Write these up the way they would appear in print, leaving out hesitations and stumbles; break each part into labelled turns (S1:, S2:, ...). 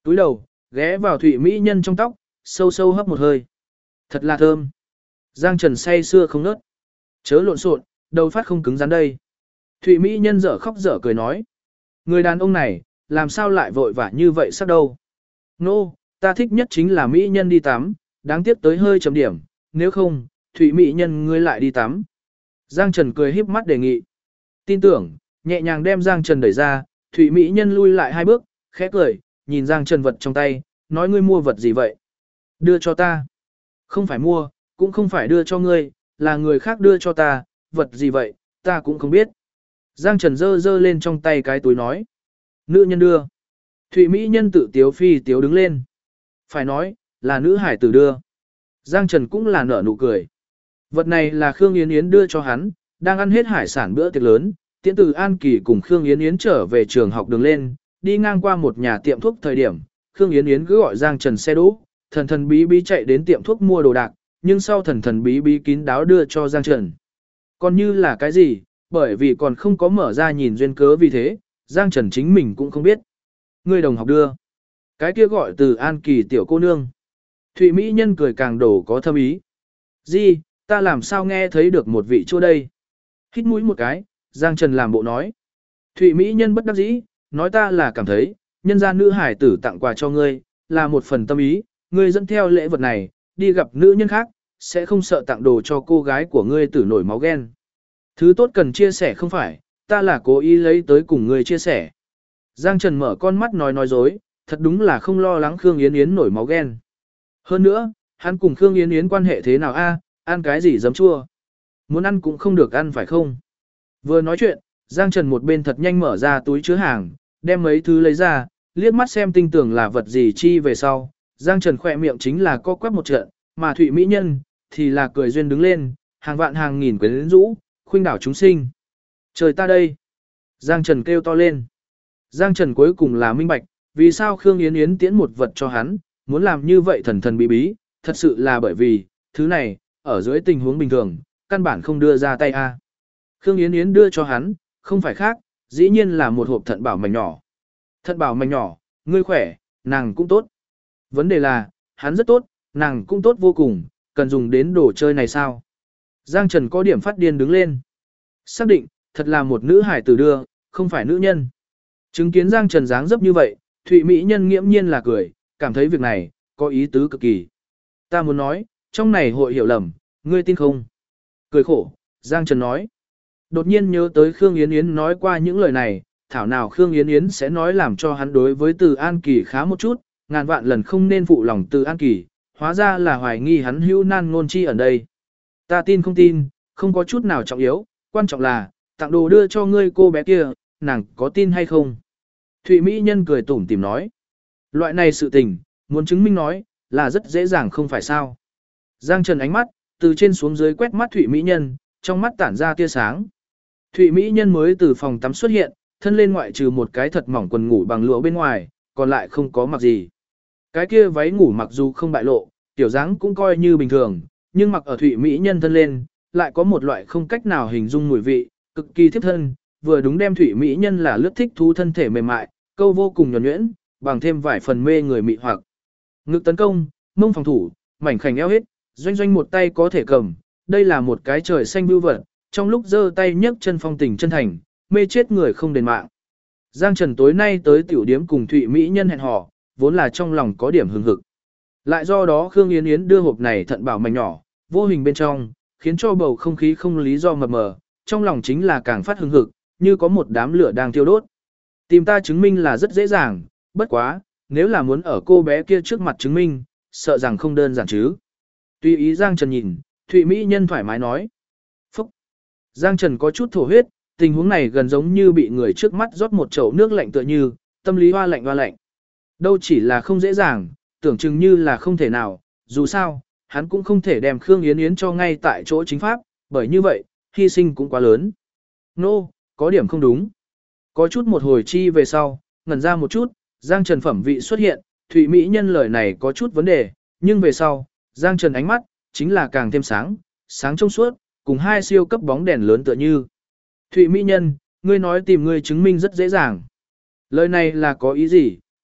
S1: Túi đầu, ghé vào Thụy Mỹ Nhân trong tóc, sâu sâu hấp một hơi. Thật là thơm. Giang Trần say sưa không nớt. Chớ lộn xộn, đầu phát không cứng rắn đây. Thụy Mỹ Nhân dở khóc dở cười nói. Người đàn ông này, làm sao lại vội vã như vậy sắc đâu. Nô, ta thích nhất chính là Mỹ Nhân đi tắm, đáng tiếc tới hơi chấm điểm, nếu không, Thụy Mỹ Nhân ngươi lại đi tắm. Giang Trần cười híp mắt đề nghị. Tin tưởng, nhẹ nhàng đem Giang Trần đẩy ra, Thụy Mỹ Nhân lui lại 2 bước, khẽ cười, nhìn Giang Trần vật trong tay, nói ngươi mua vật gì vậy? Đưa cho ta. Không phải mua, cũng không phải đưa cho ngươi, là người khác đưa cho ta, vật gì vậy, ta cũng không biết. Giang Trần giơ lên trong tay cái túi nói. Nữ nhân đưa. Thụy Mỹ Nhân tự tiếu phi tiếu đứng lên. Phải nói, là nữ hải tử đưa. Giang Trần cũng là nở nụ cười. Vật này là Khương Yến Yến đưa cho hắn, đang ăn hết hải sản bữa tiệc lớn. Tiễn từ An Kỳ cùng Khương Yến Yến trở về trường học đường lên, đi ngang qua một nhà tiệm thuốc thời điểm. Khương Yến Yến cứ gọi Giang Trần xe đỗ, thần thần bí bí chạy đến tiệm thuốc mua đồ đạc, nhưng sau thần thần bí bí kín đáo đưa cho Giang Trần. Còn như là cái gì, bởi vì còn không có mở ra nhìn duyên cớ vì thế, Giang Trần chính mình cũng không biết. Người đồng học đưa. Cái kia gọi từ An Kỳ tiểu cô nương. Thụy Mỹ Nhân cười càng đổ có thâm ý. Gì, ta làm sao nghe thấy được một vị chua đây? Hít mũi một cái, Giang Trần làm bộ nói. Thụy Mỹ Nhân bất đắc dĩ, nói ta là cảm thấy, nhân gia nữ hải tử tặng quà cho ngươi, là một phần tâm ý, ngươi dẫn theo lễ vật này, đi gặp nữ nhân khác, sẽ không sợ tặng đồ cho cô gái của ngươi tử nổi máu ghen. Thứ tốt cần chia sẻ không phải, ta là cố ý lấy tới cùng ngươi chia sẻ. Giang Trần mở con mắt nói dối, thật đúng là không lo lắng Khương Yến Yến nổi máu ghen. Hơn nữa, hắn cùng Khương Yến Yến quan hệ thế nào a? Ăn cái gì giấm chua? Muốn ăn cũng không được ăn phải không? Vừa nói chuyện, Giang Trần một bên thật nhanh mở ra túi chứa hàng, đem mấy thứ lấy ra, liếc mắt xem tinh tưởng là vật gì chi về sau. Giang Trần khỏe miệng chính là co quắp một trận, mà Thụy Mỹ Nhân thì là cười duyên đứng lên, hàng vạn hàng nghìn quyến rũ, khuynh đảo chúng sinh. Trời ta đây! Giang Trần kêu to lên. Giang Trần cuối cùng là minh bạch, vì sao Khương Yến Yến tiễn một vật cho hắn, muốn làm như vậy thần thần bí bí, thật sự là bởi vì, thứ này, ở dưới tình huống bình thường, căn bản không đưa ra tay a. Khương Yến Yến đưa cho hắn, không phải khác, dĩ nhiên là một hộp thận bảo mảnh nhỏ. Thận bảo mảnh nhỏ, ngươi khỏe, nàng cũng tốt. Vấn đề là, hắn rất tốt, nàng cũng tốt vô cùng, cần dùng đến đồ chơi này sao? Giang Trần có điểm phát điên đứng lên. Xác định, thật là một nữ hải tử đưa, không phải nữ nhân. Chứng kiến Giang Trần dáng dấp như vậy, Thụy Mỹ Nhân nghiễm nhiên là cười, cảm thấy việc này, có ý tứ cực kỳ. Ta muốn nói, trong này hội hiểu lầm, ngươi tin không? Cười khổ, Giang Trần nói. Đột nhiên nhớ tới Khương Yến Yến nói qua những lời này, thảo nào Khương Yến Yến sẽ nói làm cho hắn đối với Từ An Kỳ khá một chút, ngàn vạn lần không nên phụ lòng Từ An Kỳ, hóa ra là hoài nghi hắn hữu nan ngôn chi ở đây. Ta tin không tin, không có chút nào trọng yếu, quan trọng là, tặng đồ đưa cho ngươi cô bé kia, nàng có tin hay không? Thụy Mỹ Nhân cười tủm tỉm nói. Loại này sự tình, muốn chứng minh nói, là rất dễ dàng không phải sao. Giang Trần ánh mắt, từ trên xuống dưới quét mắt Thụy Mỹ Nhân, trong mắt tản ra tia sáng. Thụy Mỹ Nhân mới từ phòng tắm xuất hiện, thân lên ngoại trừ một cái thật mỏng quần ngủ bằng lụa bên ngoài, còn lại không có mặc gì. Cái kia váy ngủ mặc dù không bại lộ, tiểu dáng cũng coi như bình thường, nhưng mặc ở Thụy Mỹ Nhân thân lên, lại có một loại không cách nào hình dung mùi vị, cực kỳ thiếp thân, vừa đúng đem Thụy Mỹ Nhân là lướt thích thú thân thể mềm mại, câu vô cùng nhuần nhuyễn, bằng thêm vài phần mê người mị hoặc. Ngực tấn công, mông phòng thủ, mảnh khảnh eo hết, doanh doanh một tay có thể cầm, đây là một cái trời xanh bưu vật, trong lúc giơ tay nhấc chân phong tình chân thành, mê chết người không đền mạng. Giang Trần tối nay tới tiểu điếm cùng Thụy Mỹ Nhân hẹn hò, vốn là trong lòng có điểm hứng hực. Lại do đó Khương Yến Yến đưa hộp này thận bảo mảnh nhỏ, vô hình bên trong, khiến cho bầu không khí không lý do mập mờ, trong lòng chính là càng phát hứng hực, như có một đám lửa đang thiêu đốt. Tìm ta chứng minh là rất dễ dàng, bất quá, nếu là muốn ở cô bé kia trước mặt chứng minh, sợ rằng không đơn giản chứ. Tùy ý Giang Trần nhìn, Thụy Mỹ Nhân thoải mái nói. Phúc! Giang Trần có chút thổ huyết, tình huống này gần giống như bị người trước mắt rót một chậu nước lạnh tựa như, tâm lý hoa lạnh hoa lạnh. Đâu chỉ là không dễ dàng, tưởng chừng như là không thể nào, dù sao, hắn cũng không thể đem Khương Yến Yến cho ngay tại chỗ chính pháp, bởi như vậy, hy sinh cũng quá lớn. Nô, có điểm không đúng. Có chút một hồi chi về sau, ngẩn ra một chút, Giang Trần phẩm vị xuất hiện, Thụy Mỹ Nhân lời này có chút vấn đề, nhưng về sau, Giang Trần ánh mắt, chính là càng thêm sáng, sáng trong suốt, cùng hai siêu cấp bóng đèn lớn tựa như. Thụy Mỹ Nhân, ngươi nói tìm ngươi chứng minh rất dễ dàng. Lời này là có ý gì,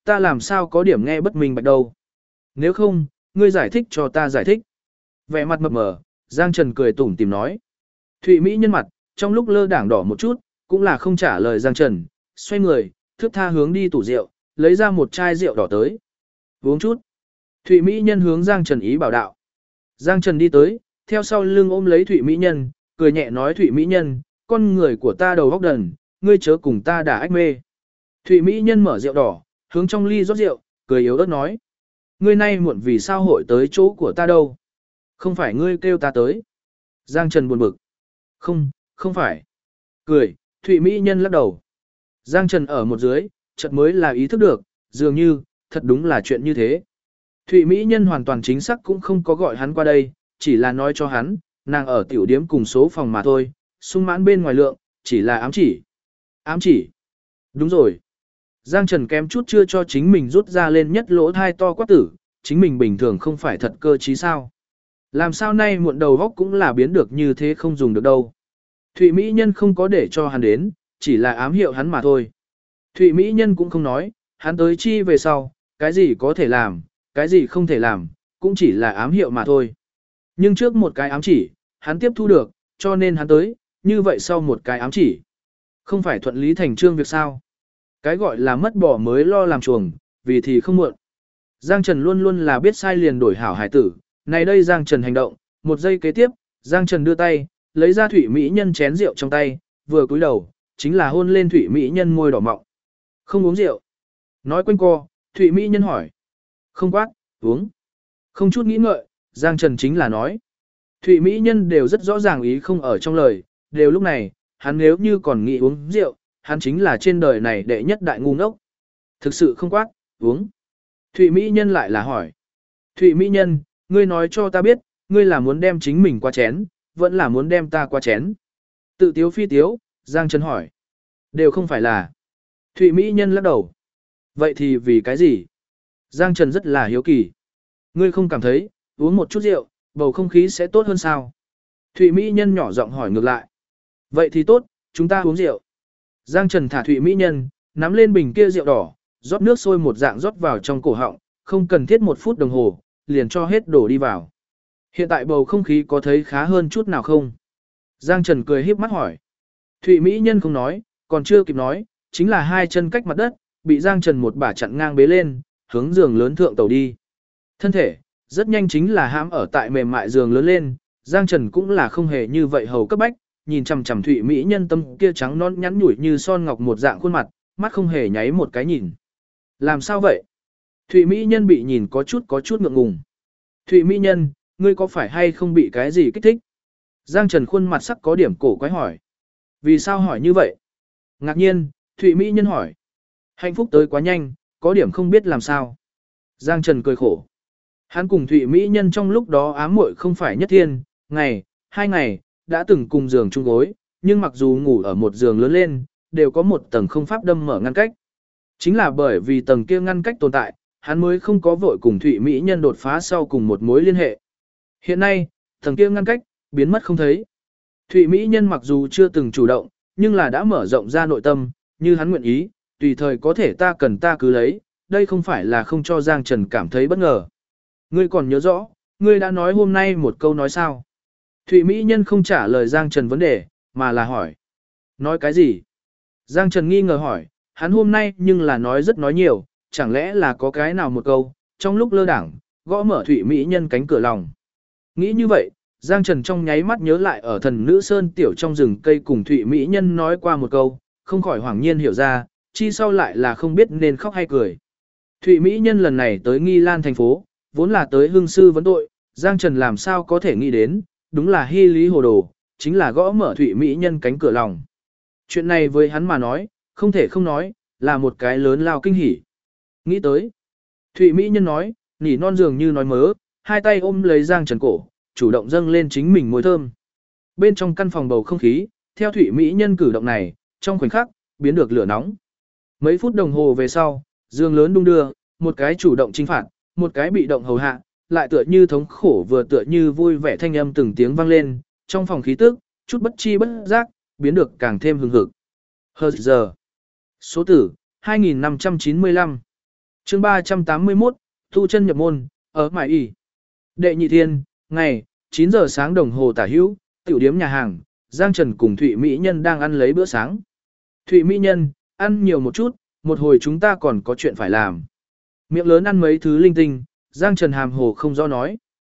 S1: ta làm sao có điểm nghe bất minh bạch đâu. Nếu không, ngươi giải thích cho ta giải thích. Vẻ mặt mập mờ, Giang Trần cười tủm tìm nói. Thụy Mỹ nhân mặt, trong lúc lơ đảng đỏ một chút, cũng là không trả lời Giang Trần, xoay người, thước tha hướng đi tủ rượu, lấy ra một chai rượu đỏ tới. Uống chút. Thụy Mỹ nhân hướng Giang Trần ý bảo đạo. Giang Trần đi tới, theo sau lưng ôm lấy Thụy Mỹ nhân, cười nhẹ nói Thụy Mỹ nhân, con người của ta đầu góc đần, ngươi chớ cùng ta đả ách mê. Thụy Mỹ nhân mở rượu đỏ, hướng trong ly rót rượu, cười yếu ớt nói. Ngươi nay muộn vì sao hội tới chỗ của ta đâu? Không phải ngươi kêu ta tới. Giang Trần buồn bực. Không phải. Cười, Thụy Mỹ nhân lắc đầu. Giang Trần ở một dưới, chợt mới là ý thức được, dường như, thật đúng là chuyện như thế. Thụy Mỹ nhân hoàn toàn chính xác cũng không có gọi hắn qua đây, chỉ là nói cho hắn, nàng ở tiểu điếm cùng số phòng mà thôi, sung mãn bên ngoài lượng, chỉ là ám chỉ. Ám chỉ. Đúng rồi. Giang Trần kém chút chưa cho chính mình rút ra lên nhất lỗ thai to quát tử, chính mình bình thường không phải thật cơ trí sao. Làm sao nay muộn đầu góc cũng là biến được như thế không dùng được đâu. Thụy Mỹ nhân không có để cho hắn đến, chỉ là ám hiệu hắn mà thôi. Thụy Mỹ nhân cũng không nói, hắn tới chi về sau, cái gì có thể làm, cái gì không thể làm, cũng chỉ là ám hiệu mà thôi. Nhưng trước một cái ám chỉ, hắn tiếp thu được, cho nên hắn tới, như vậy sau một cái ám chỉ. Không phải thuận lý thành trương việc sao. Cái gọi là mất bỏ mới lo làm chuồng, vì thì không muộn. Giang Trần luôn luôn là biết sai liền đổi hảo hải tử, này đây Giang Trần hành động, một giây kế tiếp, Giang Trần đưa tay, lấy ra Thụy Mỹ nhân chén rượu trong tay, vừa cúi đầu, chính là hôn lên Thụy Mỹ nhân môi đỏ mọng. Không uống rượu. Nói quanh co, Thụy Mỹ nhân hỏi. Không quát, uống. Không chút nghĩ ngợi, Giang Trần chính là nói. Thụy Mỹ nhân đều rất rõ ràng ý không ở trong lời, đều lúc này, hắn nếu như còn nghĩ uống rượu, hắn chính là trên đời này đệ nhất đại ngu ngốc. Thực sự không quát, uống. Thụy Mỹ nhân lại là hỏi. Thụy Mỹ nhân, ngươi nói cho ta biết, ngươi là muốn đem chính mình qua chén, vẫn là muốn đem ta qua chén. Tự tiếu phi tiếu, Giang Trần hỏi. Đều không phải là. Thụy Mỹ nhân lắc đầu. Vậy thì vì cái gì? Giang Trần rất là hiếu kỳ. Ngươi không cảm thấy, uống một chút rượu, bầu không khí sẽ tốt hơn sao? Thụy Mỹ nhân nhỏ giọng hỏi ngược lại. Vậy thì tốt, chúng ta uống rượu. Giang Trần thả Thụy Mỹ nhân, nắm lên bình kia rượu đỏ, rót nước sôi một dạng rót vào trong cổ họng, không cần thiết 1 phút đồng hồ, liền cho hết đổ đi vào. Hiện tại bầu không khí có thấy khá hơn chút nào không? Giang Trần cười híp mắt hỏi. Thụy Mỹ nhân không nói, còn chưa kịp nói, chính là 2 chân cách mặt đất, bị Giang Trần một bả chặn ngang bế lên, hướng giường lớn thượng tàu đi. Thân thể, rất nhanh chính là hãm ở tại mềm mại giường lớn lên, Giang Trần cũng là không hề như vậy hầu cấp bách, nhìn chằm chằm Thụy Mỹ nhân tâm kia trắng non nhắn nhủi như son ngọc một dạng khuôn mặt, mắt không hề nháy một cái nhìn. Làm sao vậy? Thụy Mỹ nhân bị nhìn có chút ngượng ngùng. Thụy Mỹ nhân, ngươi có phải hay không bị cái gì kích thích? Giang Trần khuôn mặt sắc có điểm cổ quái hỏi. Vì sao hỏi như vậy? Ngạc nhiên, Thụy Mỹ nhân hỏi. Hạnh phúc tới quá nhanh, có điểm không biết làm sao. Giang Trần cười khổ. Hắn cùng Thụy Mỹ nhân trong lúc đó ám muội không phải nhất thiên, ngày, 2 ngày, đã từng cùng giường chung gối, nhưng mặc dù ngủ ở một giường lớn lên, đều có một tầng không pháp đâm mở ngăn cách. Chính là bởi vì tầng kia ngăn cách tồn tại, hắn mới không có vội cùng Thụy Mỹ nhân đột phá sau cùng một mối liên hệ. Hiện nay, tầng kia ngăn cách, biến mất không thấy. Thụy Mỹ nhân mặc dù chưa từng chủ động, nhưng là đã mở rộng ra nội tâm, như hắn nguyện ý, tùy thời có thể ta cần ta cứ lấy, đây không phải là không cho Giang Trần cảm thấy bất ngờ. Ngươi còn nhớ rõ, ngươi đã nói hôm nay một câu nói sao? Thụy Mỹ nhân không trả lời Giang Trần vấn đề, mà là hỏi. Nói cái gì? Giang Trần nghi ngờ hỏi, hắn hôm nay nhưng là nói rất nói nhiều, chẳng lẽ là có cái nào một câu, trong lúc lơ đảng, gõ mở Thụy Mỹ nhân cánh cửa lòng. Nghĩ như vậy, Giang Trần trong nháy mắt nhớ lại ở thần nữ sơn tiểu trong rừng cây cùng Thụy Mỹ nhân nói qua một câu, không khỏi hoảng nhiên hiểu ra, chi sau lại là không biết nên khóc hay cười. Thụy Mỹ nhân lần này tới Nghi Lan thành phố, vốn là tới hương sư vấn tội, Giang Trần làm sao có thể nghĩ đến, đúng là hy lý hồ đồ, chính là gõ mở Thụy Mỹ nhân cánh cửa lòng. Chuyện này với hắn mà nói, không thể không nói, là một cái lớn lao kinh hỉ. Nghĩ tới, Thụy Mỹ nhân nói, nỉ non dường như nói mớ, 2 tay ôm lấy Giang Trần cổ, chủ động dâng lên chính mình môi thơm. Bên trong căn phòng bầu không khí, theo Thụy Mỹ nhân cử động này, trong khoảnh khắc, biến được lửa nóng. Mấy phút đồng hồ về sau, giường lớn đung đưa, một cái chủ động chinh phạt, một cái bị động hầu hạ, lại tựa như thống khổ vừa tựa như vui vẻ thanh âm từng tiếng vang lên, trong phòng khí tức, chút bất chi bất giác, biến được càng thêm hừng hực. Hờ giờ. Số tử, 2595. chương 381, thu chân nhập môn, ở Mại Y. Đệ nhị thiên, ngày, 9 giờ sáng đồng hồ tả hữu, tiểu điếm nhà hàng, Giang Trần cùng Thụy Mỹ Nhân đang ăn lấy bữa sáng. Thụy Mỹ Nhân, ăn nhiều một chút, một hồi chúng ta còn có chuyện phải làm. Miệng lớn ăn mấy thứ linh tinh, Giang Trần hàm hồ không rõ nói.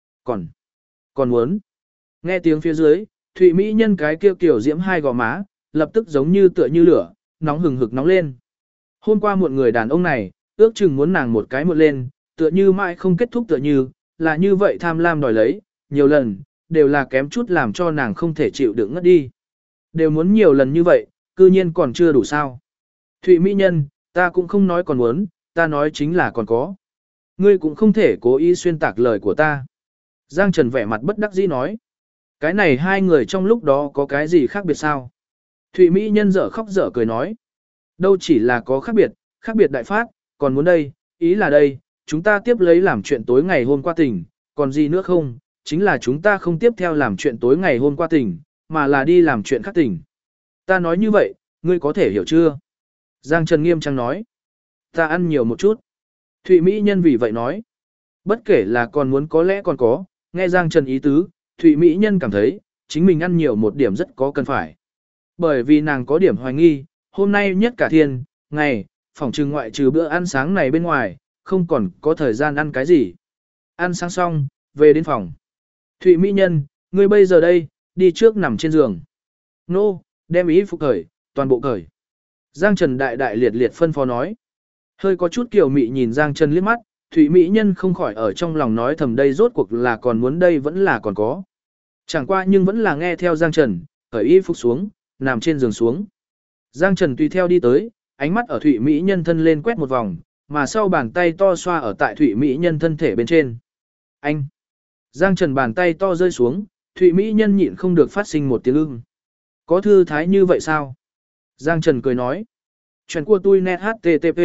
S1: Còn muốn. Nghe tiếng phía dưới, Thụy Mỹ Nhân cái kia kiểu diễm hai gò má, lập tức giống như tựa như lửa, nóng hừng hực nóng lên. Hôm qua một người đàn ông này, ước chừng muốn nàng một cái một lên, tựa như mãi không kết thúc tựa như, là như vậy tham lam đòi lấy, nhiều lần, đều là kém chút làm cho nàng không thể chịu đựng ngất đi. Đều muốn nhiều lần như vậy, cư nhiên còn chưa đủ sao. Thụy Mỹ Nhân, ta cũng không nói còn muốn, ta nói chính là còn có. Ngươi cũng không thể cố ý xuyên tạc lời của ta. Giang Trần vẻ mặt bất đắc dĩ nói. Cái này hai người trong lúc đó có cái gì khác biệt sao? Thụy Mỹ Nhân dở khóc dở cười nói. Đâu chỉ là có khác biệt đại phát, còn muốn đây, ý là đây, chúng ta tiếp lấy làm chuyện tối ngày hôm qua tỉnh, còn gì nữa không, chính là chúng ta không tiếp theo làm chuyện tối ngày hôm qua tỉnh, mà là đi làm chuyện khác tỉnh. Ta nói như vậy, ngươi có thể hiểu chưa? Giang Trần nghiêm trang nói. Ta ăn nhiều một chút. Thụy Mỹ Nhân vì vậy nói. Bất kể là còn muốn có lẽ còn có, nghe Giang Trần ý tứ, Thụy Mỹ Nhân cảm thấy, chính mình ăn nhiều một điểm rất có cần phải. Bởi vì nàng có điểm hoài nghi, hôm nay nhất cả thiên, ngày, phòng trừ ngoại trừ bữa ăn sáng này bên ngoài, không còn có thời gian ăn cái gì. Ăn sáng xong, về đến phòng. Thụy Mỹ Nhân, ngươi bây giờ đây, đi trước nằm trên giường. Nô, đem ý phục cởi, toàn bộ cởi. Giang Trần đại đại liệt liệt phân phó nói. Hơi có chút kiểu mị nhìn Giang Trần liếc mắt, Thụy Mỹ Nhân không khỏi ở trong lòng nói thầm đây rốt cuộc là còn muốn đây vẫn là còn có. Chẳng qua nhưng vẫn là nghe theo Giang Trần, cởi y phục xuống, nằm trên giường xuống. Giang Trần tùy theo đi tới, ánh mắt ở Thụy Mỹ Nhân thân lên quét một vòng, mà sau bàn tay to xoa ở tại Thụy Mỹ Nhân thân thể bên trên. Anh! Giang Trần bàn tay to rơi xuống, Thụy Mỹ Nhân nhịn không được phát sinh một tiếng ưng. Có thư thái như vậy sao? Giang Trần cười nói. Chuyện của tôi net http.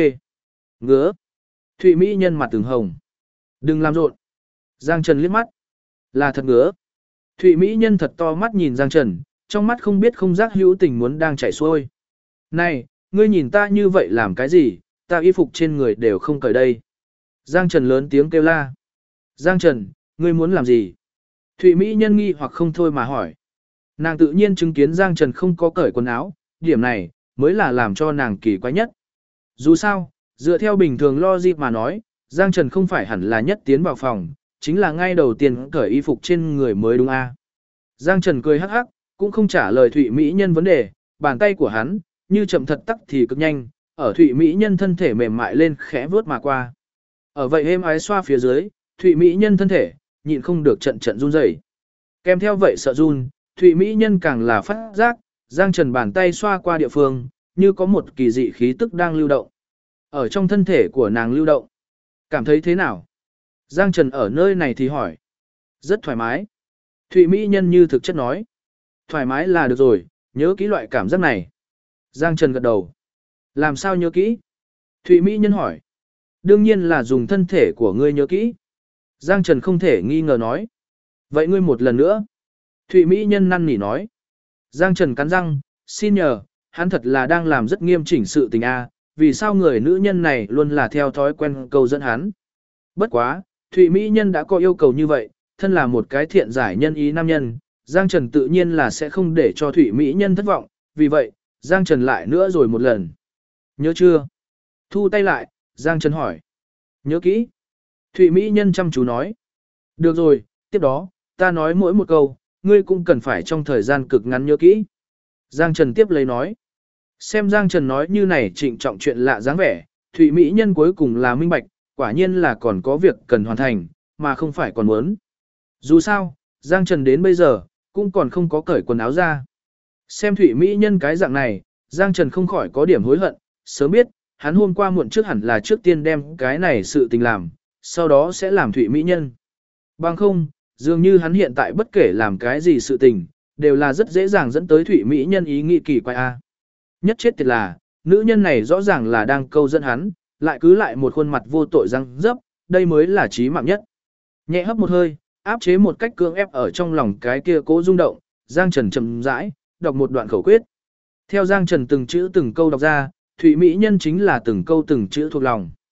S1: Ngứa. Thụy Mỹ Nhân mặt từng hồng. Đừng làm rộn. Giang Trần liếc mắt. Là thật ngứa. Thụy Mỹ Nhân thật to mắt nhìn Giang Trần, trong mắt không biết không giác hữu tình muốn đang chảy xuôi. Này, ngươi nhìn ta như vậy làm cái gì, ta y phục trên người đều không cởi đây. Giang Trần lớn tiếng kêu la. Giang Trần, ngươi muốn làm gì? Thụy Mỹ Nhân nghi hoặc không thôi mà hỏi. Nàng tự nhiên chứng kiến Giang Trần không có cởi quần áo, điểm này mới là làm cho nàng kỳ quái nhất. Dù sao, dựa theo bình thường logic mà nói, Giang Trần không phải hẳn là nhất tiến vào phòng, chính là ngay đầu tiên cởi y phục trên người mới đúng a. Giang Trần cười hắc hắc, cũng không trả lời Thụy Mỹ Nhân vấn đề, bàn tay của hắn, như chậm thật tắc thì cực nhanh, ở Thụy Mỹ Nhân thân thể mềm mại lên khẽ vướt mà qua. Ở vậy êm ái xoa phía dưới, Thụy Mỹ Nhân thân thể, nhịn không được trận trận run rẩy. Kèm theo vậy sợ run, Thụy Mỹ Nhân càng là phát giác, Giang Trần bàn tay xoa qua địa phương, như có một kỳ dị khí tức đang lưu động. Ở trong thân thể của nàng lưu động. Cảm thấy thế nào? Giang Trần ở nơi này thì hỏi. Rất thoải mái. Thụy Mỹ Nhân như thực chất nói. Thoải mái là được rồi, nhớ kỹ loại cảm giác này. Giang Trần gật đầu. Làm sao nhớ kỹ? Thụy Mỹ Nhân hỏi. Đương nhiên là dùng thân thể của ngươi nhớ kỹ. Giang Trần không thể nghi ngờ nói. Vậy ngươi một lần nữa. Thụy Mỹ Nhân năn nỉ nói. Giang Trần cắn răng, xin nhờ, hắn thật là đang làm rất nghiêm chỉnh sự tình a, vì sao người nữ nhân này luôn là theo thói quen câu dẫn hắn. Bất quá, Thụy Mỹ Nhân đã có yêu cầu như vậy, thân là một cái thiện giải nhân ý nam nhân, Giang Trần tự nhiên là sẽ không để cho Thụy Mỹ Nhân thất vọng, vì vậy, Giang Trần lại nữa rồi một lần. Nhớ chưa? Thu tay lại, Giang Trần hỏi. Nhớ kỹ. Thụy Mỹ Nhân chăm chú nói. Được rồi, tiếp đó, ta nói mỗi một câu, ngươi cũng cần phải trong thời gian cực ngắn nhớ kỹ. Giang Trần tiếp lấy nói. Xem Giang Trần nói như này trịnh trọng chuyện lạ dáng vẻ, Thụy Mỹ Nhân cuối cùng là minh bạch, quả nhiên là còn có việc cần hoàn thành, mà không phải còn muốn. Dù sao, Giang Trần đến bây giờ, cũng còn không có cởi quần áo ra. Xem Thụy Mỹ Nhân cái dạng này, Giang Trần không khỏi có điểm hối hận, sớm biết, hắn hôm qua muộn trước hẳn là trước tiên đem cái này sự tình làm, sau đó sẽ làm Thụy Mỹ Nhân. Bằng không, dường như hắn hiện tại bất kể làm cái gì sự tình, đều là rất dễ dàng dẫn tới Thụy Mỹ Nhân ý nghĩ kỳ quái a. Nhất chết tiệt là, nữ nhân này rõ ràng là đang câu dẫn hắn, lại cứ lại một khuôn mặt vô tội răng dấp, đây mới là chí mạng nhất. Nhẹ hấp một hơi, áp chế một cách cưỡng ép ở trong lòng cái kia cố rung động, Giang Trần chậm rãi đọc một đoạn khẩu quyết. Theo Giang Trần từng chữ từng câu đọc ra, Thụy Mỹ Nhân chính là từng câu từng chữ thuộc lòng.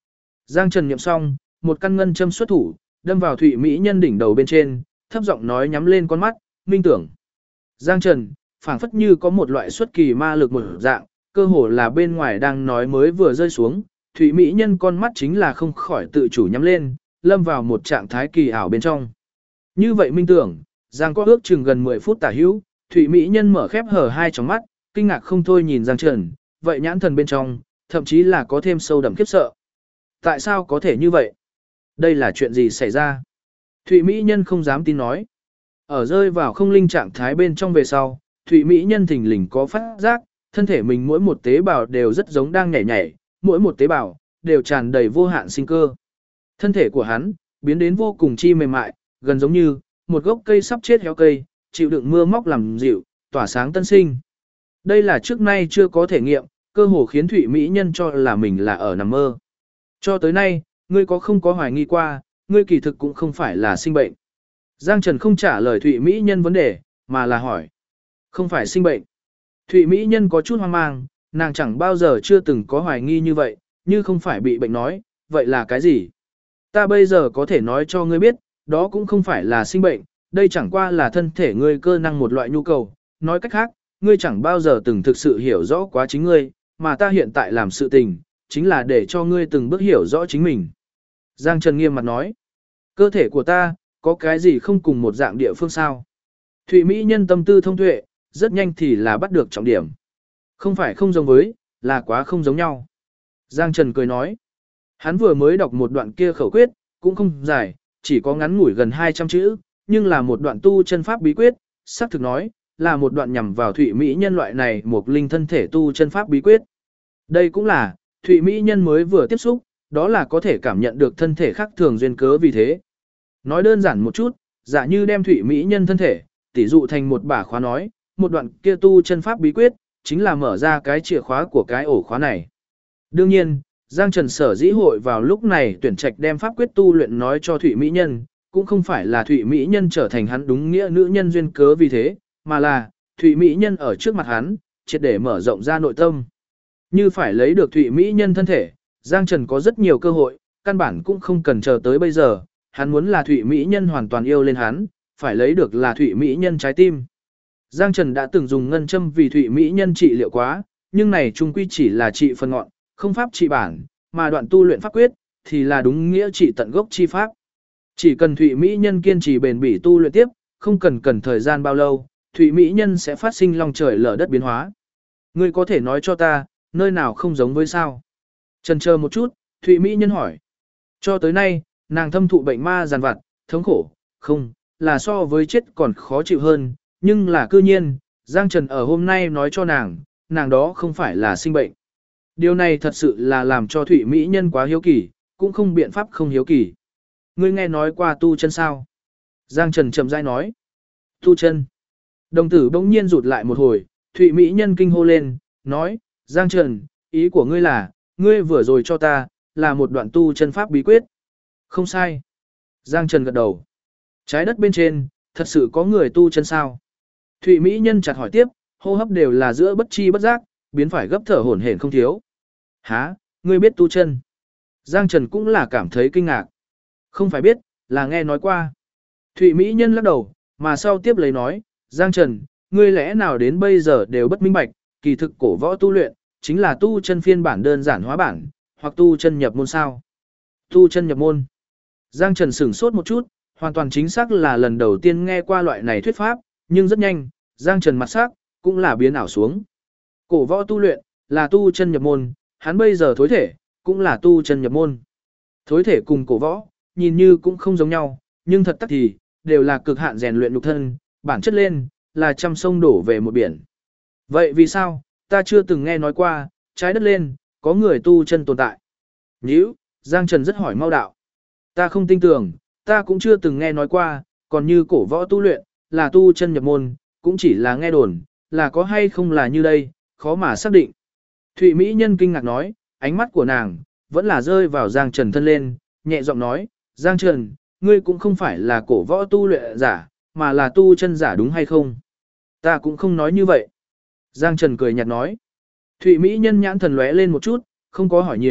S1: Giang Trần nhậm xong, một căn ngân châm xuất thủ, đâm vào Thụy Mỹ nhân đỉnh đầu bên trên, thấp giọng nói nhắm lên con mắt, minh tưởng. Giang Trần, phảng phất như có một loại xuất kỳ ma lực một dạng, cơ hồ là bên ngoài đang nói mới vừa rơi xuống, Thụy Mỹ nhân con mắt chính là không khỏi tự chủ nhắm lên, lâm vào một trạng thái kỳ ảo bên trong. Như vậy minh tưởng, Giang có ước chừng gần 10 phút tả hữu, Thụy Mỹ nhân mở khép hở hai tròng mắt, kinh ngạc không thôi nhìn Giang Trần, vậy nhãn thần bên trong, thậm chí là có thêm sâu đậm khiếp sợ. Tại sao có thể như vậy? Đây là chuyện gì xảy ra? Thụy Mỹ nhân không dám tin nói. Ở rơi vào không linh trạng thái bên trong về sau, Thụy Mỹ nhân thình lình có phát giác, thân thể mình mỗi một tế bào đều rất giống đang nhảy nhảy, mỗi một tế bào đều tràn đầy vô hạn sinh cơ. Thân thể của hắn biến đến vô cùng chi mềm mại, gần giống như một gốc cây sắp chết héo cây, chịu đựng mưa móc làm dịu, tỏa sáng tân sinh. Đây là trước nay chưa có thể nghiệm, cơ hồ khiến Thụy Mỹ nhân cho là mình là ở nằm mơ. Cho tới nay, ngươi có không có hoài nghi qua, ngươi kỳ thực cũng không phải là sinh bệnh. Giang Trần không trả lời Thụy Mỹ nhân vấn đề, mà là hỏi. Không phải sinh bệnh. Thụy Mỹ nhân có chút hoang mang, nàng chẳng bao giờ chưa từng có hoài nghi như vậy, như không phải bị bệnh nói, vậy là cái gì? Ta bây giờ có thể nói cho ngươi biết, đó cũng không phải là sinh bệnh, đây chẳng qua là thân thể ngươi cơ năng một loại nhu cầu, nói cách khác, ngươi chẳng bao giờ từng thực sự hiểu rõ quá chính ngươi, mà ta hiện tại làm sự tình, chính là để cho ngươi từng bước hiểu rõ chính mình. Giang Trần nghiêm mặt nói, cơ thể của ta, có cái gì không cùng một dạng địa phương sao? Thụy Mỹ nhân tâm tư thông tuệ, rất nhanh thì là bắt được trọng điểm. Không phải không giống với, là quá không giống nhau. Giang Trần cười nói, hắn vừa mới đọc một đoạn kia khẩu quyết, cũng không dài, chỉ có ngắn ngủi gần 200 chữ, nhưng là một đoạn tu chân pháp bí quyết, xác thực nói, là một đoạn nhằm vào Thụy Mỹ nhân loại này một linh thân thể tu chân pháp bí quyết. Đây cũng là, Thụy Mỹ nhân mới vừa tiếp xúc, đó là có thể cảm nhận được thân thể khác thường duyên cớ vì thế. Nói đơn giản một chút, giả như đem Thụy Mỹ nhân thân thể, tỉ dụ thành một bả khóa nói, một đoạn kia tu chân pháp bí quyết, chính là mở ra cái chìa khóa của cái ổ khóa này. Đương nhiên, Giang Trần sở dĩ hội vào lúc này tuyển trạch đem pháp quyết tu luyện nói cho Thụy Mỹ nhân, cũng không phải là Thụy Mỹ nhân trở thành hắn đúng nghĩa nữ nhân duyên cớ vì thế, mà là Thụy Mỹ nhân ở trước mặt hắn, triệt để mở rộng ra nội tâm. Như phải lấy được Thụy Mỹ nhân thân thể, Giang Trần có rất nhiều cơ hội, căn bản cũng không cần chờ tới bây giờ, hắn muốn là Thụy Mỹ nhân hoàn toàn yêu lên hắn, phải lấy được là Thụy Mỹ nhân trái tim. Giang Trần đã từng dùng ngân châm vì Thụy Mỹ nhân trị liệu quá, nhưng này chung quy chỉ là trị phần ngọn, không pháp trị bản, mà đoạn tu luyện pháp quyết, thì là đúng nghĩa trị tận gốc chi pháp. Chỉ cần Thụy Mỹ nhân kiên trì bền bỉ tu luyện tiếp, không cần thời gian bao lâu, Thụy Mỹ nhân sẽ phát sinh long trời lở đất biến hóa. Ngươi có thể nói cho ta, nơi nào không giống với sao? Chần chờ một chút, Thụy Mỹ nhân hỏi. Cho tới nay, nàng thâm thụ bệnh ma giàn vặt, thống khổ, không, là so với chết còn khó chịu hơn, nhưng là cư nhiên, Giang Trần ở hôm nay nói cho nàng đó không phải là sinh bệnh. Điều này thật sự là làm cho Thụy Mỹ nhân quá hiếu kỳ, cũng không biện pháp không hiếu kỳ. Ngươi nghe nói qua tu chân sao? Giang Trần chậm rãi nói. Tu chân. Đồng tử bỗng nhiên rụt lại một hồi, Thụy Mỹ nhân kinh hô lên, nói, Giang Trần, ý của ngươi là, ngươi vừa rồi cho ta, là một đoạn tu chân pháp bí quyết. Không sai. Giang Trần gật đầu. Trái đất bên trên, thật sự có người tu chân sao? Thụy Mỹ nhân chặt hỏi tiếp, hô hấp đều là giữa bất chi bất giác, biến phải gấp thở hổn hển không thiếu. Hả, ngươi biết tu chân? Giang Trần cũng là cảm thấy kinh ngạc. Không phải biết, là nghe nói qua. Thụy Mỹ nhân lắc đầu, mà sau tiếp lấy nói, Giang Trần, ngươi lẽ nào đến bây giờ đều bất minh bạch, kỳ thực cổ võ tu luyện, chính là tu chân phiên bản đơn giản hóa bản, hoặc tu chân nhập môn sao? Tu chân nhập môn. Giang Trần sửng sốt một chút, hoàn toàn chính xác là lần đầu tiên nghe qua loại này thuyết pháp, nhưng rất nhanh, Giang Trần mặt sắc, cũng là biến ảo xuống. Cổ võ tu luyện, là tu chân nhập môn, hắn bây giờ thối thể, cũng là tu chân nhập môn. Thối thể cùng cổ võ, nhìn như cũng không giống nhau, nhưng thật tắc thì, đều là cực hạn rèn luyện nhục thân, bản chất lên, là trăm sông đổ về một biển. Vậy vì sao, ta chưa từng nghe nói qua, trái đất lên, có người tu chân tồn tại? Nhữ, Giang Trần rất hỏi mau đạo. Ta không tin tưởng, ta cũng chưa từng nghe nói qua, còn như cổ võ tu luyện, là tu chân nhập môn, cũng chỉ là nghe đồn, là có hay không là như đây, khó mà xác định. Thụy Mỹ nhân kinh ngạc nói, ánh mắt của nàng, vẫn là rơi vào Giang Trần thân lên, nhẹ giọng nói, Giang Trần, ngươi cũng không phải là cổ võ tu luyện giả, mà là tu chân giả đúng hay không? Ta cũng không nói như vậy. Giang Trần cười nhạt nói. Thụy Mỹ nhân nhãn thần lóe lên một chút, không có hỏi nhiều,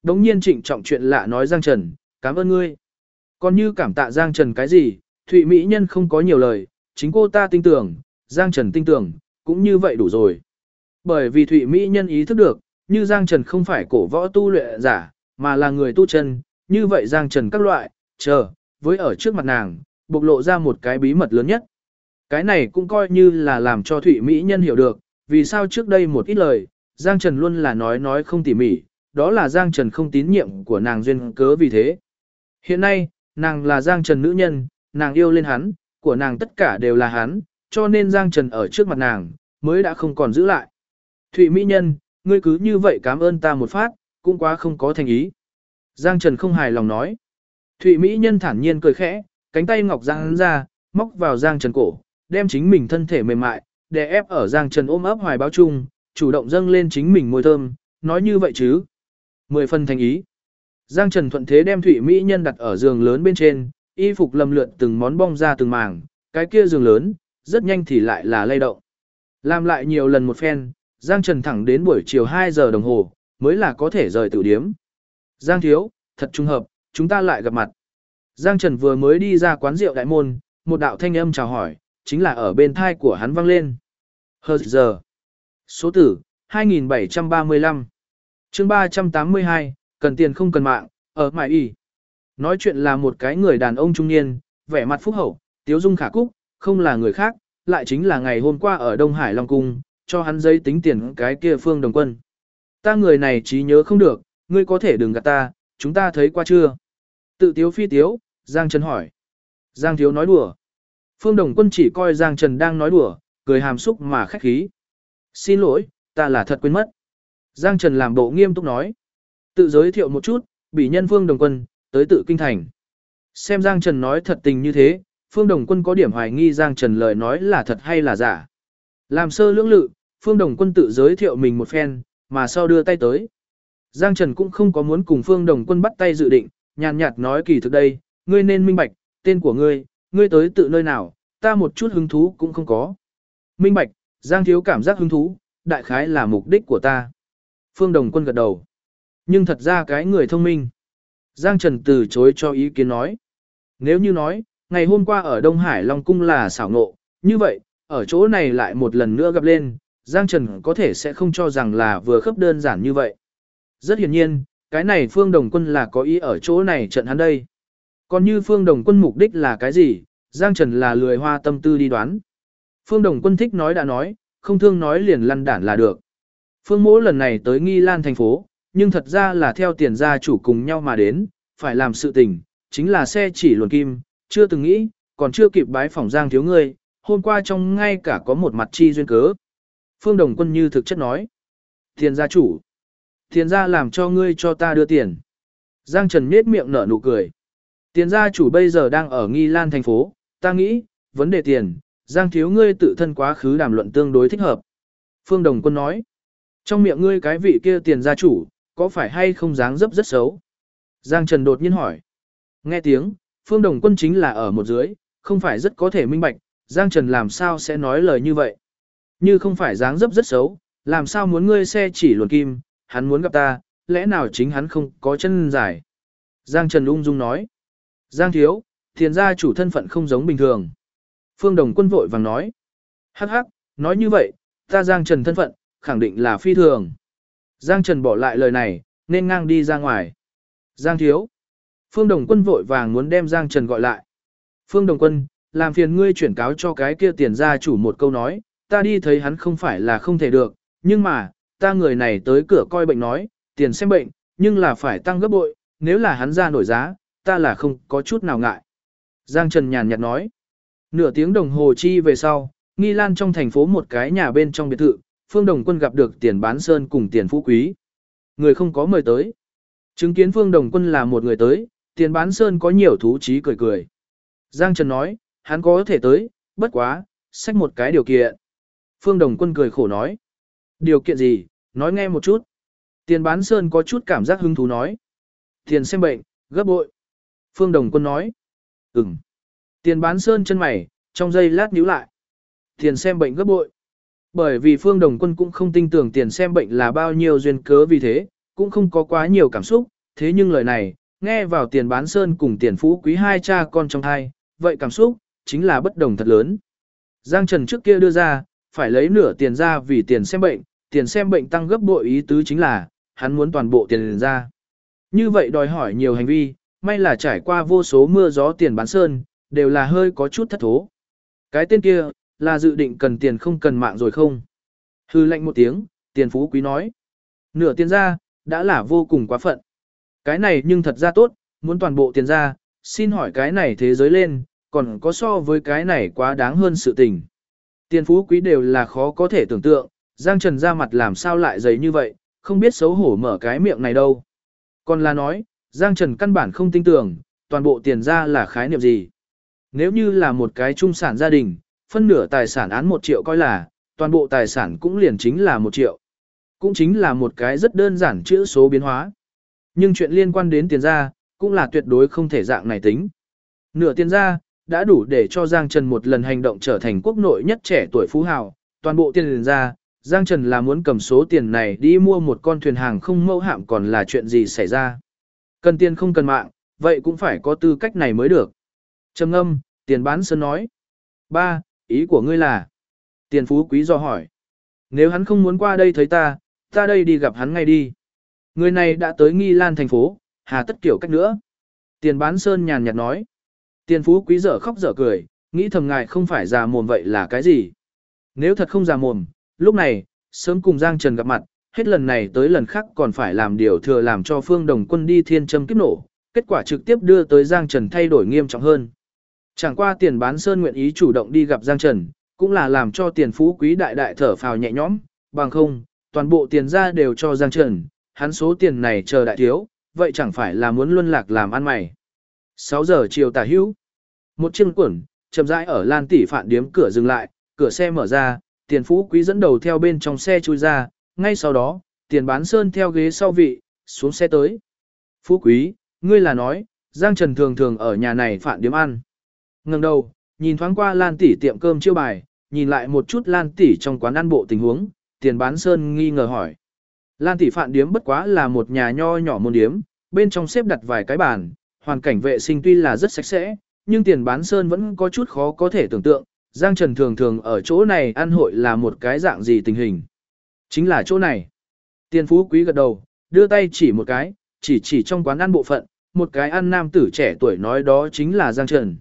S1: đống nhiên trịnh trọng chuyện lạ nói Giang Trần, cảm ơn ngươi. Còn như cảm tạ Giang Trần cái gì, Thụy Mỹ Nhân không có nhiều lời, chính cô ta tin tưởng, Giang Trần tin tưởng, cũng như vậy đủ rồi. Bởi vì Thụy Mỹ Nhân ý thức được, như Giang Trần không phải cổ võ tu luyện giả, mà là người tu chân, như vậy Giang Trần các loại, với ở trước mặt nàng, bộc lộ ra một cái bí mật lớn nhất. Cái này cũng coi như là làm cho Thụy Mỹ Nhân hiểu được, vì sao trước đây một ít lời, Giang Trần luôn là nói không tỉ mỉ, đó là Giang Trần không tín nhiệm của nàng duyên cớ vì thế. Hiện nay, nàng là Giang Trần nữ nhân, nàng yêu lên hắn, của nàng tất cả đều là hắn, cho nên Giang Trần ở trước mặt nàng, mới đã không còn giữ lại. Thụy Mỹ Nhân, ngươi cứ như vậy cảm ơn ta một phát, cũng quá không có thành ý. Giang Trần không hài lòng nói. Thụy Mỹ Nhân thản nhiên cười khẽ, cánh tay ngọc giang ra, móc vào Giang Trần cổ, đem chính mình thân thể mềm mại, đè ép ở Giang Trần ôm ấp hoài báo chung, chủ động dâng lên chính mình môi thơm, nói như vậy chứ. 10 phần thành ý. Giang Trần thuận thế đem Thụy Mỹ Nhân đặt ở giường lớn bên trên, y phục lầm lượn từng món bong ra từng màng, cái kia giường lớn, rất nhanh thì lại là lay động. Làm lại nhiều lần một phen, Giang Trần thẳng đến buổi chiều 2 giờ đồng hồ, mới là có thể rời tử điếm. Giang thiếu, thật trùng hợp, chúng ta lại gặp mặt. Giang Trần vừa mới đi ra quán rượu đại môn, một đạo thanh âm chào hỏi, chính là ở bên thai của hắn vang lên. Hờ giờ. Số tử, 2735. chương 382, cần tiền không cần mạng, ở mại y. Nói chuyện là một cái người đàn ông trung niên, vẻ mặt phúc hậu, tiếu dung khả cúc, không là người khác, lại chính là ngày hôm qua ở Đông Hải Long Cung, cho hắn giấy tính tiền cái kia Phương Đồng Quân. Ta người này trí nhớ không được, ngươi có thể đừng gạt ta, chúng ta thấy qua chưa? Tự tiếu phi tiếu, Giang Trần hỏi. Giang thiếu nói đùa. Phương Đồng Quân chỉ coi Giang Trần đang nói đùa, cười hàm xúc mà khách khí. Xin lỗi, ta là thật quên mất. Giang Trần làm bộ nghiêm túc nói. Tự giới thiệu một chút, bị nhân Phương Đồng Quân, tới tự kinh thành. Xem Giang Trần nói thật tình như thế, Phương Đồng Quân có điểm hoài nghi Giang Trần lời nói là thật hay là giả. Làm sơ lưỡng lự, Phương Đồng Quân tự giới thiệu mình một phen, mà sau đưa tay tới. Giang Trần cũng không có muốn cùng Phương Đồng Quân bắt tay dự định, nhàn nhạt nói kỳ thực đây, ngươi nên minh bạch, tên của ngươi tới tự nơi nào, ta một chút hứng thú cũng không có. Minh bạch, Giang thiếu cảm giác hứng thú, đại khái là mục đích của ta. Phương Đồng Quân gật đầu. Nhưng thật ra cái người thông minh. Giang Trần từ chối cho ý kiến nói. Nếu như nói, ngày hôm qua ở Đông Hải Long Cung là xảo ngộ, như vậy, ở chỗ này lại một lần nữa gặp lên, Giang Trần có thể sẽ không cho rằng là vừa khớp đơn giản như vậy. Rất hiển nhiên, cái này Phương Đồng Quân là có ý ở chỗ này trận hắn đây. Còn như Phương Đồng Quân mục đích là cái gì, Giang Trần là lười hoa tâm tư đi đoán. Phương Đồng Quân thích nói đã nói, không thương nói liền lăn đản là được. Phương Mỗ lần này tới Nghi Lan thành phố, nhưng thật ra là theo tiền gia chủ cùng nhau mà đến, phải làm sự tình, chính là xe chỉ luồn kim, chưa từng nghĩ, còn chưa kịp bái phỏng Giang thiếu ngươi, hôm qua trong ngay cả có một mặt chi duyên cớ. Phương Đồng Quân như thực chất nói, tiền gia chủ, tiền gia làm cho ngươi cho ta đưa tiền. Giang Trần nhếch miệng nở nụ cười. Tiền gia chủ bây giờ đang ở Nghi Lan thành phố, ta nghĩ, vấn đề tiền, Giang thiếu ngươi tự thân quá khứ đàm luận tương đối thích hợp. Phương Đồng Quân nói, trong miệng ngươi cái vị kia tiền gia chủ, có phải hay không dáng dấp rất xấu? Giang Trần đột nhiên hỏi. Nghe tiếng, Phương Đồng Quân chính là ở một dưới, không phải rất có thể minh bạch, Giang Trần làm sao sẽ nói lời như vậy? Như không phải dáng dấp rất xấu, làm sao muốn ngươi xe chỉ luồn kim, hắn muốn gặp ta, lẽ nào chính hắn không có chân dài? Giang Trần ung dung nói. Giang thiếu, tiền gia chủ thân phận không giống bình thường. Phương Đồng Quân vội vàng nói. Hắc hắc, nói như vậy, ta Giang Trần thân phận, khẳng định là phi thường. Giang Trần bỏ lại lời này, nên ngang đi ra ngoài. Giang thiếu. Phương Đồng Quân vội vàng muốn đem Giang Trần gọi lại. Phương Đồng Quân, làm phiền ngươi chuyển cáo cho cái kia tiền gia chủ một câu nói, ta đi thấy hắn không phải là không thể được, nhưng mà, ta người này tới cửa coi bệnh nói, tiền xem bệnh, nhưng là phải tăng gấp bội, nếu là hắn ra nổi giá, ta là không có chút nào ngại. Giang Trần nhàn nhạt nói. Nửa tiếng đồng hồ chi về sau, Nghi Lan trong thành phố một cái nhà bên trong biệt thự, Phương Đồng Quân gặp được Tiền Bán Sơn cùng Tiền Phú Quý. Người không có mời tới. Chứng kiến Phương Đồng Quân là một người tới, Tiền Bán Sơn có nhiều thú chí cười cười. Giang Trần nói, hắn có thể tới, bất quá, xách một cái điều kiện. Phương Đồng Quân cười khổ nói. Điều kiện gì, nói nghe một chút. Tiền Bán Sơn có chút cảm giác hứng thú nói. Tiền xem bệnh, gấp bội. Phương Đồng Quân nói. Ừm. Tiền Bán Sơn chân mày, trong giây lát nhíu lại. Tiền xem bệnh gấp bội. Bởi vì Phương Đồng Quân cũng không tin tưởng tiền xem bệnh là bao nhiêu duyên cớ vì thế, cũng không có quá nhiều cảm xúc, thế nhưng lời này, nghe vào Tiền Bán Sơn cùng Tiền Phú Quý hai cha con trong hai, vậy cảm xúc, chính là bất đồng thật lớn. Giang Trần trước kia đưa ra, phải lấy nửa tiền ra vì tiền xem bệnh tăng gấp bội ý tứ chính là, hắn muốn toàn bộ tiền ra. Như vậy đòi hỏi nhiều hành vi, may là trải qua vô số mưa gió Tiền Bán Sơn, đều là hơi có chút thất thố. Cái tên kia, là dự định cần tiền không cần mạng rồi không? Hư lệnh một tiếng, Tiền Phú Quý nói. Nửa tiền ra, đã là vô cùng quá phận. Cái này nhưng thật ra tốt, muốn toàn bộ tiền ra, xin hỏi cái này thế giới lên, còn có so với cái này quá đáng hơn sự tình. Tiền Phú Quý đều là khó có thể tưởng tượng, Giang Trần ra mặt làm sao lại dày như vậy, không biết xấu hổ mở cái miệng này đâu. Còn là nói, Giang Trần căn bản không tin tưởng, toàn bộ tiền ra là khái niệm gì. Nếu như là một cái trung sản gia đình, phân nửa tài sản án 1 triệu coi là, toàn bộ tài sản cũng liền chính là 1 triệu. Cũng chính là một cái rất đơn giản chữ số biến hóa. Nhưng chuyện liên quan đến tiền ra, cũng là tuyệt đối không thể dạng này tính. Nửa tiền ra, đã đủ để cho Giang Trần một lần hành động trở thành quốc nội nhất trẻ tuổi phú hào. Toàn bộ tiền ra, Giang Trần là muốn cầm số tiền này đi mua một con thuyền hàng không mẫu hạm còn là chuyện gì xảy ra. Cần tiền không cần mạng, vậy cũng phải có tư cách này mới được. Trầm ngâm, Tiền Bán Sơn nói. Ba, ý của ngươi là? Tiền Phú Quý do hỏi. Nếu hắn không muốn qua đây thấy ta đây đi gặp hắn ngay đi. Người này đã tới Nghi Lan thành phố, hà tất kiểu cách nữa. Tiền Bán Sơn nhàn nhạt nói. Tiền Phú Quý dở khóc dở cười, nghĩ thầm ngài không phải già mồm vậy là cái gì. Nếu thật không già mồm, lúc này, sớm cùng Giang Trần gặp mặt, hết lần này tới lần khác còn phải làm điều thừa làm cho Phương Đồng Quân đi thiên châm kiếp nổ, kết quả trực tiếp đưa tới Giang Trần thay đổi nghiêm trọng hơn. Chẳng qua Tiền Bán Sơn nguyện ý chủ động đi gặp Giang Trần, cũng là làm cho Tiền Phú Quý đại đại thở phào nhẹ nhõm, bằng không, toàn bộ tiền ra đều cho Giang Trần, hắn số tiền này chờ đại thiếu, vậy chẳng phải là muốn luân lạc làm ăn mày. 6 giờ chiều tả hữu, một chiếc quẩn, chậm rãi ở Lan Tỷ Phạn điếm cửa dừng lại, cửa xe mở ra, Tiền Phú Quý dẫn đầu theo bên trong xe chui ra, ngay sau đó, Tiền Bán Sơn theo ghế sau vị, xuống xe tới. Phú Quý, ngươi là nói, Giang Trần thường thường ở nhà này Phạn điếm ăn. Ngẩng đầu, nhìn thoáng qua Lan Tỷ tiệm cơm chiêu bài, nhìn lại một chút Lan Tỷ trong quán ăn bộ tình huống, Tiền Bán Sơn nghi ngờ hỏi. Lan Tỷ Phạn điếm bất quá là một nhà nho nhỏ môn điếm, bên trong xếp đặt vài cái bàn, hoàn cảnh vệ sinh tuy là rất sạch sẽ, nhưng Tiền Bán Sơn vẫn có chút khó có thể tưởng tượng, Giang Trần thường thường ở chỗ này ăn hội là một cái dạng gì tình hình. Chính là chỗ này. Tiền Phú Quý gật đầu, đưa tay chỉ một cái, chỉ trong quán ăn bộ phận, một cái ăn nam tử trẻ tuổi nói đó chính là Giang Trần.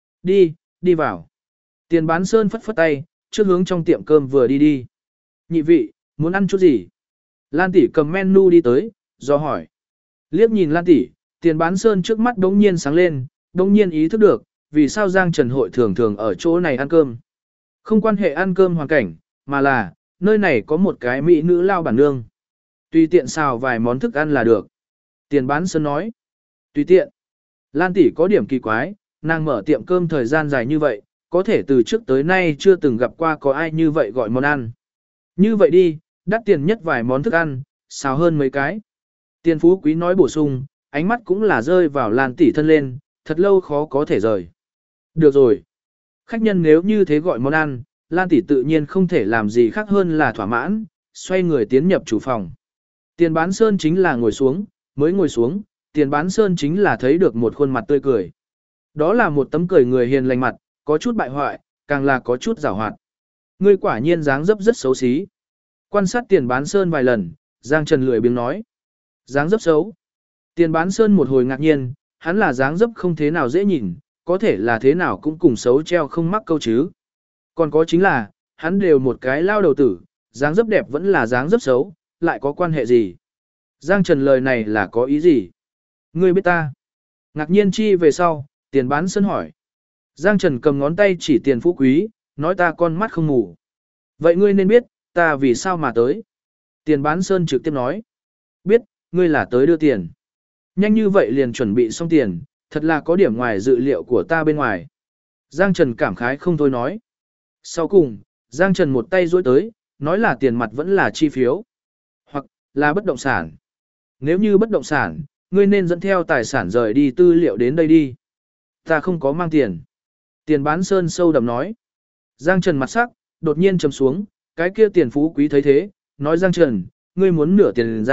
S1: Đi vào. Tiền Bán Sơn phất phất tay, trước hướng trong tiệm cơm vừa đi. Nhị vị, muốn ăn chút gì? Lan Tỷ cầm menu đi tới, do hỏi. Liếc nhìn Lan Tỷ, Tiền Bán Sơn trước mắt đống nhiên sáng lên, đống nhiên ý thức được, vì sao Giang Trần hội thường thường ở chỗ này ăn cơm. Không quan hệ ăn cơm hoàn cảnh, mà là, nơi này có một cái mỹ nữ lao bản nương. Tùy tiện xào vài món thức ăn là được. Tiền Bán Sơn nói. Tùy tiện. Lan Tỷ có điểm kỳ quái, nàng mở tiệm cơm thời gian dài như vậy, có thể từ trước tới nay chưa từng gặp qua có ai như vậy gọi món ăn. Như vậy đi, đắt tiền nhất vài món thức ăn, xào hơn mấy cái. Tiền Phú Quý nói bổ sung, ánh mắt cũng là rơi vào Lan Tỷ thân lên, thật lâu khó có thể rời. Được rồi. Khách nhân nếu như thế gọi món ăn, Lan Tỷ tự nhiên không thể làm gì khác hơn là thỏa mãn, xoay người tiến nhập chủ phòng. Tiền Bán Sơn chính là ngồi xuống, mới ngồi xuống, Tiền Bán Sơn chính là thấy được một khuôn mặt tươi cười. Đó là một tấm cười người hiền lành mặt, có chút bại hoại, càng là có chút giảo hoạt. Ngươi quả nhiên dáng dấp rất xấu xí. Quan sát Tiền Bán Sơn vài lần, Giang Trần lười biếng nói. Dáng dấp xấu. Tiền Bán Sơn một hồi ngạc nhiên, hắn là dáng dấp không thế nào dễ nhìn, có thể là thế nào cũng cùng xấu treo không mắc câu chứ. Còn có chính là, hắn đều một cái lao đầu tử, dáng dấp đẹp vẫn là dáng dấp xấu, lại có quan hệ gì? Giang Trần lời này là có ý gì? Ngươi biết ta. Ngạc nhiên chi về sau, Tiền Bán Sơn hỏi. Giang Trần cầm ngón tay chỉ Tiền Phú Quý, nói ta con mắt không ngủ. Vậy ngươi nên biết, ta vì sao mà tới? Tiền Bán Sơn trực tiếp nói. Biết, ngươi là tới đưa tiền. Nhanh như vậy liền chuẩn bị xong tiền, thật là có điểm ngoài dự liệu của ta bên ngoài. Giang Trần cảm khái không thôi nói. Sau cùng, Giang Trần một tay duỗi tới, nói là tiền mặt vẫn là chi phiếu, hoặc là bất động sản. Nếu như bất động sản, ngươi nên dẫn theo tài sản rời đi tư liệu đến đây đi. Ta không có mang tiền. Tiền Bán Sơn sâu đậm nói. Giang Trần mặt sắc, đột nhiên trầm xuống, cái kia Tiền Phú Quý thấy thế, nói Giang Trần, ngươi muốn nửa tiền ra,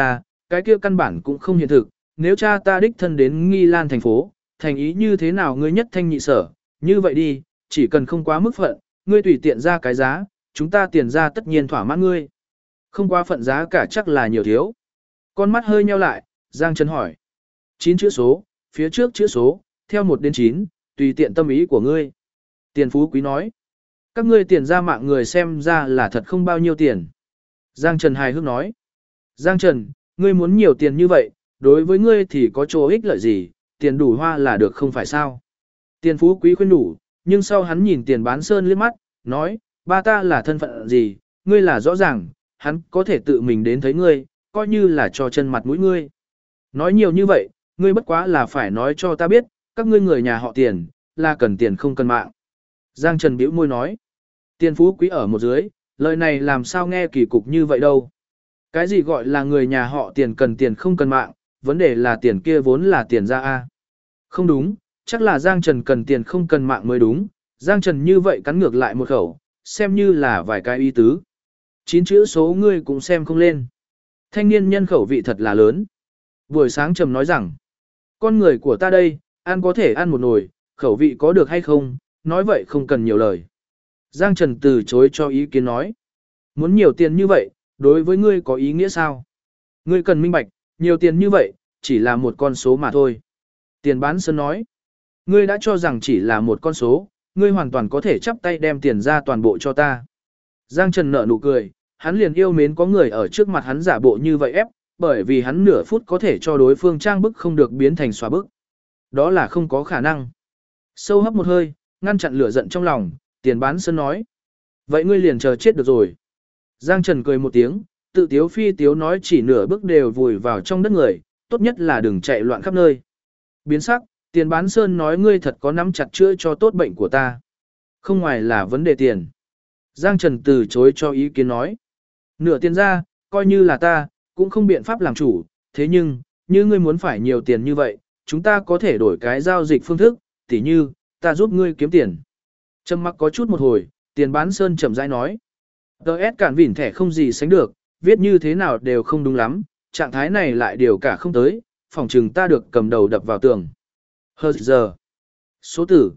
S1: cái kia căn bản cũng không hiện thực, nếu cha ta đích thân đến Nghi Lan thành phố, thành ý như thế nào ngươi nhất thanh nhị sở, như vậy đi, chỉ cần không quá mức phận, ngươi tùy tiện ra cái giá, chúng ta tiền ra tất nhiên thỏa mãn ngươi. Không quá phận giá cả chắc là nhiều thiếu. Con mắt hơi nheo lại, Giang Trần hỏi. 9 chữ số, phía trước chữ số, theo 1 đến 9, tùy tiện tâm ý của ngươi. Tiền Phú Quý nói. Các ngươi tiền ra mạng người xem ra là thật không bao nhiêu tiền. Giang Trần hài hước nói. Giang Trần, ngươi muốn nhiều tiền như vậy, đối với ngươi thì có chỗ ích lợi gì, tiền đủ hoa là được không phải sao. Tiền Phú Quý khuyên đủ, nhưng sau hắn nhìn tiền bán sơn liếc mắt, nói, ba ta là thân phận gì, ngươi là rõ ràng, hắn có thể tự mình đến thấy ngươi, coi như là cho chân mặt mũi ngươi. Nói nhiều như vậy, ngươi bất quá là phải nói cho ta biết, các ngươi người nhà họ tiền, là cần tiền không cần mạng. Giang Trần bĩu môi nói, tiền Phú Quý ở một dưới, lời này làm sao nghe kỳ cục như vậy đâu. Cái gì gọi là người nhà họ tiền cần tiền không cần mạng, vấn đề là tiền kia vốn là tiền ra a. Không đúng, chắc là Giang Trần cần tiền không cần mạng mới đúng, Giang Trần như vậy cắn ngược lại một khẩu, xem như là vài cái ý tứ. 9 chữ số ngươi cũng xem không lên. Thanh niên nhân khẩu vị thật là lớn. Buổi sáng Trầm nói rằng, con người của ta đây, ăn có thể ăn một nồi, khẩu vị có được hay không, nói vậy không cần nhiều lời. Giang Trần từ chối cho ý kiến nói, muốn nhiều tiền như vậy, đối với ngươi có ý nghĩa sao? Ngươi cần minh bạch, nhiều tiền như vậy, chỉ là một con số mà thôi. Tiền bán sơn nói, ngươi đã cho rằng chỉ là một con số, ngươi hoàn toàn có thể chắp tay đem tiền ra toàn bộ cho ta. Giang Trần nở nụ cười, hắn liền yêu mến có người ở trước mặt hắn giả bộ như vậy ép, bởi vì hắn nửa phút có thể cho đối phương trang bức không được biến thành xóa bức. Đó là không có khả năng. Sâu hấp một hơi, ngăn chặn lửa giận trong lòng, tiền bán sơn nói. Vậy ngươi liền chờ chết được rồi. Giang Trần cười một tiếng, tự tiếu phi tiếu nói chỉ nửa bước đều vùi vào trong đất người, tốt nhất là đừng chạy loạn khắp nơi. Biến sắc, tiền bán sơn nói ngươi thật có nắm chặt chữa cho tốt bệnh của ta. Không ngoài là vấn đề tiền. Giang Trần từ chối cho ý kiến nói. Nửa tiền ra, coi như là ta, cũng không biện pháp làm chủ, thế nhưng, như ngươi muốn phải nhiều tiền như vậy, chúng ta có thể đổi cái giao dịch phương thức, tỉ như, ta giúp ngươi kiếm tiền. Trầm mặc có chút một hồi, tiền bán sơn chậm rãi nói. DS cản vỉn thẻ không gì sánh được, viết như thế nào đều không đúng lắm, trạng thái này lại điều cả không tới, phòng trừng ta được cầm đầu đập vào tường. Hờ giờ. Số tử,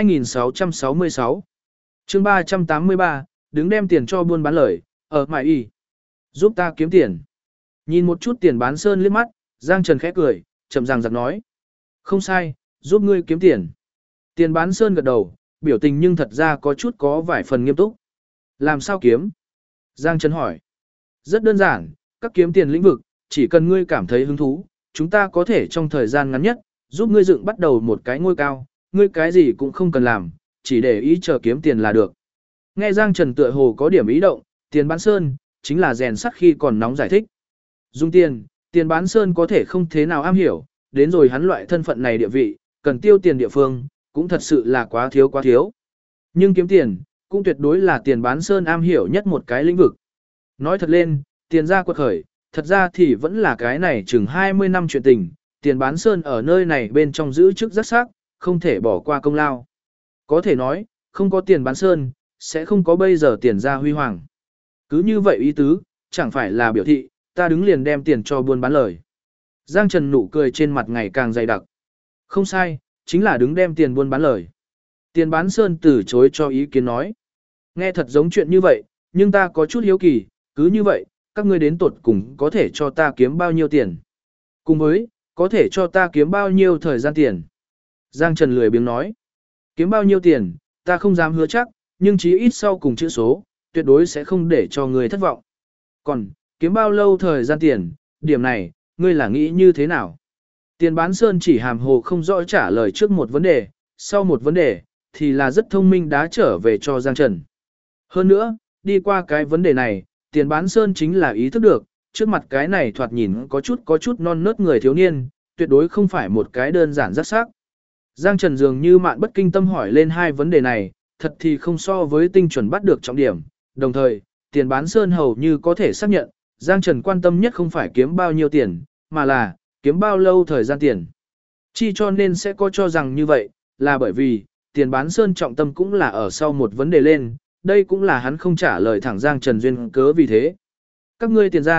S1: 2666. Chương 383, đứng đem tiền cho buôn bán lời, ở mại y. Giúp ta kiếm tiền. Nhìn một chút tiền bán sơn liếc mắt, Giang Trần khẽ cười, chậm ràng giặc nói. Không sai, giúp ngươi kiếm tiền. Tiền bán sơn gật đầu, biểu tình nhưng thật ra có vài phần nghiêm túc. Làm sao kiếm? Giang Trần hỏi. Rất đơn giản, các kiếm tiền lĩnh vực, chỉ cần ngươi cảm thấy hứng thú, chúng ta có thể trong thời gian ngắn nhất, giúp ngươi dựng bắt đầu một cái ngôi cao, ngươi cái gì cũng không cần làm, chỉ để ý chờ kiếm tiền là được. Nghe Giang Trần tựa hồ có điểm ý động, tiền bán sơn, chính là rèn sắt khi còn nóng giải thích. Dùng tiền, tiền bán sơn có thể không thế nào am hiểu, đến rồi hắn loại thân phận này địa vị, cần tiêu tiền địa phương, cũng thật sự là quá thiếu. Nhưng kiếm tiền, cũng tuyệt đối là tiền bán sơn am hiểu nhất một cái lĩnh vực. Nói thật lên, tiền ra quật khởi, thật ra thì vẫn là cái này chừng 20 năm chuyện tình, tiền bán sơn ở nơi này bên trong giữ chức rất sắc, không thể bỏ qua công lao. Có thể nói, không có tiền bán sơn, sẽ không có bây giờ tiền ra huy hoàng. Cứ như vậy ý tứ, chẳng phải là biểu thị, ta đứng liền đem tiền cho buôn bán lời. Giang Trần nụ cười trên mặt ngày càng dày đặc. Không sai, chính là đứng đem tiền buôn bán lời. Tiền bán sơn từ chối cho ý kiến nói. Nghe thật giống chuyện như vậy, nhưng ta có chút hiếu kỳ, cứ như vậy, các ngươi đến tột cùng có thể cho ta kiếm bao nhiêu tiền. Cùng với, có thể cho ta kiếm bao nhiêu thời gian tiền. Giang Trần lười biếng nói. Kiếm bao nhiêu tiền, ta không dám hứa chắc, nhưng chí ít sau cùng chữ số, tuyệt đối sẽ không để cho người thất vọng. Còn, kiếm bao lâu thời gian tiền, điểm này, ngươi là nghĩ như thế nào? Tiền bán sơn chỉ hàm hồ không rõ trả lời trước một vấn đề, sau một vấn đề, thì là rất thông minh đá trở về cho Giang Trần. Hơn nữa, đi qua cái vấn đề này, tiền bán sơn chính là ý thức được, trước mặt cái này thoạt nhìn có chút non nớt người thiếu niên, tuyệt đối không phải một cái đơn giản rất sắc. Giang Trần dường như mạn bất kinh tâm hỏi lên hai vấn đề này, thật thì không so với tinh chuẩn bắt được trọng điểm, đồng thời, tiền bán sơn hầu như có thể xác nhận, Giang Trần quan tâm nhất không phải kiếm bao nhiêu tiền, mà là kiếm bao lâu thời gian tiền. Chi cho nên sẽ có cho rằng như vậy, là bởi vì, tiền bán sơn trọng tâm cũng là ở sau một vấn đề lên, đây cũng là hắn không trả lời thẳng Giang Trần duyên cớ vì thế. Các ngươi tiền ra,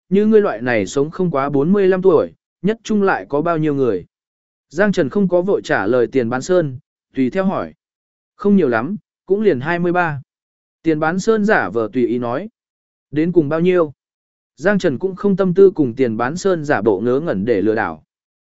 S1: như ngươi loại này sống không quá 45 tuổi, nhất chung lại có bao nhiêu người. Giang Trần không có vội trả lời Tiền Bán Sơn, tùy theo hỏi. Không nhiều lắm, cũng liền 23. Tiền Bán Sơn giả vờ tùy ý nói. Đến cùng bao nhiêu? Giang Trần cũng không tâm tư cùng Tiền Bán Sơn giả bộ ngớ ngẩn để lừa đảo.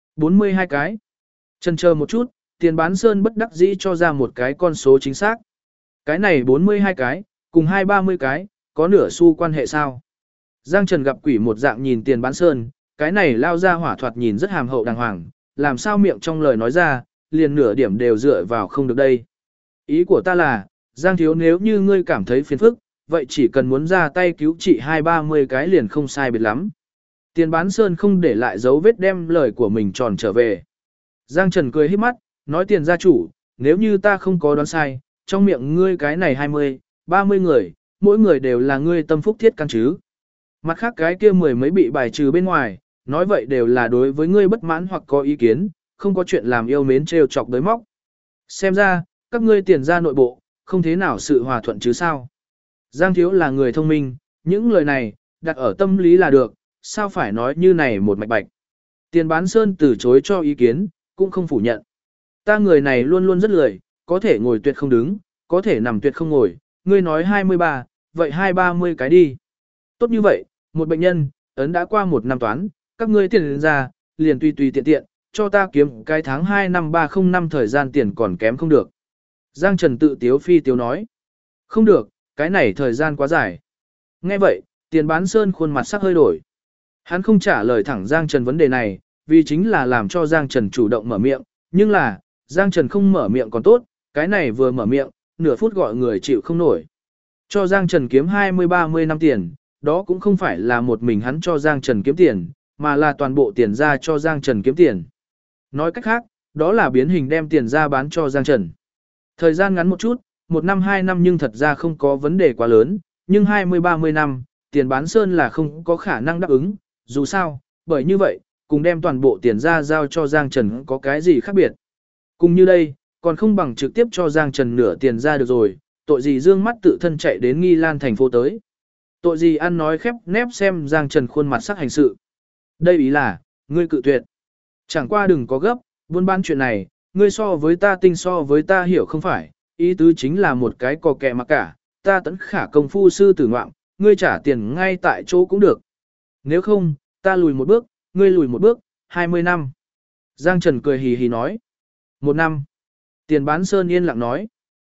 S1: 42 cái. Chần chờ một chút, Tiền Bán Sơn bất đắc dĩ cho ra một cái con số chính xác. Cái này 42 cái, cùng 230 cái, có nửa xu quan hệ sao? Giang Trần gặp quỷ một dạng nhìn Tiền Bán Sơn, cái này lao ra hỏa thoạt nhìn rất hàm hậu đàng hoàng, làm sao miệng trong lời nói ra, liền nửa điểm đều dựa vào không được đây. Ý của ta là, Giang thiếu nếu như ngươi cảm thấy phiền phức, vậy chỉ cần muốn ra tay cứu trị 2-30 cái liền không sai biệt lắm. Tiền Bán Sơn không để lại dấu vết đem lời của mình tròn trở về. Giang Trần cười híp mắt, nói Tiền gia chủ, nếu như ta không có đoán sai, trong miệng ngươi cái này 20-30 người, mỗi người đều là ngươi tâm phúc thiết căn chứ. Mặt khác cái kia mười mấy bị bài trừ bên ngoài, nói vậy đều là đối với ngươi bất mãn hoặc có ý kiến, không có chuyện làm yêu mến trêu chọc đối móc. Xem ra, các ngươi Tiền gia nội bộ, không thế nào sự hòa thuận chứ sao. Giang thiếu là người thông minh, những lời này, đặt ở tâm lý là được, sao phải nói như này một mạch bạch. Tiền Bán Sơn từ chối cho ý kiến, cũng không phủ nhận. Ta người này luôn luôn rất lười, có thể ngồi tuyệt không đứng, có thể nằm tuyệt không ngồi, ngươi nói 23, vậy 2-30 cái đi. Tốt như vậy, một bệnh nhân, ấn đã qua một năm toán, các ngươi tiền ra, liền tùy tùy tiện tiện, cho ta kiếm cái tháng 2 năm 305 thời gian tiền còn kém không được. Giang Trần tự tiếu phi tiếu nói. Không được, cái này thời gian quá dài. Nghe vậy, Tiền Bán Sơn khuôn mặt sắc hơi đổi. Hắn không trả lời thẳng Giang Trần vấn đề này, vì chính là làm cho Giang Trần chủ động mở miệng, nhưng là, Giang Trần không mở miệng còn tốt, cái này vừa mở miệng, nửa phút gọi người chịu không nổi. Cho Giang Trần kiếm 20-30 năm tiền, đó cũng không phải là một mình hắn cho Giang Trần kiếm tiền, mà là toàn bộ tiền ra cho Giang Trần kiếm tiền. Nói cách khác, đó là biến hình đem tiền ra bán cho Giang Trần. Thời gian ngắn một chút, 1 năm 2 năm nhưng thật ra không có vấn đề quá lớn, nhưng 20-30 năm, Tiền Bán Sơn là không có khả năng đáp ứng, dù sao, bởi như vậy, cùng đem toàn bộ tiền ra giao cho Giang Trần có cái gì khác biệt. Cùng như đây, còn không bằng trực tiếp cho Giang Trần nửa tiền ra được rồi, tội gì dương mắt tự thân chạy đến Nghi Lan thành phố tới. Tội gì ăn nói khép nép xem Giang Trần khuôn mặt sắc hành sự. Đây ý là, ngươi cự tuyệt. Chẳng qua đừng có gấp, buôn bán chuyện này, ngươi so với ta tinh so với ta hiểu không phải, ý tứ chính là một cái cò kẹ mà cả, ta tẫn khả công phu sư tử ngoạm, ngươi trả tiền ngay tại chỗ cũng được. Nếu không, ta lùi một bước, ngươi lùi một bước, 20 năm. Giang Trần cười hì hì nói. 1 năm. Tiền Bán Sơn yên lặng nói.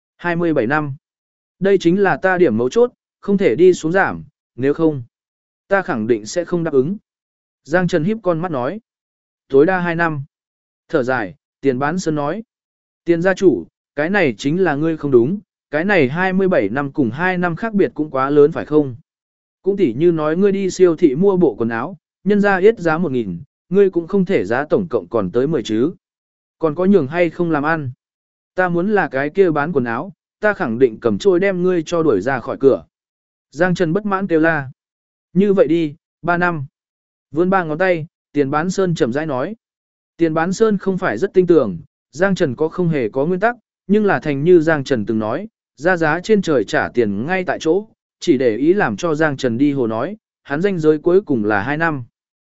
S1: 27 năm. Đây chính là ta điểm mấu chốt, không thể đi xuống giảm, nếu không, ta khẳng định sẽ không đáp ứng. Giang Trần híp con mắt nói. Tối đa 2 năm. Thở dài, Tiền Bán Sơn nói. Tiền gia chủ, cái này chính là ngươi không đúng, cái này 27 năm cùng 2 năm khác biệt cũng quá lớn phải không? Cũng tỉ như nói ngươi đi siêu thị mua bộ quần áo, nhân ra yết giá 1.000, ngươi cũng không thể giá tổng cộng còn tới 10 chứ. Còn có nhường hay không làm ăn? Ta muốn là cái kia bán quần áo, ta khẳng định cầm trôi đem ngươi cho đuổi ra khỏi cửa. Giang Trần bất mãn kêu la. Như vậy đi, 3 năm. Vươn 3 ngón tay, Tiền Bán Sơn chậm rãi nói. Tiền Bán Sơn không phải rất tin tưởng, Giang Trần có không hề có nguyên tắc, nhưng là thành như Giang Trần từng nói, ra giá trên trời trả tiền ngay tại chỗ, chỉ để ý làm cho Giang Trần đi hồ nói, hắn danh giới cuối cùng là 2 năm.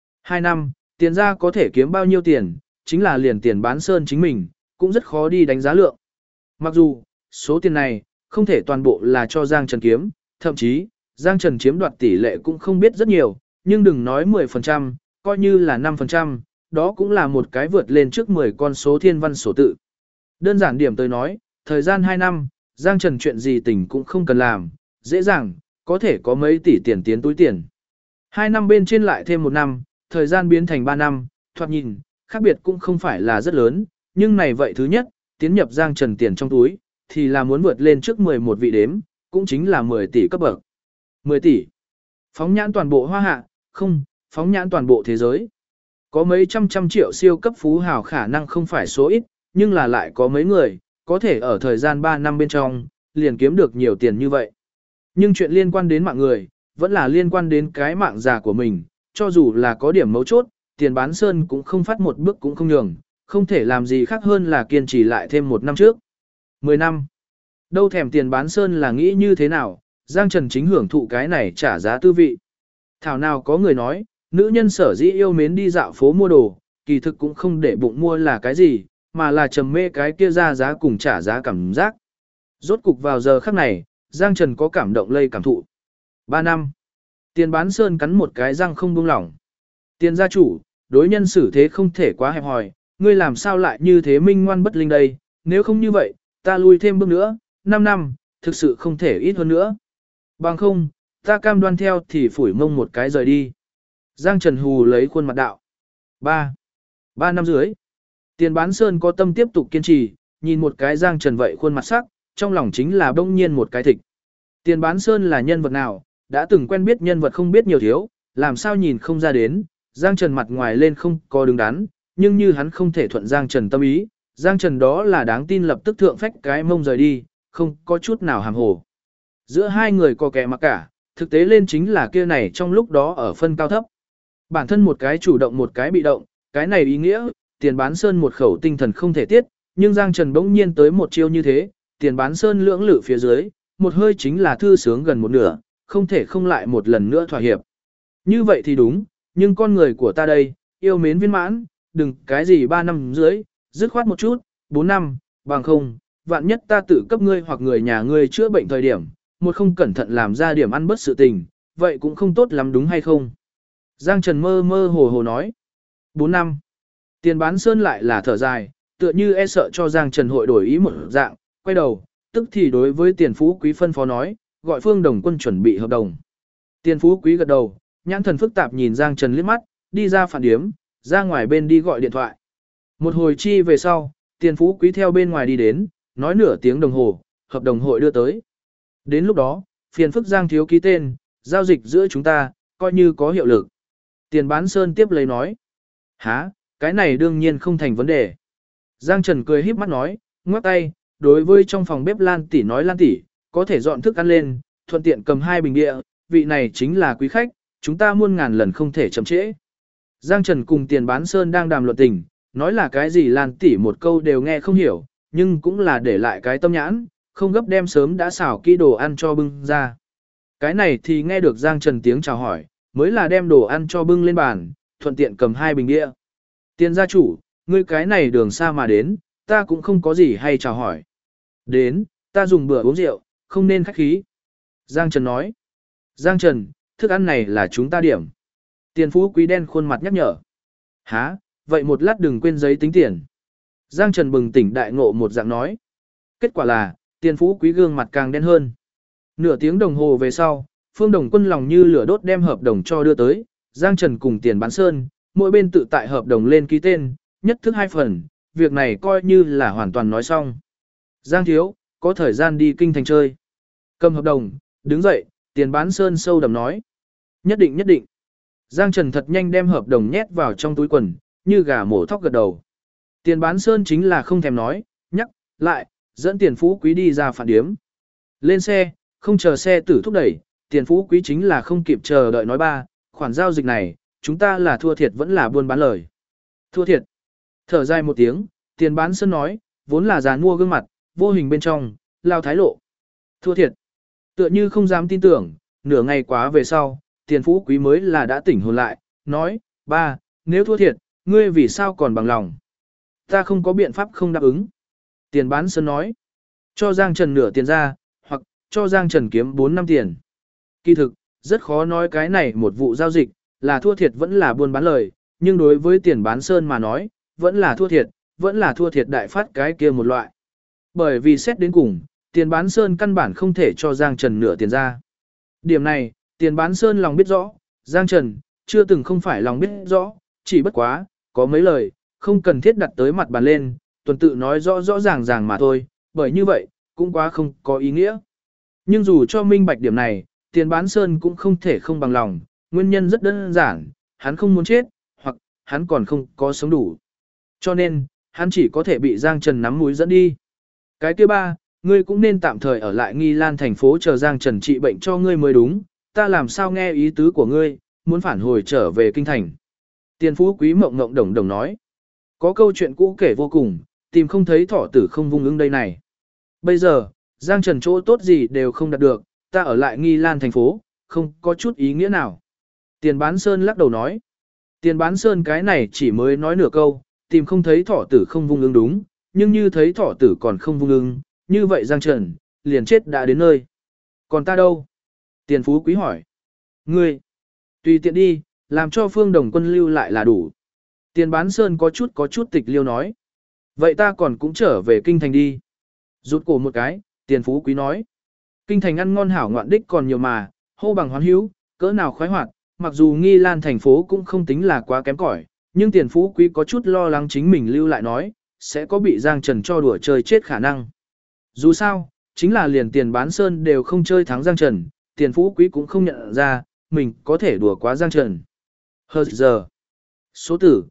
S1: 2 năm, tiền ra có thể kiếm bao nhiêu tiền, chính là liền Tiền Bán Sơn chính mình, cũng rất khó đi đánh giá lượng. Mặc dù, số tiền này, không thể toàn bộ là cho Giang Trần kiếm, thậm chí, Giang Trần chiếm đoạt tỷ lệ cũng không biết rất nhiều, nhưng đừng nói 10%, coi như là 5%, đó cũng là một cái vượt lên trước 10 con số thiên văn số tự. Đơn giản điểm tới nói, thời gian 2 năm, Giang Trần chuyện gì tỉnh cũng không cần làm, dễ dàng, có thể có mấy tỷ tiền tiến túi tiền. 2 năm bên trên lại thêm 1 năm, thời gian biến thành 3 năm, thoạt nhìn, khác biệt cũng không phải là rất lớn, nhưng này vậy thứ nhất, tiến nhập Giang Trần tiền trong túi, thì là muốn vượt lên trước 11 vị đếm, cũng chính là 10 tỷ cấp bậc. 10 tỷ. Phóng nhãn toàn bộ hoa hạ, không, phóng nhãn toàn bộ thế giới. Có mấy trăm triệu siêu cấp phú hào khả năng không phải số ít, nhưng là lại có mấy người, có thể ở thời gian 3 năm bên trong, liền kiếm được nhiều tiền như vậy. Nhưng chuyện liên quan đến mạng người, vẫn là liên quan đến cái mạng già của mình, cho dù là có điểm mấu chốt, Tiền Bán Sơn cũng không phát một bước cũng không nhường, không thể làm gì khác hơn là kiên trì lại thêm 1 năm trước. 10 năm. Đâu thèm Tiền Bán Sơn là nghĩ như thế nào, Giang Trần chính hưởng thụ cái này trả giá tư vị. Thảo nào có người nói, Nữ nhân sở dĩ yêu mến đi dạo phố mua đồ, kỳ thực cũng không để bụng mua là cái gì, mà là trầm mê cái kia ra giá cùng trả giá cảm giác. Rốt cục vào giờ khắc này, Giang Trần có cảm động lây cảm thụ. 3 năm. Tiền bán sơn cắn một cái răng không buông lỏng. Tiền gia chủ, đối nhân xử thế không thể quá hẹp hòi, ngươi làm sao lại như thế minh ngoan bất linh đây, nếu không như vậy, ta lui thêm bước nữa, 5 năm, thực sự không thể ít hơn nữa. Bằng không, ta cam đoan theo thì phủi mông một cái rời đi. Giang Trần hù lấy khuôn mặt đạo. 3 năm dưới. Tiền bán sơn có tâm tiếp tục kiên trì, nhìn một cái Giang Trần vậy khuôn mặt sắc, trong lòng chính là bỗng nhiên một cái thịch. Tiền bán sơn là nhân vật nào, đã từng quen biết nhân vật không biết nhiều thiếu, làm sao nhìn không ra đến, Giang Trần mặt ngoài lên không có đứng đắn, nhưng như hắn không thể thuận Giang Trần tâm ý, Giang Trần đó là đáng tin lập tức thượng phách cái mông rời đi, không có chút nào hàm hồ. Giữa hai người có kẻ mặc cả, thực tế lên chính là kia này trong lúc đó ở phân cao thấp. Bản thân một cái chủ động một cái bị động, cái này ý nghĩa, tiền bán sơn một khẩu tinh thần không thể tiết, nhưng Giang Trần bỗng nhiên tới một chiêu như thế, tiền bán sơn lưỡng lự phía dưới, một hơi chính là thư sướng gần một nửa, không thể không lại một lần nữa thỏa hiệp. Như vậy thì đúng, nhưng con người của ta đây, yêu mến viên mãn, đừng cái gì 3 năm dưới, dứt khoát một chút, 4 năm, bằng không, vạn nhất ta tự cấp ngươi hoặc người nhà ngươi chữa bệnh thời điểm, một không cẩn thận làm ra điểm ăn bất sự tình, vậy cũng không tốt lắm đúng hay không? Giang Trần mơ mơ hồ hồ nói. 4 năm. Tiền bán sơn lại là thở dài, tựa như e sợ cho Giang Trần hội đổi ý một dạng, quay đầu, tức thì đối với tiền phú quý phân phó nói, gọi Phương Đồng Quân chuẩn bị hợp đồng. Tiền phú quý gật đầu, nhãn thần phức tạp nhìn Giang Trần liếc mắt, đi ra phản điếm, ra ngoài bên đi gọi điện thoại. Một hồi chi về sau, tiền phú quý theo bên ngoài đi đến, nói nửa tiếng đồng hồ, hợp đồng hội đưa tới. Đến lúc đó, phiền phức Giang thiếu ký tên, giao dịch giữa chúng ta, coi như có hiệu lực. Tiền bán sơn tiếp lấy nói. Hả, cái này đương nhiên không thành vấn đề. Giang Trần cười híp mắt nói, ngoắc tay, đối với trong phòng bếp Lan tỷ nói Lan tỷ, có thể dọn thức ăn lên, thuận tiện cầm 2 bình địa, vị này chính là quý khách, chúng ta muôn ngàn lần không thể chậm trễ. Giang Trần cùng tiền bán sơn đang đàm luận tình, nói là cái gì Lan tỷ một câu đều nghe không hiểu, nhưng cũng là để lại cái tâm nhãn, không gấp đem sớm đã xào kỹ đồ ăn cho bưng ra. Cái này thì nghe được Giang Trần tiếng chào hỏi, mới là đem đồ ăn cho bưng lên bàn, thuận tiện cầm 2 bình địa. Tiền gia chủ, ngươi cái này đường xa mà đến, ta cũng không có gì hay chào hỏi. Đến, ta dùng bữa uống rượu, không nên khách khí. Giang Trần nói. Giang Trần, thức ăn này là chúng ta điểm. Tiền phú quý đen khuôn mặt nhắc nhở. Hả, vậy một lát đừng quên giấy tính tiền. Giang Trần bừng tỉnh đại ngộ một dạng nói. Kết quả là, tiền phú quý gương mặt càng đen hơn. Nửa tiếng đồng hồ về sau, Phương Đồng Quân lòng như lửa đốt đem hợp đồng cho đưa tới. Giang Trần cùng tiền bán sơn, mỗi bên tự tại hợp đồng lên ký tên, nhất thức 2 phần, việc này coi như là hoàn toàn nói xong. Giang thiếu, có thời gian đi kinh thành chơi. Cầm hợp đồng, đứng dậy, tiền bán sơn sâu đầm nói. Nhất định nhất định. Giang Trần thật nhanh đem hợp đồng nhét vào trong túi quần, như gà mổ thóc gật đầu. Tiền bán sơn chính là không thèm nói, nhắc, lại, dẫn tiền phú quý đi ra phản điếm. Lên xe, không chờ xe tử thúc đẩy, tiền phú quý chính là không kịp chờ đợi nói ba, khoản giao dịch này, chúng ta là thua thiệt vẫn là buôn bán lời. Thua thiệt. Thở dài một tiếng, tiền bán sơn nói, vốn là dàn mua gương mặt, vô hình bên trong, lao thái lộ. Thua thiệt. Tựa như không dám tin tưởng, nửa ngày quá về sau, tiền phú quý mới là đã tỉnh hồn lại, nói, ba, nếu thua thiệt, ngươi vì sao còn bằng lòng? Ta không có biện pháp không đáp ứng. Tiền bán sơn nói, cho Giang Trần nửa tiền ra, hoặc cho Giang Trần kiếm 4 năm tiền. Kỳ thực, rất khó nói cái này một vụ giao dịch, là thua thiệt vẫn là buôn bán lời, nhưng đối với tiền bán sơn mà nói, vẫn là thua thiệt đại phát cái kia một loại. Bởi vì xét đến cùng, tiền bán sơn căn bản không thể cho Giang Trần nửa tiền ra. Điểm này, tiền bán sơn lòng biết rõ, Giang Trần, chưa từng không phải lòng biết rõ, chỉ bất quá, có mấy lời, không cần thiết đặt tới mặt bàn lên, tuần tự nói rõ rõ ràng ràng mà thôi, bởi như vậy, cũng quá không có ý nghĩa. Nhưng dù cho minh bạch điểm này, tiền bán sơn cũng không thể không bằng lòng, nguyên nhân rất đơn giản, hắn không muốn chết, hoặc hắn còn không có sống đủ. Cho nên, hắn chỉ có thể bị Giang Trần nắm mũi dẫn đi. Cái kia ba, ngươi cũng nên tạm thời ở lại Nghi Lan thành phố chờ Giang Trần trị bệnh cho ngươi mới đúng, ta làm sao nghe ý tứ của ngươi, muốn phản hồi trở về kinh thành. Tiền phú quý mộng ngộng đồng đồng nói. Có câu chuyện cũ kể vô cùng, tìm không thấy thỏ tử không vung ứng đây này. Bây giờ, Giang Trần chỗ tốt gì đều không đạt được, ta ở lại Nghi Lan thành phố, không có chút ý nghĩa nào. Tiền bán sơn lắc đầu nói. Tiền bán sơn cái này chỉ mới nói nửa câu, tìm không thấy thỏ tử không vung ứng đúng, nhưng như thấy thỏ tử còn không vung ứng, như vậy Giang Trần, liền chết đã đến nơi. Còn ta đâu? Tiền phú quý hỏi. Ngươi, tùy tiện đi, làm cho Phương Đồng Quân lưu lại là đủ. Tiền bán sơn có chút tịch liêu nói. Vậy ta còn cũng trở về kinh thành đi. Rút cổ một cái, tiền phú quý nói. Kinh thành ăn ngon hảo ngoạn đích còn nhiều mà, hô bằng hoán hữu, cỡ nào khoái hoạt, mặc dù Nghi Lan thành phố cũng không tính là quá kém cỏi, nhưng tiền phú quý có chút lo lắng chính mình lưu lại nói, sẽ có bị Giang Trần cho đùa chơi chết khả năng. Dù sao, chính là liền tiền bán sơn đều không chơi thắng Giang Trần, tiền phú quý cũng không nhận ra, mình có thể đùa quá Giang Trần. Hờ giờ. Số tử,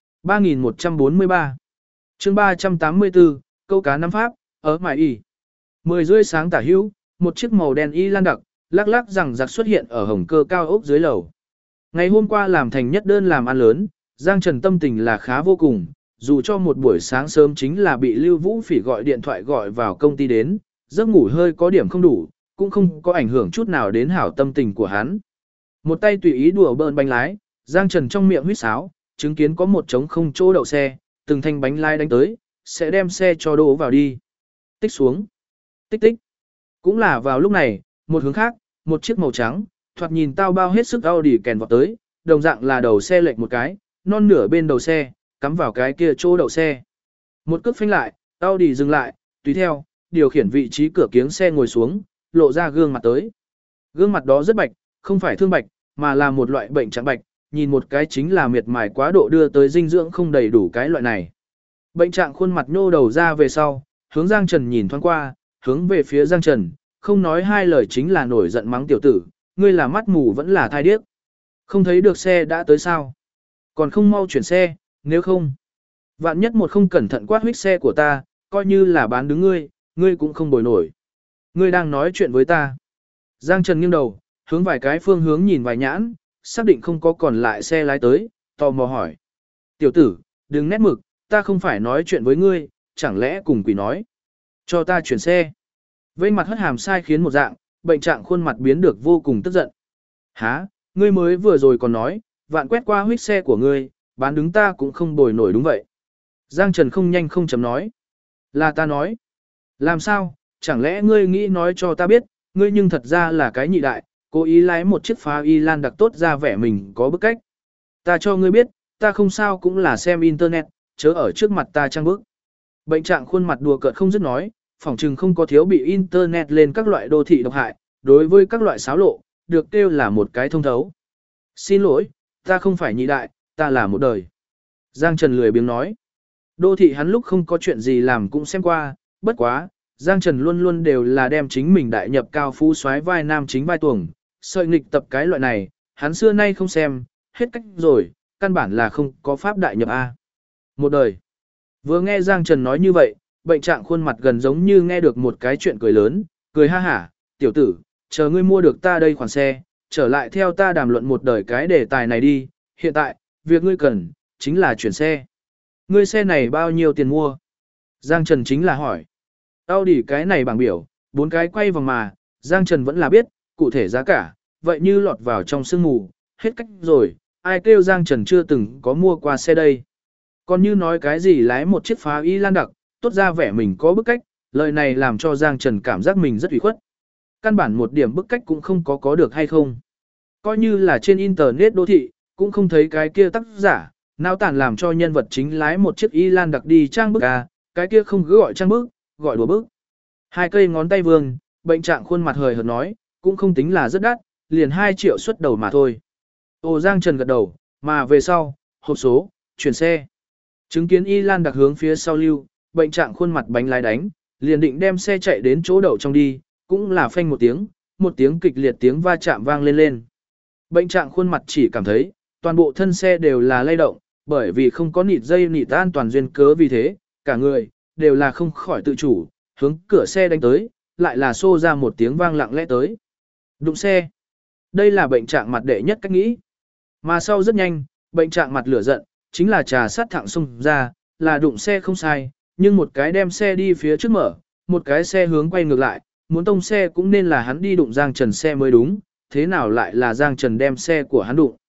S1: 3143. chương 384, câu cá năm pháp, ở mải y. 10 rưỡi sáng tả hữu, một chiếc màu đen y lan đặc, lắc lắc rằng giặc xuất hiện ở hồng cơ cao ốc dưới lầu. Ngày hôm qua làm thành nhất đơn làm ăn lớn, Giang Trần tâm tình là khá vô cùng, dù cho một buổi sáng sớm chính là bị Lưu Vũ Phỉ gọi điện thoại gọi vào công ty đến, giấc ngủ hơi có điểm không đủ, cũng không có ảnh hưởng chút nào đến hảo tâm tình của hắn. Một tay tùy ý đùa bỡn bánh lái, Giang Trần trong miệng huýt sáo, chứng kiến có một trống không chỗ đậu xe, từng thanh bánh lái đánh tới, sẽ đem xe cho đổ vào đi. Tích xuống. Tích tích. Cũng là vào lúc này, một hướng khác, một chiếc màu trắng, thoạt nhìn tao bao hết sức Audi kèn vọt tới, đồng dạng là đầu xe lệch một cái, non nửa bên đầu xe, cắm vào cái kia chỗ đậu xe. Một cước phanh lại, Audi dừng lại, tùy theo, điều khiển vị trí cửa kiếng xe ngồi xuống, lộ ra gương mặt tới. Gương mặt đó rất bạch, không phải thương bạch, mà là một loại bệnh trạng bạch, nhìn một cái chính là miệt mài quá độ đưa tới dinh dưỡng không đầy đủ cái loại này. Bệnh trạng khuôn mặt nhô đầu ra về sau, hướng Giang Trần nhìn thoáng qua, hướng về phía Giang Trần, không nói hai lời chính là nổi giận mắng tiểu tử, ngươi là mắt mù vẫn là thai điếc. Không thấy được xe đã tới sao? Còn không mau chuyển xe, nếu không. Vạn nhất một không cẩn thận quát huýt xe của ta, coi như là bán đứng ngươi, ngươi cũng không bồi nổi. Ngươi đang nói chuyện với ta. Giang Trần nghiêng đầu, hướng vài cái phương hướng nhìn vài nhãn, xác định không có còn lại xe lái tới, tò mò hỏi. Tiểu tử, đừng nét mực, ta không phải nói chuyện với ngươi, chẳng lẽ cùng quỷ nói. Cho ta chuyển xe. Vây mặt hất hàm sai khiến một dạng, bệnh trạng khuôn mặt biến được vô cùng tức giận. Hả, ngươi mới vừa rồi còn nói, vạn quét qua huýt xe của ngươi, bán đứng ta cũng không bồi nổi đúng vậy. Giang Trần không nhanh không chấm nói. Là ta nói. Làm sao, chẳng lẽ ngươi nghĩ nói cho ta biết, ngươi nhưng thật ra là cái nhị đại, cố ý lái một chiếc phá y lan đặc tốt ra vẻ mình có bức cách. Ta cho ngươi biết, ta không sao cũng là xem internet, chớ ở trước mặt ta trang bức. Bệnh trạng khuôn mặt đùa cợt không dứt nói, phỏng chừng không có thiếu bị internet lên các loại đô thị độc hại, đối với các loại xáo lộ, được kêu là một cái thông thấu. Xin lỗi, ta không phải nhị đại, ta là một đời. Giang Trần lười biếng nói. Đô thị hắn lúc không có chuyện gì làm cũng xem qua, bất quá, Giang Trần luôn luôn đều là đem chính mình đại nhập cao phú soái vai nam chính vai tuồng, sợi nghịch tập cái loại này, hắn xưa nay không xem, hết cách rồi, căn bản là không có pháp đại nhập A. Một đời. Vừa nghe Giang Trần nói như vậy, bệnh trạng khuôn mặt gần giống như nghe được một cái chuyện cười lớn, cười ha hả, tiểu tử, chờ ngươi mua được ta đây khoản xe, trở lại theo ta đàm luận một đời cái đề tài này đi, hiện tại, việc ngươi cần, chính là chuyển xe. Ngươi xe này bao nhiêu tiền mua? Giang Trần chính là hỏi. Audi cái này bảng biểu, 4 cái quay vòng mà, Giang Trần vẫn là biết, cụ thể giá cả, vậy như lọt vào trong sương mù, hết cách rồi, ai kêu Giang Trần chưa từng có mua qua xe đây. Còn như nói cái gì lái một chiếc phá y lan đặc, tốt ra vẻ mình có bức cách, lời này làm cho Giang Trần cảm giác mình rất ủy khuất. Căn bản một điểm bức cách cũng không có được hay không. Coi như là trên internet đô thị, cũng không thấy cái kia tác giả, nào tản làm cho nhân vật chính lái một chiếc y lan đặc đi trang bức à, cái kia không cứ gọi trang bức, gọi đùa bức. Hai cây ngón tay vương, bệnh trạng khuôn mặt hời hợt nói, cũng không tính là rất đắt, liền 2 triệu xuất đầu mà thôi. Ồ Giang Trần gật đầu, mà về sau, hộp số, chuyển xe. Chứng kiến y lan đặc hướng phía sau lưu, bệnh trạng khuôn mặt bánh lái đánh, liền định đem xe chạy đến chỗ đậu trong đi, cũng là phanh một tiếng kịch liệt tiếng va chạm vang lên lên. Bệnh trạng khuôn mặt chỉ cảm thấy, toàn bộ thân xe đều là lay động, bởi vì không có nịt dây nịt an toàn duyên cớ vì thế, cả người, đều là không khỏi tự chủ, hướng cửa xe đánh tới, lại là xô ra một tiếng vang lặng lẽ tới. Đụng xe. Đây là bệnh trạng mặt đệ nhất cách nghĩ. Mà sau rất nhanh, bệnh trạng mặt lửa giận, chính là trà sát thẳng xông ra, là đụng xe không sai, nhưng một cái đem xe đi phía trước mở, một cái xe hướng quay ngược lại, muốn tông xe cũng nên là hắn đi đụng Giang Trần xe mới đúng, thế nào lại là Giang Trần đem xe của hắn đụng.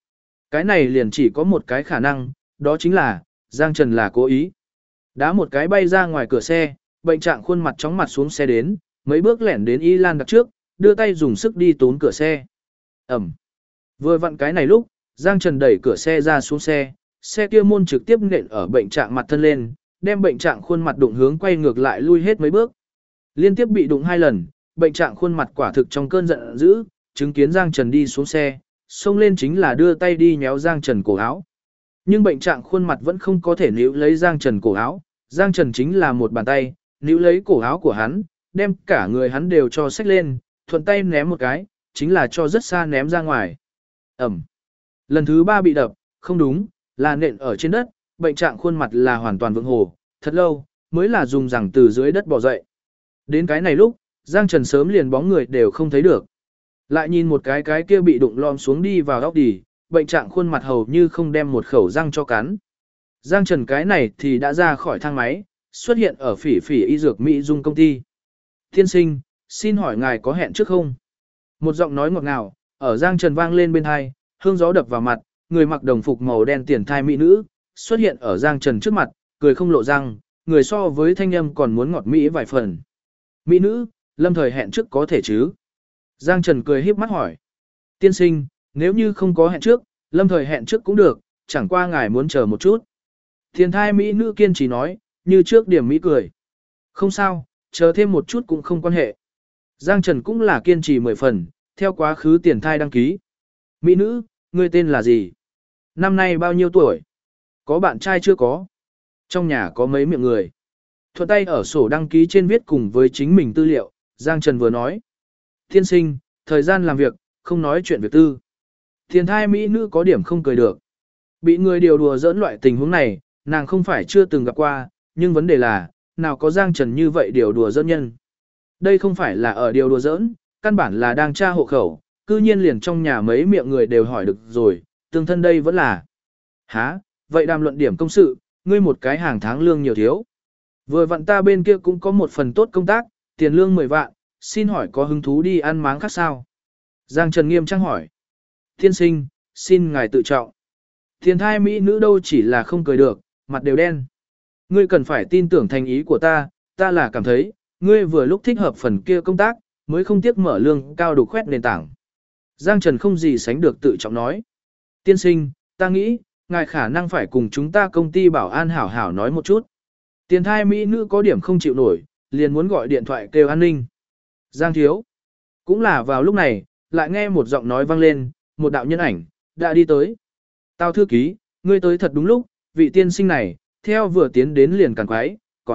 S1: Cái này liền chỉ có một cái khả năng, đó chính là, Giang Trần là cố ý. Đá một cái bay ra ngoài cửa xe, bệnh trạng khuôn mặt chóng mặt xuống xe đến, mấy bước lẻn đến Y Lan đặt trước, đưa tay dùng sức đi tốn cửa xe. Ẩm. Vừa vặn cái này lúc, Giang Trần đẩy cửa xe ra xuống xe, xe kia môn trực tiếp nện ở bệnh trạng mặt thân lên, đem bệnh trạng khuôn mặt đụng hướng quay ngược lại lui hết mấy bước. Liên tiếp bị đụng 2 lần, bệnh trạng khuôn mặt quả thực trong cơn giận dữ, chứng kiến Giang Trần đi xuống xe, xông lên chính là đưa tay đi nhéo Giang Trần cổ áo. Nhưng bệnh trạng khuôn mặt vẫn không có thể níu lấy Giang Trần cổ áo, Giang Trần chính là một bàn tay, níu lấy cổ áo của hắn, đem cả người hắn đều cho xách lên, thuận tay ném một cái, chính là cho rất xa ném ra ngoài. Ẩm. Lần thứ 3 bị đập, không đúng, là nện ở trên đất, bệnh trạng khuôn mặt là hoàn toàn vững hồ, thật lâu, mới là dùng rằng từ dưới đất bò dậy. Đến cái này lúc, Giang Trần sớm liền bóng người đều không thấy được. Lại nhìn một cái kia bị đụng lom xuống đi vào óc đỉ, bệnh trạng khuôn mặt hầu như không đem một khẩu răng cho cắn. Giang Trần cái này thì đã ra khỏi thang máy, xuất hiện ở Phỉ Phỉ y dược Mỹ Dung công ty. Tiên sinh, xin hỏi ngài có hẹn trước không? Một giọng nói ngọt ngào, ở Giang Trần vang lên bên tai, hương gió đập vào mặt, người mặc đồng phục màu đen tiền thai mỹ nữ, xuất hiện ở Giang Trần trước mặt, cười không lộ răng, người so với thanh âm còn muốn ngọt mỹ vài phần. Mỹ nữ, lâm thời hẹn trước có thể chứ? Giang Trần cười híp mắt hỏi. Tiên sinh, nếu như không có hẹn trước, lâm thời hẹn trước cũng được, chẳng qua ngài muốn chờ một chút. Tiền thai mỹ nữ kiên trì nói, như trước điểm mỹ cười. Không sao, chờ thêm một chút cũng không quan hệ. Giang Trần cũng là kiên trì 10 phần, theo quá khứ tiền thai đăng ký. Mỹ nữ, ngươi tên là gì? Năm nay bao nhiêu tuổi? Có bạn trai chưa có? Trong nhà có mấy miệng người? Thuận tay ở sổ đăng ký trên viết cùng với chính mình tư liệu, Giang Trần vừa nói. Tiên sinh, thời gian làm việc, không nói chuyện việc tư. Tiền thai mỹ nữ có điểm không cười được. Bị người điều đùa giỡn loại tình huống này, nàng không phải chưa từng gặp qua, nhưng vấn đề là, nào có Giang Trần như vậy điều đùa giỡn nhân. Đây không phải là ở điều đùa giỡn, căn bản là đang tra hộ khẩu, cư nhiên liền trong nhà mấy miệng người đều hỏi được rồi, tương thân đây vẫn là. Hả, vậy đàm luận điểm công sự, ngươi một cái hàng tháng lương nhiều thiếu. Vừa vặn ta bên kia cũng có một phần tốt công tác, tiền lương 10 vạn, xin hỏi có hứng thú đi ăn máng khác sao? Giang Trần nghiêm trang hỏi. Tiên sinh, xin ngài tự trọng. Tiền thai mỹ nữ đâu chỉ là không cười được, mặt đều đen. Ngươi cần phải tin tưởng thành ý của ta là cảm thấy, ngươi vừa lúc thích hợp phần kia công tác, mới không tiếc mở lương cao đủ khoét nền tảng. Giang Trần không gì sánh được tự trọng nói. Tiên sinh, ta nghĩ, ngài khả năng phải cùng chúng ta công ty bảo an hảo hảo nói một chút. Tiền thai mỹ nữ có điểm không chịu nổi, liền muốn gọi điện thoại kêu an ninh. Giang thiếu. Cũng là vào lúc này, lại nghe một giọng nói vang lên, một đạo nhân ảnh, đã đi tới. Tao thư ký, ngươi tới thật đúng lúc, vị tiên sinh này, theo vừa tiến đến liền càn quái,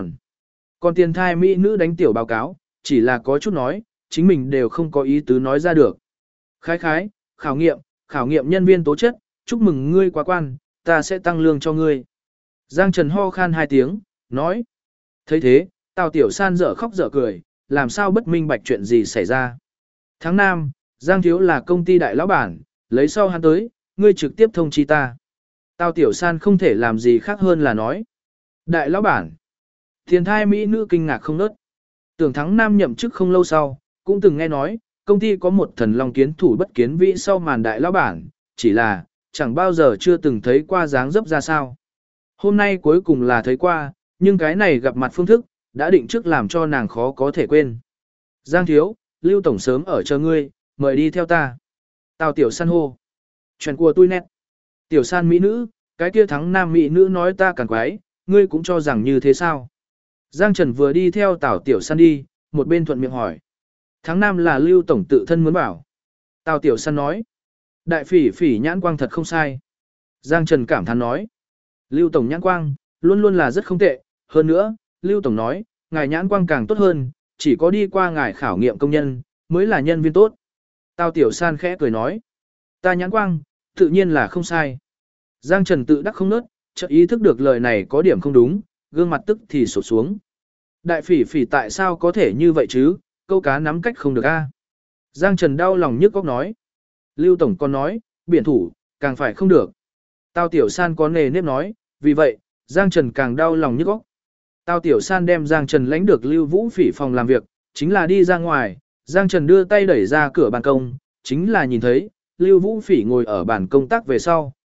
S1: còn tiền thai mỹ nữ đánh tiểu báo cáo, chỉ là có chút nói, chính mình đều không có ý tứ nói ra được. Khái, khảo nghiệm nhân viên tố chất, chúc mừng ngươi quá quan, ta sẽ tăng lương cho ngươi. Giang Trần ho khan 2 tiếng, nói. thấy thế, Tào Tiểu San dở khóc dở cười, làm sao bất minh bạch chuyện gì xảy ra. Tháng 5, Giang Thiếu là công ty đại lão bản, lấy sau hắn tới, ngươi trực tiếp thông chi ta. Tào Tiểu San không thể làm gì khác hơn là nói. Đại lão bản. Tiền thai mỹ nữ kinh ngạc không nớt. Tưởng tháng 5 nhậm chức không lâu sau, cũng từng nghe nói, công ty có một thần long kiến thủ bất kiến vĩ sau màn đại lão bản, chỉ là, chẳng bao giờ chưa từng thấy qua dáng dấp ra sao. Hôm nay cuối cùng là thấy qua, nhưng cái này gặp mặt phương thức, đã định trước làm cho nàng khó có thể quên. Giang Thiếu, Lưu Tổng sớm ở chờ ngươi, mời đi theo ta. Tào Tiểu San hô. Chuyện của tôi nét. Tiểu San mỹ nữ, cái kia thắng nam mỹ nữ nói ta càng quái, ngươi cũng cho rằng như thế sao? Giang Trần vừa đi theo Tào Tiểu San đi, một bên thuận miệng hỏi. Tháng 5 là Lưu Tổng tự thân muốn bảo. Tào Tiểu San nói. Đại phỉ phỉ nhãn quang thật không sai. Giang Trần cảm thán nói. Lưu Tổng nhãn quang, luôn luôn là rất không tệ. Hơn nữa, Lưu Tổng nói, ngài nhãn quang càng tốt hơn, chỉ có đi qua ngài khảo nghiệm công nhân, mới là nhân viên tốt. Tào Tiểu San khẽ cười nói. Ta nhãn quang, tự nhiên là không sai. Giang Trần tự đắc không nớt, chợt ý thức được lời này có điểm không đúng, gương mặt tức thì sụt xuống. Đại phỉ phỉ tại sao có thể như vậy chứ, câu cá nắm cách không được a. Giang Trần đau lòng nhức óc nói. Lưu Tổng còn nói, biển thủ, càng phải không được. Tào Tiểu San có nề nếp nói, vì vậy, Giang Trần càng đau lòng nhức óc. Tào Tiểu San đem Giang Trần lãnh được Lưu Vũ Phỉ phòng làm việc, chính là đi ra ngoài, Giang Trần đưa tay đẩy ra cửa ban công, chính là nhìn thấy, Lưu Vũ Phỉ ngồi ở bàn công tác về sau,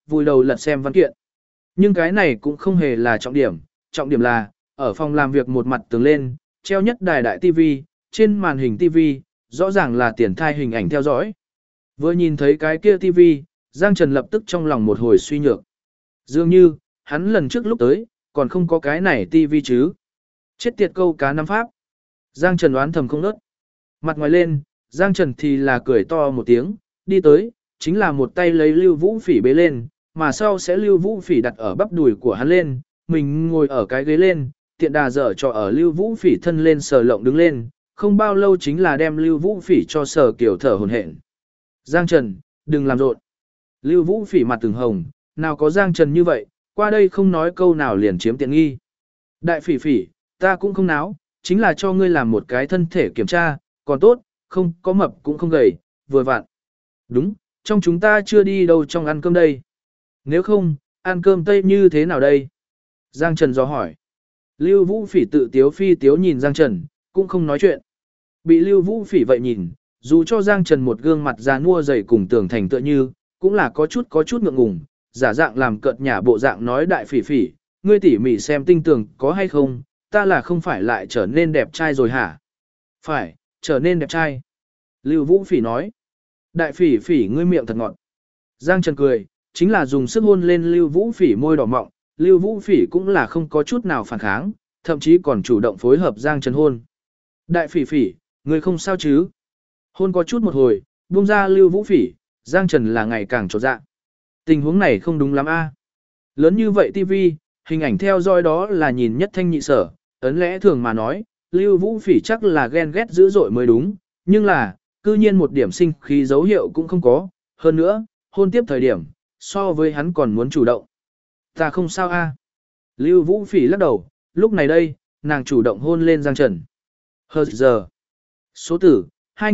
S1: vùi đầu lật xem văn kiện. Nhưng cái này cũng không hề là trọng điểm là, ở phòng làm việc một mặt tường lên, treo nhất đài đại TV, trên màn hình TV, rõ ràng là tiền thai hình ảnh theo dõi. Vừa nhìn thấy cái kia TV, Giang Trần lập tức trong lòng một hồi suy nhược. Dường như, hắn lần trước lúc tới, còn không có cái này TV chứ. Chết tiệt câu cá năm pháp. Giang Trần đoán thầm không nớt. Mặt ngoài lên, Giang Trần thì là cười to một tiếng, đi tới, chính là một tay lấy Lưu Vũ Phỉ bế lên, mà sau sẽ Lưu Vũ Phỉ đặt ở bắp đùi của hắn lên, mình ngồi ở cái ghế lên, tiện đà dở cho ở Lưu Vũ Phỉ thân lên sờ lộng đứng lên, không bao lâu chính là đem Lưu Vũ Phỉ cho sờ kiểu thở hổn hển. Giang Trần, đừng làm rộn. Lưu Vũ Phỉ mặt từng hồng, nào có Giang Trần như vậy, qua đây không nói câu nào liền chiếm tiện nghi. Đại Phỉ Phỉ, ta cũng không náo, chính là cho ngươi làm một cái thân thể kiểm tra, còn tốt, không có mập cũng không gầy, vừa vặn. Đúng, trong chúng ta chưa đi đâu trong ăn cơm đây. Nếu không, ăn cơm Tây như thế nào đây? Giang Trần dò hỏi. Lưu Vũ Phỉ tự tiếu phi tiếu nhìn Giang Trần, cũng không nói chuyện. Bị Lưu Vũ Phỉ vậy nhìn, dù cho Giang Trần một gương mặt già nua dày cùng tường thành tựa như, cũng là có chút ngượng ngùng, giả dạng làm cợt nhả bộ dạng nói đại Phỉ Phỉ, ngươi tỉ mỉ xem tinh tường có hay không, ta là không phải lại trở nên đẹp trai rồi hả? Phải, trở nên đẹp trai. Lưu Vũ Phỉ nói. Đại Phỉ Phỉ ngươi miệng thật ngọt. Giang Trần cười, chính là dùng sức hôn lên Lưu Vũ Phỉ môi đỏ mọng, Lưu Vũ Phỉ cũng là không có chút nào phản kháng, thậm chí còn chủ động phối hợp Giang Trần hôn. Đại Phỉ Phỉ, ngươi không sao chứ? Hôn có chút một hồi, buông ra Lưu Vũ Phỉ, Giang Trần là ngày càng chột dạ. Tình huống này không đúng lắm a. Lớn như vậy TV, hình ảnh theo dõi đó là nhìn nhất thanh nhị sở, ấn lẽ thường mà nói, Lưu Vũ Phỉ chắc là ghen ghét dữ dội mới đúng, nhưng là, cư nhiên một điểm sinh khí dấu hiệu cũng không có, hơn nữa, hôn tiếp thời điểm, so với hắn còn muốn chủ động. Ta không sao a. Lưu Vũ Phỉ lắc đầu, lúc này đây, nàng chủ động hôn lên Giang Trần. Hờ giờ. Số tử,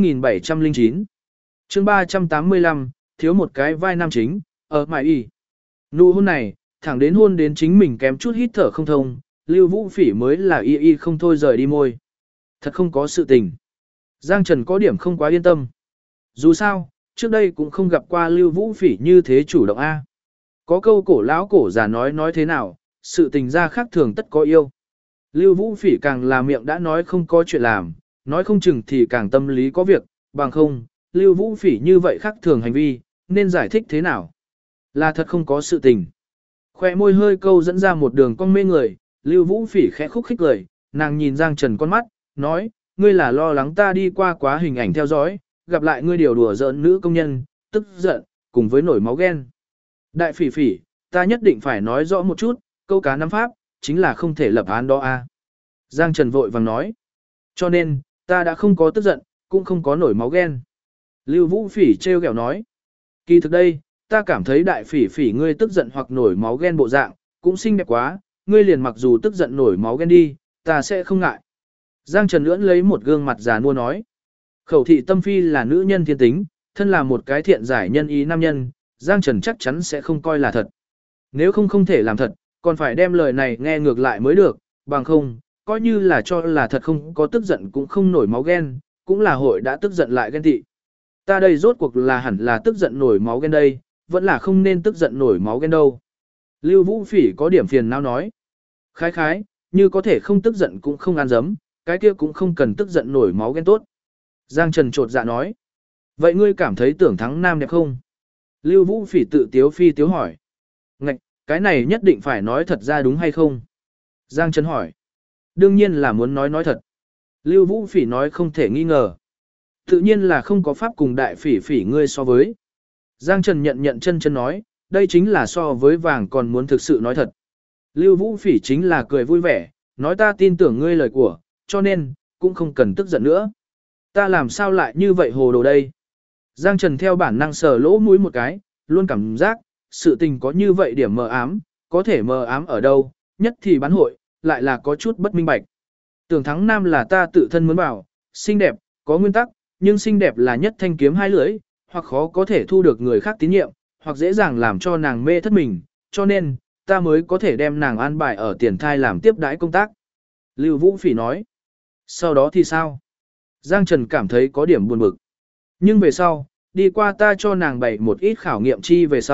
S1: 2709. Chương 385, thiếu một cái vai nam chính, ở mại y. Nụ hôn này, thẳng đến hôn đến chính mình kém chút hít thở không thông, Lưu Vũ Phỉ mới là y không thôi rời đi môi. Thật không có sự tình. Giang Trần có điểm không quá yên tâm. Dù sao, trước đây cũng không gặp qua Lưu Vũ Phỉ như thế chủ động A. Có câu cổ lão cổ già nói thế nào, sự tình ra khác thường tất có yêu. Lưu Vũ Phỉ càng là miệng đã nói không có chuyện làm, nói không chừng thì càng tâm lý có việc, bằng không, Lưu Vũ Phỉ như vậy khác thường hành vi, nên giải thích thế nào? Là thật không có sự tình. Khoe môi hơi câu dẫn ra một đường cong mê người, Lưu Vũ Phỉ khẽ khúc khích lời, nàng nhìn Giang Trần con mắt, nói, ngươi là lo lắng ta đi qua quá hình ảnh theo dõi, gặp lại ngươi điều đùa giỡn nữ công nhân, tức giận, cùng với nổi máu ghen. Đại Phỉ Phỉ, ta nhất định phải nói rõ một chút, câu cá nắm pháp, chính là không thể lập án đó a. Giang Trần vội vàng nói, cho nên, ta đã không có tức giận, cũng không có nổi máu ghen. Lưu Vũ Phỉ trêu ghẹo nói, kỳ thực đây, ta cảm thấy Đại Phỉ Phỉ ngươi tức giận hoặc nổi máu ghen bộ dạng, cũng xinh đẹp quá, ngươi liền mặc dù tức giận nổi máu ghen đi, ta sẽ không ngại. Giang Trần lưỡn lấy một gương mặt già nua nói, khẩu thị tâm phi là nữ nhân thiên tính, thân là một cái thiện giải nhân ý nam nhân, Giang Trần chắc chắn sẽ không coi là thật. Nếu không thể làm thật, còn phải đem lời này nghe ngược lại mới được, bằng không, coi như là cho là thật không có tức giận cũng không nổi máu ghen, cũng là hội đã tức giận lại ghen tị. Ta đây rốt cuộc là hẳn là tức giận nổi máu ghen đây, vẫn là không nên tức giận nổi máu ghen đâu. Lưu Vũ Phỉ có điểm phiền não nói. Khái, như có thể không tức giận cũng không ăn dấm, cái kia cũng không cần tức giận nổi máu ghen tốt. Giang Trần trột dạ nói. Vậy ngươi cảm thấy tưởng thắng nam đẹp không? Lưu Vũ Phỉ tự tiếu phi tiếu hỏi. Ngạch, cái này nhất định phải nói thật ra đúng hay không? Giang Trần hỏi. Đương nhiên là muốn nói thật. Lưu Vũ Phỉ nói không thể nghi ngờ. Tự nhiên là không có pháp cùng Đại Phỉ Phỉ ngươi so với. Giang Trần nhận chân nói, đây chính là so với vàng còn muốn thực sự nói thật. Lưu Vũ Phỉ chính là cười vui vẻ, nói ta tin tưởng ngươi lời của, cho nên, cũng không cần tức giận nữa. Ta làm sao lại như vậy hồ đồ đây? Giang Trần theo bản năng sờ lỗ mũi một cái, luôn cảm giác, sự tình có như vậy điểm mờ ám, có thể mờ ám ở đâu, nhất thì bán hội, lại là có chút bất minh bạch. Tưởng thắng nam là ta tự thân muốn bảo, xinh đẹp, có nguyên tắc, nhưng xinh đẹp là nhất thanh kiếm hai lưỡi, hoặc khó có thể thu được người khác tín nhiệm, hoặc dễ dàng làm cho nàng mê thất mình, cho nên, ta mới có thể đem nàng an bài ở tiền thai làm tiếp đãi công tác. Lưu Vũ Phỉ nói. Sau đó thì sao? Giang Trần cảm thấy có điểm buồn bực. Nhưng về sau, đi qua ta cho nàng bày một ít khảo nghiệm chi về sau,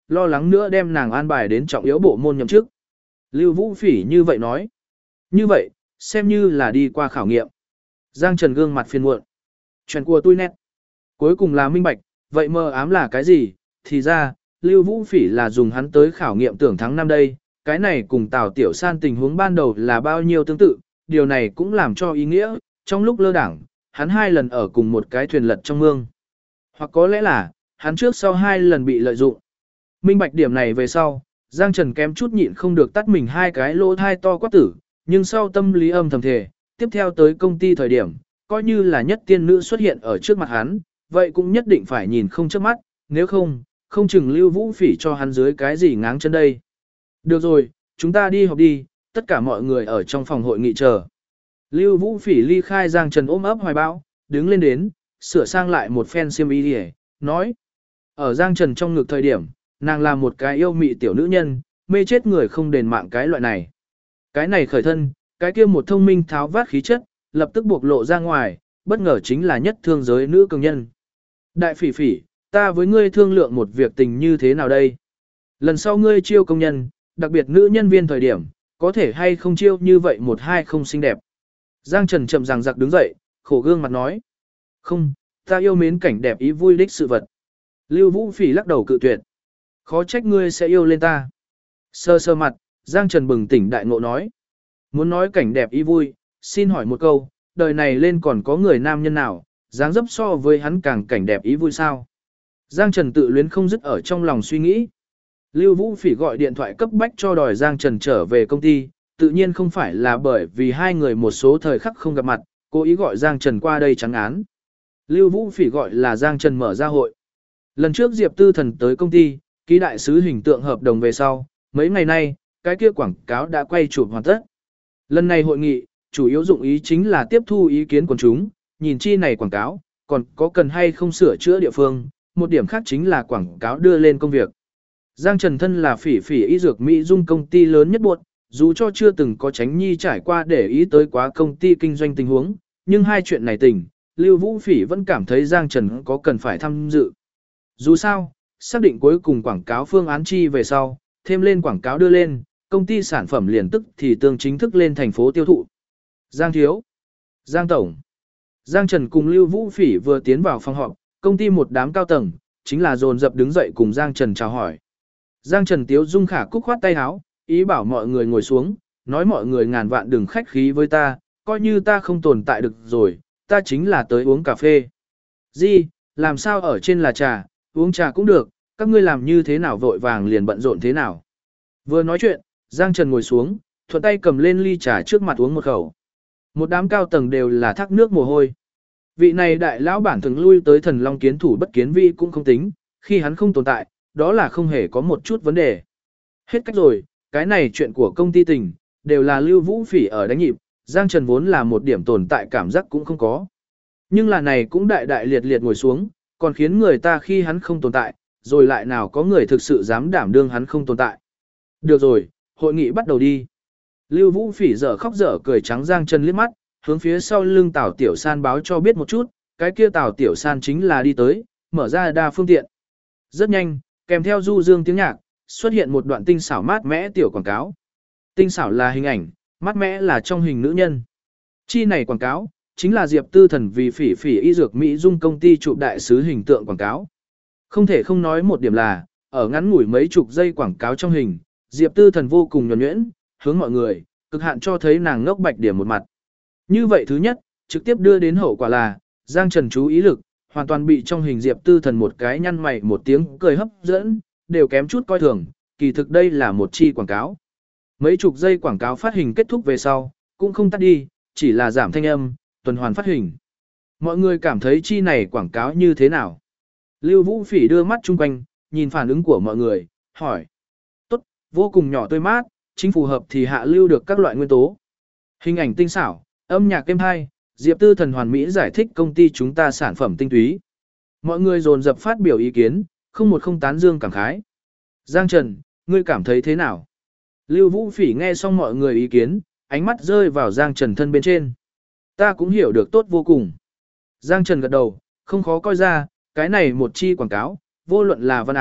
S1: lo lắng nữa đem nàng an bài đến trọng yếu bộ môn nhậm chức. Lưu Vũ Phỉ như vậy nói. Như vậy, xem như là đi qua khảo nghiệm. Giang Trần gương mặt phiền muộn. Chuyện của tôi nét. Cuối cùng là minh bạch, vậy mơ ám là cái gì? Thì ra, Lưu Vũ Phỉ là dùng hắn tới khảo nghiệm tưởng thắng năm đây. Cái này cùng Tào Tiểu San tình huống ban đầu là bao nhiêu tương tự, điều này cũng làm cho ý nghĩa, trong lúc lơ đảng, hắn 2 lần ở cùng một cái thuyền lật trong mương. Hoặc có lẽ là, hắn trước sau 2 lần bị lợi dụng. Minh bạch điểm này về sau, Giang Trần kém chút nhịn không được tắt mình 2 cái lỗ thai to quát tử, nhưng sau tâm lý âm thầm thề, tiếp theo tới công ty thời điểm, coi như là nhất tiên nữ xuất hiện ở trước mặt hắn, vậy cũng nhất định phải nhìn không chớp mắt, nếu không, không chừng Lưu Vũ Phỉ cho hắn dưới cái gì ngáng chân đây. Được rồi, chúng ta đi họp đi, tất cả mọi người ở trong phòng hội nghị chờ. Lưu Vũ Phỉ ly khai Giang Trần ôm ấp hoài bão, đứng lên đến, sửa sang lại một phen xiêm y đi, nói. Ở Giang Trần trong ngực thời điểm, nàng là một cái yêu mị tiểu nữ nhân, mê chết người không đền mạng cái loại này. Cái này khởi thân, cái kia một thông minh tháo vát khí chất, lập tức bộc lộ ra ngoài, bất ngờ chính là nhất thương giới nữ cường nhân. Đại Phỉ Phỉ, ta với ngươi thương lượng một việc tình như thế nào đây? Lần sau ngươi chiêu công nhân, đặc biệt nữ nhân viên thời điểm, có thể hay không chiêu như vậy một hai không xinh đẹp. Giang Trần chậm ràng giặc đứng dậy, khổ gương mặt nói. Không, ta yêu mến cảnh đẹp ý vui đích sự vật. Lưu Vũ Phỉ lắc đầu cự tuyệt. Khó trách ngươi sẽ yêu lên ta. Sơ sơ mặt, Giang Trần bừng tỉnh đại ngộ nói. Muốn nói cảnh đẹp ý vui, xin hỏi một câu, đời này lên còn có người nam nhân nào, dáng dấp so với hắn càng cảnh đẹp ý vui sao? Giang Trần tự luyến không dứt ở trong lòng suy nghĩ. Lưu Vũ Phỉ gọi điện thoại cấp bách cho đòi Giang Trần trở về công ty, tự nhiên không phải là bởi vì hai người một số thời khắc không gặp mặt, cố ý gọi Giang Trần qua đây trắng án. Lưu Vũ Phỉ gọi là Giang Trần mở ra hội. Lần trước Diệp Tư Thần tới công ty, ký đại sứ hình tượng hợp đồng về sau, mấy ngày nay, cái kia quảng cáo đã quay chụp hoàn tất. Lần này hội nghị, chủ yếu dụng ý chính là tiếp thu ý kiến của chúng, nhìn chi này quảng cáo, còn có cần hay không sửa chữa địa phương, một điểm khác chính là quảng cáo đưa lên công việc. Giang Trần thân là Phỉ Phỉ y dược Mỹ Dung công ty lớn nhất buộc, dù cho chưa từng có Tránh Nhi trải qua để ý tới quá công ty kinh doanh tình huống, nhưng hai chuyện này tình, Lưu Vũ Phỉ vẫn cảm thấy Giang Trần có cần phải tham dự. Dù sao, xác định cuối cùng quảng cáo phương án chi về sau, thêm lên quảng cáo đưa lên, công ty sản phẩm liền tức thì tương chính thức lên thành phố tiêu thụ. Giang Thiếu, Giang Tổng, Giang Trần cùng Lưu Vũ Phỉ vừa tiến vào phòng họp, công ty một đám cao tầng, chính là dồn dập đứng dậy cùng Giang Trần chào hỏi. Giang Trần tiếu dung khả cúc khoát tay áo, ý bảo mọi người ngồi xuống, nói mọi người ngàn vạn đừng khách khí với ta, coi như ta không tồn tại được rồi, ta chính là tới uống cà phê. Gì, làm sao ở trên là trà, uống trà cũng được, các ngươi làm như thế nào vội vàng liền bận rộn thế nào. Vừa nói chuyện, Giang Trần ngồi xuống, thuận tay cầm lên ly trà trước mặt uống một khẩu. Một đám cao tầng đều là thác nước mồ hôi. Vị này đại lão bản thường lui tới Thần Long kiến thủ bất kiến vi cũng không tính, khi hắn không tồn tại, đó là không hề có một chút vấn đề. Hết cách rồi, cái này chuyện của công ty tình, đều là Lưu Vũ Phỉ ở đánh nhịp, Giang Trần vốn là một điểm tồn tại cảm giác cũng không có. Nhưng là này cũng đại đại liệt liệt ngồi xuống, còn khiến người ta khi hắn không tồn tại, rồi lại nào có người thực sự dám đảm đương hắn không tồn tại. Được rồi, hội nghị bắt đầu đi. Lưu Vũ Phỉ dở khóc dở cười trắng Giang Trần liếc mắt, hướng phía sau lưng Tào Tiểu San báo cho biết một chút, cái kia Tào Tiểu San chính là đi tới, mở ra đa phương tiện. Rất nhanh, kèm theo du dương tiếng nhạc, xuất hiện một đoạn tinh xảo mát mẽ tiểu quảng cáo. Tinh xảo là hình ảnh, mát mẽ là trong hình nữ nhân. Chi này quảng cáo, chính là Diệp Tư Thần vì Phỉ Phỉ y dược Mỹ Dung công ty chụp đại sứ hình tượng quảng cáo. Không thể không nói một điểm là, ở ngắn ngủi mấy chục giây quảng cáo trong hình, Diệp Tư Thần vô cùng nhuần nhuyễn, hướng mọi người, cực hạn cho thấy nàng ngốc bạch điểm một mặt. Như vậy thứ nhất, trực tiếp đưa đến hậu quả là, Giang Trần chú ý lực, hoàn toàn bị trong hình Diệp Tư Thần một cái nhăn mày một tiếng cười hấp dẫn, đều kém chút coi thường, kỳ thực đây là một chi quảng cáo. Mấy chục giây quảng cáo phát hình kết thúc về sau, cũng không tắt đi, chỉ là giảm thanh âm, tuần hoàn phát hình. Mọi người cảm thấy chi này quảng cáo như thế nào? Lưu Vũ Phỉ đưa mắt chung quanh, nhìn phản ứng của mọi người, hỏi. Tốt, vô cùng nhỏ tươi mát, chính phù hợp thì hạ lưu được các loại nguyên tố. Hình ảnh tinh xảo, âm nhạc êm hay, Diệp Tư Thần hoàn mỹ giải thích công ty chúng ta sản phẩm tinh túy. Mọi người dồn dập phát biểu ý kiến, không một không tán dương cảm khái. Giang Trần, ngươi cảm thấy thế nào? Lưu Vũ Phỉ nghe xong mọi người ý kiến, ánh mắt rơi vào Giang Trần thân bên trên. Ta cũng hiểu được tốt vô cùng. Giang Trần gật đầu, không khó coi ra, cái này một chi quảng cáo, vô luận là văn án,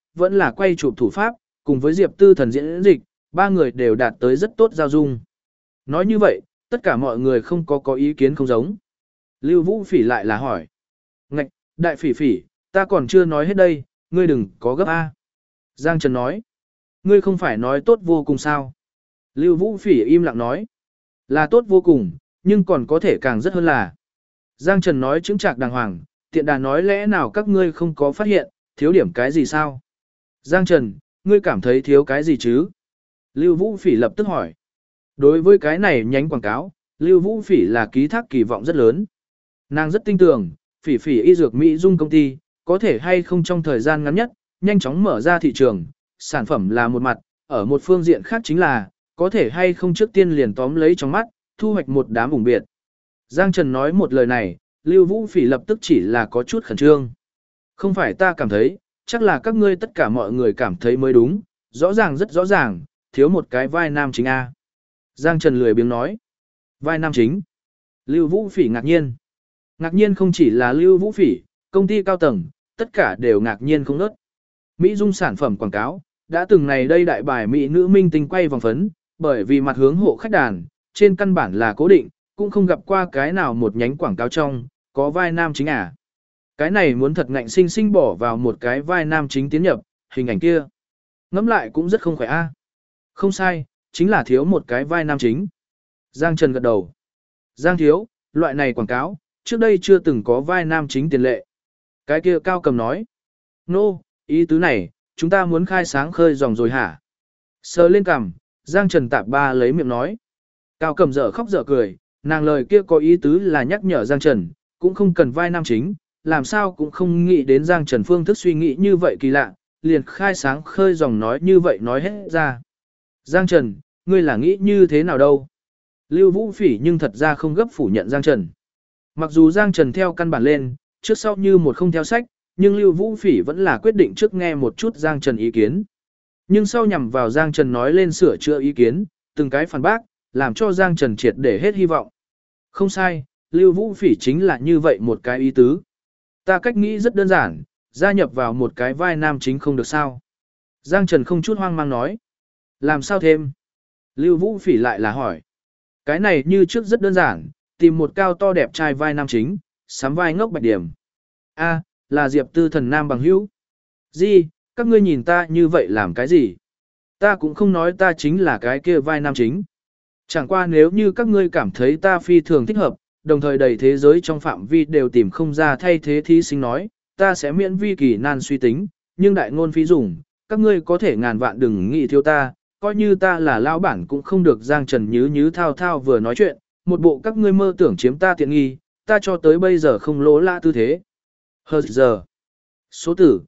S1: vẫn là quay chụp thủ pháp, cùng với Diệp Tư Thần diễn dịch, ba người đều đạt tới rất tốt giao dung. Nói như vậy, tất cả mọi người không có ý kiến không giống. Lưu Vũ Phỉ lại là hỏi. Ngạch, đại phỉ phỉ, ta còn chưa nói hết đây, ngươi đừng có gấp A. Giang Trần nói. Ngươi không phải nói tốt vô cùng sao? Lưu Vũ Phỉ im lặng nói. Là tốt vô cùng, nhưng còn có thể càng rất hơn là. Giang Trần nói chứng trạc đàng hoàng, tiện đà nói lẽ nào các ngươi không có phát hiện, thiếu điểm cái gì sao? Giang Trần, ngươi cảm thấy thiếu cái gì chứ? Lưu Vũ Phỉ lập tức hỏi. Đối với cái này nhánh quảng cáo, Lưu Vũ Phỉ là ký thác kỳ vọng rất lớn. Nàng rất tin tưởng, Phỉ Phỉ y dược Mỹ Dung công ty, có thể hay không trong thời gian ngắn nhất, nhanh chóng mở ra thị trường, sản phẩm là một mặt, ở một phương diện khác chính là, có thể hay không trước tiên liền tóm lấy trong mắt, thu hoạch một đám ủng biệt. Giang Trần nói một lời này, Lưu Vũ Phỉ lập tức chỉ là có chút khẩn trương. Không phải ta cảm thấy, chắc là các ngươi tất cả mọi người cảm thấy mới đúng, rõ ràng rất rõ ràng, thiếu một cái vai nam chính A. Giang Trần lười biếng nói. Vai nam chính. Lưu Vũ Phỉ ngạc nhiên. Ngạc nhiên không chỉ là Lưu Vũ Phỉ, công ty cao tầng, tất cả đều ngạc nhiên không nớt. Mỹ Dung sản phẩm quảng cáo, đã từng này đây đại bài Mỹ nữ minh tinh quay vòng phấn, bởi vì mặt hướng hộ khách đàn, trên căn bản là cố định, cũng không gặp qua cái nào một nhánh quảng cáo trong, có vai nam chính à. Cái này muốn thật ngạnh sinh sinh bỏ vào một cái vai nam chính tiến nhập, hình ảnh kia. Ngẫm lại cũng rất không khỏe a. Không sai, chính là thiếu một cái vai nam chính. Giang Trần gật đầu. Giang thiếu, loại này quảng cáo, trước đây chưa từng có vai nam chính tiền lệ. Cái kia Cao Cầm nói. Nô, ý tứ này, chúng ta muốn khai sáng khơi dòng rồi hả? Sờ lên cằm, Giang Trần tạp ba lấy miệng nói. Cao Cầm dở khóc dở cười, nàng lời kia có ý tứ là nhắc nhở Giang Trần, cũng không cần vai nam chính, làm sao cũng không nghĩ đến Giang Trần phương thức suy nghĩ như vậy kỳ lạ, liền khai sáng khơi dòng nói như vậy nói hết ra. Giang Trần, ngươi là nghĩ như thế nào đâu? Lưu Vũ Phỉ nhưng thật ra không gấp phủ nhận Giang Trần. Mặc dù Giang Trần theo căn bản lên, trước sau như một không theo sách, nhưng Lưu Vũ Phỉ vẫn là quyết định trước nghe một chút Giang Trần ý kiến. Nhưng sau nhằm vào Giang Trần nói lên sửa chữa ý kiến, từng cái phản bác, làm cho Giang Trần triệt để hết hy vọng. Không sai, Lưu Vũ Phỉ chính là như vậy một cái ý tứ. Ta cách nghĩ rất đơn giản, gia nhập vào một cái vai nam chính không được sao. Giang Trần không chút hoang mang nói. Làm sao thêm? Lưu Vũ Phỉ lại là hỏi. Cái này như trước rất đơn giản, tìm một cao to đẹp trai vai nam chính, sắm vai ngốc bạch điểm. A, là Diệp Tư Thần nam bằng hữu. Gì, các ngươi nhìn ta như vậy làm cái gì? Ta cũng không nói ta chính là cái kia vai nam chính. Chẳng qua nếu như các ngươi cảm thấy ta phi thường thích hợp, đồng thời đầy thế giới trong phạm vi đều tìm không ra thay thế thí sinh nói, ta sẽ miễn vi kỳ nan suy tính, nhưng đại ngôn phí dùng, các ngươi có thể ngàn vạn đừng nghĩ thiếu ta, coi như ta là lão bản cũng không được. Giang Trần nhứ thao thao vừa nói chuyện, một bộ các ngươi mơ tưởng chiếm ta tiện nghi, ta cho tới bây giờ không lỗ lã tư thế. Hờ giờ. Số tử,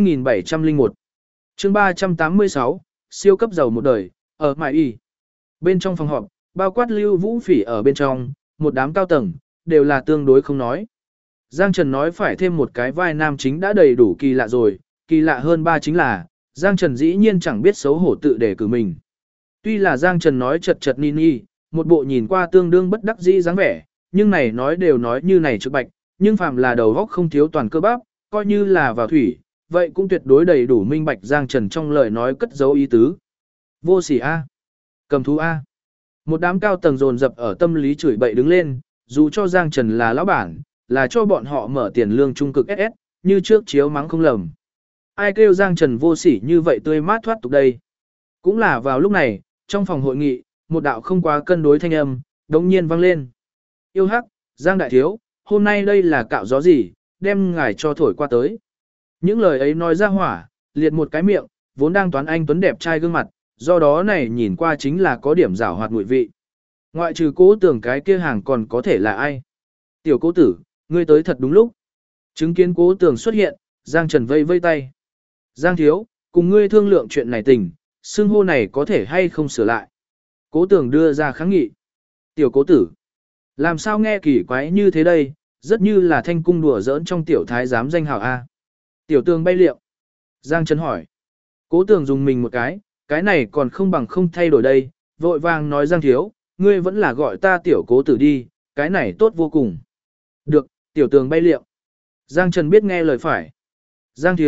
S1: 2701. Chương 386, siêu cấp giàu một đời, ở Mại Y. Bên trong phòng họp, bao quát Lưu Vũ Phỉ ở bên trong, một đám cao tầng, đều là tương đối không nói. Giang Trần nói phải thêm một cái vai nam chính đã đầy đủ kỳ lạ rồi, kỳ lạ hơn ba chính là, Giang Trần dĩ nhiên chẳng biết xấu hổ tự đề cử mình. Tuy là Giang Trần nói chật chật ni ni, một bộ nhìn qua tương đương bất đắc dĩ dáng vẻ, nhưng này nói đều nói như này trực bạch, nhưng phàm là đầu góc không thiếu toàn cơ bắp, coi như là vào thủy, vậy cũng tuyệt đối đầy đủ minh bạch Giang Trần trong lời nói cất dấu ý tứ. Vô sỉ A. Cầm thú A. Một đám cao tầng dồn dập ở tâm lý chửi bậy đứng lên, dù cho Giang Trần là lão bản, là cho bọn họ mở tiền lương trung cực SS, như trước chiếu mắng không lầm. Ai kêu Giang Trần vô sỉ như vậy tươi mát thoát tục đây. Cũng là vào lúc này, trong phòng hội nghị, một đạo không quá cân đối thanh âm, đống nhiên vang lên. Yêu hắc, Giang đại thiếu, hôm nay đây là cạo gió gì, đem ngài cho thổi qua tới. Những lời ấy nói ra hỏa, liệt một cái miệng, vốn đang toán anh tuấn đẹp trai gương mặt, do đó này nhìn qua chính là có điểm rảo hoạt mùi vị. Ngoại trừ Cố Tưởng cái kia hàng còn có thể là ai? Tiểu Cố tử, ngươi tới thật đúng lúc. Chứng kiến Cố Tưởng xuất hiện, Giang Trần vây vây tay. Giang thiếu, cùng ngươi thương lượng chuyện này tình, xưng hô này có thể hay không sửa lại. Cố Tưởng đưa ra kháng nghị. Tiểu Cố tử, làm sao nghe kỳ quái như thế đây, rất như là thanh cung đùa giỡn trong tiểu thái giám danh hào A. Tiểu Tường bay liệu. Giang Trần hỏi. Cố Tưởng dùng mình một cái này còn không bằng không thay đổi đây, vội vàng nói Giang thiếu, ngươi vẫn là gọi ta tiểu Cố tử đi, cái này tốt vô cùng. Được, Tiểu Tường bay liệu. Giang Trần biết nghe lời phải. Giang thiếu,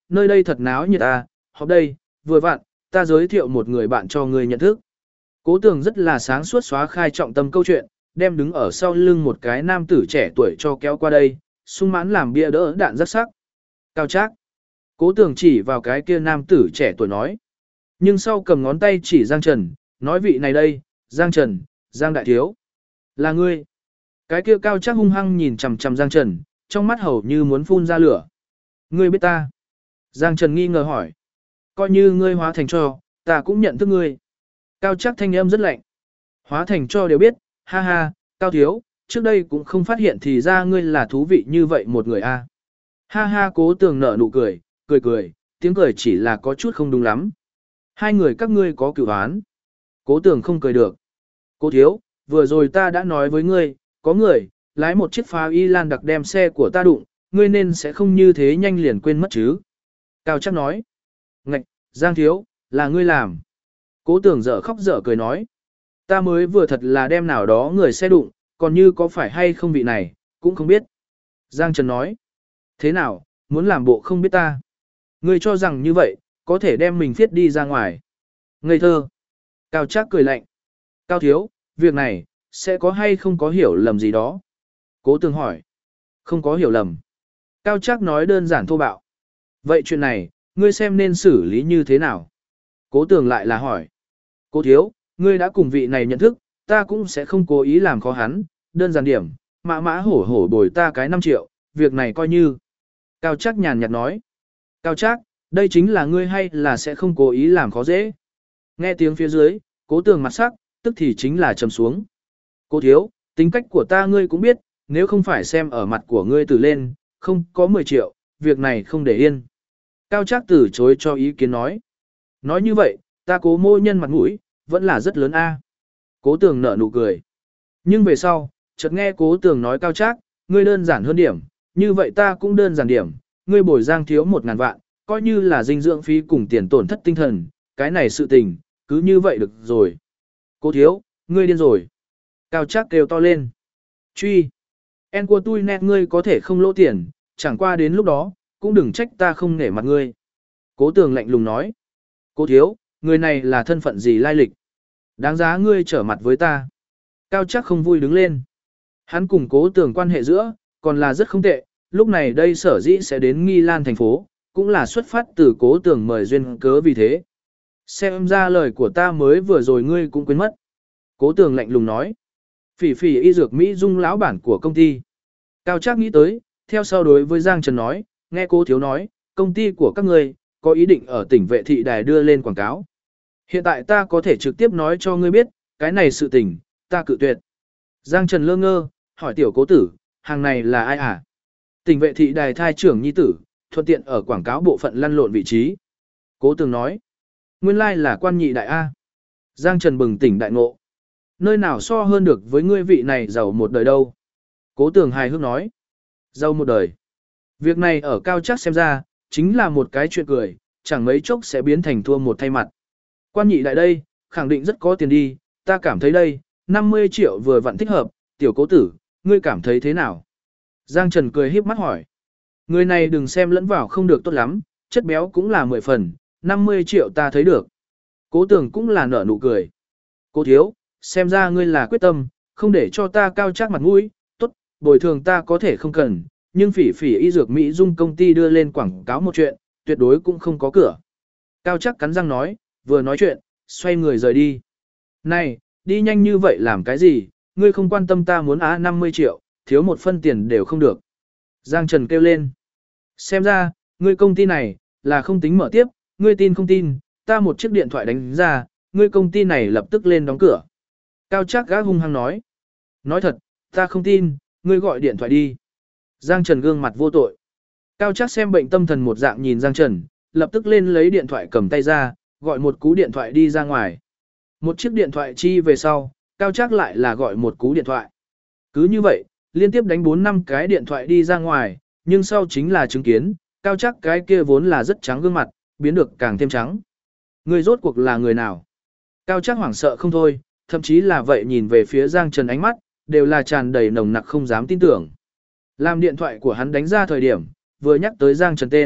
S1: nơi đây thật náo nhiệt à, họp đây, vừa vặn, ta giới thiệu một người bạn cho ngươi nhận thức. Cố Tường rất là sáng suốt xóa khai trọng tâm câu chuyện, đem đứng ở sau lưng một cái nam tử trẻ tuổi cho kéo qua đây, sung mãn làm bia đỡ đạn rất sắc. Cao Trác. Cố Tường chỉ vào cái kia nam tử trẻ tuổi nói. Nhưng sau cầm ngón tay chỉ Giang Trần, nói vị này đây, Giang Trần, Giang Đại Thiếu. Là ngươi. Cái kia Cao Trác hung hăng nhìn chằm chằm Giang Trần, trong mắt hầu như muốn phun ra lửa. Ngươi biết ta? Giang Trần nghi ngờ hỏi. Coi như ngươi hóa thành tro, ta cũng nhận thức ngươi. Cao Trác thanh âm rất lạnh. Hóa thành tro đều biết, ha ha, Cao Thiếu, trước đây cũng không phát hiện thì ra ngươi là thú vị như vậy một người a. Ha ha, Cố Tường nở nụ cười, cười, tiếng cười chỉ là có chút không đúng lắm. Hai người các ngươi có cửu oán. Cố Tường không cười được. Cố Thiếu, vừa rồi ta đã nói với ngươi, có người, lái một chiếc phá y lan đặc đem xe của ta đụng, ngươi nên sẽ không như thế nhanh liền quên mất chứ. Cao Trác nói. Ngạch, Giang Thiếu, là ngươi làm. Cố Tường dở khóc dở cười nói. Ta mới vừa thật là đem nào đó người xe đụng, còn như có phải hay không vị này, cũng không biết. Giang Trần nói. Thế nào, muốn làm bộ không biết ta. Ngươi cho rằng như vậy, có thể đem mình viết đi ra ngoài. Ngây thơ. Cao Trác cười lạnh. Cao Thiếu, việc này, sẽ có hay không có hiểu lầm gì đó? Cố Tường hỏi. Không có hiểu lầm. Cao Trác nói đơn giản thô bạo. Vậy chuyện này, ngươi xem nên xử lý như thế nào? Cố Tường lại là hỏi. Cố Thiếu, ngươi đã cùng vị này nhận thức, ta cũng sẽ không cố ý làm khó hắn, đơn giản điểm, mã mã hổ hổ bồi ta cái 5 triệu, việc này coi như. Cao Trác nhàn nhạt nói. Cao Trác, đây chính là ngươi hay là sẽ không cố ý làm khó dễ? Nghe tiếng phía dưới, Cố Tường mặt sắc, tức thì chính là trầm xuống. Cố Thiếu, tính cách của ta ngươi cũng biết, nếu không phải xem ở mặt của ngươi từ lên, không có 10 triệu, việc này không để yên. Cao Trác từ chối cho ý kiến nói. Nói như vậy, ta Cố mô nhân mặt mũi, vẫn là rất lớn a. Cố Tường nở nụ cười. Nhưng về sau, chợt nghe Cố Tường nói Cao Trác, ngươi đơn giản hơn điểm, như vậy ta cũng đơn giản điểm, ngươi bồi Giang Thiếu 1.000 vạn, coi như là dinh dưỡng phí cùng tiền tổn thất tinh thần, cái này sự tình, cứ như vậy được rồi. Cố Thiếu, ngươi điên rồi. Cao Trác kêu to lên. Truy. En của tôi nét ngươi có thể không lỗ tiền, chẳng qua đến lúc đó, cũng đừng trách ta không nể mặt ngươi. Cố Tường lạnh lùng nói. Cố Thiếu, người này là thân phận gì lai lịch? Đáng giá ngươi trở mặt với ta. Cao Trác không vui đứng lên. Hắn cùng Cố Tường quan hệ giữa, còn là rất không tệ, lúc này đây sở dĩ sẽ đến Nghi Lan thành phố, cũng là xuất phát từ Cố Tường mời duyên cớ vì thế. Xem ra lời của ta mới vừa rồi ngươi cũng quên mất. Cố Tường lạnh lùng nói. Phỉ Phỉ y dược Mỹ Dung lão bản của công ty. Cao Trác nghĩ tới, theo sau đối với Giang Trần nói, nghe Cố Thiếu nói, công ty của các ngươi có ý định ở tỉnh Vệ Thị Đài đưa lên quảng cáo. Hiện tại ta có thể trực tiếp nói cho ngươi biết, cái này sự tình, ta cự tuyệt. Giang Trần lơ ngơ, hỏi tiểu Cố tử, hàng này là ai à? Tỉnh Vệ Thị Đài thai trưởng nhi tử, thuận tiện ở quảng cáo bộ phận lăn lộn vị trí. Cố Tường nói, nguyên lai là quan nhị đại A. Giang Trần bừng tỉnh đại ngộ. Nơi nào so hơn được với ngươi vị này giàu một đời đâu. Cố Tường hài hước nói, giàu một đời. Việc này ở Cao Trác xem ra, chính là một cái chuyện cười, chẳng mấy chốc sẽ biến thành thua một thay mặt. Quan nhị đại đây, khẳng định rất có tiền đi, ta cảm thấy đây, 50 triệu vừa vặn thích hợp, tiểu Cố tử, ngươi cảm thấy thế nào? Giang Trần cười híp mắt hỏi. Người này đừng xem lẫn vào không được tốt lắm, chất béo cũng là 10 phần, 50 triệu ta thấy được. Cố Tường cũng là nở nụ cười. Cố Thiếu, xem ra ngươi là quyết tâm, không để cho ta Cao Trác mặt mũi, tốt, bồi thường ta có thể không cần, nhưng Phỉ Phỉ y dược Mỹ Dung công ty đưa lên quảng cáo một chuyện, tuyệt đối cũng không có cửa. Cao Trác cắn răng nói, vừa nói chuyện, xoay người rời đi. Này, đi nhanh như vậy làm cái gì, ngươi không quan tâm ta muốn 50 triệu, thiếu một phân tiền đều không được. Giang Trần kêu lên. Xem ra, ngươi công ty này, là không tính mở tiếp, ngươi tin không tin, ta một chiếc điện thoại đánh ra, ngươi công ty này lập tức lên đóng cửa. Cao Trác gã hung hăng nói. Nói thật, ta không tin, ngươi gọi điện thoại đi. Giang Trần gương mặt vô tội. Cao Trác xem bệnh tâm thần một dạng nhìn Giang Trần, lập tức lên lấy điện thoại cầm tay ra, gọi một cú điện thoại đi ra ngoài. Một chiếc điện thoại chi về sau, Cao Trác lại là gọi một cú điện thoại. Cứ như vậy, liên tiếp đánh 4-5 cái điện thoại đi ra ngoài, nhưng sau chính là chứng kiến, Cao Trác cái kia vốn là rất trắng gương mặt, biến được càng thêm trắng. Người rốt cuộc là người nào? Cao Trác hoảng sợ không thôi, thậm chí là vậy nhìn về phía Giang Trần ánh mắt, đều là tràn đầy nồng nặc không dám tin tưởng. Làm điện thoại của hắn đánh ra thời điểm, vừa nhắc tới Giang Trần tên,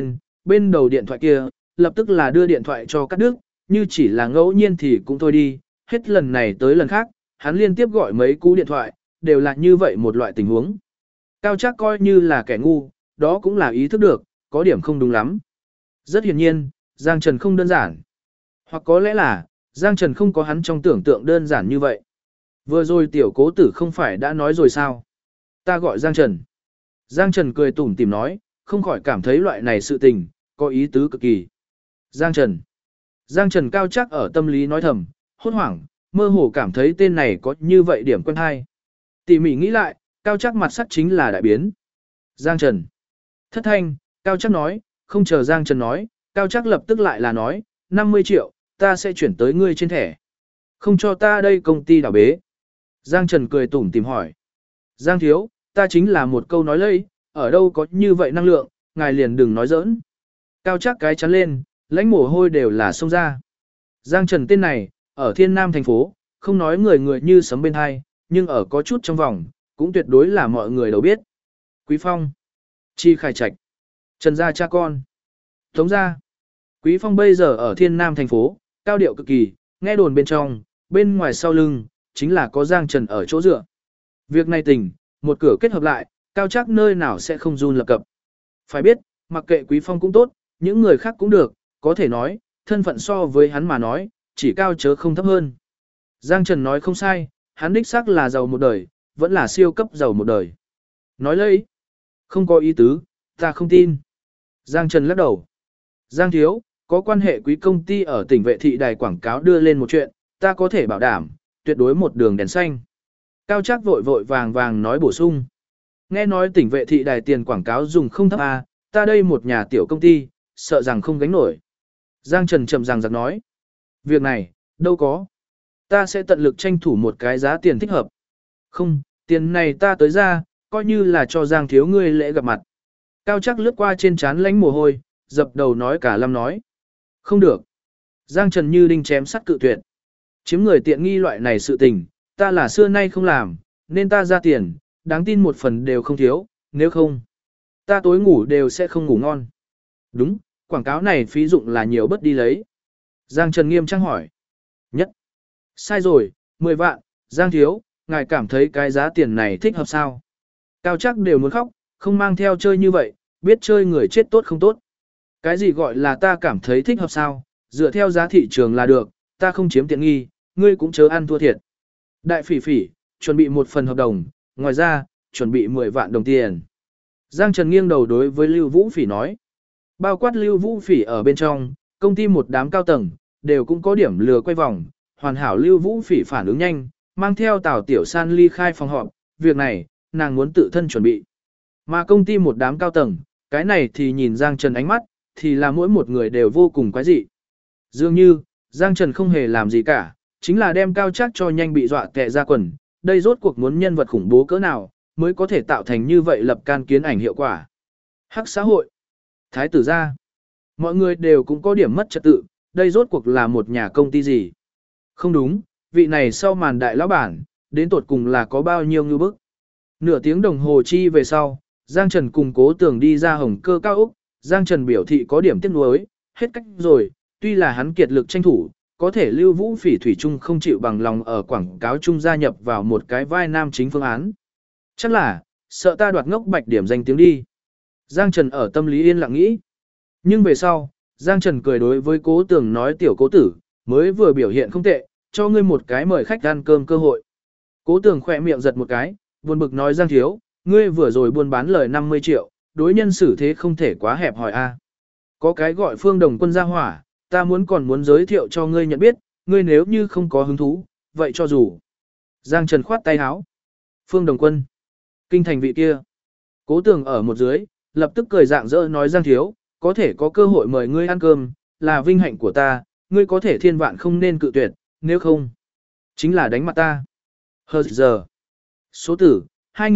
S1: bên đầu điện thoại kia, lập tức là đưa điện thoại cho cắt đứt, như chỉ là ngẫu nhiên thì cũng thôi đi, hết lần này tới lần khác, hắn liên tiếp gọi mấy cú điện thoại, đều là như vậy một loại tình huống. Cao Trác coi như là kẻ ngu, đó cũng là ý thức được, có điểm không đúng lắm. Rất hiển nhiên, Giang Trần không đơn giản. Hoặc có lẽ là, Giang Trần không có hắn trong tưởng tượng đơn giản như vậy. Vừa rồi tiểu cố tử không phải đã nói rồi sao? Ta gọi Giang Trần. Giang Trần cười tủm tỉm nói, không khỏi cảm thấy loại này sự tình, có ý tứ cực kỳ. Giang Trần. Giang Trần Cao Trác ở tâm lý nói thầm, hốt hoảng, mơ hồ cảm thấy tên này có như vậy điểm quen hay. Tỉ mỉ nghĩ lại, Cao Trác mặt sắc chính là đại biến. Giang Trần. Thất thanh, Cao Trác nói, không chờ Giang Trần nói, Cao Trác lập tức lại là nói, 50 triệu, ta sẽ chuyển tới ngươi trên thẻ. Không cho ta đây công ty đảo bế. Giang Trần cười tủm tỉm hỏi. Giang thiếu, ta chính là một câu nói lây, ở đâu có như vậy năng lượng, ngài liền đừng nói giỡn. Cao Trác cái chắn lên, lãnh mồ hôi đều là xông ra. Giang Trần tên này, ở Thiên Nam thành phố, không nói người người như sấm bên hai, nhưng ở có chút trong vòng, cũng tuyệt đối là mọi người đều biết. Quý Phong, Chi Khải Trạch, Trần gia cha con, Tống gia. Quý Phong bây giờ ở Thiên Nam thành phố, cao điệu cực kỳ, nghe đồn bên trong, bên ngoài sau lưng, chính là có Giang Trần ở chỗ dựa. Việc này tình, một cửa kết hợp lại, Cao Trác nơi nào sẽ không run lập cập. Phải biết, mặc kệ Quý Phong cũng tốt, những người khác cũng được, có thể nói, thân phận so với hắn mà nói, chỉ cao chớ không thấp hơn. Giang Trần nói không sai, hắn đích xác là giàu một đời, vẫn là siêu cấp giàu một đời. Nói lấy, không có ý tứ, ta không tin. Giang Trần lắc đầu. Giang thiếu, có quan hệ quý công ty ở tỉnh vệ thị đài quảng cáo đưa lên một chuyện, ta có thể bảo đảm, tuyệt đối một đường đèn xanh. Cao Trác vội vội vàng vàng nói bổ sung. Nghe nói tỉnh vệ thị đài tiền quảng cáo dùng không thấp à, ta đây một nhà tiểu công ty, sợ rằng không gánh nổi. Giang Trần chậm ràng giặc nói. Việc này, đâu có. Ta sẽ tận lực tranh thủ một cái giá tiền thích hợp. Không, tiền này ta tới ra, coi như là cho Giang thiếu ngươi lễ gặp mặt. Cao Trác lướt qua trên trán lánh mồ hôi, dập đầu nói cả lâm nói. Không được. Giang Trần như đinh chém sắt cự tuyệt. Chiếm người tiện nghi loại này sự tình, ta là xưa nay không làm, nên ta ra tiền, đáng tin một phần đều không thiếu, nếu không, ta tối ngủ đều sẽ không ngủ ngon. Đúng, quảng cáo này phí dụng là nhiều bất đi lấy. Giang Trần nghiêm trang hỏi. Nhất. Sai rồi, 10 vạn, Giang thiếu, ngài cảm thấy cái giá tiền này thích hợp sao? Cao Trác đều muốn khóc, không mang theo chơi như vậy, biết chơi người chết tốt không tốt. Cái gì gọi là ta cảm thấy thích hợp sao, dựa theo giá thị trường là được, ta không chiếm tiện nghi, ngươi cũng chớ ăn thua thiệt. Đại phỉ phỉ, chuẩn bị một phần hợp đồng, ngoài ra, chuẩn bị 10 vạn đồng tiền. Giang Trần nghiêng đầu đối với Lưu Vũ Phỉ nói. Bao quát Lưu Vũ Phỉ ở bên trong, công ty một đám cao tầng, đều cũng có điểm lừa quay vòng, hoàn hảo Lưu Vũ Phỉ phản ứng nhanh, mang theo Tào Tiểu San ly khai phòng họp, việc này, nàng muốn tự thân chuẩn bị. Mà công ty một đám cao tầng, cái này thì nhìn Giang Trần ánh mắt, thì là mỗi một người đều vô cùng quái dị. Dường như, Giang Trần không hề làm gì cả, chính là đem Cao Trác cho nhanh bị dọa tè ra quần, đây rốt cuộc muốn nhân vật khủng bố cỡ nào, mới có thể tạo thành như vậy lập can kiến ảnh hiệu quả. Hắc xã hội, thái tử gia, mọi người đều cũng có điểm mất trật tự, đây rốt cuộc là một nhà công ty gì. Không đúng, vị này sau màn đại lão bản, đến tột cùng là có bao nhiêu ngư bức. Nửa tiếng đồng hồ chi về sau, Giang Trần cùng Cố Tường đi ra Hồng Cơ cao ốc, Giang Trần biểu thị có điểm tiếc nuối, hết cách rồi, tuy là hắn kiệt lực tranh thủ, có thể Lưu Vũ Phỉ thủy chung không chịu bằng lòng ở quảng cáo chung gia nhập vào một cái vai nam chính phương án. Chắc là, sợ ta đoạt ngốc bạch điểm danh tiếng đi. Giang Trần ở tâm lý yên lặng nghĩ. Nhưng về sau, Giang Trần cười đối với Cố Tường nói tiểu Cố tử, mới vừa biểu hiện không tệ, cho ngươi một cái mời khách ăn cơm cơ hội. Cố Tường khỏe miệng giật một cái, buồn bực nói Giang thiếu, ngươi vừa rồi buôn bán lời 50 triệu, đối nhân xử thế không thể quá hẹp hòi a. Có cái gọi Phương Đồng Quân ra hỏa, ta còn muốn giới thiệu cho ngươi nhận biết, ngươi nếu như không có hứng thú, vậy cho dù. Giang Trần khoát tay áo. Phương Đồng Quân. Kinh thành vị kia. Cố Tường ở một dưới, lập tức cười rạng rỡ nói Giang thiếu, có thể có cơ hội mời ngươi ăn cơm, là vinh hạnh của ta, ngươi có thể thiên vạn không nên cự tuyệt, nếu không, chính là đánh mặt ta. Hờ giờ. Số tử,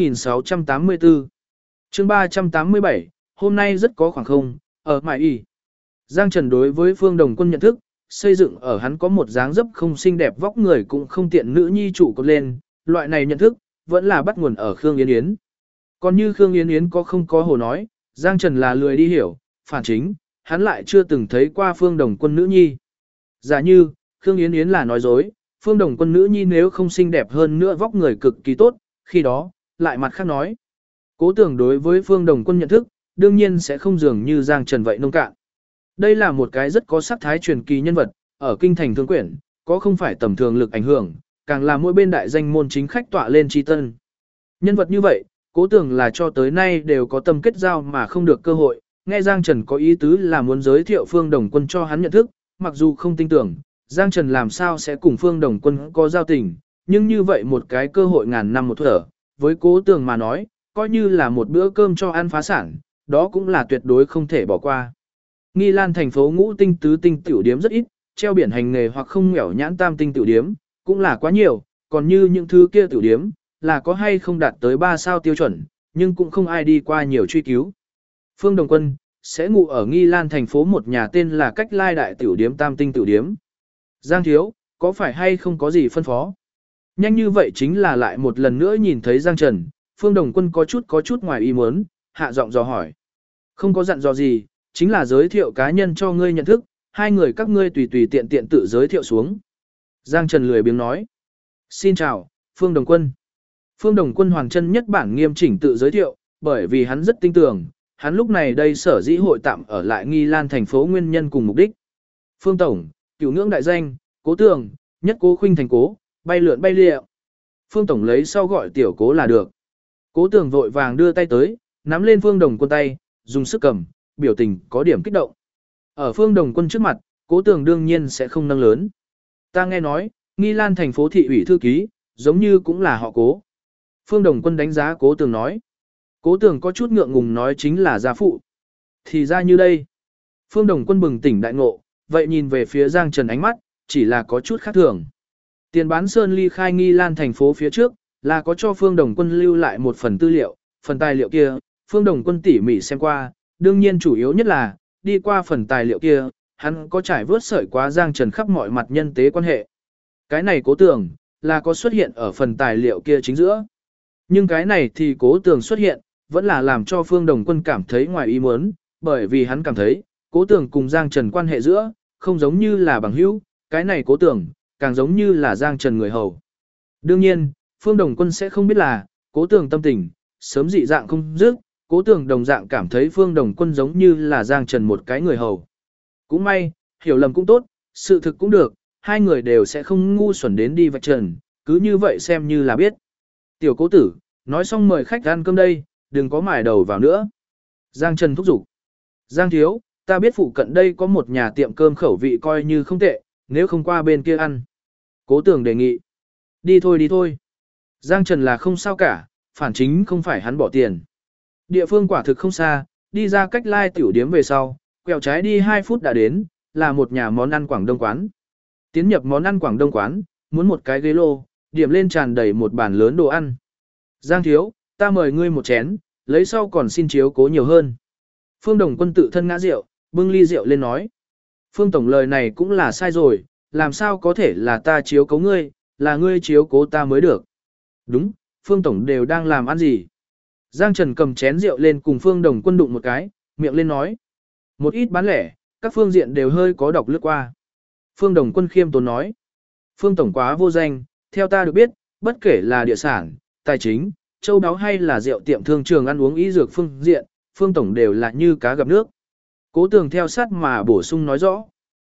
S1: 2684. Chương 387, hôm nay rất có khoảng không, ở Mại Y. Giang Trần đối với Phương Đồng Quân nhận thức, xây dựng ở hắn có một dáng dấp không xinh đẹp vóc người cũng không tiện nữ nhi trụ cột lên, loại này nhận thức, vẫn là bắt nguồn ở Khương Yến Yến. Còn như Khương Yến Yến có không có hồ nói, Giang Trần là lười đi hiểu, phản chính, hắn lại chưa từng thấy qua Phương Đồng Quân nữ nhi. Giả như, Khương Yến Yến là nói dối, Phương Đồng Quân nữ nhi nếu không xinh đẹp hơn nữa vóc người cực kỳ tốt, khi đó, lại mặt khác nói. Cố Tưởng đối với Phương Đồng Quân nhận thức, đương nhiên sẽ không dường như Giang Trần vậy nông cạn. Đây là một cái rất có sắc thái truyền kỳ nhân vật, ở kinh thành thương quyển, có không phải tầm thường lực ảnh hưởng, càng là mỗi bên đại danh môn chính khách tọa lên chi tân. Nhân vật như vậy, Cố Tưởng là cho tới nay đều có tâm kết giao mà không được cơ hội, nghe Giang Trần có ý tứ là muốn giới thiệu Phương Đồng Quân cho hắn nhận thức, mặc dù không tin tưởng, Giang Trần làm sao sẽ cùng Phương Đồng Quân có giao tình, nhưng như vậy một cái cơ hội ngàn năm một thở, với Cố Tưởng mà nói, coi như là một bữa cơm cho ăn phá sản, đó cũng là tuyệt đối không thể bỏ qua. Nghi Lan thành phố ngũ tinh tứ tinh tiểu điếm rất ít, treo biển hành nghề hoặc không nghèo nhãn tam tinh tiểu điếm, cũng là quá nhiều, còn như những thứ kia tiểu điếm, là có hay không đạt tới 3 sao tiêu chuẩn, nhưng cũng không ai đi qua nhiều truy cứu. Phương Đồng Quân sẽ ngủ ở Nghi Lan thành phố một nhà tên là Cách Lai đại tiểu điếm tam tinh tiểu điếm. Giang thiếu, có phải hay không có gì phân phó? Nhanh như vậy chính là lại một lần nữa nhìn thấy Giang Trần, Phương Đồng Quân có chút ngoài ý muốn, hạ giọng dò hỏi. Không có dặn dò gì, chính là giới thiệu cá nhân cho ngươi nhận thức, hai người các ngươi tùy tùy tiện tiện tự giới thiệu xuống. Giang Trần lười biếng nói. Xin chào, Phương Đồng Quân. Phương Đồng Quân hoàn chân nhất bản nghiêm chỉnh tự giới thiệu, bởi vì hắn rất tin tưởng, hắn lúc này đây sở dĩ hội tạm ở lại Nghi Lan thành phố nguyên nhân cùng mục đích. Phương Tổng, cửu ngưỡng đại danh, Cố Tường, nhất Cố Khuynh thành Cố, bay lượn bay liệu. Phương Tổng lấy sau gọi tiểu Cố là được. Cố Tường vội vàng đưa tay tới, nắm lên Phương Đồng Quân tay, dùng sức cầm, biểu tình có điểm kích động. Ở Phương Đồng Quân trước mặt, Cố Tường đương nhiên sẽ không nâng lớn. Ta nghe nói, Nghi Lan thành phố thị ủy thư ký, giống như cũng là họ Cố. Phương Đồng Quân đánh giá Cố Tường nói. Cố Tường có chút ngượng ngùng nói chính là gia phụ. Thì ra như đây. Phương Đồng Quân bừng tỉnh đại ngộ, vậy nhìn về phía Giang Trần ánh mắt, chỉ là có chút khác thường. Tiền bán Sơn ly khai Nghi Lan thành phố phía trước, là có cho Phương Đồng Quân lưu lại một phần tư liệu, phần tài liệu kia, Phương Đồng Quân tỉ mỉ xem qua, đương nhiên chủ yếu nhất là, đi qua phần tài liệu kia, hắn có trải vớt sợi quá Giang Trần khắp mọi mặt nhân tế quan hệ. Cái này Cố Tường, là có xuất hiện ở phần tài liệu kia chính giữa. Nhưng cái này thì Cố Tường xuất hiện, vẫn là làm cho Phương Đồng Quân cảm thấy ngoài ý muốn, bởi vì hắn cảm thấy, Cố Tường cùng Giang Trần quan hệ giữa, không giống như là bằng hữu, cái này Cố Tường, càng giống như là Giang Trần người hầu. Đương nhiên, Phương Đồng Quân sẽ không biết là, Cố Tường tâm tình, sớm dị dạng không dứt, Cố Tường đồng dạng cảm thấy Phương Đồng Quân giống như là Giang Trần một cái người hầu. Cũng may, hiểu lầm cũng tốt, sự thực cũng được, hai người đều sẽ không ngu xuẩn đến đi vạch trần, cứ như vậy xem như là biết. Tiểu Cố tử, nói xong mời khách ăn cơm đây, đừng có mải đầu vào nữa. Giang Trần thúc giục. Giang thiếu, ta biết phụ cận đây có một nhà tiệm cơm khẩu vị coi như không tệ, nếu không qua bên kia ăn. Cố Tường đề nghị. Đi thôi đi thôi. Giang Trần là không sao cả, phản chính không phải hắn bỏ tiền. Địa phương quả thực không xa, đi ra Cách Lai tiểu điếm về sau, quẹo trái đi 2 phút đã đến, là một nhà món ăn Quảng Đông quán. Tiến nhập món ăn Quảng Đông quán, muốn một cái ghế lô, điểm lên tràn đầy một bàn lớn đồ ăn. Giang thiếu, ta mời ngươi một chén, lấy sau còn xin chiếu cố nhiều hơn. Phương Đồng Quân tự thân ngã rượu, bưng ly rượu lên nói. Phương Tổng lời này cũng là sai rồi, làm sao có thể là ta chiếu cố ngươi, là ngươi chiếu cố ta mới được. Đúng, Phương Tổng đều đang làm ăn gì? Giang Trần cầm chén rượu lên cùng Phương Đồng Quân đụng một cái, miệng lên nói. Một ít bán lẻ, các phương diện đều hơi có đọc lướt qua. Phương Đồng Quân khiêm tốn nói. Phương Tổng quá vô danh, theo ta được biết, bất kể là địa sản, tài chính, châu đáo hay là rượu tiệm thương trường ăn uống y dược phương diện, Phương Tổng đều là như cá gặp nước. Cố Tường theo sát mà bổ sung nói rõ.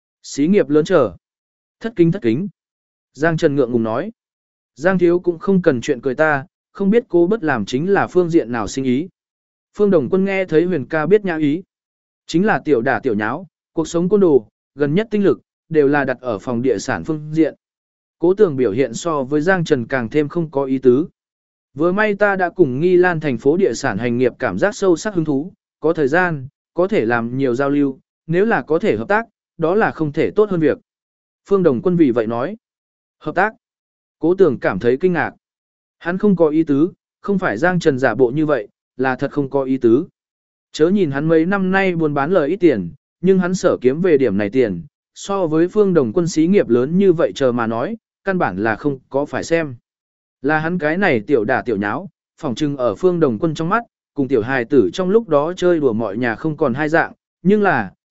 S1: Xí nghiệp lớn trở. Thất kính. Giang Trần ngượng ngùng nói. Giang thiếu cũng không cần chuyện cười ta, không biết cô bất làm chính là phương diện nào sinh ý. Phương Đồng Quân nghe thấy Huyền ca biết nhã ý. Chính là tiểu đả tiểu nháo, cuộc sống côn đồ, gần nhất tinh lực, đều là đặt ở phòng địa sản phương diện. Cố Tường biểu hiện so với Giang Trần càng thêm không có ý tứ. Vừa may ta đã cùng Nghi Lan thành phố địa sản hành nghiệp cảm giác sâu sắc hứng thú, có thời gian, có thể làm nhiều giao lưu, nếu là có thể hợp tác, đó là không thể tốt hơn việc. Phương Đồng Quân vì vậy nói. Hợp tác. Cố Tường cảm thấy kinh ngạc. Hắn không có ý tứ, không phải Giang Trần giả bộ như vậy, là thật không có ý tứ. Chớ nhìn hắn mấy năm nay buôn bán lời ít tiền, nhưng hắn sở kiếm về điểm này tiền, so với Phương Đồng Quân xí nghiệp lớn như vậy chờ mà nói, căn bản là không có phải xem. Là hắn cái này tiểu đả tiểu nháo, phỏng trưng ở Phương Đồng Quân trong mắt, cùng tiểu hài tử trong lúc đó chơi đùa mọi nhà không còn hai dạng, nhưng là,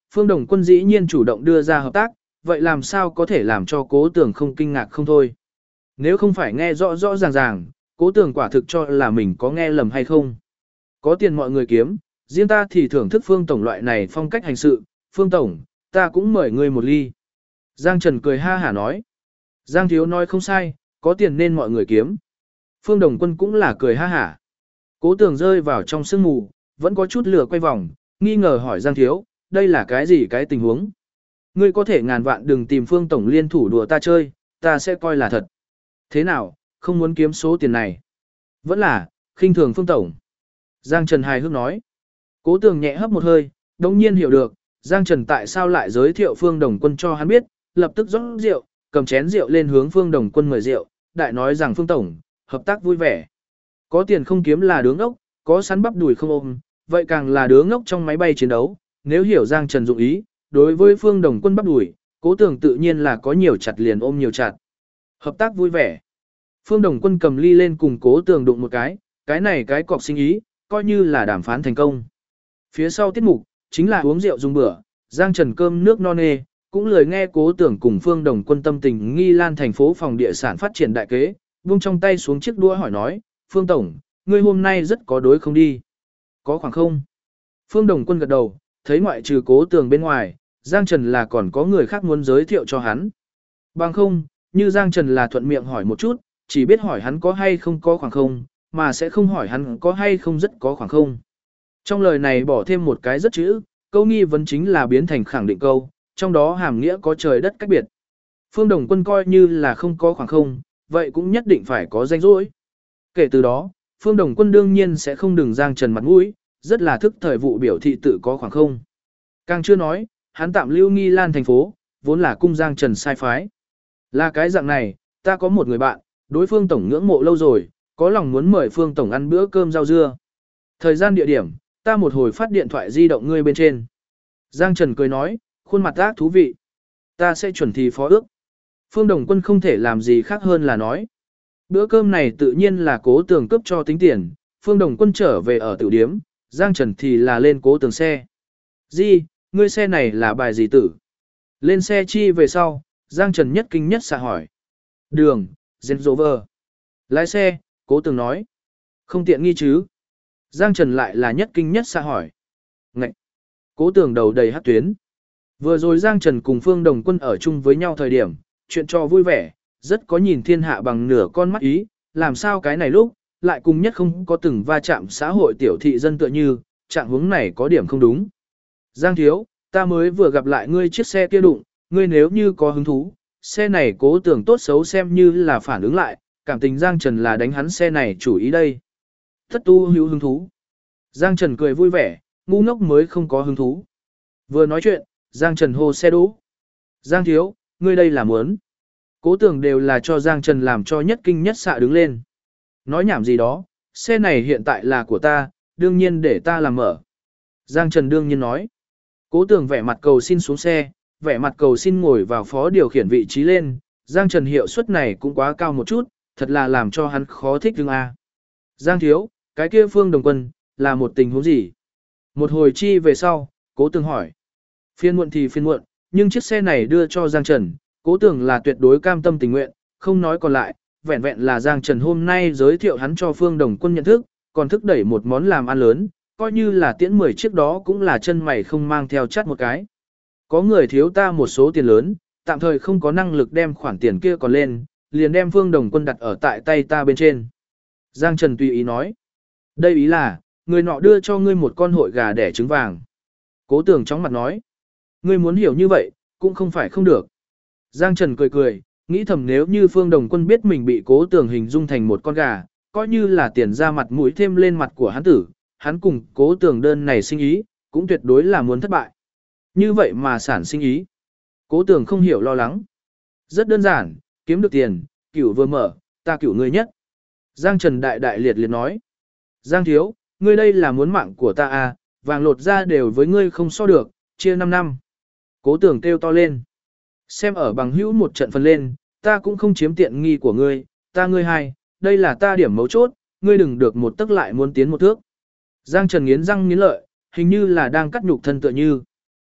S1: Phương Đồng Quân dĩ nhiên chủ động đưa ra hợp tác, vậy làm sao có thể làm cho Cố Tường không kinh ngạc không thôi. Nếu không phải nghe rõ rõ ràng ràng, Cố Tường quả thực cho là mình có nghe lầm hay không. Có tiền mọi người kiếm, riêng ta thì thưởng thức Phương Tổng loại này phong cách hành sự, Phương Tổng, ta cũng mời ngươi một ly. Giang Trần cười ha hả nói. Giang Thiếu nói không sai, có tiền nên mọi người kiếm. Phương Đồng Quân cũng là cười ha hả. Cố Tường rơi vào trong sương mù, vẫn có chút lửa quay vòng, nghi ngờ hỏi Giang Thiếu, đây là cái gì cái tình huống? Ngươi có thể ngàn vạn đừng tìm Phương Tổng liên thủ đùa ta chơi, ta sẽ coi là thật. Thế nào, không muốn kiếm số tiền này? Vẫn là, khinh thường Phương Tổng. Giang Trần hài hước nói. Cố Tường nhẹ hấp một hơi, đồng nhiên hiểu được, Giang Trần tại sao lại giới thiệu Phương Đồng Quân cho hắn biết, lập tức rót rượu, cầm chén rượu lên hướng Phương Đồng Quân mời rượu, đại nói rằng Phương Tổng, hợp tác vui vẻ. Có tiền không kiếm là đứa ngốc, có sắn bắp đùi không ôm, vậy càng là đứa ngốc trong máy bay chiến đấu. Nếu hiểu Giang Trần dụng ý, đối với Phương Đồng Quân bắp đùi, Cố Tường tự nhiên là có nhiều chặt liền ôm nhiều chặt. Hợp tác vui vẻ. Phương Đồng Quân cầm ly lên cùng Cố Tường đụng một cái này cái cọc sinh ý, coi như là đàm phán thành công. Phía sau tiết mục, chính là uống rượu dùng bữa, Giang Trần cơm nước no nê, cũng lời nghe Cố Tường cùng Phương Đồng Quân tâm tình nghi lan thành phố phòng địa sản phát triển đại kế, buông trong tay xuống chiếc đũa hỏi nói, Phương Tổng, ngươi hôm nay rất có đối không đi? Có khoảng không? Phương Đồng Quân gật đầu, thấy ngoại trừ Cố Tường bên ngoài, Giang Trần là còn có người khác muốn giới thiệu cho hắn. Bằng không, như Giang Trần là thuận miệng hỏi một chút, chỉ biết hỏi hắn có hay không có khoảng không, mà sẽ không hỏi hắn có hay không rất có khoảng không. Trong lời này bỏ thêm một cái rất chữ, câu nghi vấn chính là biến thành khẳng định câu, trong đó hàm nghĩa có trời đất cách biệt. Phương Đồng Quân coi như là không có khoảng không, vậy cũng nhất định phải có danh rỗi. Kể từ đó, Phương Đồng Quân đương nhiên sẽ không đừng Giang Trần mặt mũi, rất là thức thời vụ biểu thị tự có khoảng không. Càng chưa nói, hắn tạm lưu nghi lan thành phố, vốn là cung Giang Trần sai phái. Là cái dạng này, ta có một người bạn, đối phương Tổng ngưỡng mộ lâu rồi, có lòng muốn mời Phương Tổng ăn bữa cơm rau dưa. Thời gian địa điểm, ta một hồi phát điện thoại di động ngươi bên trên. Giang Trần cười nói, khuôn mặt ác thú vị. Ta sẽ chuẩn thì phó ước. Phương Đồng Quân không thể làm gì khác hơn là nói. Bữa cơm này tự nhiên là Cố Tường cướp cho tính tiền, Phương Đồng Quân trở về ở tiểu điếm, Giang Trần thì là lên Cố Tường xe. Di, ngươi xe này là bài gì tử? Lên xe chi về sau, Giang Trần nhất kinh nhất xạ hỏi. Đường, Range Rover. Lái xe, Cố Tường nói. Không tiện nghi chứ? Giang Trần lại là nhất kinh nhất xạ hỏi. Ngậy! Cố Tường đầu đầy hát tuyến. Vừa rồi Giang Trần cùng Phương Đồng Quân ở chung với nhau thời điểm, chuyện trò vui vẻ, rất có nhìn thiên hạ bằng nửa con mắt ý, làm sao cái này lúc, lại cùng nhất không có từng va chạm xã hội tiểu thị dân tựa như, trạng hướng này có điểm không đúng. Giang Thiếu, ta mới vừa gặp lại ngươi chiếc xe kia đụng, ngươi nếu như có hứng thú, xe này Cố Tường tốt xấu xem như là phản ứng lại, cảm tình Giang Trần là đánh hắn xe này chủ ý đây. Thất tu hữu hứng thú. Giang Trần cười vui vẻ, ngu ngốc mới không có hứng thú. Vừa nói chuyện, Giang Trần hô xe đỗ. Giang Thiếu, ngươi đây là muốn. Cố Tường đều là cho Giang Trần làm cho nhất kinh nhất xạ đứng lên. Nói nhảm gì đó, xe này hiện tại là của ta, đương nhiên để ta làm mở. Giang Trần đương nhiên nói. Cố Tường vẻ mặt cầu xin xuống xe, vẻ mặt cầu xin ngồi vào phó điều khiển vị trí lên. Giang Trần hiệu suất này cũng quá cao một chút, thật là làm cho hắn khó thích đương a. Giang Thiếu, cái kia Phương Đồng Quân, là một tình huống gì? Một hồi chi về sau, Cố Tường hỏi. Phiên muộn thì phiên muộn, nhưng chiếc xe này đưa cho Giang Trần, Cố Tường là tuyệt đối cam tâm tình nguyện, không nói còn lại, vẹn vẹn là Giang Trần hôm nay giới thiệu hắn cho Phương Đồng Quân nhận thức, còn thức đẩy một món làm ăn lớn, coi như là tiễn 10 chiếc đó cũng là chân mày không mang theo chắt một cái. Có người thiếu ta một số tiền lớn, tạm thời không có năng lực đem khoản tiền kia còn lên, liền đem Phương Đồng Quân đặt ở tại tay ta bên trên. Giang Trần tùy ý nói. Đây ý là, người nọ đưa cho ngươi một con hội gà đẻ trứng vàng. Cố Tường chóng mặt nói. Ngươi muốn hiểu như vậy, cũng không phải không được. Giang Trần cười cười, nghĩ thầm nếu như Phương Đồng Quân biết mình bị Cố Tường hình dung thành một con gà, coi như là tiền ra mặt mũi thêm lên mặt của hắn tử, hắn cùng Cố Tường đơn này sinh ý, cũng tuyệt đối là muốn thất bại. Như vậy mà sản sinh ý. Cố Tường không hiểu lo lắng. Rất đơn giản, kiếm được tiền, cửu vừa mở, ta cửu ngươi nhất. Giang Trần đại đại liệt liệt nói. Giang Thiếu, ngươi đây là muốn mạng của ta à, vàng lột ra đều với ngươi không so được, chia 5 năm. Cố Tường kêu to lên. Xem ở bằng hữu một trận phần lên, ta cũng không chiếm tiện nghi của ngươi, ta ngươi hai, đây là ta điểm mấu chốt, ngươi đừng được một tức lại muốn tiến một thước. Giang Trần nghiến răng nghiến lợi, hình như là đang cắt nhục thân tựa như.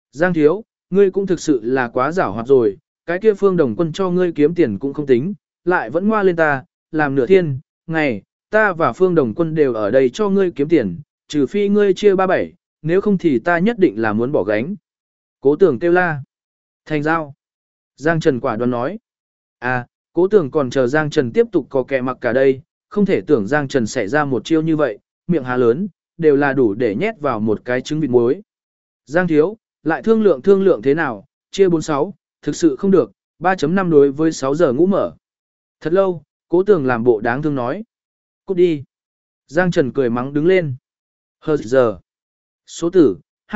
S1: Giang thiếu, ngươi cũng thực sự là quá giảo hoạt rồi, cái kia Phương Đồng Quân cho ngươi kiếm tiền cũng không tính, lại vẫn ngoa lên ta, làm nửa thiên, ngày, ta và Phương Đồng Quân đều ở đây cho ngươi kiếm tiền, trừ phi ngươi chia 37, nếu không thì ta nhất định là muốn bỏ gánh. Cố Tưởng kêu la. Thành giao. Giang Trần quả đoán nói. À, Cố Tưởng còn chờ Giang Trần tiếp tục có kẻ mặc cả đây, không thể tưởng Giang Trần sẽ ra một chiêu như vậy, miệng há lớn, đều là đủ để nhét vào một cái trứng vịt muối. Giang thiếu, lại thương lượng thế nào, chia 46, thực sự không được, 3.5 đối với 6 giờ ngũ mở. Thật lâu, Cố Tưởng làm bộ đáng thương nói. Cút đi. Giang Trần cười mắng đứng lên. Hờ giờ. Số tử,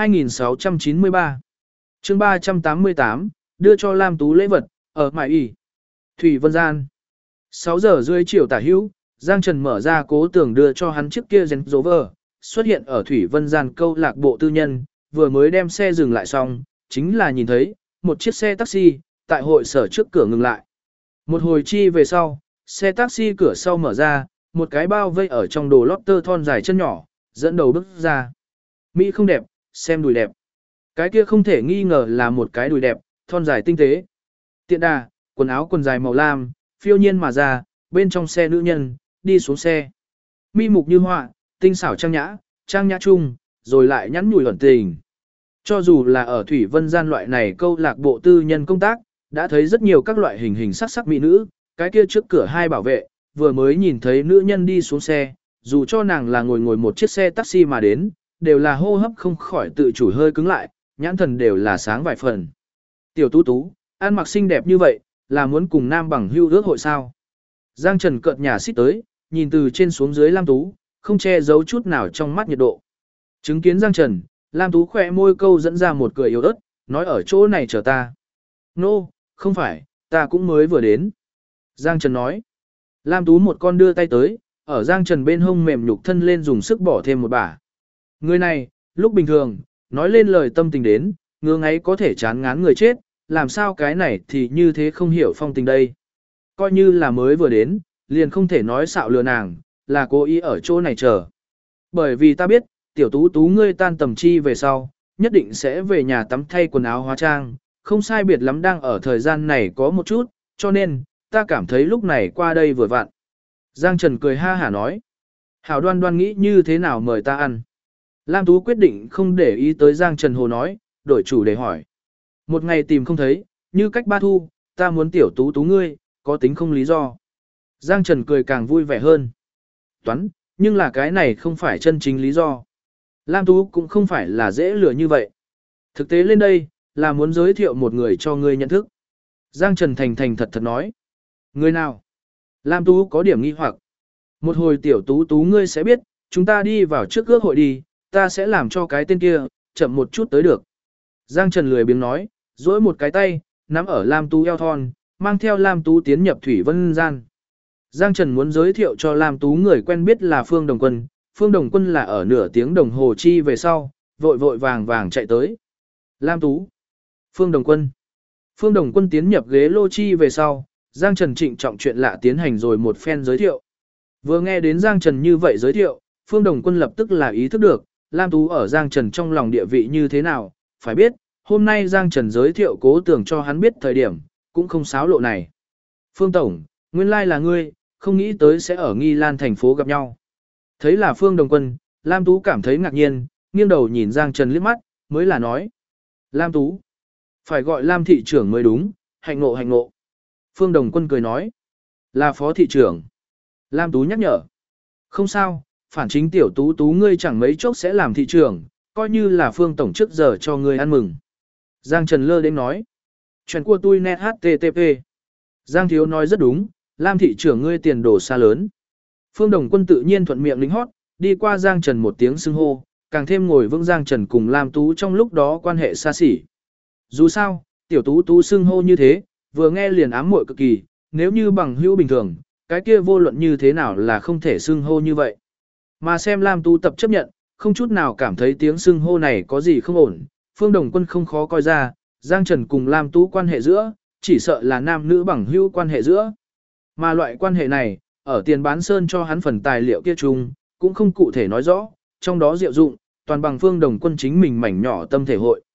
S1: 2693. chương 388, đưa cho Lam Tú lễ vật, ở Mại Y. Thủy Vân Gian. 6 giờ rưỡi chiều tả hữu, Giang Trần mở ra Cố Tưởng đưa cho hắn chiếc kia Range Rover, xuất hiện ở Thủy Vân Gian câu lạc bộ tư nhân, vừa mới đem xe dừng lại xong, chính là nhìn thấy, một chiếc xe taxi, tại hội sở trước cửa ngừng lại. Một hồi chi về sau, xe taxi cửa sau mở ra, một cái bao vây ở trong đồ lót tơ thon dài chân nhỏ, dẫn đầu bước ra. Mỹ không đẹp, xem đùi đẹp. Cái kia không thể nghi ngờ là một cái đùi đẹp, thon dài tinh tế. Tiện đà, quần áo quần dài màu lam, phiêu nhiên mà ra, bên trong xe nữ nhân, đi xuống xe. Mi mục như họa, tinh xảo trang nhã chung, rồi lại nhắn nhủi ẩn tình. Cho dù là ở Thủy Vân Gian loại này câu lạc bộ tư nhân công tác, đã thấy rất nhiều các loại hình hình sắc sắc mỹ nữ, cái kia trước cửa hai bảo vệ, vừa mới nhìn thấy nữ nhân đi xuống xe, dù cho nàng là ngồi một chiếc xe taxi mà đến, đều là hô hấp không khỏi tự chủ hơi cứng lại, nhãn thần đều là sáng vài phần. Tiểu Tú Tú, ăn mặc xinh đẹp như vậy, là muốn cùng nam bằng hưu ước hội sao? Giang Trần cợt nhà xích tới, nhìn từ trên xuống dưới Lam Tú, không che giấu chút nào trong mắt nhiệt độ. Chứng kiến Giang Trần, Lam Tú khỏe môi câu dẫn ra một cười yếu ớt, nói ở chỗ này chờ ta. Nô, không phải, ta cũng mới vừa đến. Giang Trần nói. Lam Tú một con đưa tay tới, ở Giang Trần bên hông mềm nhục thân lên dùng sức bỏ thêm một bả. Người này, lúc bình thường, nói lên lời tâm tình đến, ngứa ngáy có thể chán ngán người chết, làm sao cái này thì như thế không hiểu phong tình đây. Coi như là mới vừa đến, liền không thể nói xạo lừa nàng, là cố ý ở chỗ này chờ. Bởi vì ta biết, Tiểu Tú Tú ngươi tan tầm chi về sau, nhất định sẽ về nhà tắm thay quần áo hóa trang, không sai biệt lắm đang ở thời gian này có một chút, cho nên, ta cảm thấy lúc này qua đây vừa vặn. Giang Trần cười ha hả nói. Hảo Đoan Đoan nghĩ như thế nào mời ta ăn. Lam Tú quyết định không để ý tới Giang Trần hồ nói, đổi chủ để hỏi. Một ngày tìm không thấy, như cách ba thu, ta muốn Tiểu Tú Tú ngươi, có tính không lý do. Giang Trần cười càng vui vẻ hơn. Toán, nhưng là cái này không phải chân chính lý do. Lam Tú cũng không phải là dễ lừa như vậy. Thực tế lên đây, là muốn giới thiệu một người cho ngươi nhận thức. Giang Trần thành thành thật thật nói. Người nào? Lam Tú có điểm nghi hoặc. Một hồi Tiểu Tú Tú ngươi sẽ biết, chúng ta đi vào trước ước hội đi, ta sẽ làm cho cái tên kia, chậm một chút tới được. Giang Trần lười biếng nói, duỗi một cái tay, nắm ở Lam Tú eo thon, mang theo Lam Tú tiến nhập Thủy Vân Gian. Giang Trần muốn giới thiệu cho Lam Tú người quen biết là Phương Đồng Quân. Phương Đồng Quân là ở nửa tiếng đồng hồ chi về sau, vội vội vàng vàng chạy tới. Lam Tú. Phương Đồng Quân. Phương Đồng Quân tiến nhập ghế lô chi về sau, Giang Trần trịnh trọng chuyện lạ tiến hành rồi một phen giới thiệu. Vừa nghe đến Giang Trần như vậy giới thiệu, Phương Đồng Quân lập tức là ý thức được, Lam Tú ở Giang Trần trong lòng địa vị như thế nào, phải biết, hôm nay Giang Trần giới thiệu Cố Tưởng cho hắn biết thời điểm, cũng không xáo lộ này. Phương Tổng, nguyên lai là ngươi, không nghĩ tới sẽ ở Nghi Lan thành phố gặp nhau. Thấy là Phương Đồng Quân, Lam Tú cảm thấy ngạc nhiên, nghiêng đầu nhìn Giang Trần liếc mắt, mới là nói. Lam Tú, phải gọi Lam thị trưởng mới đúng, hạnh ngộ hạnh ngộ. Phương Đồng Quân cười nói, là phó thị trưởng. Lam Tú nhắc nhở, không sao, phản chính Tiểu Tú Tú ngươi chẳng mấy chốc sẽ làm thị trưởng, coi như là Phương Tổng trước giờ cho ngươi ăn mừng. Giang Trần lơ đến nói, chuyện của tôi net http. Giang Thiếu nói rất đúng, Lam thị trưởng ngươi tiền đồ xa lớn. Phương Đồng Quân tự nhiên thuận miệng lính hót, đi qua Giang Trần một tiếng xưng hô, càng thêm ngồi vững Giang Trần cùng Lam Tú trong lúc đó quan hệ xa xỉ. Dù sao, Tiểu Tú Tú xưng hô như thế, vừa nghe liền ám muội cực kỳ, nếu như bằng hữu bình thường, cái kia vô luận như thế nào là không thể xưng hô như vậy. Mà xem Lam Tú tập chấp nhận, không chút nào cảm thấy tiếng xưng hô này có gì không ổn, Phương Đồng Quân không khó coi ra, Giang Trần cùng Lam Tú quan hệ giữa, chỉ sợ là nam nữ bằng hữu quan hệ giữa. Mà loại quan hệ này, ở tiền bán sơn cho hắn phần tài liệu kia chung, cũng không cụ thể nói rõ, trong đó diệu dụng, toàn bằng Phương Đồng Quân chính mình mảnh nhỏ tâm thể hội.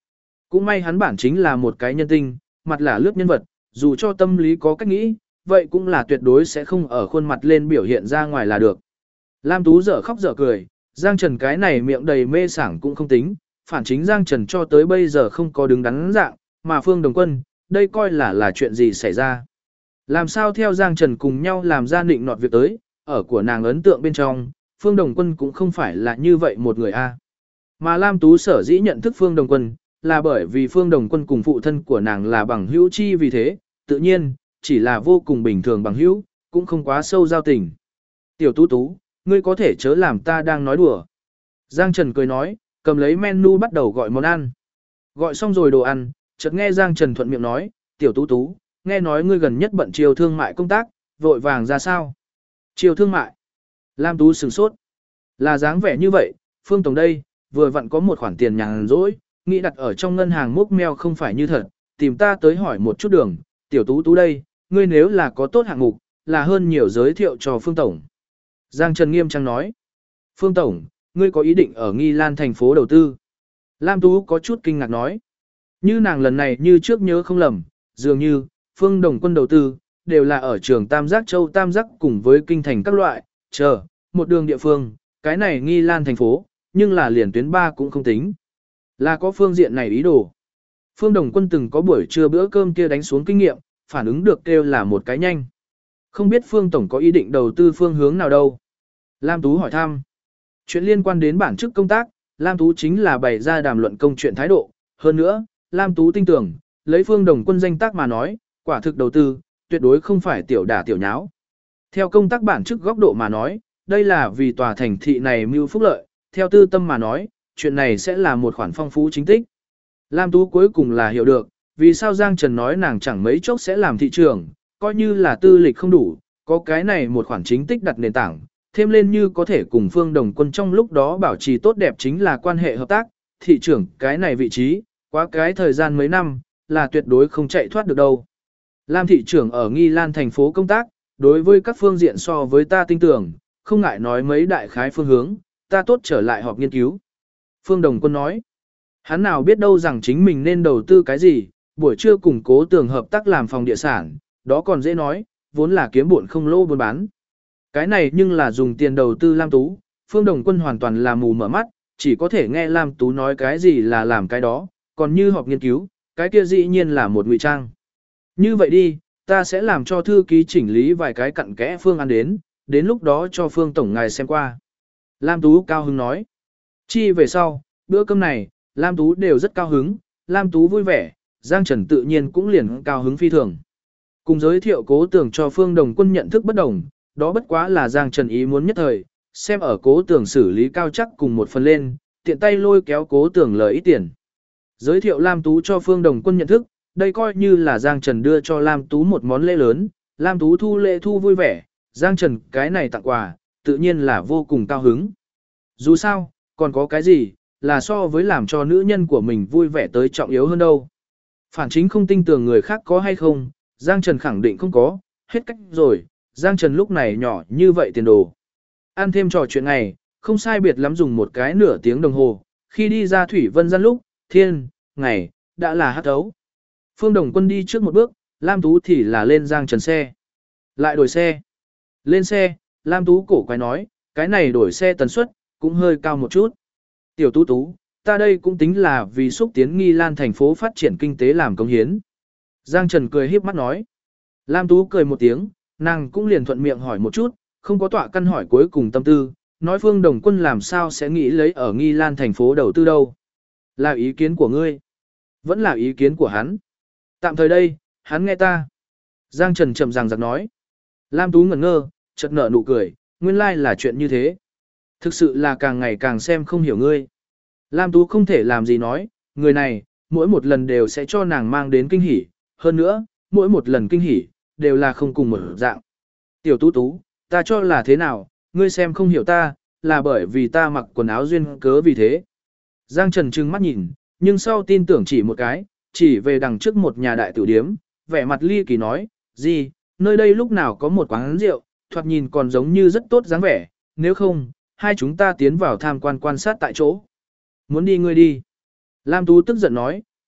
S1: Cũng may hắn bản chính là một cái nhân tinh, mặt là lướt nhân vật, dù cho tâm lý có cách nghĩ, vậy cũng là tuyệt đối sẽ không ở khuôn mặt lên biểu hiện ra ngoài là được. Lam Tú dở khóc dở cười, Giang Trần cái này miệng đầy mê sảng cũng không tính, phản chính Giang Trần cho tới bây giờ không có đứng đắn dạng, mà Phương Đồng Quân, đây coi là chuyện gì xảy ra. Làm sao theo Giang Trần cùng nhau làm ra nịnh nọt việc tới, ở của nàng ấn tượng bên trong, Phương Đồng Quân cũng không phải là như vậy một người a. Mà Lam Tú sở dĩ nhận thức Phương Đồng Quân, là bởi vì Phương Đồng Quân cùng phụ thân của nàng là bằng hữu chi vì thế, tự nhiên, chỉ là vô cùng bình thường bằng hữu, cũng không quá sâu giao tình. Tiểu Tú Tú, ngươi có thể chớ làm ta đang nói đùa. Giang Trần cười nói, cầm lấy menu bắt đầu gọi món ăn. Gọi xong rồi đồ ăn, chợt nghe Giang Trần thuận miệng nói, Tiểu Tú Tú, nghe nói ngươi gần nhất bận chiều thương mại công tác, vội vàng ra sao? Chiều thương mại. Lam Tú sửng sốt. Là dáng vẻ như vậy, Phương Tổng đây, vừa vặn có một khoản tiền nhàn rỗi, nghĩ đặt ở trong ngân hàng mốc meo không phải như thật, tìm ta tới hỏi một chút đường, Tiểu Tú Tú đây, ngươi nếu là có tốt hạng mục, là hơn nhiều giới thiệu cho Phương Tổng. Giang Trần nghiêm trang nói, Phương Tổng, ngươi có ý định ở Nghi Lan thành phố đầu tư. Lam Tú có chút kinh ngạc nói, như nàng lần này như trước nhớ không lầm, dường như, Phương Đồng Quân đầu tư, đều là ở trường Tam Giác Châu Tam Giác cùng với kinh thành các loại, một đường địa phương, cái này Nghi Lan thành phố, nhưng là liền tuyến 3 cũng không tính. Là có phương diện này ý đồ. Phương Đồng Quân từng có buổi trưa bữa cơm kia đánh xuống kinh nghiệm, phản ứng được kêu là một cái nhanh. Không biết Phương Tổng có ý định đầu tư phương hướng nào đâu? Lam Tú hỏi thăm. Chuyện liên quan đến bản chức công tác, Lam Tú chính là bày ra đàm luận công chuyện thái độ. Hơn nữa, Lam Tú tin tưởng, lấy Phương Đồng Quân danh tác mà nói, quả thực đầu tư, tuyệt đối không phải tiểu đả tiểu nháo. Theo công tác bản chức góc độ mà nói, đây là vì tòa thành thị này mưu phúc lợi, theo tư tâm mà nói, chuyện này sẽ là một khoản phong phú chính tích. Lam Tú cuối cùng là hiểu được, vì sao Giang Trần nói nàng chẳng mấy chốc sẽ làm thị trường, coi như là tư lịch không đủ, có cái này một khoản chính tích đặt nền tảng, thêm lên như có thể cùng Phương Đồng Quân trong lúc đó bảo trì tốt đẹp chính là quan hệ hợp tác, thị trưởng cái này vị trí, quá cái thời gian mấy năm, là tuyệt đối không chạy thoát được đâu. Lam thị trưởng ở Nghi Lan thành phố công tác, đối với các phương diện so với ta tin tưởng, không ngại nói mấy đại khái phương hướng, ta tốt trở lại họp nghiên cứu. Phương Đồng Quân nói, hắn nào biết đâu rằng chính mình nên đầu tư cái gì, buổi trưa cùng Cố Tường hợp tác làm phòng địa sản, đó còn dễ nói, vốn là kiếm bộn không lỗ buôn bán. Cái này nhưng là dùng tiền đầu tư Lam Tú, Phương Đồng Quân hoàn toàn là mù mở mắt, chỉ có thể nghe Lam Tú nói cái gì là làm cái đó, còn như họp nghiên cứu, cái kia dĩ nhiên là một ngụy trang. Như vậy đi, ta sẽ làm cho thư ký chỉnh lý vài cái cặn kẽ phương án đến lúc đó cho Phương Tổng ngài xem qua. Lam Tú cao hứng nói. Chi về sau, bữa cơm này, Lam Tú đều rất cao hứng, Lam Tú vui vẻ, Giang Trần tự nhiên cũng liền cao hứng phi thường. Cùng giới thiệu Cố Tường cho Phương Đồng Quân nhận thức bất đồng, đó bất quá là Giang Trần ý muốn nhất thời, xem ở Cố Tường xử lý cao chắc cùng một phần lên, tiện tay lôi kéo Cố Tường lời ít tiền. Giới thiệu Lam Tú cho Phương Đồng Quân nhận thức, đây coi như là Giang Trần đưa cho Lam Tú một món lễ lớn, Lam Tú thu lễ thu vui vẻ, Giang Trần cái này tặng quà, tự nhiên là vô cùng cao hứng. Dù sao, còn có cái gì, là so với làm cho nữ nhân của mình vui vẻ tới trọng yếu hơn đâu. Phản chính không tin tưởng người khác có hay không, Giang Trần khẳng định không có, hết cách rồi, Giang Trần lúc này nhỏ như vậy tiền đồ. Ăn thêm trò chuyện này, không sai biệt lắm dùng một cái nửa tiếng đồng hồ, khi đi ra Thủy Vân gian lúc, thiên, ngày, đã là hát ấu. Phương Đồng Quân đi trước một bước, Lam Tú thì là lên Giang Trần xe. Lại đổi xe. Lên xe, Lam Tú cổ quái nói, cái này đổi xe tần suất, cũng hơi cao một chút. Tiểu Tú Tú, ta đây cũng tính là vì xúc tiến Nghi Lan thành phố phát triển kinh tế làm công hiến. Giang Trần cười híp mắt nói. Lam Tú cười một tiếng, nàng cũng liền thuận miệng hỏi một chút, không có tọa căn hỏi cuối cùng tâm tư, nói Phương Đồng Quân làm sao sẽ nghĩ lấy ở Nghi Lan thành phố đầu tư đâu. Là ý kiến của ngươi. Vẫn là ý kiến của hắn. Tạm thời đây, hắn nghe ta. Giang Trần chậm ràng giặc nói. Lam Tú ngẩn ngơ, chợt nở nụ cười, nguyên lai là chuyện như thế. Thực sự là càng ngày càng xem không hiểu ngươi. Lam Tú không thể làm gì nói, người này, mỗi một lần đều sẽ cho nàng mang đến kinh hỉ. Hơn nữa, mỗi một lần kinh hỉ, đều là không cùng một dạng. Tiểu Tú Tú, ta cho là thế nào, ngươi xem không hiểu ta, là bởi vì ta mặc quần áo duyên cớ vì thế. Giang Trần trừng mắt nhìn, nhưng sau tin tưởng chỉ một cái, chỉ về đằng trước một nhà đại tử điếm, vẻ mặt ly kỳ nói, gì, nơi đây lúc nào có một quán rượu, thoạt nhìn còn giống như rất tốt dáng vẻ, nếu không, hai chúng ta tiến vào tham quan quan sát tại chỗ. Muốn đi ngươi đi. Lam Tú tức giận nói,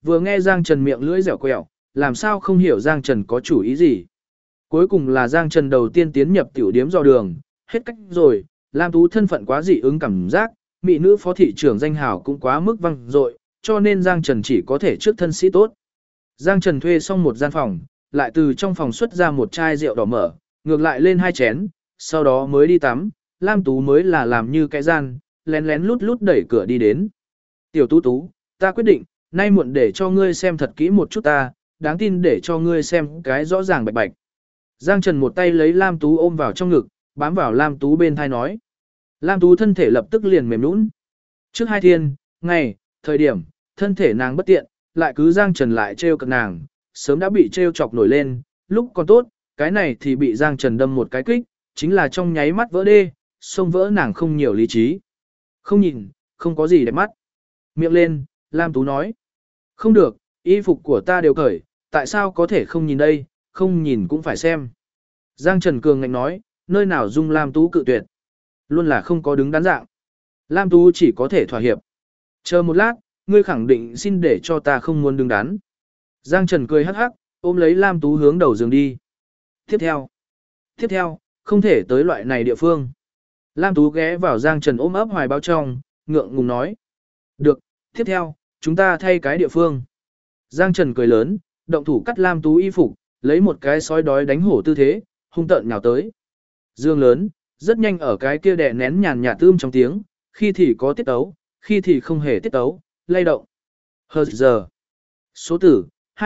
S1: vừa nghe Giang Trần miệng lưỡi dẻo quẹo, làm sao không hiểu Giang Trần có chủ ý gì. Cuối cùng là Giang Trần đầu tiên tiến nhập tiểu điếm dò đường, hết cách rồi, Lam Tú thân phận quá dị ứng cảm giác, mỹ nữ phó thị trưởng danh hào cũng quá mức văng dội, cho nên Giang Trần chỉ có thể trước thân sĩ tốt. Giang Trần thuê xong một gian phòng, lại từ trong phòng xuất ra một chai rượu đỏ mở, ngược lại lên 2 chén, sau đó mới đi tắm, Lam Tú mới là làm như cái gian, lén lén lút lút đẩy cửa đi đến. Tiểu Tú Tú, ta quyết định, nay muộn để cho ngươi xem thật kỹ một chút ta, đáng tin để cho ngươi xem cái rõ ràng bạch bạch. Giang Trần một tay lấy Lam Tú ôm vào trong ngực, bám vào Lam Tú bên thai nói. Lam Tú thân thể lập tức liền mềm nũng. Trước 2 thiên, ngày, thời điểm, thân thể nàng bất tiện, lại cứ Giang Trần lại trêu cợt nàng, sớm đã bị trêu chọc nổi lên, lúc còn tốt, cái này thì bị Giang Trần đâm một cái kích, chính là trong nháy mắt vỡ đê, xông vỡ nàng không nhiều lý trí. Không nhìn, không có gì đẹp mắt. Miệng lên, Lam Tú nói. Không được, y phục của ta đều cởi, tại sao có thể không nhìn đây, không nhìn cũng phải xem. Giang Trần cường ngạnh nói, nơi nào dung Lam Tú cự tuyệt. Luôn là không có đứng đắn dạng. Lam Tú chỉ có thể thỏa hiệp. Chờ một lát, ngươi khẳng định xin để cho ta không muốn đứng đắn. Giang Trần cười hắc hắc, ôm lấy Lam Tú hướng đầu giường đi. Tiếp theo, không thể tới loại này địa phương. Lam Tú ghé vào Giang Trần ôm ấp hoài bao trong, ngượng ngùng nói. Được, tiếp theo, chúng ta thay cái địa phương. Giang Trần cười lớn, động thủ cắt Lam Tú y phục, lấy một cái sói đói đánh hổ tư thế, hung tợn nhào tới. Dương lớn, rất nhanh ở cái kia đè nén nhàn nhạt tươm trong tiếng, khi thì có tiết tấu, khi thì không hề tiết tấu, lay động. Hờ giờ. Số tử,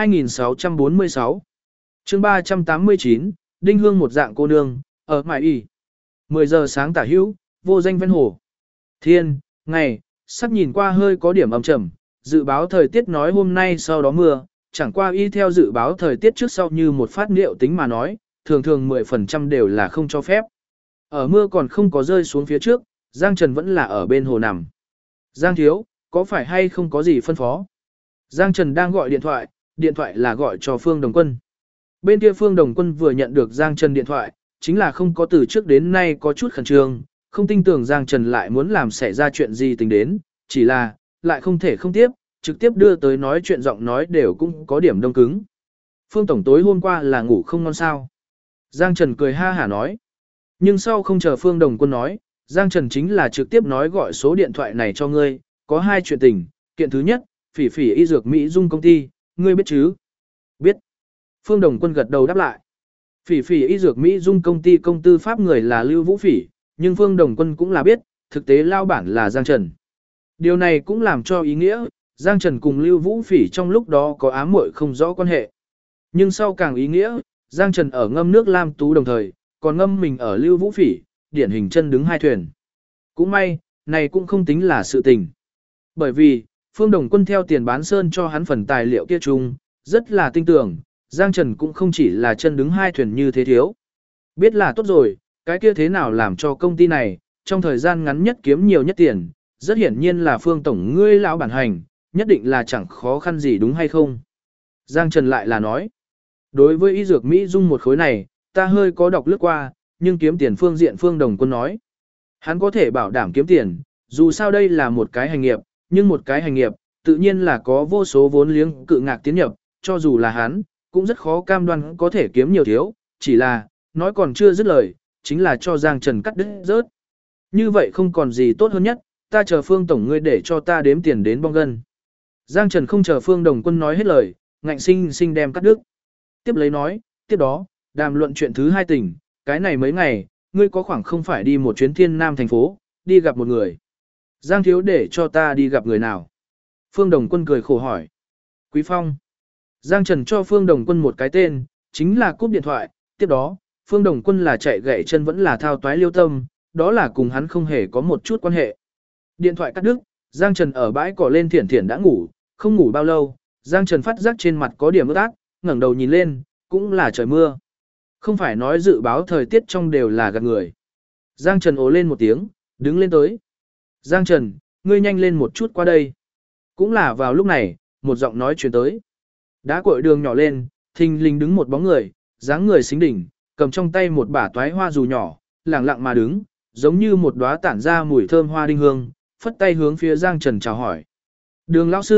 S1: 2646. chương 389, Đinh Hương một dạng cô nương, ở Mại Y. 10 giờ sáng tả hữu, vô danh ven hồ. Thiên, ngày, sắp nhìn qua hơi có điểm âm trầm, dự báo thời tiết nói hôm nay sau đó mưa, chẳng qua y theo dự báo thời tiết trước sau như một phát liệu tính mà nói, thường thường 10% đều là không cho phép. Ở mưa còn không có rơi xuống phía trước, Giang Trần vẫn là ở bên hồ nằm. Giang thiếu, có phải hay không có gì phân phó? Giang Trần đang gọi điện thoại là gọi cho Phương Đồng Quân. Bên kia Phương Đồng Quân vừa nhận được Giang Trần điện thoại, chính là không có từ trước đến nay có chút khẩn trương, không tin tưởng Giang Trần lại muốn làm xảy ra chuyện gì tính đến, chỉ là, lại không thể không tiếp, trực tiếp đưa tới nói chuyện giọng nói đều cũng có điểm đông cứng. Phương Tổng tối hôm qua là ngủ không ngon sao. Giang Trần cười ha hả nói. Nhưng sau không chờ Phương Đồng Quân nói, Giang Trần chính là trực tiếp nói gọi số điện thoại này cho ngươi, có 2 chuyện tình, kiện thứ nhất, Phỉ Phỉ y dược Mỹ Dung công ty, ngươi biết chứ? Biết. Phương Đồng Quân gật đầu đáp lại. Phỉ Phỉ y dược Mỹ Dung công ty công tư pháp người là Lưu Vũ Phỉ, nhưng Phương Đồng Quân cũng là biết, thực tế lao bản là Giang Trần. Điều này cũng làm cho ý nghĩa, Giang Trần cùng Lưu Vũ Phỉ trong lúc đó có ám muội không rõ quan hệ. Nhưng sau càng ý nghĩa, Giang Trần ở ngâm nước Lam Tú đồng thời, còn ngâm mình ở Lưu Vũ Phỉ, điển hình chân đứng 2 thuyền. Cũng may, này cũng không tính là sự tình. Bởi vì, Phương Đồng Quân theo tiền bán sơn cho hắn phần tài liệu kia chung, rất là tin tưởng, Giang Trần cũng không chỉ là chân đứng 2 thuyền như thế thiếu. Biết là tốt rồi, cái kia thế nào làm cho công ty này, trong thời gian ngắn nhất kiếm nhiều nhất tiền, rất hiển nhiên là Phương Tổng ngươi lão bản hành, nhất định là chẳng khó khăn gì đúng hay không. Giang Trần lại là nói, đối với y dược Mỹ Dung một khối này, ta hơi có đọc lướt qua, nhưng kiếm tiền phương diện Phương Đồng Quân nói. Hắn có thể bảo đảm kiếm tiền, dù sao đây là một cái hành nghiệp, nhưng một cái hành nghiệp, tự nhiên là có vô số vốn liếng cự ngạc tiến nhập, cho dù là hắn, cũng rất khó cam đoan có thể kiếm nhiều thiếu, chỉ là, nói còn chưa dứt lời, chính là cho Giang Trần cắt đứt rớt. Như vậy không còn gì tốt hơn nhất, ta chờ Phương Tổng ngươi để cho ta đếm tiền đến bong gân. Giang Trần không chờ Phương Đồng Quân nói hết lời, ngạnh sinh đem cắt đứt. Tiếp lấy nói, tiếp đó, đàm luận chuyện thứ 2 tình, cái này mấy ngày, ngươi có khoảng không phải đi một chuyến Thiên Nam thành phố, đi gặp một người. Giang thiếu để cho ta đi gặp người nào? Phương Đồng Quân cười khổ hỏi. Quý Phong. Giang Trần cho Phương Đồng Quân một cái tên, chính là cúp điện thoại, tiếp đó, Phương Đồng Quân là chạy gãy chân vẫn là thao toái liêu tâm, đó là cùng hắn không hề có một chút quan hệ. Điện thoại cắt đứt, Giang Trần ở bãi cỏ lên thiển thiển đã ngủ, không ngủ bao lâu, Giang Trần phát giác trên mặt có điểm ướt át, ngẩng đầu nhìn lên, cũng là trời mưa. Không phải nói dự báo thời tiết trong đều là gạt người. Giang Trần ồ lên một tiếng, đứng lên tới. Giang Trần, ngươi nhanh lên một chút qua đây. Cũng là vào lúc này, một giọng nói truyền tới. Đá cội đường nhỏ lên, thình lình đứng một bóng người, dáng người xính đỉnh, cầm trong tay một bả toái hoa dù nhỏ, lẳng lặng mà đứng, giống như một đóa tản ra mùi thơm hoa đinh hương, phất tay hướng phía Giang Trần chào hỏi. Đường lão sư,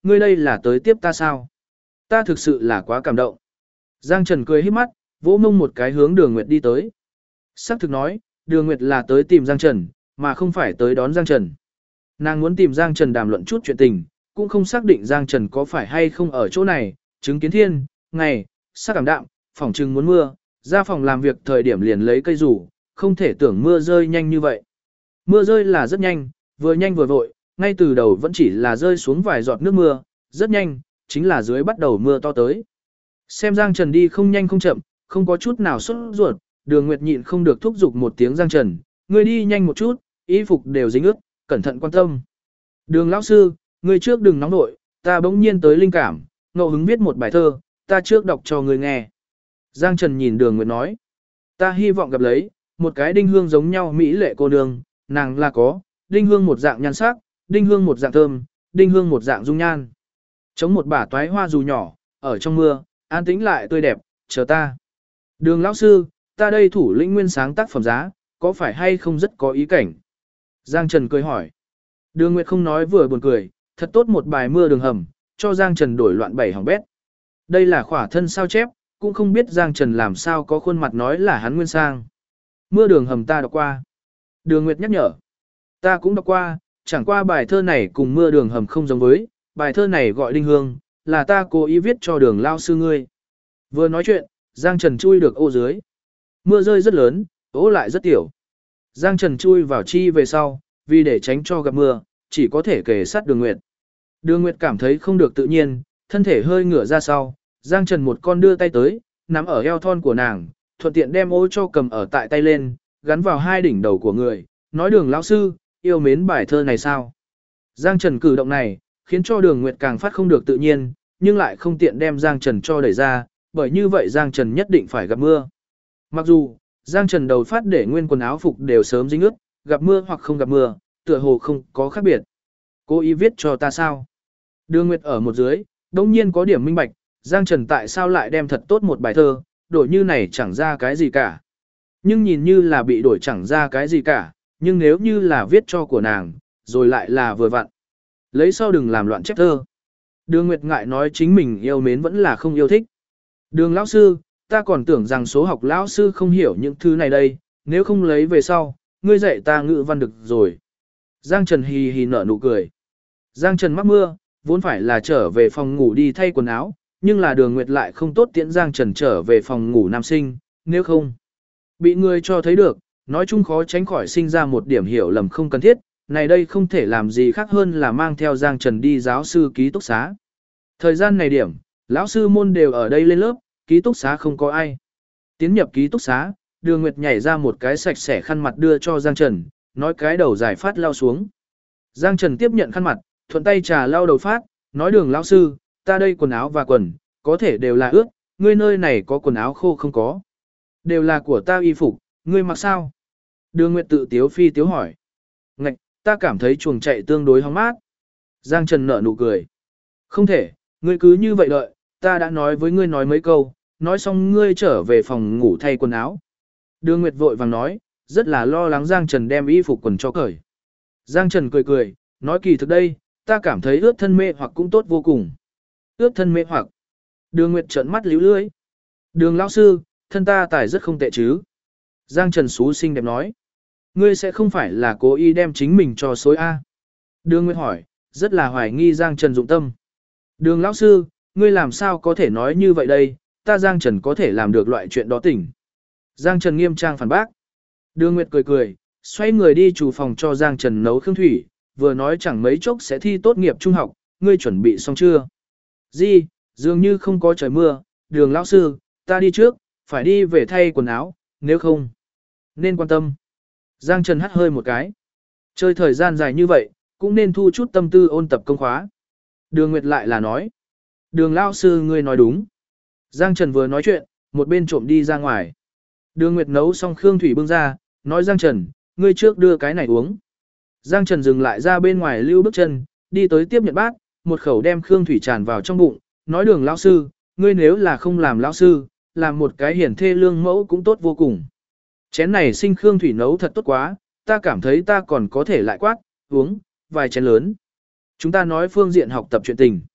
S1: ngươi đây là tới tiếp ta sao? Ta thực sự là quá cảm động. Giang Trần cười híp mắt, vỗ mông một cái hướng Đường Nguyệt đi tới. Sắc thực nói, Đường Nguyệt là tới tìm Giang Trần, mà không phải tới đón Giang Trần. Nàng muốn tìm Giang Trần đàm luận chút chuyện tình, cũng không xác định Giang Trần có phải hay không ở chỗ này, chứng kiến thiên, ngày, sắc cảm đạm, phỏng chừng muốn mưa, ra phòng làm việc thời điểm liền lấy cây rủ, không thể tưởng mưa rơi nhanh như vậy. Mưa rơi là rất nhanh vừa vội, ngay từ đầu vẫn chỉ là rơi xuống vài giọt nước mưa, rất nhanh, chính là dưới bắt đầu mưa to tới. Xem Giang Trần đi không nhanh không chậm, không có chút nào sốt ruột, Đường Nguyệt nhịn không được thúc giục một tiếng Giang Trần, ngươi đi nhanh một chút, y phục đều dính ướt, cẩn thận quan tâm. Đường lão sư, ngươi trước đừng nóng nội, ta bỗng nhiên tới linh cảm, ngẫu hứng viết một bài thơ, ta trước đọc cho ngươi nghe. Giang Trần nhìn Đường Nguyệt nói, ta hy vọng gặp lấy, một cái đinh hương giống nhau mỹ lệ cô nương, nàng là có, đinh hương một dạng nhan sắc, đinh hương một dạng thơm, đinh hương một dạng dung nhan. Chống một bả toái hoa dù nhỏ, ở trong mưa, an tĩnh lại tươi đẹp, chờ ta. Đường lão sư, ta đây thủ lĩnh nguyên sáng tác phẩm giá, có phải hay không rất có ý cảnh? Giang Trần cười hỏi. Đường Nguyệt không nói vừa buồn cười, thật tốt một bài mưa đường hầm, cho Giang Trần đổi loạn bảy hỏng bét. Đây là khỏa thân sao chép, cũng không biết Giang Trần làm sao có khuôn mặt nói là hắn nguyên sang. Mưa đường hầm ta đọc qua. Đường Nguyệt nhắc nhở. Ta cũng đọc qua, chẳng qua bài thơ này cùng mưa đường hầm không giống với, bài thơ này gọi đinh hương, là ta cố ý viết cho Đường lao sư ngươi. Vừa nói chuyện, Giang Trần chui được ô dưới. Mưa rơi rất lớn, ô lại rất tiểu. Giang Trần chui vào chi về sau, vì để tránh cho gặp mưa, chỉ có thể kề sát Đường Nguyệt. Đường Nguyệt cảm thấy không được tự nhiên, thân thể hơi ngửa ra sau, Giang Trần một con đưa tay tới, nắm ở eo thon của nàng, thuận tiện đem ô cho cầm ở tại tay lên, gắn vào hai đỉnh đầu của người, nói Đường lão sư, yêu mến bài thơ này sao? Giang Trần cử động này, khiến cho Đường Nguyệt càng phát không được tự nhiên, nhưng lại không tiện đem Giang Trần cho đẩy ra, bởi như vậy Giang Trần nhất định phải gặp mưa. Mặc dù, Giang Trần đầu phát để nguyên quần áo phục đều sớm dính ướt, gặp mưa hoặc không gặp mưa, tựa hồ không có khác biệt. Cô ý viết cho ta sao? Đường Nguyệt ở một dưới, đống nhiên có điểm minh bạch, Giang Trần tại sao lại đem thật tốt một bài thơ, đổi như này chẳng ra cái gì cả. Nhưng nhìn như là bị đổi chẳng ra cái gì cả, nhưng nếu như là viết cho của nàng, rồi lại là vừa vặn. Lấy sau đừng làm loạn chép thơ. Đường Nguyệt ngại nói chính mình yêu mến vẫn là không yêu thích. Đường lão sư, ta còn tưởng rằng số học lão sư không hiểu những thứ này đây, nếu không lấy về sau, ngươi dạy ta ngữ văn được rồi. Giang Trần hì hì nở nụ cười. Giang Trần mắc mưa, vốn phải là trở về phòng ngủ đi thay quần áo, nhưng là Đường Nguyệt lại không tốt tiễn Giang Trần trở về phòng ngủ nam sinh, nếu không bị người cho thấy được, nói chung khó tránh khỏi sinh ra một điểm hiểu lầm không cần thiết, này đây không thể làm gì khác hơn là mang theo Giang Trần đi giáo sư ký túc xá. Thời gian này điểm, lão sư môn đều ở đây lên lớp, ký túc xá không có ai. Tiến nhập ký túc xá, Đường Nguyệt nhảy ra một cái sạch sẽ khăn mặt đưa cho Giang Trần, nói cái đầu giải phát lao xuống. Giang Trần tiếp nhận khăn mặt, thuận tay trà lau đầu phát, nói Đường lão sư, ta đây quần áo và quần, có thể đều là ướt, ngươi nơi này có quần áo khô không có. Đều là của ta y phục, ngươi mặc sao? Đường Nguyệt tự tiếu phi tiếu hỏi. Ngạch, ta cảm thấy chuồng chạy tương đối hóng mát. Giang Trần nở nụ cười. Không thể, ngươi cứ như vậy đợi, ta đã nói với ngươi nói mấy câu, nói xong ngươi trở về phòng ngủ thay quần áo. Đường Nguyệt vội vàng nói, rất là lo lắng Giang Trần đem y phục quần cho cởi. Giang Trần cười cười, nói kỳ thực đây, ta cảm thấy ướt thân mê hoặc cũng tốt vô cùng. Ướt thân mê hoặc. Đường Nguyệt trợn mắt líu lưỡi. Đường lão sư, thân ta tài rất không tệ chứ. Giang Trần xú xinh đẹp nói. Ngươi sẽ không phải là cố ý đem chính mình cho xối A. Đường Nguyệt hỏi, rất là hoài nghi Giang Trần dụng tâm. Đường lão sư, ngươi làm sao có thể nói như vậy đây, ta Giang Trần có thể làm được loại chuyện đó tỉnh. Giang Trần nghiêm trang phản bác. Đường Nguyệt cười cười, xoay người đi chủ phòng cho Giang Trần nấu khương thủy, vừa nói chẳng mấy chốc sẽ thi tốt nghiệp trung học, ngươi chuẩn bị xong chưa? Gì, dường như không có trời mưa, Đường lão sư, ta đi trước, phải đi về thay quần áo, nếu không, nên quan tâm. Giang Trần hắt hơi một cái. Chơi thời gian dài như vậy, cũng nên thu chút tâm tư ôn tập công khóa. Đường Nguyệt lại là nói. Đường lão sư ngươi nói đúng. Giang Trần vừa nói chuyện, một bên trộm đi ra ngoài. Đường Nguyệt nấu xong khương thủy bưng ra, nói Giang Trần, ngươi trước đưa cái này uống. Giang Trần dừng lại ra bên ngoài lưu bước chân, đi tới tiếp nhận bát, một khẩu đem khương thủy tràn vào trong bụng, nói Đường lão sư, ngươi nếu là không làm lão sư, làm một cái hiển thê lương mẫu cũng tốt vô cùng. Chén này sinh khương thủy nấu thật tốt quá, ta cảm thấy ta còn có thể lại quát, uống, vài chén lớn. Chúng ta nói phương diện học tập chuyện tình.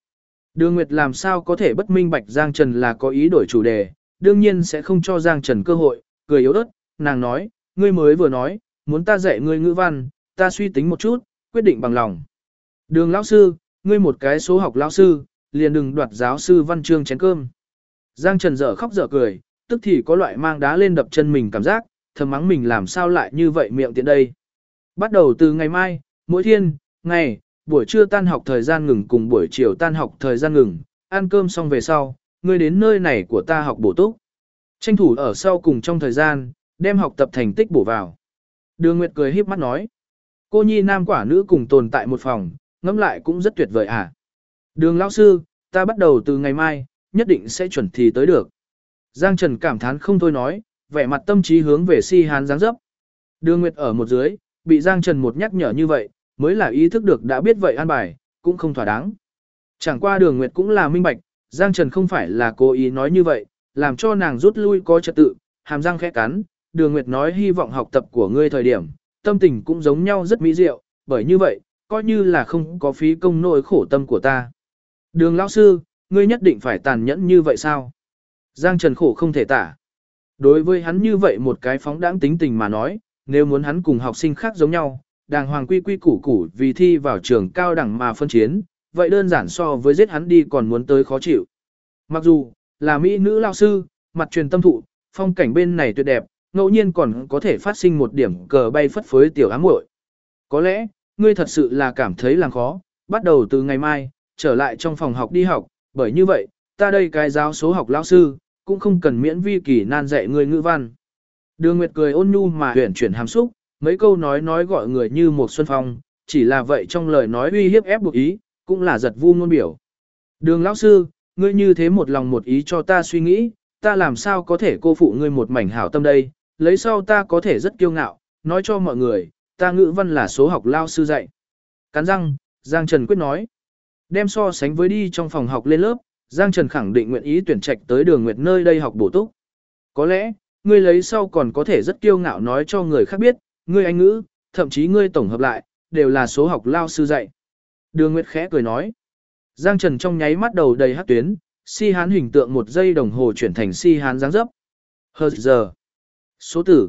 S1: Đường Nguyệt làm sao có thể bất minh bạch Giang Trần là có ý đổi chủ đề, đương nhiên sẽ không cho Giang Trần cơ hội, cười yếu ớt, nàng nói, ngươi mới vừa nói, muốn ta dạy ngươi ngữ văn, ta suy tính một chút, quyết định bằng lòng. Đường lão sư, ngươi một cái số học lão sư, liền đừng đoạt giáo sư văn chương chén cơm. Giang Trần dở khóc dở cười, tức thì có loại mang đá lên đập chân mình cảm giác, thầm mắng mình làm sao lại như vậy miệng tiện đây. Bắt đầu từ ngày mai, mỗi thiên, ngày, buổi trưa tan học thời gian ngừng cùng buổi chiều tan học thời gian ngừng, ăn cơm xong về sau, ngươi đến nơi này của ta học bổ túc. Tranh thủ ở sau cùng trong thời gian, đem học tập thành tích bổ vào. Đường Nguyệt cười híp mắt nói. Cô nhi nam quả nữ cùng tồn tại một phòng, ngẫm lại cũng rất tuyệt vời à. Đường lão sư, ta bắt đầu từ ngày mai, nhất định sẽ chuẩn thì tới được. Giang Trần cảm thán không thôi nói, vẻ mặt tâm trí hướng về si hán dáng dấp. Đường Nguyệt ở một dưới, bị Giang Trần một nhắc nhở như vậy, mới là ý thức được đã biết vậy an bài, cũng không thỏa đáng. Chẳng qua Đường Nguyệt cũng là minh bạch, Giang Trần không phải là cố ý nói như vậy, làm cho nàng rút lui có trật tự, hàm răng khẽ cắn. Đường Nguyệt nói hy vọng học tập của ngươi thời điểm, tâm tình cũng giống nhau rất mỹ diệu, bởi như vậy, coi như là không có phí công nỗi khổ tâm của ta. Đường lão sư, ngươi nhất định phải tàn nhẫn như vậy sao? Giang Trần khổ không thể tả. Đối với hắn như vậy một cái phóng đãng tính tình mà nói, nếu muốn hắn cùng học sinh khác giống nhau, đàng hoàng quy quy củ củ vì thi vào trường cao đẳng mà phân chiến, vậy đơn giản so với giết hắn đi còn muốn tới khó chịu. Mặc dù, là mỹ nữ lao sư, mặt truyền tâm thụ, phong cảnh bên này tuyệt đẹp, ngẫu nhiên còn có thể phát sinh một điểm cờ bay phất phới tiểu ám muội. Có lẽ, ngươi thật sự là cảm thấy làm khó, bắt đầu từ ngày mai, trở lại trong phòng học đi học, bởi như vậy, ta đây cái giáo số học lão sư, cũng không cần miễn vi kỳ nan dạy ngươi ngữ văn. Đường Nguyệt cười ôn nhu mà huyển chuyển hàm xúc, mấy câu nói gọi người như một xuân phong, chỉ là vậy trong lời nói uy hiếp ép buộc ý, cũng là giật vu ngôn biểu. Đường lão sư, ngươi như thế một lòng một ý cho ta suy nghĩ, ta làm sao có thể cô phụ ngươi một mảnh hảo tâm đây, lấy sau ta có thể rất kiêu ngạo, nói cho mọi người, ta ngữ văn là số học lao sư dạy. Cắn răng, Giang Trần quyết nói. Đem so sánh với đi trong phòng học lên lớp, Giang Trần khẳng định nguyện ý tuyển trạch tới Đường Nguyệt nơi đây học bổ túc. Có lẽ, ngươi lấy sau còn có thể rất kiêu ngạo nói cho người khác biết, ngươi Anh ngữ, thậm chí ngươi tổng hợp lại, đều là số học lao sư dạy. Đường Nguyệt khẽ cười nói. Giang Trần trong nháy mắt đầu đầy hắc tuyến, si hán hình tượng một giây đồng hồ chuyển thành si hán dáng dấp. Hờ giờ. Số tử,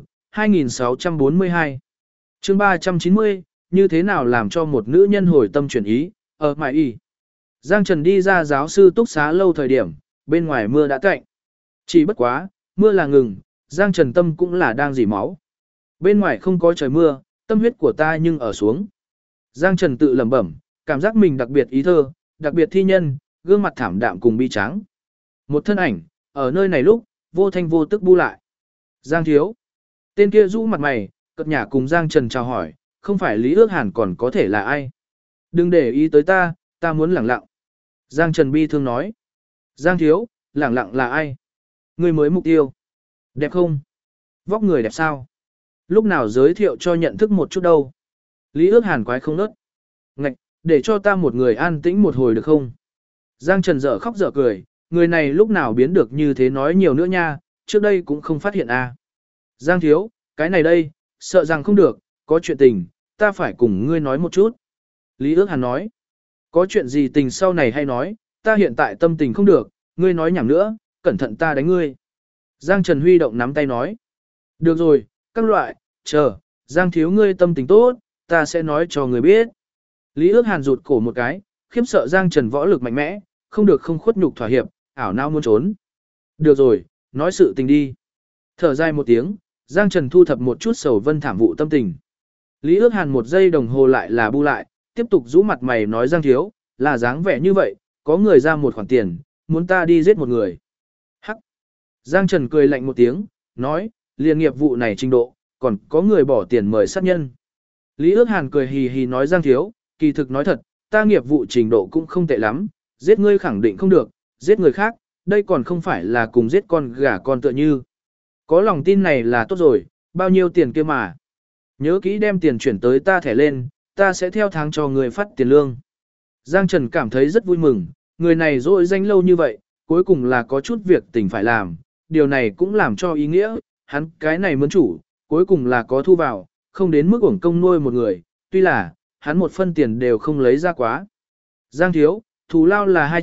S1: 2642. Chương 390, như thế nào làm cho một nữ nhân hồi tâm chuyển ý, ở mại y. Giang Trần đi ra giáo sư túc xá lâu thời điểm, bên ngoài mưa đã tạnh. Chỉ bất quá, mưa là ngừng, Giang Trần tâm cũng là đang dỉ máu. Bên ngoài không có trời mưa, tâm huyết của ta nhưng ở xuống. Giang Trần tự lẩm bẩm, cảm giác mình đặc biệt ý thơ, đặc biệt thi nhân, gương mặt thảm đạm cùng bi tráng. Một thân ảnh, ở nơi này lúc, vô thanh vô tức bu lại. Giang thiếu. Tên kia rũ mặt mày, cất nhà cùng Giang Trần chào hỏi, không phải Lý Ước Hàn còn có thể là ai. Đừng để ý tới ta muốn lẳng lặng. Giang Trần bi thương nói. Giang thiếu, lẳng lặng là ai? Người mới mục tiêu. Đẹp không? Vóc người đẹp sao? Lúc nào giới thiệu cho nhận thức một chút đâu? Lý Ước Hàn quái không nớt. Ngạch, để cho ta một người an tĩnh một hồi được không? Giang Trần dở khóc dở cười, người này lúc nào biến được như thế nói nhiều nữa nha, trước đây cũng không phát hiện à. Giang thiếu, cái này đây, sợ rằng không được, có chuyện tình, ta phải cùng ngươi nói một chút. Lý Ước Hàn nói, có chuyện gì tình sau này hay nói, ta hiện tại tâm tình không được, ngươi nói nhảm nữa, cẩn thận ta đánh ngươi. Giang Trần huy động nắm tay nói, được rồi, các loại, chờ, Giang thiếu ngươi tâm tình tốt, ta sẽ nói cho người biết. Lý Ước Hàn rụt cổ một cái, khiếp sợ Giang Trần võ lực mạnh mẽ, không được không khuất nhục thỏa hiệp, ảo não muốn trốn. Được rồi, nói sự tình đi. Thở dài một tiếng, Giang Trần thu thập một chút sầu vân thảm vụ tâm tình. Lý Ước Hàn một giây đồng hồ lại là bu lại, tiếp tục rũ mặt mày nói Giang thiếu, là dáng vẻ như vậy, có người ra một khoản tiền, muốn ta đi giết một người. Hắc. Giang Trần cười lạnh một tiếng, nói, liền nghiệp vụ này trình độ, còn có người bỏ tiền mời sát nhân. Lý Ước Hàn cười hì hì nói Giang thiếu, kỳ thực nói thật, ta nghiệp vụ trình độ cũng không tệ lắm, giết ngươi khẳng định không được, giết người khác, đây còn không phải là cùng giết con gà con tựa như. Có lòng tin này là tốt rồi, bao nhiêu tiền kia mà. Nhớ kỹ đem tiền chuyển tới ta thẻ lên, ta sẽ theo tháng cho người phát tiền lương. Giang Trần cảm thấy rất vui mừng, người này dỗi danh lâu như vậy, cuối cùng là có chút việc tình phải làm, điều này cũng làm cho ý nghĩa, hắn cái này mướn chủ, cuối cùng là có thu vào, không đến mức uổng công nuôi một người, tuy là, hắn một phân tiền đều không lấy ra quá. Giang thiếu, thù lao là 2 triệu,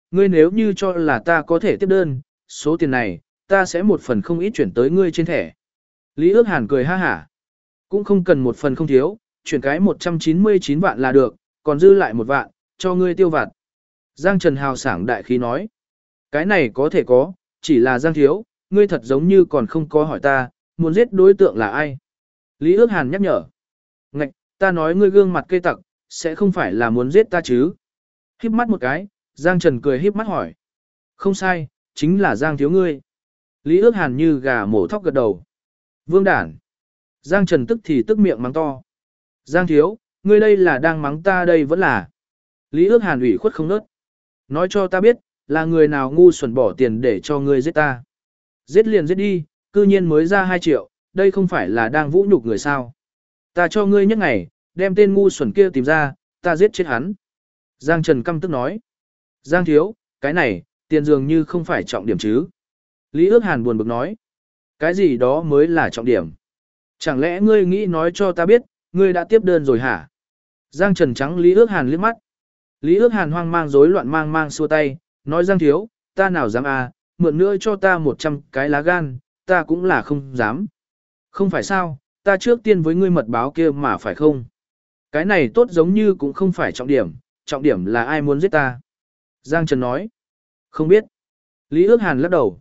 S1: ngươi nếu như cho là ta có thể tiếp đơn, số tiền này, ta sẽ một phần không ít chuyển tới ngươi trên thẻ. Lý ước hàn cười ha hả. Cũng không cần một phần không thiếu, chuyển cái 199 vạn là được, còn dư lại 1 vạn, cho ngươi tiêu vặt. Giang Trần hào sảng đại khí nói. Cái này có thể có, chỉ là Giang thiếu, ngươi thật giống như còn không có hỏi ta, muốn giết đối tượng là ai. Lý ước hàn nhắc nhở. Ngạch, ta nói ngươi gương mặt cây tặc, sẽ không phải là muốn giết ta chứ. Híp mắt một cái, Giang Trần cười híp mắt hỏi. Không sai, chính là Giang thiếu ngươi. Lý ước hàn như gà mổ thóc gật đầu. Vương đản. Giang Trần tức thì tức miệng mắng to. Giang thiếu, ngươi đây là đang mắng ta đây vẫn là. Lý ước hàn ủy khuất không nớt. Nói cho ta biết, là người nào ngu xuẩn bỏ tiền để cho ngươi giết ta. Giết liền giết đi, cư nhiên mới ra 2 triệu, đây không phải là đang vũ nhục người sao. Ta cho ngươi nhất ngày, đem tên ngu xuẩn kia tìm ra, ta giết chết hắn. Giang Trần căm tức nói. Giang thiếu, cái này, tiền dường như không phải trọng điểm chứ. Lý ước hàn buồn bực nói. Cái gì đó mới là trọng điểm. Chẳng lẽ ngươi nghĩ nói cho ta biết, ngươi đã tiếp đơn rồi hả? Giang Trần trắng Lý ước hàn liếc mắt. Lý ước hàn hoang mang rối loạn mang xua tay, nói Giang thiếu, ta nào dám à, mượn nữa cho ta 100 cái lá gan, ta cũng là không dám. Không phải sao, ta trước tiên với ngươi mật báo kia mà phải không? Cái này tốt giống như cũng không phải trọng điểm là ai muốn giết ta. Giang Trần nói. Không biết. Lý ước hàn lắc đầu.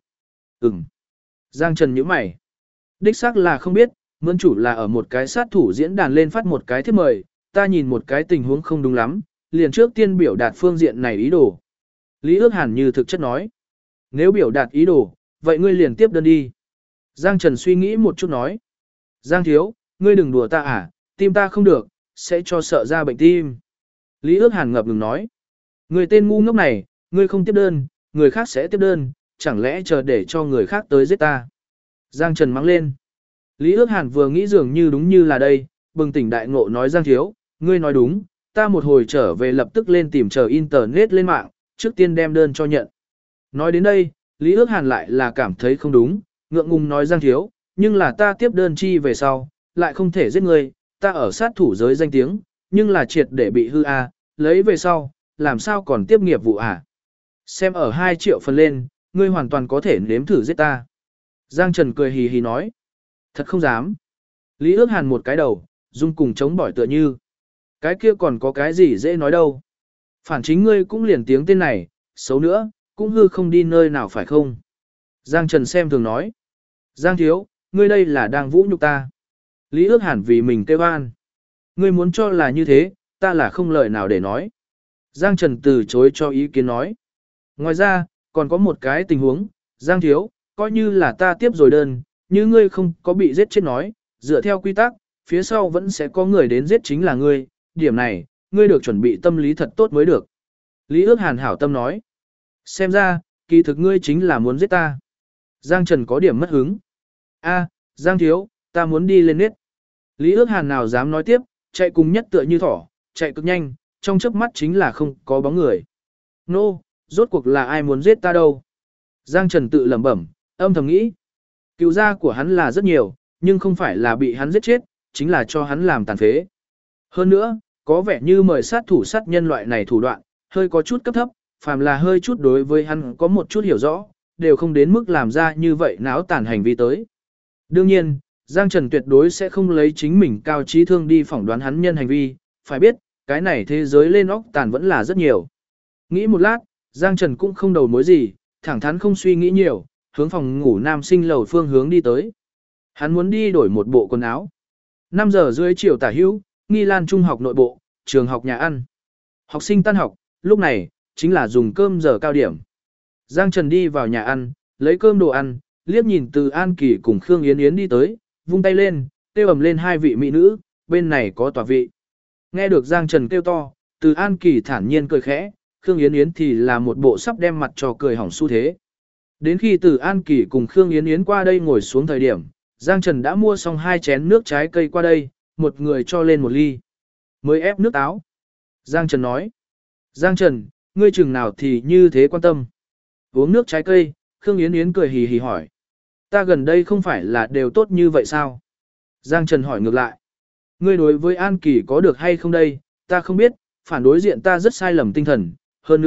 S1: Giang Trần nhíu mày. Đích xác là không biết, mượn chủ là ở một cái sát thủ diễn đàn lên phát một cái thiếp mời, ta nhìn một cái tình huống không đúng lắm, liền trước tiên biểu đạt phương diện này ý đồ. Lý ước hàn như thực chất nói. Nếu biểu đạt ý đồ, vậy ngươi liền tiếp đơn đi. Giang Trần suy nghĩ một chút nói. Giang thiếu, ngươi đừng đùa ta à, tim ta không được, sẽ cho sợ ra bệnh tim. Lý ước hàn ngập ngừng nói. Người tên ngu ngốc này, ngươi không tiếp đơn, người khác sẽ tiếp đơn, chẳng lẽ chờ để cho người khác tới giết ta. Giang Trần mắng lên. Lý ước hàn vừa nghĩ dường như đúng như là đây, bừng tỉnh đại ngộ nói Giang thiếu, ngươi nói đúng, ta một hồi trở về lập tức lên tìm chờ internet lên mạng, trước tiên đem đơn cho nhận. Nói đến đây, Lý ước hàn lại là cảm thấy không đúng, ngượng ngùng nói Giang thiếu, nhưng là ta tiếp đơn chi về sau, lại không thể giết ngươi, ta ở sát thủ giới danh tiếng, nhưng là triệt để bị hư a, lấy về sau, làm sao còn tiếp nghiệp vụ à? Xem ở 2 triệu phần lên, ngươi hoàn toàn có thể nếm thử giết ta. Giang Trần cười hì hì nói. Thật không dám. Lý ước hàn một cái đầu, dung cùng chống bỏi tựa như. Cái kia còn có cái gì dễ nói đâu. Phản chính ngươi cũng liền tiếng tên này, xấu nữa, cũng hư không đi nơi nào phải không? Giang Trần xem thường nói. Giang thiếu, ngươi đây là đang vũ nhục ta. Lý ước hàn vì mình kêu an. Ngươi muốn cho là như thế, ta là không lời nào để nói. Giang Trần từ chối cho ý kiến nói. Ngoài ra, còn có một cái tình huống, Giang thiếu, coi như là ta tiếp rồi đơn, như ngươi không có bị giết chết nói, dựa theo quy tắc, phía sau vẫn sẽ có người đến giết chính là ngươi, điểm này, ngươi được chuẩn bị tâm lý thật tốt mới được. Lý ước hàn hảo tâm nói. Xem ra, kỳ thực ngươi chính là muốn giết ta. Giang Trần có điểm mất hứng. A, Giang thiếu, ta muốn đi lên nết. Lý ước hàn nào dám nói tiếp, chạy cùng nhất tựa như thỏ, chạy cực nhanh, trong chớp mắt chính là không có bóng người. Nô, rốt cuộc là ai muốn giết ta đâu? Giang Trần tự lẩm bẩm, âm thầm nghĩ. Cựu gia của hắn là rất nhiều, nhưng không phải là bị hắn giết chết, chính là cho hắn làm tàn phế. Hơn nữa, có vẻ như mời sát thủ sát nhân loại này thủ đoạn, hơi có chút cấp thấp, phàm là hơi chút đối với hắn có một chút hiểu rõ, đều không đến mức làm ra như vậy náo tàn hành vi tới. Đương nhiên, Giang Trần tuyệt đối sẽ không lấy chính mình cao trí thương đi phỏng đoán hắn nhân hành vi, phải biết, cái này thế giới lên óc tàn vẫn là rất nhiều. Nghĩ một lát, Giang Trần cũng không đầu mối gì, thẳng thắn không suy nghĩ nhiều, hướng phòng ngủ nam sinh lầu phương hướng đi tới. Hắn muốn đi đổi một bộ quần áo. 5 giờ rưỡi chiều tả hữu, Nghi Lan Trung học nội bộ, trường học nhà ăn. Học sinh tan học, lúc này, chính là dùng cơm giờ cao điểm. Giang Trần đi vào nhà ăn, lấy cơm đồ ăn, liếc nhìn từ An Kỳ cùng Khương Yến Yến đi tới, vung tay lên, kêu ầm lên 2 vị mỹ nữ, bên này có tòa vị. Nghe được Giang Trần kêu to, từ An Kỳ thản nhiên cười khẽ, Khương Yến Yến thì là một bộ sắp đem mặt trò cười hỏng xu thế. Đến khi từ An Kỳ cùng Khương Yến Yến qua đây ngồi xuống thời điểm, Giang Trần đã mua xong 2 chén nước trái cây qua đây, một người cho lên 1 ly. Mới ép nước táo. Giang Trần nói. Giang Trần, ngươi chừng nào thì như thế quan tâm. Uống nước trái cây, Khương Yến Yến cười hì hì hỏi. Ta gần đây không phải là đều tốt như vậy sao? Giang Trần hỏi ngược lại. Ngươi đối với An Kỳ có được hay không đây, ta không biết, phản đối diện ta rất sai lầm tinh thần. Hơn nữa,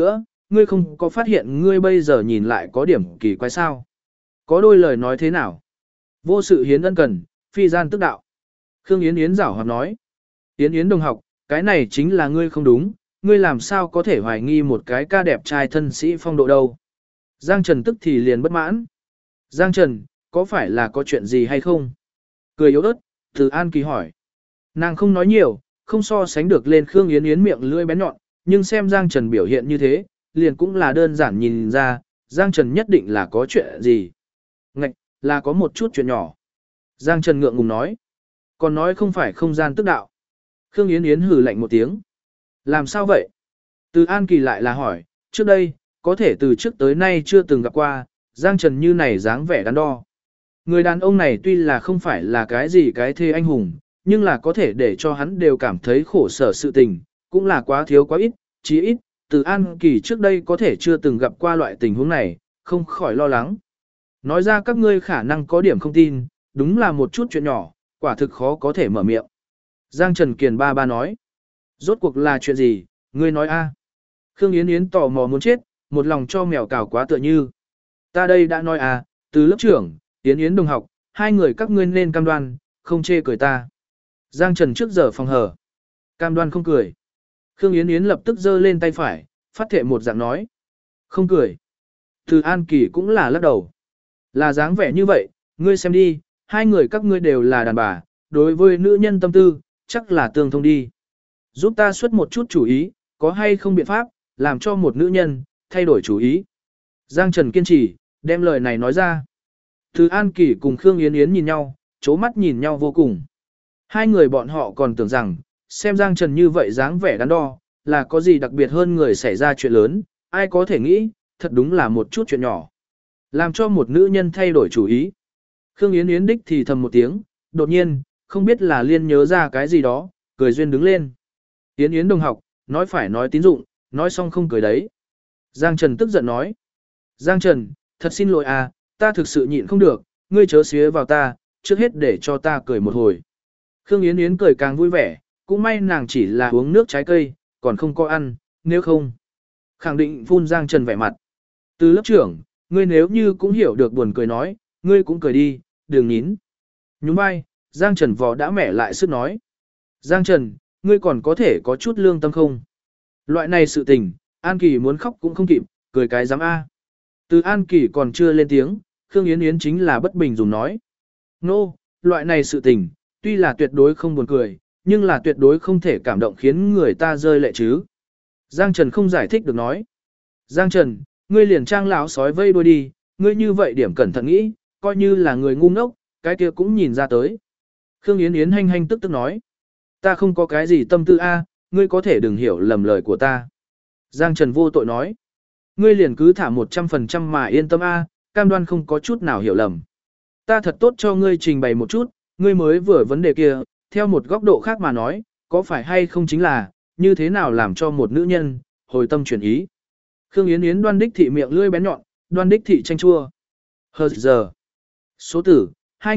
S1: ngươi không có phát hiện ngươi bây giờ nhìn lại có điểm kỳ quái sao? Có đôi lời nói thế nào? Vô sự hiến ân cần, phi gian tức đạo. Khương Yến Yến giảo hoạt nói. Yến Yến đồng học, cái này chính là ngươi không đúng, ngươi làm sao có thể hoài nghi một cái ca đẹp trai thân sĩ phong độ đâu. Giang Trần tức thì liền bất mãn. Giang Trần, có phải là có chuyện gì hay không? Cười yếu ớt, Từ An Kỳ hỏi. Nàng không nói nhiều, không so sánh được lên Khương Yến Yến miệng lưỡi bén nhọn, nhưng xem Giang Trần biểu hiện như thế, liền cũng là đơn giản nhìn ra, Giang Trần nhất định là có chuyện gì. Ngạch, là có một chút chuyện nhỏ. Giang Trần ngượng ngùng nói. Còn nói không phải không gian tức đạo. Khương Yến Yến hừ lạnh một tiếng. Làm sao vậy? Từ An Kỳ lại là hỏi, trước đây, có thể từ trước tới nay chưa từng gặp qua, Giang Trần như này dáng vẻ đắn đo. Người đàn ông này tuy là không phải là cái gì cái thê anh hùng, nhưng là có thể để cho hắn đều cảm thấy khổ sở sự tình, cũng là quá thiếu quá ít, chí ít, Từ An Kỳ trước đây có thể chưa từng gặp qua loại tình huống này, không khỏi lo lắng. Nói ra các ngươi khả năng có điểm không tin, đúng là một chút chuyện nhỏ, quả thực khó có thể mở miệng. Giang Trần Kiền ba nói, rốt cuộc là chuyện gì, ngươi nói a? Khương Yến Yến tò mò muốn chết, một lòng cho mèo cào quá tựa như. Ta đây đã nói à, từ lớp trưởng, Yến Yến đồng học, hai người các ngươi nên cam đoan, không chê cười ta. Giang Trần trước giờ phòng hở. Cam đoan không cười. Khương Yến Yến lập tức giơ lên tay phải, phát thệ một dạng nói. Không cười. Từ An Kỳ cũng là lắc đầu. Là dáng vẻ như vậy, ngươi xem đi, hai người các ngươi đều là đàn bà, đối với nữ nhân tâm tư, chắc là tương thông đi. Giúp ta xuất một chút chủ ý, có hay không biện pháp, làm cho một nữ nhân, thay đổi chủ ý. Giang Trần kiên trì, đem lời này nói ra. Từ An Kỳ cùng Khương Yến Yến nhìn nhau, chố mắt nhìn nhau vô cùng. Hai người bọn họ còn tưởng rằng, xem Giang Trần như vậy dáng vẻ đắn đo, là có gì đặc biệt hơn người xảy ra chuyện lớn, ai có thể nghĩ, thật đúng là một chút chuyện nhỏ. Làm cho một nữ nhân thay đổi chủ ý. Khương Yến Yến đích thì thầm một tiếng, đột nhiên, không biết là liên nhớ ra cái gì đó, cười duyên đứng lên. Yến Yến đồng học, nói phải nói tín dụng, nói xong không cười đấy. Giang Trần tức giận nói. Giang Trần, thật xin lỗi à, ta thực sự nhịn không được, ngươi chớ xía vào ta, trước hết để cho ta cười một hồi. Khương Yến Yến cười càng vui vẻ, cũng may nàng chỉ là uống nước trái cây, còn không có ăn, nếu không. Khẳng định phun Giang Trần vẻ mặt. Từ lớp trưởng, ngươi nếu như cũng hiểu được buồn cười nói, ngươi cũng cười đi, đừng nín. Nhún vai, Giang Trần vò đã mẻ lại sức nói. Giang Trần, ngươi còn có thể có chút lương tâm không? Loại này sự tình, An Kỳ muốn khóc cũng không kịp, cười cái dám a. Từ An Kỳ còn chưa lên tiếng, Khương Yến Yến chính là bất bình dùng nói. Nô, loại này sự tình, tuy là tuyệt đối không buồn cười, nhưng là tuyệt đối không thể cảm động khiến người ta rơi lệ chứ. Giang Trần không giải thích được nói. Giang Trần, ngươi liền trang lão sói vây đuôi đi, ngươi như vậy điểm cẩn thận nghĩ, coi như là người ngu ngốc, cái kia cũng nhìn ra tới. Khương Yến Yến hanh hanh tức tức nói. Ta không có cái gì tâm tư a, ngươi có thể đừng hiểu lầm lời của ta. Giang Trần vô tội nói. Ngươi liền cứ thả 100% mà yên tâm a, cam đoan không có chút nào hiểu lầm. Ta thật tốt cho ngươi trình bày một chút, ngươi mới vừa vấn đề kia, theo một góc độ khác mà nói, có phải hay không chính là, như thế nào làm cho một nữ nhân, hồi tâm chuyển ý. Khương Yến Yến đoan đích thị miệng lưỡi bén nhọn, đoan đích thị chanh chua. Hờ giờ. Số tử,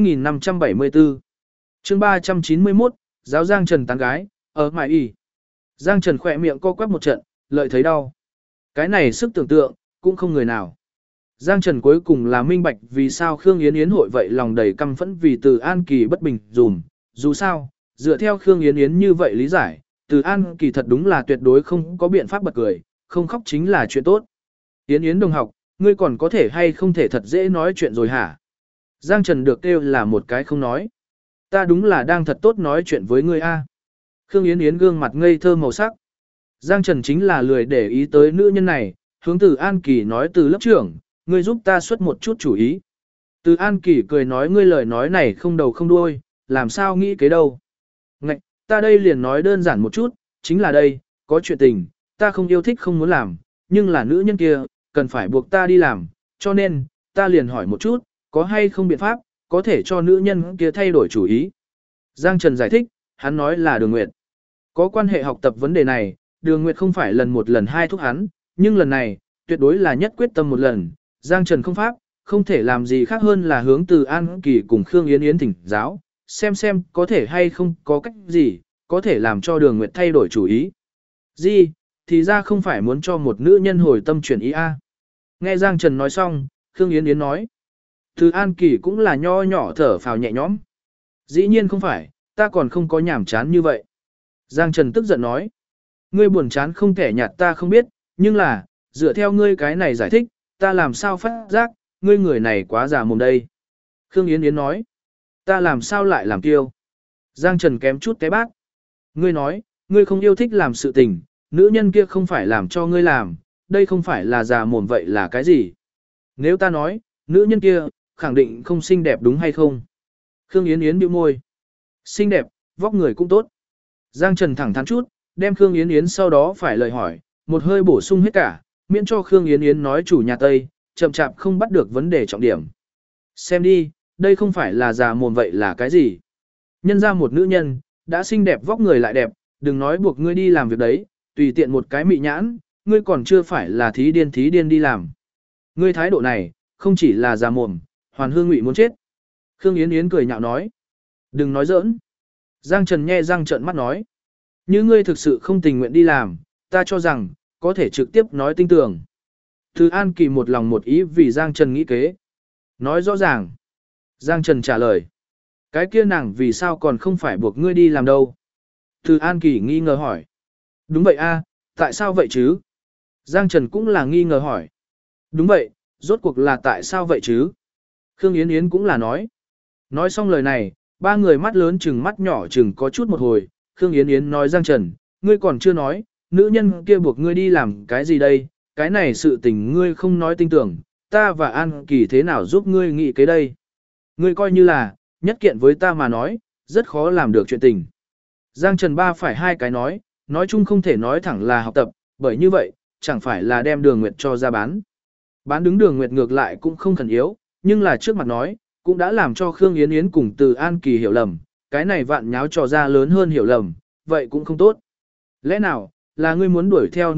S1: 2574. Chương 391, giáo Giang Trần tán gái, ở mại y. Giang Trần khỏe miệng co quắp một trận, lợi thấy đau. Cái này sức tưởng tượng, cũng không người nào. Giang Trần cuối cùng là minh bạch vì sao Khương Yến Yến hội vậy lòng đầy căm phẫn vì Từ An Kỳ bất bình dùm. Dù sao, dựa theo Khương Yến Yến như vậy lý giải, Từ An Kỳ thật đúng là tuyệt đối không có biện pháp bật cười, không khóc chính là chuyện tốt. Yến Yến đồng học, ngươi còn có thể hay không thể thật dễ nói chuyện rồi hả? Giang Trần được kêu là một cái không nói. Ta đúng là đang thật tốt nói chuyện với ngươi a. Khương Yến Yến gương mặt ngây thơ màu sắc. Giang Trần chính là lười để ý tới nữ nhân này, hướng Từ An Kỳ nói từ lớp trưởng, ngươi giúp ta xuất một chút chủ ý. Từ An Kỳ cười nói ngươi lời nói này không đầu không đuôi, làm sao nghĩ kế đâu. Ngạch, ta đây liền nói đơn giản một chút, chính là đây, có chuyện tình, ta không yêu thích không muốn làm, nhưng là nữ nhân kia, cần phải buộc ta đi làm, cho nên, ta liền hỏi một chút, có hay không biện pháp, có thể cho nữ nhân kia thay đổi chủ ý. Giang Trần giải thích, hắn nói là Đường Nguyệt. Có quan hệ học tập vấn đề này, Đường Nguyệt không phải lần một lần hai thúc hắn, nhưng lần này, tuyệt đối là nhất quyết tâm một lần. Giang Trần không pháp, không thể làm gì khác hơn là hướng Từ An Kỳ cùng Khương Yến Yến thỉnh giáo, xem có thể hay không có cách gì, có thể làm cho Đường Nguyệt thay đổi chủ ý. Gì, thì ra không phải muốn cho một nữ nhân hồi tâm chuyển ý a. Nghe Giang Trần nói xong, Khương Yến Yến nói. Từ An Kỳ cũng là nho nhỏ thở phào nhẹ nhõm. Dĩ nhiên không phải, ta còn không có nhảm chán như vậy. Giang Trần tức giận nói. Ngươi buồn chán không thể nhạt ta không biết, nhưng là, dựa theo ngươi cái này giải thích, ta làm sao phát giác, ngươi người này quá già mồm đây. Khương Yến Yến nói. Ta làm sao lại làm kiêu. Giang Trần kém chút cái bát. Ngươi nói, ngươi không yêu thích làm sự tình, nữ nhân kia không phải làm cho ngươi làm, đây không phải là già mồm vậy là cái gì? Nếu ta nói, nữ nhân kia, khẳng định không xinh đẹp đúng hay không? Khương Yến Yến bĩu môi. Xinh đẹp, vóc người cũng tốt. Giang Trần thẳng thắn chút, đem Khương Yến Yến sau đó phải lời hỏi, một hơi bổ sung hết cả, miễn cho Khương Yến Yến nói chủ nhà Tây, chậm chạp không bắt được vấn đề trọng điểm. Xem đi, đây không phải là già mồm vậy là cái gì? Nhân ra một nữ nhân, đã xinh đẹp vóc người lại đẹp, đừng nói buộc ngươi đi làm việc đấy, tùy tiện một cái mị nhãn, ngươi còn chưa phải là thí điên đi làm. Ngươi thái độ này, không chỉ là già mồm, hoàn hương ngụy muốn chết. Khương Yến Yến cười nhạo nói. Đừng nói giỡn. Giang Trần nhe răng trợn mắt nói. Như ngươi thực sự không tình nguyện đi làm, ta cho rằng, có thể trực tiếp nói tinh tường. Từ An Kỳ một lòng một ý vì Giang Trần nghĩ kế. Nói rõ ràng. Giang Trần trả lời. Cái kia nàng vì sao còn không phải buộc ngươi đi làm đâu? Từ An Kỳ nghi ngờ hỏi. Đúng vậy a, tại sao vậy chứ? Giang Trần cũng là nghi ngờ hỏi. Đúng vậy, rốt cuộc là tại sao vậy chứ? Khương Yến Yến cũng là nói. Nói xong lời này, ba người mắt lớn chừng mắt nhỏ chừng có chút một hồi. Khương Yến Yến nói Giang Trần, ngươi còn chưa nói, nữ nhân kia buộc ngươi đi làm cái gì đây? Cái này sự tình ngươi không nói tin tưởng, ta và An Kỳ thế nào giúp ngươi nghĩ cái đây? Ngươi coi như là, nhất kiện với ta mà nói, rất khó làm được chuyện tình. Giang Trần ba phải hai cái nói chung không thể nói thẳng là học tập, bởi như vậy, chẳng phải là đem Đường Nguyệt cho ra bán. Bán đứng Đường Nguyệt ngược lại cũng không khẩn yếu, nhưng là trước mặt nói, cũng đã làm cho Khương Yến Yến cùng Từ An Kỳ hiểu lầm, cái này vạn nháo trò ra lớn hơn hiểu lầm, vậy cũng không tốt. Lẽ nào, là ngươi muốn đuổi theo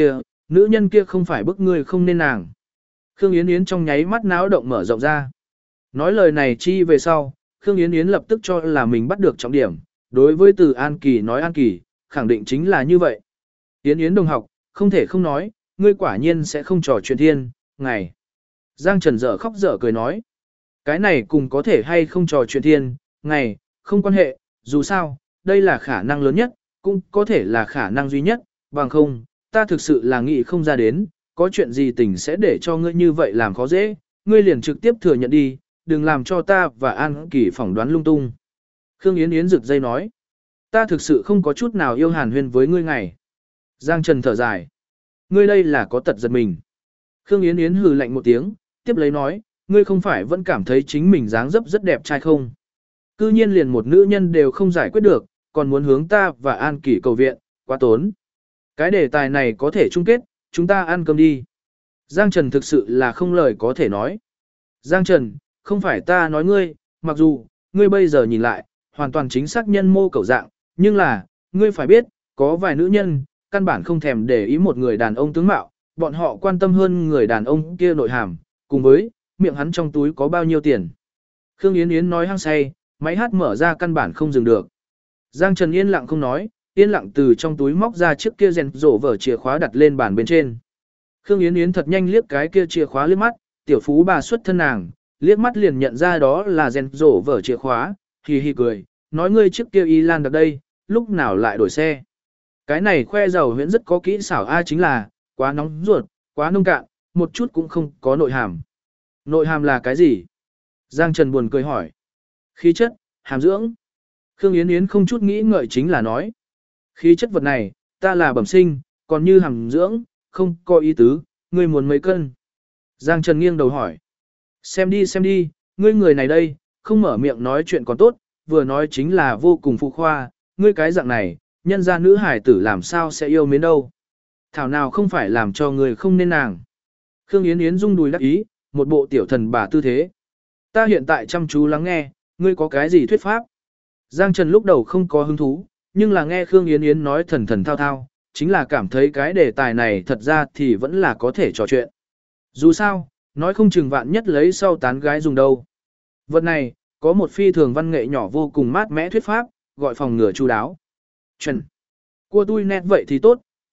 S1: nữ nhân kia không phải bức ngươi không nên nàng. Khương Yến Yến trong nháy mắt náo động mở rộng ra. Nói lời này chi về sau, Khương Yến Yến lập tức cho là mình bắt được trọng điểm, đối với Từ An Kỳ nói An Kỳ, khẳng định chính là như vậy. Yến Yến đồng học, không thể không nói, ngươi quả nhiên sẽ không trò chuyện thiên, ngày. Giang Trần dở khóc dở cười nói, cái này cùng có thể hay không trò chuyện thiên, ngày, không quan hệ, dù sao, đây là khả năng lớn nhất, cũng có thể là khả năng duy nhất, bằng không, ta thực sự là nghĩ không ra đến, có chuyện gì tình sẽ để cho ngươi như vậy làm khó dễ, ngươi liền trực tiếp thừa nhận đi, đừng làm cho ta và An Kỳ phỏng đoán lung tung. Khương Yến Yến rực dây nói, ta thực sự không có chút nào yêu hàn huyên với ngươi ngày. Giang Trần thở dài, ngươi đây là có tật giật mình. Khương Yến Yến hừ lạnh một tiếng, tiếp lấy nói, ngươi không phải vẫn cảm thấy chính mình dáng dấp rất đẹp trai không? Cư nhiên liền một nữ nhân đều không giải quyết được, còn muốn hướng ta và An Kỳ cầu viện, quá tốn. Cái đề tài này có thể chung kết, chúng ta ăn cơm đi. Giang Trần thực sự là không lời có thể nói. Giang Trần, không phải ta nói ngươi, mặc dù, ngươi bây giờ nhìn lại, hoàn toàn chính xác nhân mô cầu dạng, nhưng là, ngươi phải biết, có vài nữ nhân, căn bản không thèm để ý một người đàn ông tướng mạo, bọn họ quan tâm hơn người đàn ông kia nội hàm, cùng với, miệng hắn trong túi có bao nhiêu tiền. Khương Yến Yến nói hăng say, máy hát mở ra căn bản không dừng được. Giang Trần yên lặng không nói, yên lặng từ trong túi móc ra chiếc kia rèn rổ vở chìa khóa đặt lên bàn bên trên. Khương Yến Yến thật nhanh liếc cái kia chìa khóa liếc mắt, tiểu phú bà xuất thân nàng, liếc mắt liền nhận ra đó là rèn rổ vở chìa khóa, hì hì cười, nói ngươi chiếc kia y lan đặt đây, lúc nào lại đổi xe. Cái này khoe giàu huyễn rất có kỹ xảo a chính là, quá nóng ruột, quá nông cạn, một chút cũng không có nội hàm. Nội hàm là cái gì? Giang Trần buồn cười hỏi. Khí chất, hàm dưỡng. Khương Yến Yến không chút nghĩ ngợi chính là nói. Khí chất vật này, ta là bẩm sinh, còn như hàm dưỡng, không có ý tứ, ngươi muốn mấy cân. Giang Trần nghiêng đầu hỏi. Xem đi, ngươi người này đây, không mở miệng nói chuyện còn tốt, vừa nói chính là vô cùng phụ khoa, ngươi cái dạng này, nhân gia nữ hải tử làm sao sẽ yêu mến đâu. Thảo nào không phải làm cho người không nên nàng. Khương Yến Yến rung đùi đắc ý, một bộ tiểu thần bà tư thế. Ta hiện tại chăm chú lắng nghe, ngươi có cái gì thuyết pháp? Giang Trần lúc đầu không có hứng thú, nhưng là nghe Khương Yến Yến nói thần thần thao thao, chính là cảm thấy cái đề tài này thật ra thì vẫn là có thể trò chuyện. Dù sao, nói không chừng vạn nhất lấy sau tán gái dùng đâu. Vật này, có một phi thường văn nghệ nhỏ vô cùng mát mẽ thuyết pháp, gọi phòng ngừa chu đáo. Chuẩn. Của tôi nét vậy thì tốt,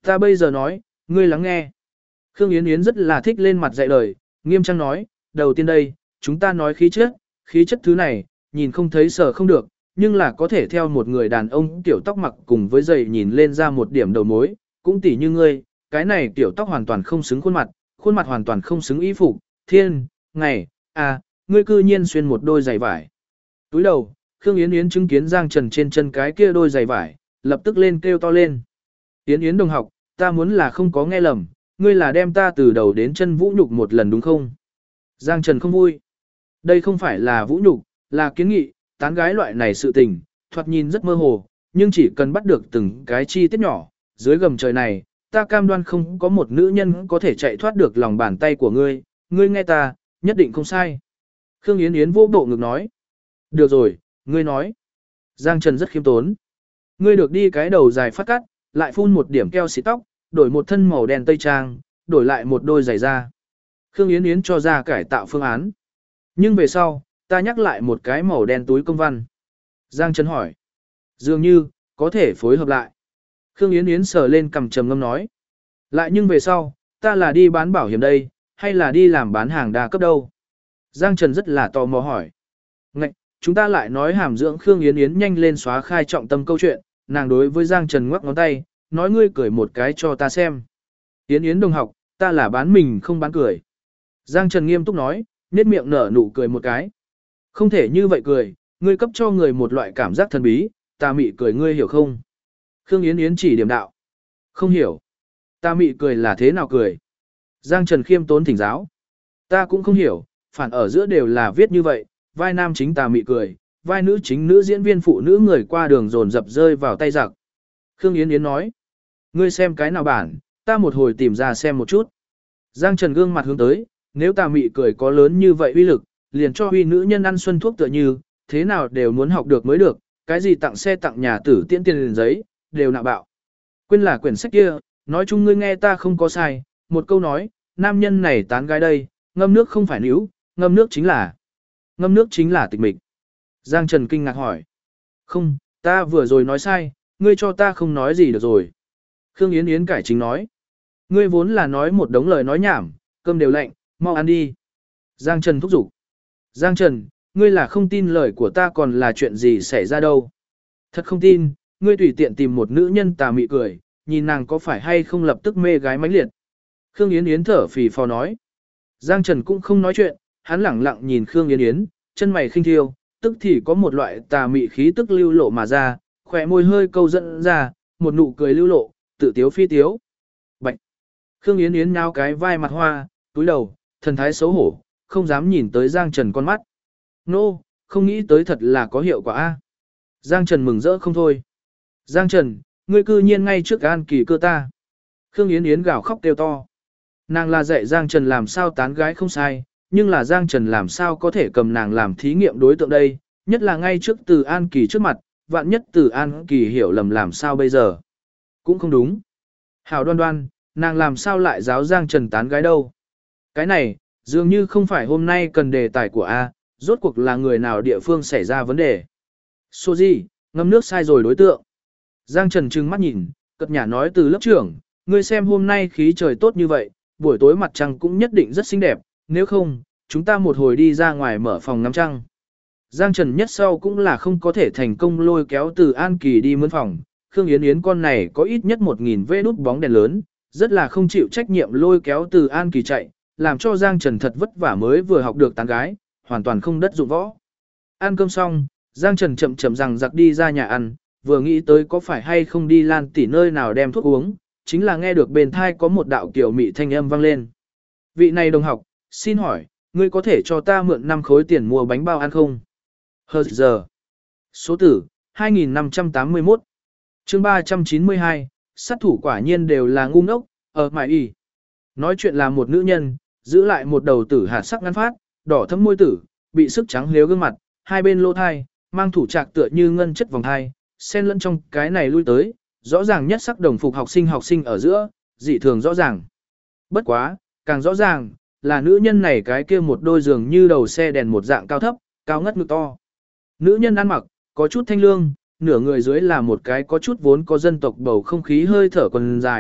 S1: Ta bây giờ nói, ngươi lắng nghe. Khương Yến Yến rất là thích lên mặt dạy lời, nghiêm trang nói, đầu tiên đây, chúng ta nói khí chất thứ này, nhìn không thấy sở không được, nhưng là có thể theo một người đàn ông tiểu tóc mặc cùng với giày nhìn lên ra một điểm đầu mối, cũng tỉ như ngươi, cái này tiểu tóc hoàn toàn không xứng khuôn mặt hoàn toàn không xứng y phục, thiên, ngày, ngươi cư nhiên xuyên một đôi giày vải. Túi đầu, Khương Yến Yến chứng kiến Giang Trần trên chân cái kia đôi giày vải, lập tức lên kêu to lên. Yến Yến đồng học, ta muốn là không có nghe lầm, ngươi là đem ta từ đầu đến chân vũ nhục một lần đúng không? Giang Trần không vui. Đây không phải là vũ nhục, là kiến nghị, tán gái loại này sự tình, thoạt nhìn rất mơ hồ, nhưng chỉ cần bắt được từng cái chi tiết nhỏ, dưới gầm trời này, ta cam đoan không có một nữ nhân có thể chạy thoát được lòng bàn tay của ngươi, ngươi nghe ta, nhất định không sai. Khương Yến Yến vô bộ ngực nói. Được rồi, ngươi nói. Giang Trần rất khiêm tốn. Ngươi được đi cái đầu dài phát cắt, lại phun một điểm keo xịt tóc, đổi một thân màu đen tây trang, đổi lại một đôi giày da. Khương Yến Yến cho ra cải tạo phương án. Nhưng về sau, ta nhắc lại một cái màu đen túi công văn. Giang Trần hỏi. Dường như, có thể phối hợp lại. Khương Yến Yến sờ lên cầm trầm ngâm nói. Lại nhưng về sau, ta là đi bán bảo hiểm đây, hay là đi làm bán hàng đa cấp đâu? Giang Trần rất là tò mò hỏi. Ngạch, chúng ta lại nói hàm dưỡng Khương Yến Yến nhanh lên xóa khai trọng tâm câu chuyện, nàng đối với Giang Trần ngoắc ngón tay, nói ngươi cười một cái cho ta xem. Yến Yến đồng học, ta là bán mình không bán cười. Giang Trần nghiêm túc nói, nét miệng nở nụ cười một cái. Không thể như vậy cười, ngươi cấp cho người một loại cảm giác thần bí, ta mị cười ngươi hiểu không? Khương Yến Yến chỉ điểm đạo. Không hiểu. Ta mị cười là thế nào cười? Giang Trần khiêm tốn thỉnh giáo. Ta cũng không hiểu, phản ở giữa đều là viết như vậy, vai nam chính ta mị cười, vai nữ chính nữ diễn viên phụ nữ người qua đường dồn dập rơi vào tay giặc. Khương Yến Yến nói. Ngươi xem cái nào bản, ta một hồi tìm ra xem một chút. Giang Trần gương mặt hướng tới, nếu ta mị cười có lớn như vậy uy lực, liền cho uy nữ nhân ăn xuân thuốc tựa như, thế nào đều muốn học được mới được, cái gì tặng xe tặng nhà tử tiễn tiền liền giấy, đều nạ bạo. Quên là quyển sách kia, nói chung ngươi nghe ta không có sai, một câu nói, nam nhân này tán gái đây, ngâm nước không phải níu, ngâm nước chính là tịch mịch. Giang Trần kinh ngạc hỏi. Không, ta vừa rồi nói sai, ngươi cho ta không nói gì được rồi. Khương Yến Yến cải chính nói. Ngươi vốn là nói một đống lời nói nhảm, cơm đều lạnh, mau ăn đi. Giang Trần thúc giục. Giang Trần, ngươi là không tin lời của ta còn là chuyện gì xảy ra đâu. Thật không tin, ngươi tùy tiện tìm một nữ nhân tà mị cười, nhìn nàng có phải hay không lập tức mê gái mãnh liệt. Khương Yến Yến thở phì phò nói. Giang Trần cũng không nói chuyện, hắn lẳng lặng nhìn Khương Yến Yến, chân mày khinh thiêu, tức thì có một loại tà mị khí tức lưu lộ mà ra, khỏe môi hơi câu dẫn ra, một nụ cười lưu lộ, tự tiếu phi tiếu. Bạch! Khương Yến Yến nhao cái vai mặt hoa, túi đầu, thần thái xấu hổ, không dám nhìn tới Giang Trần con mắt. Nô, không nghĩ tới thật là có hiệu quả a. Giang Trần mừng rỡ không thôi. Giang Trần, ngươi cư nhiên ngay trước An Kỳ cơ ta. Khương Yến Yến gào khóc kêu to. Nàng là dạy Giang Trần làm sao tán gái không sai, nhưng là Giang Trần làm sao có thể cầm nàng làm thí nghiệm đối tượng đây, nhất là ngay trước Từ An Kỳ trước mặt, vạn nhất Từ An Kỳ hiểu lầm làm sao bây giờ. Cũng không đúng. Hảo Đoan Đoan, nàng làm sao lại giáo Giang Trần tán gái đâu. Cái này, dường như không phải hôm nay cần đề tài của A, rốt cuộc là người nào địa phương xảy ra vấn đề. Số gì, ngâm nước sai rồi đối tượng. Giang Trần trừng mắt nhìn, cật nhả nói từ lớp trưởng, ngươi xem hôm nay khí trời tốt như vậy, buổi tối mặt trăng cũng nhất định rất xinh đẹp, nếu không, chúng ta một hồi đi ra ngoài mở phòng ngắm trăng. Giang Trần nhất sau cũng là không có thể thành công lôi kéo Từ An Kỳ đi mướn phòng, Khương Yến Yến con này có ít nhất 1000 vê đút bóng đèn lớn, rất là không chịu trách nhiệm lôi kéo Từ An Kỳ chạy, làm cho Giang Trần thật vất vả mới vừa học được tán gái, hoàn toàn không đất dụng võ. Ăn cơm xong, Giang Trần chậm chậm rằng giặc đi ra nhà ăn, vừa nghĩ tới có phải hay không đi Lan tỷ nơi nào đem thuốc uống, chính là nghe được bên thai có một đạo kiểu mị thanh âm vang lên. Vị này đồng học, xin hỏi, ngươi có thể cho ta mượn 5 khối tiền mua bánh bao ăn không? Hờ giờ. Số tử, 2581. Chương 392, sát thủ quả nhiên đều là ngu ngốc, ở mại y. Nói chuyện là một nữ nhân, giữ lại một đầu tử hạt sắc ngắn phát, đỏ thấm môi tử, bị sức trắng liếu gương mặt, hai bên lỗ thai, mang thủ trạc tựa như ngân chất vòng thai, xen lẫn trong cái này lui tới, rõ ràng nhất sắc đồng phục học sinh ở giữa, dị thường rõ ràng. Bất quá, càng rõ ràng, là nữ nhân này cái kia một đôi giường như đầu xe đèn một dạng cao thấp, cao ngất ngực to. Nữ nhân ăn mặc, có chút thanh lương, nửa người dưới là một cái có chút vốn có dân tộc bầu không khí hơi thở quần dài,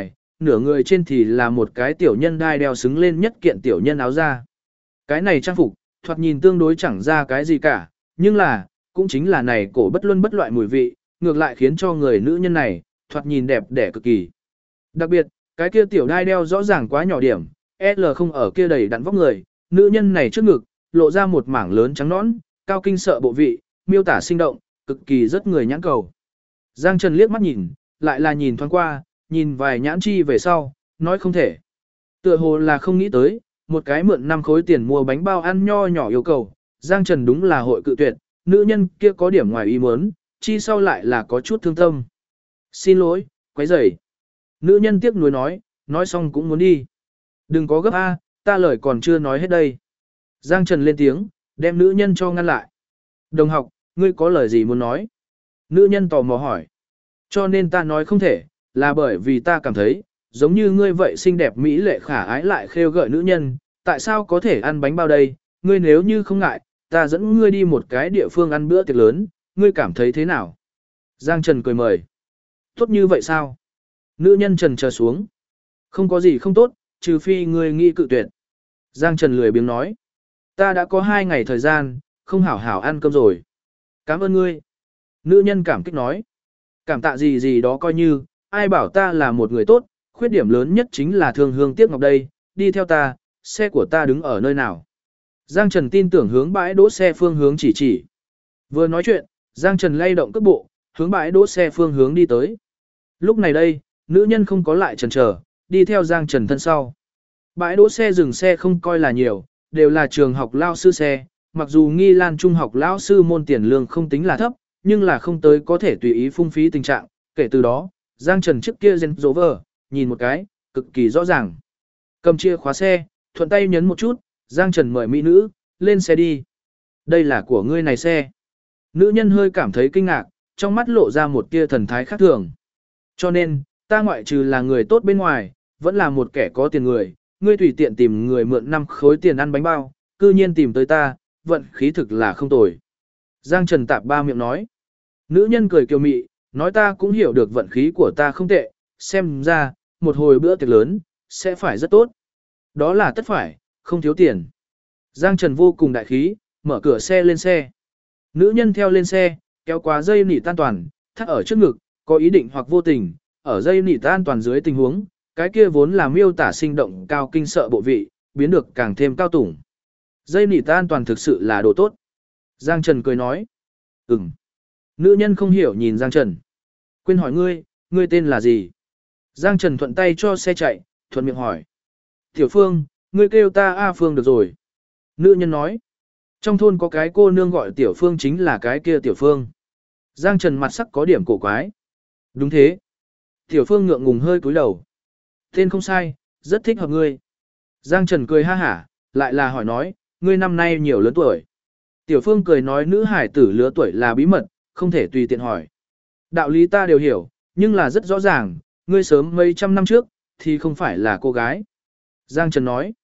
S1: nửa người trên thì là một cái tiểu nhân đai đeo xứng lên nhất kiện tiểu nhân áo da. Cái này trang phục, thoạt nhìn tương đối chẳng ra cái gì cả, nhưng là, cũng chính là này cổ bất luân bất loại mùi vị, ngược lại khiến cho người nữ nhân này, thoạt nhìn đẹp đẽ cực kỳ. Đặc biệt, cái kia tiểu đai đeo rõ ràng quá nhỏ điểm, L không ở kia đầy đặn vóc người, nữ nhân này trước ngực, lộ ra một mảng lớn trắng nõn, cao kinh sợ bộ vị, miêu tả sinh động, cực kỳ rất người nhãn cầu. Giang Trần liếc mắt nhìn, lại là nhìn thoáng qua, nhìn vài nhãn chi về sau, nói không thể. Tựa hồ là không nghĩ tới, một cái mượn 5 khối tiền mua bánh bao ăn nho nhỏ yêu cầu, Giang Trần đúng là hội cự tuyệt, nữ nhân kia có điểm ngoài ý muốn, chi sau lại là có chút thương tâm. Xin lỗi, quấy rầy. Nữ nhân tiếc nuối nói xong cũng muốn đi. Đừng có gấp A, ta lời còn chưa nói hết đây. Giang Trần lên tiếng, đem nữ nhân cho ngăn lại. Đồng học, ngươi có lời gì muốn nói? Nữ nhân tò mò hỏi. Cho nên ta nói không thể, là bởi vì ta cảm thấy, giống như ngươi vậy xinh đẹp mỹ lệ khả ái lại khêu gợi nữ nhân, tại sao có thể ăn bánh bao đây? Ngươi nếu như không ngại, ta dẫn ngươi đi một cái địa phương ăn bữa tiệc lớn, ngươi cảm thấy thế nào? Giang Trần cười mời. Tốt như vậy sao? Nữ nhân trần chờ xuống. Không có gì không tốt, trừ phi ngươi nghĩ cự tuyệt. Giang Trần lười biếng nói. Ta đã có 2 ngày thời gian, không hảo hảo ăn cơm rồi. Cảm ơn ngươi. Nữ nhân cảm kích nói. Cảm tạ gì gì đó coi như, ai bảo ta là một người tốt, khuyết điểm lớn nhất chính là thương hương tiếc ngọc đây, đi theo ta, xe của ta đứng ở nơi nào. Giang Trần tin tưởng hướng bãi đỗ xe phương hướng chỉ. Vừa nói chuyện, Giang Trần lay động cước bộ, hướng bãi đỗ xe phương hướng đi tới. Lúc này đây, nữ nhân không có lại chần chờ, đi theo Giang Trần thân sau. Bãi đỗ xe dừng xe không coi là nhiều, đều là trường học lao sư xe, mặc dù Nghi Lan trung học lão sư môn tiền lương không tính là thấp, nhưng là không tới có thể tùy ý phung phí tình trạng, kể từ đó, Giang Trần trước kia Range Rover, nhìn một cái, cực kỳ rõ ràng. Cầm chìa khóa xe, thuận tay nhấn một chút, Giang Trần mời mỹ nữ, lên xe đi. Đây là của ngươi này xe. Nữ nhân hơi cảm thấy kinh ngạc, trong mắt lộ ra một tia thần thái khác thường. Cho nên, ta ngoại trừ là người tốt bên ngoài, vẫn là một kẻ có tiền người, ngươi tùy tiện tìm người mượn 5 khối tiền ăn bánh bao, cư nhiên tìm tới ta, vận khí thực là không tồi. Giang Trần tạp ba miệng nói. Nữ nhân cười kiều mị, nói ta cũng hiểu được vận khí của ta không tệ, xem ra, một hồi bữa tiệc lớn, sẽ phải rất tốt. Đó là tất phải, không thiếu tiền. Giang Trần vô cùng đại khí, mở cửa xe lên xe. Nữ nhân theo lên xe, kéo qua dây nỉ an toàn, thắt ở trước ngực, có ý định hoặc vô tình, ở dây nỉ an toàn dưới tình huống, cái kia vốn là miêu tả sinh động cao kinh sợ bộ vị, biến được càng thêm cao tủng. Dây nỉ an toàn thực sự là đồ tốt. Giang Trần cười nói. Ừm. Nữ nhân không hiểu nhìn Giang Trần. Quên hỏi ngươi tên là gì? Giang Trần thuận tay cho xe chạy, thuận miệng hỏi. Tiểu Phương, ngươi kêu ta A Phương được rồi. Nữ nhân nói. Trong thôn có cái cô nương gọi Tiểu Phương chính là cái kia Tiểu Phương. Giang Trần mặt sắc có điểm cổ quái. Đúng thế. Tiểu Phương ngượng ngùng hơi cúi đầu. Tên không sai, rất thích hợp ngươi. Giang Trần cười ha hả, lại là hỏi nói, ngươi năm nay nhiều lớn tuổi. Tiểu Phương cười nói nữ hải tử lứa tuổi là bí mật, không thể tùy tiện hỏi. Đạo lý ta đều hiểu, nhưng là rất rõ ràng, ngươi sớm mấy trăm năm trước, thì không phải là cô gái. Giang Trần nói,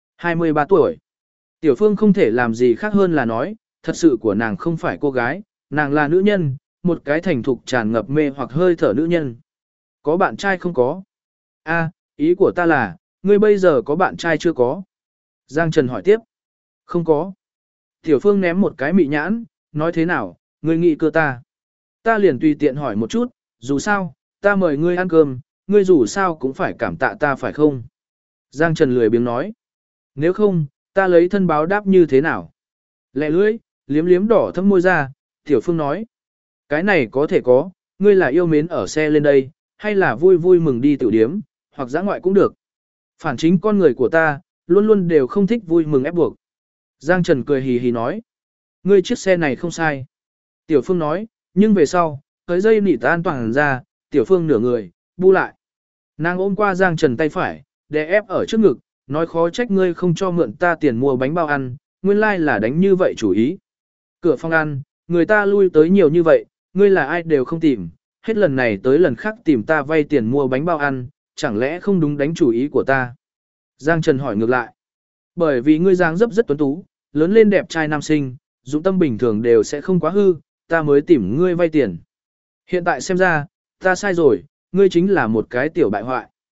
S1: 23 tuổi. Tiểu Phương không thể làm gì khác hơn là nói, thật sự của nàng không phải cô gái, nàng là nữ nhân, một cái thành thục tràn ngập mê hoặc hơi thở nữ nhân. Có bạn trai không có? A, ý của ta là, ngươi bây giờ có bạn trai chưa có? Giang Trần hỏi tiếp. Không có. Tiểu Phương ném một cái mị nhãn, nói thế nào, ngươi nghĩ cơ ta. Ta liền tùy tiện hỏi một chút, dù sao, ta mời ngươi ăn cơm, ngươi dù sao cũng phải cảm tạ ta phải không? Giang Trần lười biếng nói. Nếu không, ta lấy thân báo đáp như thế nào? Lẹ lưỡi, liếm liếm đỏ thâm môi ra, Tiểu Phương nói. Cái này có thể có, ngươi là yêu mến ở xe lên đây, hay là vui vui mừng đi tiểu điếm, hoặc dã ngoại cũng được. Phản chính con người của ta, luôn luôn đều không thích vui mừng ép buộc. Giang Trần cười hì hì nói. Ngươi chiếc xe này không sai. Tiểu Phương nói, nhưng về sau, tới dây nỉ ta an toàn ra, Tiểu Phương nửa người, bu lại. Nàng ôm qua Giang Trần tay phải, đè ép ở trước ngực, nói khó trách ngươi không cho mượn ta tiền mua bánh bao ăn, nguyên lai là đánh như vậy chủ ý. Cửa phòng ăn, người ta lui tới nhiều như vậy, ngươi là ai đều không tìm, hết lần này tới lần khác tìm ta vay tiền mua bánh bao ăn, chẳng lẽ không đúng đánh chủ ý của ta? Giang Trần hỏi ngược lại. Bởi vì ngươi dáng dấp rất tuấn tú, lớn lên đẹp trai nam sinh, dụng tâm bình thường đều sẽ không quá hư, ta mới tìm ngươi vay tiền. Hiện tại xem ra, ta sai rồi, ngươi chính là một cái tiểu bại hoại.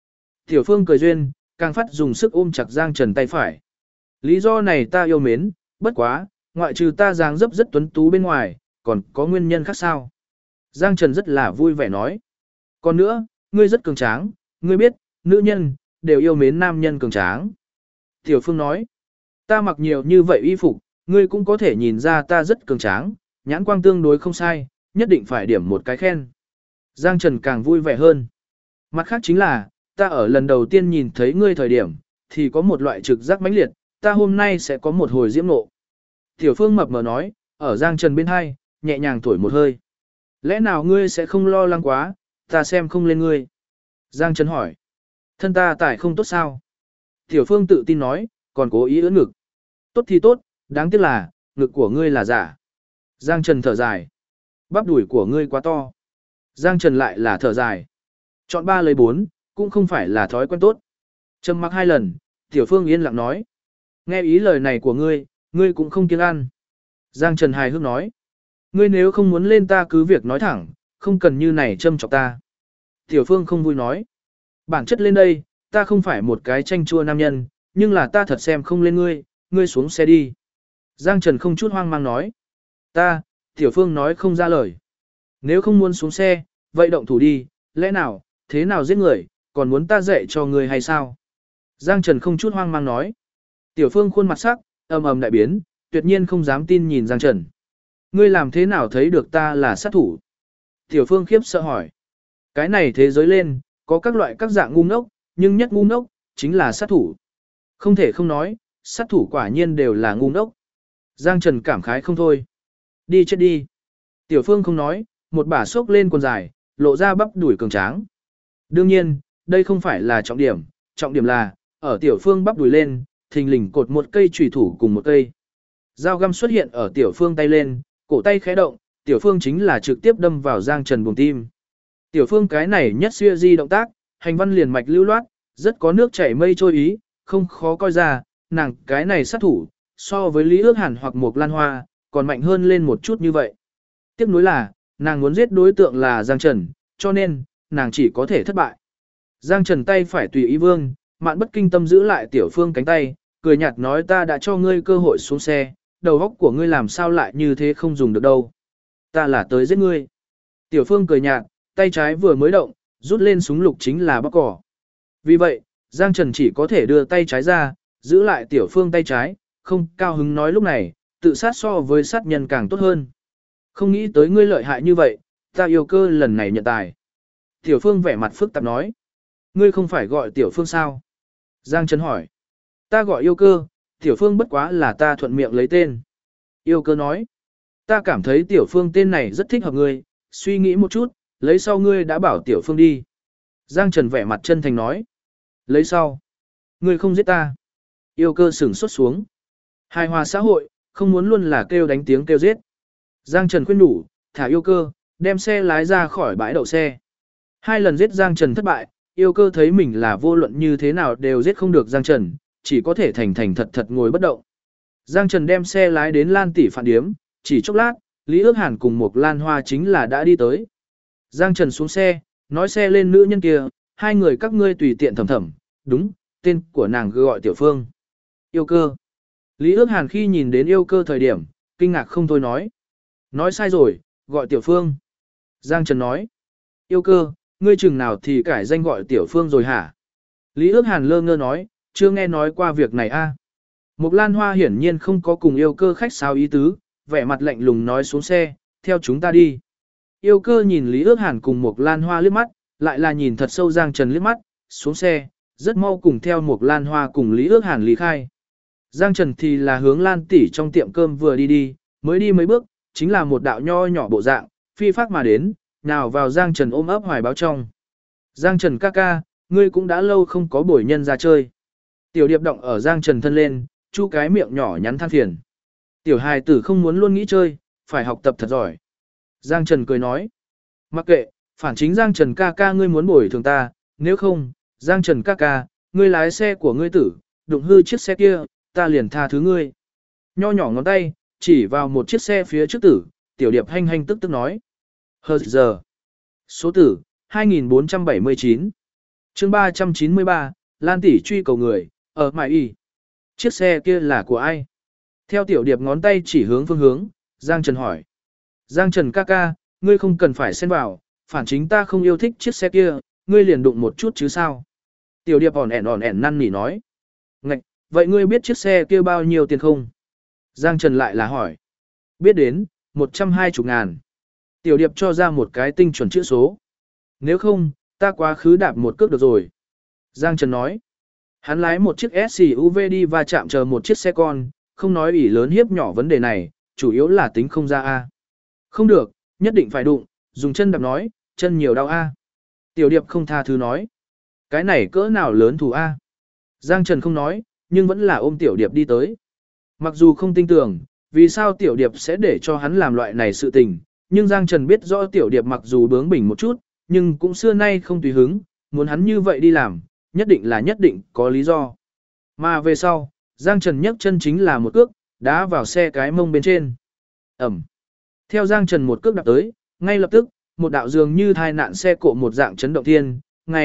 S1: Tiểu Phương cười duyên, càng phát dùng sức ôm chặt Giang Trần tay phải. Lý do này ta yêu mến, bất quá, ngoại trừ ta dáng dấp rất tuấn tú bên ngoài, còn có nguyên nhân khác sao? Giang Trần rất là vui vẻ nói. Còn nữa, ngươi rất cường tráng, ngươi biết, nữ nhân, đều yêu mến nam nhân cường tráng. Tiểu Phương nói, ta mặc nhiều như vậy y phục, ngươi cũng có thể nhìn ra ta rất cường tráng, nhãn quang tương đối không sai, nhất định phải điểm một cái khen. Giang Trần càng vui vẻ hơn. Mặt khác chính là, ta ở lần đầu tiên nhìn thấy ngươi thời điểm, thì có một loại trực giác mãnh liệt, ta hôm nay sẽ có một hồi diễm nộ. Tiểu Phương mập mờ nói, ở Giang Trần bên hai, nhẹ nhàng thổi một hơi. Lẽ nào ngươi sẽ không lo lắng quá, ta xem không lên ngươi. Giang Trần hỏi, thân ta tải không tốt sao? Tiểu Phương tự tin nói, còn cố ý ưỡn ngực. Tốt thì tốt, đáng tiếc là, ngực của ngươi là giả. Giang Trần thở dài. Bắp đùi của ngươi quá to. Giang Trần lại là thở dài. Chọn 3 lấy 4, cũng không phải là thói quen tốt. Trầm mặc 2 lần, Tiểu Phương yên lặng nói. Nghe ý lời này của ngươi, ngươi cũng không kiêng ăn. Giang Trần hài hước nói. Ngươi nếu không muốn lên ta cứ việc nói thẳng, không cần như này châm chọc ta. Tiểu Phương không vui nói. Bản chất lên đây, ta không phải một cái chanh chua nam nhân, nhưng là ta thật xem không lên ngươi, ngươi xuống xe đi. Giang Trần không chút hoang mang nói. Tiểu Phương nói không ra lời. Nếu không muốn xuống xe, vậy động thủ đi, lẽ nào, thế nào giết người, còn muốn ta dạy cho ngươi hay sao? Giang Trần không chút hoang mang nói. Tiểu Phương khuôn mặt sắc, ầm ầm đại biến, tuyệt nhiên không dám tin nhìn Giang Trần. Ngươi làm thế nào thấy được ta là sát thủ? Tiểu Phương khiếp sợ hỏi. Cái này thế giới lên, có các loại các dạng ngu ngốc, nhưng nhất ngu ngốc, chính là sát thủ. Không thể không nói, sát thủ quả nhiên đều là ngu ngốc. Giang Trần cảm khái không thôi. Đi chết đi. Tiểu Phương không nói, một bả xốc lên quần dài, lộ ra bắp đùi cường tráng. Đương nhiên, đây không phải là trọng điểm là, ở Tiểu Phương bắp đùi lên, thình lình cột một cây chùy thủ cùng một cây. Dao găm xuất hiện ở Tiểu Phương tay lên, cổ tay khẽ động, Tiểu Phương chính là trực tiếp đâm vào Giang Trần buồng tim. Tiểu Phương cái này nhất xuya di động tác, hành văn liền mạch lưu loát, rất có nước chảy mây trôi ý, không khó coi ra, nàng cái này sát thủ, so với Lý Ước Hàn hoặc Mộc Lan Hoa, còn mạnh hơn lên một chút như vậy. Tiếc nuối là, nàng muốn giết đối tượng là Giang Trần, cho nên, nàng chỉ có thể thất bại. Giang Trần tay phải tùy ý vương, Mạn Bất Kinh Tâm giữ lại Tiểu Phương cánh tay, cười nhạt nói ta đã cho ngươi cơ hội xuống xe, đầu óc của ngươi làm sao lại như thế không dùng được đâu. Ta là tới giết ngươi. Tiểu Phương cười nhạt, tay trái vừa mới động, rút lên súng lục chính là bóc cỏ. Vì vậy, Giang Trần chỉ có thể đưa tay trái ra, giữ lại Tiểu Phương tay trái, không cao hứng nói lúc này, tự sát so với sát nhân càng tốt hơn. Không nghĩ tới ngươi lợi hại như vậy, ta yêu cơ lần này nhận tài. Tiểu Phương vẻ mặt phức tạp nói. Ngươi không phải gọi Tiểu Phương sao? Giang Trần hỏi. Ta gọi yêu cơ, Tiểu Phương bất quá là ta thuận miệng lấy tên. Yêu cơ nói. Ta cảm thấy Tiểu Phương tên này rất thích hợp ngươi, suy nghĩ một chút, lấy sau ngươi đã bảo Tiểu Phương đi. Giang Trần vẻ mặt chân thành nói. Lấy sau. Ngươi không giết ta. Yêu cơ sửng sốt xuống. Hài hòa xã hội, không muốn luôn là kêu đánh tiếng kêu giết. Giang Trần khuyên đủ, thả yêu cơ, đem xe lái ra khỏi bãi đậu xe. 2 lần giết Giang Trần thất bại, yêu cơ thấy mình là vô luận như thế nào đều giết không được Giang Trần, chỉ có thể thành thành thật thật ngồi bất động. Giang Trần đem xe lái đến Lan Tỷ phản điếm, chỉ chốc lát, Lý Ước Hàn cùng một Lan Hoa chính là đã đi tới. Giang Trần xuống xe, nói xe lên nữ nhân kia, 2 người các ngươi tùy tiện thầm thầm, đúng, tên của nàng gọi Tiểu Phương. Yêu cơ. Lý Ước Hàn khi nhìn đến yêu cơ thời điểm, kinh ngạc không thôi nói. Nói sai rồi, gọi Tiểu Phương. Giang Trần nói. Yêu cơ, ngươi chừng nào thì cải danh gọi Tiểu Phương rồi hả? Lý Ước Hàn lơ ngơ nói, chưa nghe nói qua việc này a. Mộc Lan Hoa hiển nhiên không có cùng yêu cơ khách sáo ý tứ, vẻ mặt lạnh lùng nói xuống xe, theo chúng ta đi. Yêu cơ nhìn Lý Ước Hàn cùng Mộc Lan Hoa liếc mắt, lại là nhìn thật sâu Giang Trần liếc mắt, xuống xe, rất mau cùng theo Mộc Lan Hoa cùng Lý Ước Hàn lý khai. Giang Trần thì là hướng Lan Tỷ trong tiệm cơm vừa đi, mới đi mấy bước, chính là một đạo nho nhỏ bộ dạng, phi phác mà đến, nào vào Giang Trần ôm ấp hoài báo trong. Giang Trần ca ca, ngươi cũng đã lâu không có bổi nhân ra chơi. Tiểu Điệp động ở Giang Trần thân lên, chu cái miệng nhỏ nhắn than phiền. Tiểu hài tử không muốn luôn nghĩ chơi, phải học tập thật giỏi. Giang Trần cười nói. Mặc kệ, phản chính Giang Trần ca ca ngươi muốn bồi thường ta, nếu không, Giang Trần ca ca, ngươi lái xe của ngươi tử, đụng hư chiếc xe kia, ta liền tha thứ ngươi. Nho nhỏ ngón tay, chỉ vào một chiếc xe phía trước tử, Tiểu Điệp hanh hanh tức tức nói. Hờ giờ. Số tử, 2479. chương 393, Lan tỷ truy cầu người, ở mại y. Chiếc xe kia là của ai? Theo Tiểu Điệp ngón tay chỉ hướng phương hướng, Giang Trần hỏi. Giang Trần ca ca, ngươi không cần phải xen vào, phản chính ta không yêu thích chiếc xe kia, ngươi liền đụng một chút chứ sao? Tiểu Điệp ỏn ẻn năn nỉ nói. Ngạch, vậy ngươi biết chiếc xe kia bao nhiêu tiền không? Giang Trần lại là hỏi. Biết đến, 120.000. Tiểu Điệp cho ra một cái tinh chuẩn chữ số. Nếu không, ta quá khứ đạp một cước được rồi. Giang Trần nói. Hắn lái một chiếc SUV đi va chạm chờ một chiếc xe con, không nói ỷ lớn hiếp nhỏ vấn đề này, chủ yếu là tính không ra A. Không được, nhất định phải đụng, dùng chân đạp nói, chân nhiều đau A. Tiểu Điệp không tha thứ nói. Cái này cỡ nào lớn thù A. Giang Trần không nói, nhưng vẫn là ôm Tiểu Điệp đi tới. Mặc dù không tin tưởng, vì sao Tiểu Điệp sẽ để cho hắn làm loại này sự tình, nhưng Giang Trần biết rõ Tiểu Điệp mặc dù bướng bỉnh một chút, nhưng cũng xưa nay không tùy hứng, muốn hắn như vậy đi làm, nhất định có lý do. Mà về sau, Giang Trần nhấc chân chính là một cước, đá vào xe cái mông bên trên. Ẩm. Theo Giang Trần một cước đạp tới, ngay lập tức, một đạo dường như thai nạn xe cộ một dạng chấn động thiên,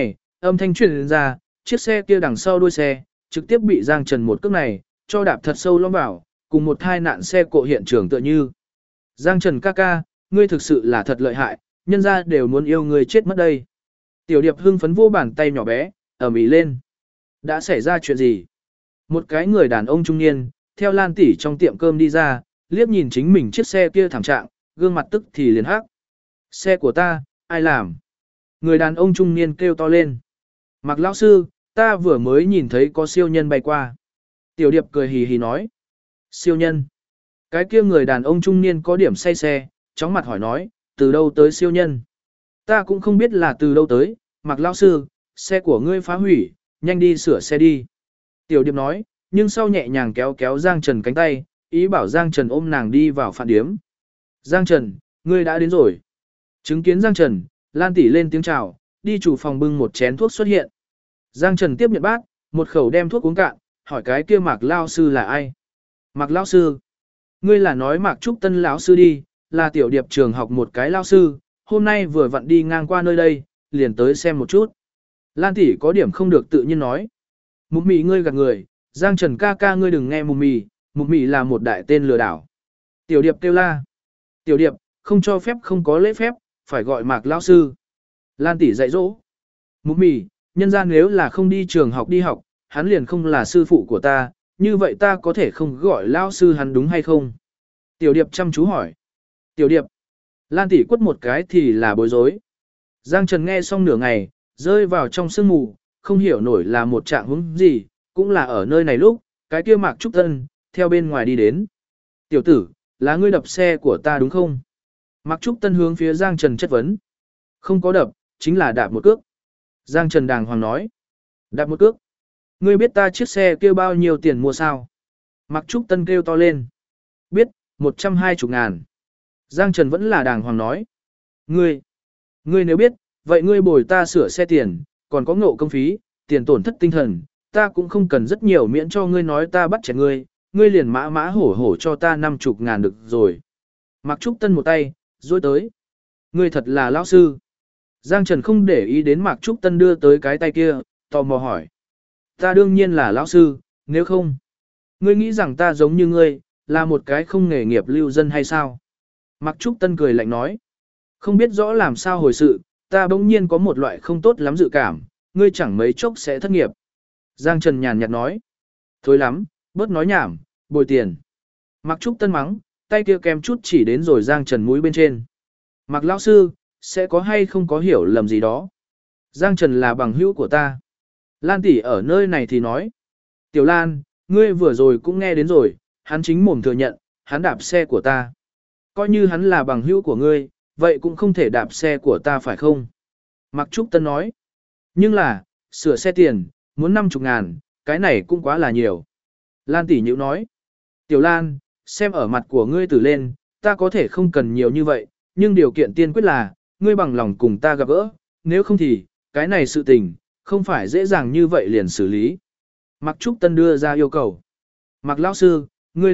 S1: âm thanh truyền ra, chiếc xe kia đằng sau đuôi xe, trực tiếp bị Giang Trần một cước này, cho đạp thật sâu lõm vào, cùng một thai nạn xe cộ hiện trường tựa như. Giang Trần ca ca, ngươi thực sự là thật lợi hại, nhân ra đều muốn yêu ngươi chết mất đây. Tiểu Điệp hưng phấn vô bàn tay nhỏ bé, ầm ĩ lên. Đã xảy ra chuyện gì? Một cái người đàn ông trung niên, theo Lan tỷ trong tiệm cơm đi ra, liếc nhìn chính mình chiếc xe kia thảm trạng, gương mặt tức thì liền hắc. Xe của ta, ai làm? Người đàn ông trung niên kêu to lên. Mạc lão sư, ta vừa mới nhìn thấy có siêu nhân bay qua. Tiểu Điệp cười hì hì nói. Siêu nhân. Cái kia người đàn ông trung niên có điểm say xe, chóng mặt hỏi nói, từ đâu tới siêu nhân? Ta cũng không biết là từ đâu tới, Mạc lão sư, xe của ngươi phá hủy, nhanh đi sửa xe đi. Tiểu Điệp nói, nhưng sau nhẹ nhàng kéo kéo Giang Trần cánh tay, ý bảo Giang Trần ôm nàng đi vào phạn điếm. Giang Trần, ngươi đã đến rồi. Chứng kiến Giang Trần, Lan tỷ lên tiếng chào, đi chủ phòng bưng một chén thuốc xuất hiện. Giang Trần tiếp nhận bát, một khẩu đem thuốc uống cạn, hỏi cái kia Mạc lão sư là ai? Mạc lão sư? Ngươi là nói Mạc Trúc Tân lão sư đi, là Tiểu Điệp trường học một cái lão sư, hôm nay vừa vặn đi ngang qua nơi đây, liền tới xem một chút. Lan tỷ có điểm không được tự nhiên nói. Mục mì ngươi gạt người, Giang Trần ca ca ngươi đừng nghe mục mì là một đại tên lừa đảo. Tiểu Điệp kêu la. Tiểu Điệp, không cho phép không có lễ phép, phải gọi Mạc lão sư. Lan tỷ dạy dỗ. Mục mì, nhân ra nếu là không đi trường học đi học, hắn liền không là sư phụ của ta, như vậy ta có thể không gọi lão sư hắn đúng hay không? Tiểu Điệp chăm chú hỏi. Tiểu Điệp. Lan tỷ quất một cái thì là bối rối. Giang Trần nghe xong nửa ngày, rơi vào trong sương mù, không hiểu nổi là một trạng huống gì, cũng là ở nơi này lúc, cái kia Mạc Trúc Tân, theo bên ngoài đi đến. Tiểu tử, là ngươi đập xe của ta đúng không? Mạc Trúc Tân hướng phía Giang Trần chất vấn. Không có đập, chính là đạp một cước. Giang Trần đàng hoàng nói. Đạp một cước. Ngươi biết ta chiếc xe kêu bao nhiêu tiền mua sao? Mạc Trúc Tân kêu to lên. Biết, 120.000. Giang Trần vẫn là đàng hoàng nói. Ngươi nếu biết, vậy ngươi bồi ta sửa xe tiền, còn có ngộ công phí, tiền tổn thất tinh thần, ta cũng không cần rất nhiều miễn cho ngươi nói ta bắt chẹt ngươi liền mã hổ cho ta 50.000 được rồi. Mạc Trúc Tân một tay, duỗi tới. Ngươi thật là lão sư. Giang Trần không để ý đến Mạc Trúc Tân đưa tới cái tay kia, tò mò hỏi. Ta đương nhiên là lão sư, nếu không. Ngươi nghĩ rằng ta giống như ngươi, là một cái không nghề nghiệp lưu dân hay sao? Mạc Trúc Tân cười lạnh nói. Không biết rõ làm sao hồi sự, ta bỗng nhiên có một loại không tốt lắm dự cảm, ngươi chẳng mấy chốc sẽ thất nghiệp. Giang Trần nhàn nhạt nói. Thôi lắm, bớt nói nhảm, bồi tiền. Mạc Trúc Tân mắng, tay kia kèm chút chỉ đến rồi Giang Trần mũi bên trên. Mạc lão sư, sẽ có hay không có hiểu lầm gì đó. Giang Trần là bằng hữu của ta. Lan tỷ ở nơi này thì nói. Tiểu Lan, ngươi vừa rồi cũng nghe đến rồi, hắn chính mồm thừa nhận, hắn đạp xe của ta. Coi như hắn là bằng hữu của ngươi, vậy cũng không thể đạp xe của ta phải không? Mạc Trúc Tân nói. Nhưng là, sửa xe tiền, muốn 50.000, cái này cũng quá là nhiều. Lan tỷ nhữ nói. Tiểu Lan, xem ở mặt của ngươi từ lên, ta có thể không cần nhiều như vậy, nhưng điều kiện tiên quyết là, ngươi bằng lòng cùng ta gặp gỡ, nếu không thì, cái này sự tình, không phải dễ dàng như vậy liền xử lý. Mạc Trúc Tân đưa ra yêu cầu. Mạc lão sư, ngươi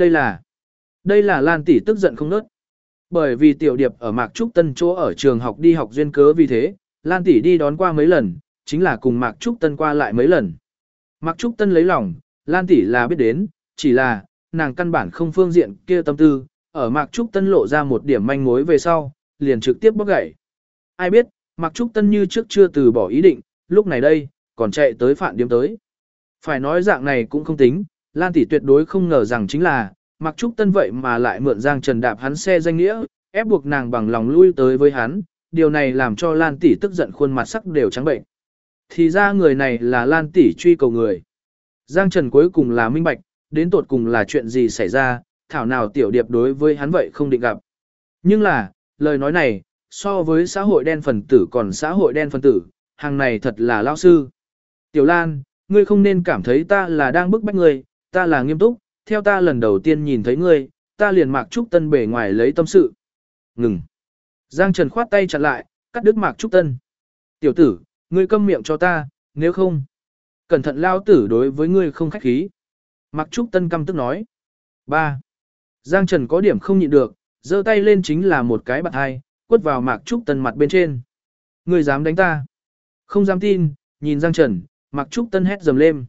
S1: đây là Lan tỷ tức giận không nớt. Bởi vì Tiểu Điệp ở Mạc Trúc Tân chỗ ở trường học đi học duyên cớ vì thế, Lan tỷ đi đón qua mấy lần, chính là cùng Mạc Trúc Tân qua lại mấy lần. Mạc Trúc Tân lấy lòng, Lan tỷ là biết đến, chỉ là, nàng căn bản không phương diện kia tâm tư, ở Mạc Trúc Tân lộ ra một điểm manh mối về sau, liền trực tiếp bóc gãy. Ai biết, Mạc Trúc Tân như trước chưa từ bỏ ý định, lúc này đây, còn chạy tới phản điếm tới. Phải nói dạng này cũng không tính, Lan tỷ tuyệt đối không ngờ rằng chính là, Mạc Trúc Tân vậy mà lại mượn Giang Trần đạp hắn xe danh nghĩa, ép buộc nàng bằng lòng lui tới với hắn, điều này làm cho Lan tỷ tức giận khuôn mặt sắc đều trắng bệnh. Thì ra người này là Lan tỷ truy cầu người. Giang Trần cuối cùng là minh bạch, đến tột cùng là chuyện gì xảy ra, thảo nào tiểu điệp đối với hắn vậy không định gặp. Nhưng là, lời nói này, so với xã hội đen phần tử còn xã hội đen phần tử, hàng này thật là lao sư. Tiểu Lan, ngươi không nên cảm thấy ta là đang bức bách ngươi, ta là nghiêm túc, theo ta lần đầu tiên nhìn thấy ngươi, ta liền Mạc Trúc Tân bề ngoài lấy tâm sự. Ngừng. Giang Trần khoát tay chặn lại, cắt đứt Mạc Trúc Tân. Tiểu tử, ngươi câm miệng cho ta, nếu không. Cẩn thận lao tử đối với ngươi không khách khí. Mạc Trúc Tân căm tức nói. 3. Giang Trần có điểm không nhịn được, giơ tay lên chính là một cái bạt hai, quất vào Mạc Trúc Tân mặt bên trên. Ngươi dám đánh ta? Không dám tin, nhìn Giang Trần, Mạc Trúc Tân hét dầm lên.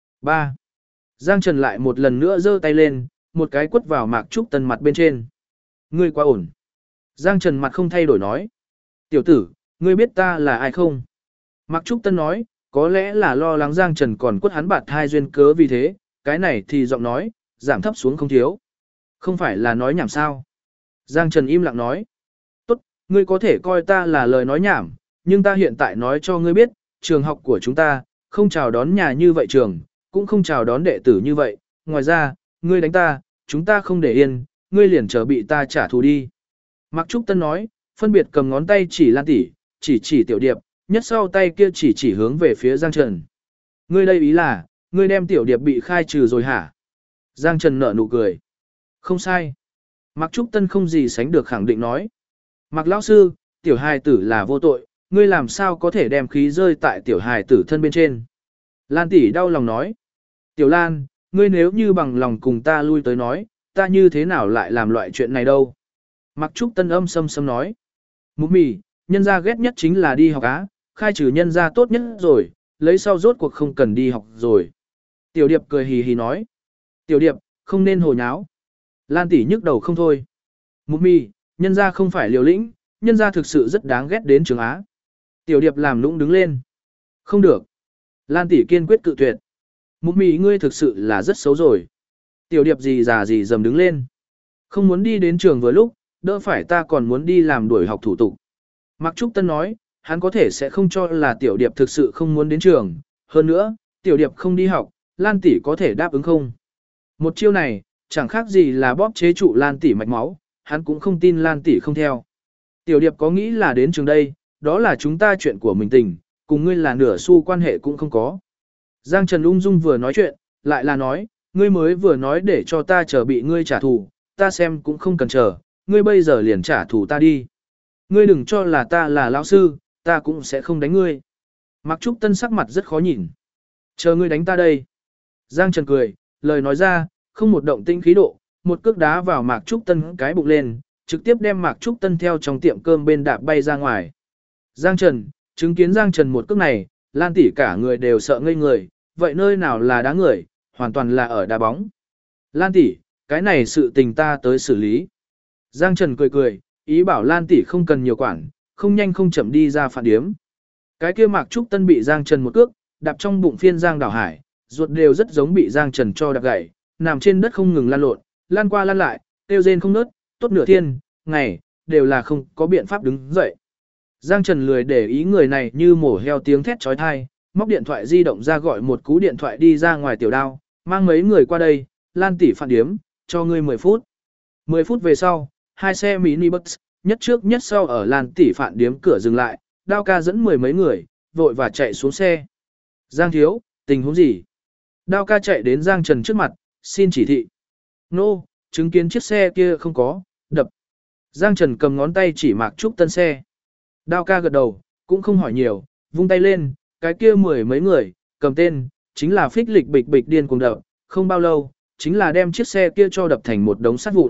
S1: 3. Giang Trần lại một lần nữa giơ tay lên, một cái quất vào Mạc Trúc Tân mặt bên trên. Ngươi quá ổn. Giang Trần mặt không thay đổi nói. Tiểu tử, ngươi biết ta là ai không? Mạc Trúc Tân nói, có lẽ là lo lắng Giang Trần còn quất hắn bạt hai duyên cớ vì thế, cái này thì giọng nói, giảm thấp xuống không thiếu. Không phải là nói nhảm sao? Giang Trần im lặng nói. Tốt, ngươi có thể coi ta là lời nói nhảm, nhưng ta hiện tại nói cho ngươi biết, trường học của chúng ta, không chào đón nhà như vậy trường, cũng không chào đón đệ tử như vậy. Ngoài ra, ngươi đánh ta, chúng ta không để yên, ngươi liền chờ bị ta trả thù đi. Mạc Trúc Tân nói, phân biệt cầm ngón tay chỉ Lan tỷ, chỉ Tiểu Điệp, nhất sau tay kia chỉ hướng về phía Giang Trần. Ngươi đây ý là, ngươi đem Tiểu Điệp bị khai trừ rồi hả? Giang Trần nở nụ cười. Không sai. Mạc Trúc Tân không gì sánh được khẳng định nói. Mạc lão sư, Tiểu hài tử là vô tội, ngươi làm sao có thể đem khí rơi tại Tiểu hài tử thân bên trên? Lan tỷ đau lòng nói. Tiểu Lan, ngươi nếu như bằng lòng cùng ta lui tới nói, ta như thế nào lại làm loại chuyện này đâu? Mạc Trúc Tân âm sâm sâm nói. Mụ mì, nhân gia ghét nhất chính là đi học á, khai trừ nhân gia tốt nhất rồi, lấy sau rốt cuộc không cần đi học rồi. Tiểu Điệp cười hì hì nói. Tiểu Điệp, không nên hồ nháo. Lan tỷ nhức đầu không thôi. Mụ mì, nhân gia không phải liều lĩnh, nhân gia thực sự rất đáng ghét đến trường Á. Tiểu Điệp làm nũng đứng lên. Không được. Lan tỷ kiên quyết cự tuyệt. Mụ mì ngươi thực sự là rất xấu rồi. Tiểu Điệp gì già gì dầm đứng lên. Không muốn đi đến trường vừa lúc, đỡ phải ta còn muốn đi làm đuổi học thủ tục. Mạc Trúc Tân nói, hắn có thể sẽ không cho là Tiểu Điệp thực sự không muốn đến trường. Hơn nữa, Tiểu Điệp không đi học, Lan tỷ có thể đáp ứng không? Một chiêu này, chẳng khác gì là bóp chế trụ Lan tỷ mạch máu, hắn cũng không tin Lan tỷ không theo. Tiểu Điệp có nghĩ là đến trường đây, đó là chúng ta chuyện của mình tình, cùng ngươi là nửa xu quan hệ cũng không có. Giang Trần ung dung vừa nói chuyện, lại là nói, ngươi mới vừa nói để cho ta chờ bị ngươi trả thù, ta xem cũng không cần chờ, ngươi bây giờ liền trả thù ta đi. Ngươi đừng cho là ta là lão sư, ta cũng sẽ không đánh ngươi. Mạc Trúc Tân sắc mặt rất khó nhìn. Chờ ngươi đánh ta đây. Giang Trần cười, lời nói ra, không một động tĩnh khí độ, một cước đá vào Mạc Trúc Tân cái bụng lên, trực tiếp đem Mạc Trúc Tân theo trong tiệm cơm bên đạp bay ra ngoài. Giang Trần, chứng kiến Giang Trần một cước này, Lan tỷ cả người đều sợ ngây người, vậy nơi nào là đá người, hoàn toàn là ở đá bóng. Lan tỷ, cái này sự tình ta tới xử lý. Giang Trần cười cười, ý bảo Lan tỷ không cần nhiều quản, không nhanh không chậm đi ra phản điếm. Cái kia Mạc Trúc Tân bị Giang Trần một cước, đạp trong bụng phiên Giang đảo hải, ruột đều rất giống bị Giang Trần cho đạp gãy, nằm trên đất không ngừng lăn lộn, lăn qua lăn lại, tiêu rên không nớt, tốt nửa thiên, ngày, đều là không có biện pháp đứng dậy. Giang Trần lười để ý người này như mổ heo tiếng thét chói tai, móc điện thoại di động ra gọi một cú điện thoại đi ra ngoài Tiểu Đao, mang mấy người qua đây, Lan tỷ phản điếm, cho ngươi 10 phút. 10 phút về sau, hai xe mini bus, nhất trước nhất sau ở Lan tỷ phản điếm cửa dừng lại, Đao ca dẫn mười mấy người, vội và chạy xuống xe. Giang thiếu, tình huống gì? Đao ca chạy đến Giang Trần trước mặt, xin chỉ thị. Nô, chứng kiến chiếc xe kia không có, đập. Giang Trần cầm ngón tay chỉ Mạc Trúc Tân xe. Đao ca gật đầu, cũng không hỏi nhiều, vung tay lên, cái kia mười mấy người, cầm tên, chính là phích lịch bịch bịch điên cuồng đập, không bao lâu, chính là đem chiếc xe kia cho đập thành một đống sắt vụn.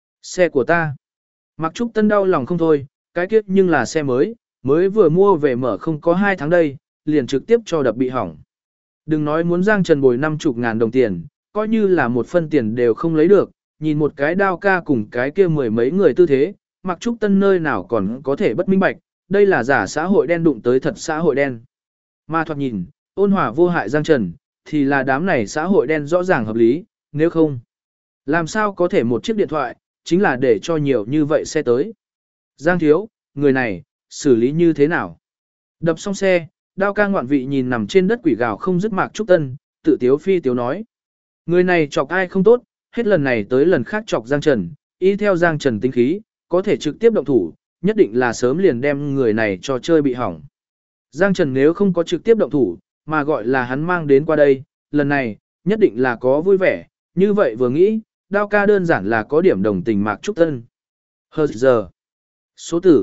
S1: Xe của ta. Mạc Trúc Tân đau lòng không thôi, cái kia nhưng là xe mới, mới vừa mua về mở không có 2 tháng đây, liền trực tiếp cho đập bị hỏng. Đừng nói muốn Giang Trần bồi 50.000 đồng tiền, coi như là một phân tiền đều không lấy được, nhìn một cái Đao ca cùng cái kia mười mấy người tư thế, Mạc Trúc Tân nơi nào còn có thể bất minh bạch, đây là giả xã hội đen đụng tới thật xã hội đen. Mà thoạt nhìn, ôn hòa vô hại Giang Trần, thì là đám này xã hội đen rõ ràng hợp lý, nếu không, làm sao có thể một chiếc điện thoại, chính là để cho nhiều như vậy xe tới. Giang thiếu, người này, xử lý như thế nào? Đập xong xe, Đao ca ngoạn vị nhìn nằm trên đất quỷ gào không dứt Mạc Trúc Tân, tự tiếu phi tiếu nói. Người này chọc ai không tốt, hết lần này tới lần khác chọc Giang Trần, y theo Giang Trần tính khí, có thể trực tiếp động thủ, nhất định là sớm liền đem người này cho chơi bị hỏng. Giang Trần nếu không có trực tiếp động thủ, mà gọi là hắn mang đến qua đây, lần này, nhất định là có vui vẻ, như vậy vừa nghĩ, Đao ca đơn giản là có điểm đồng tình Mạc Trúc Tân. Hờ giờ. Số tử,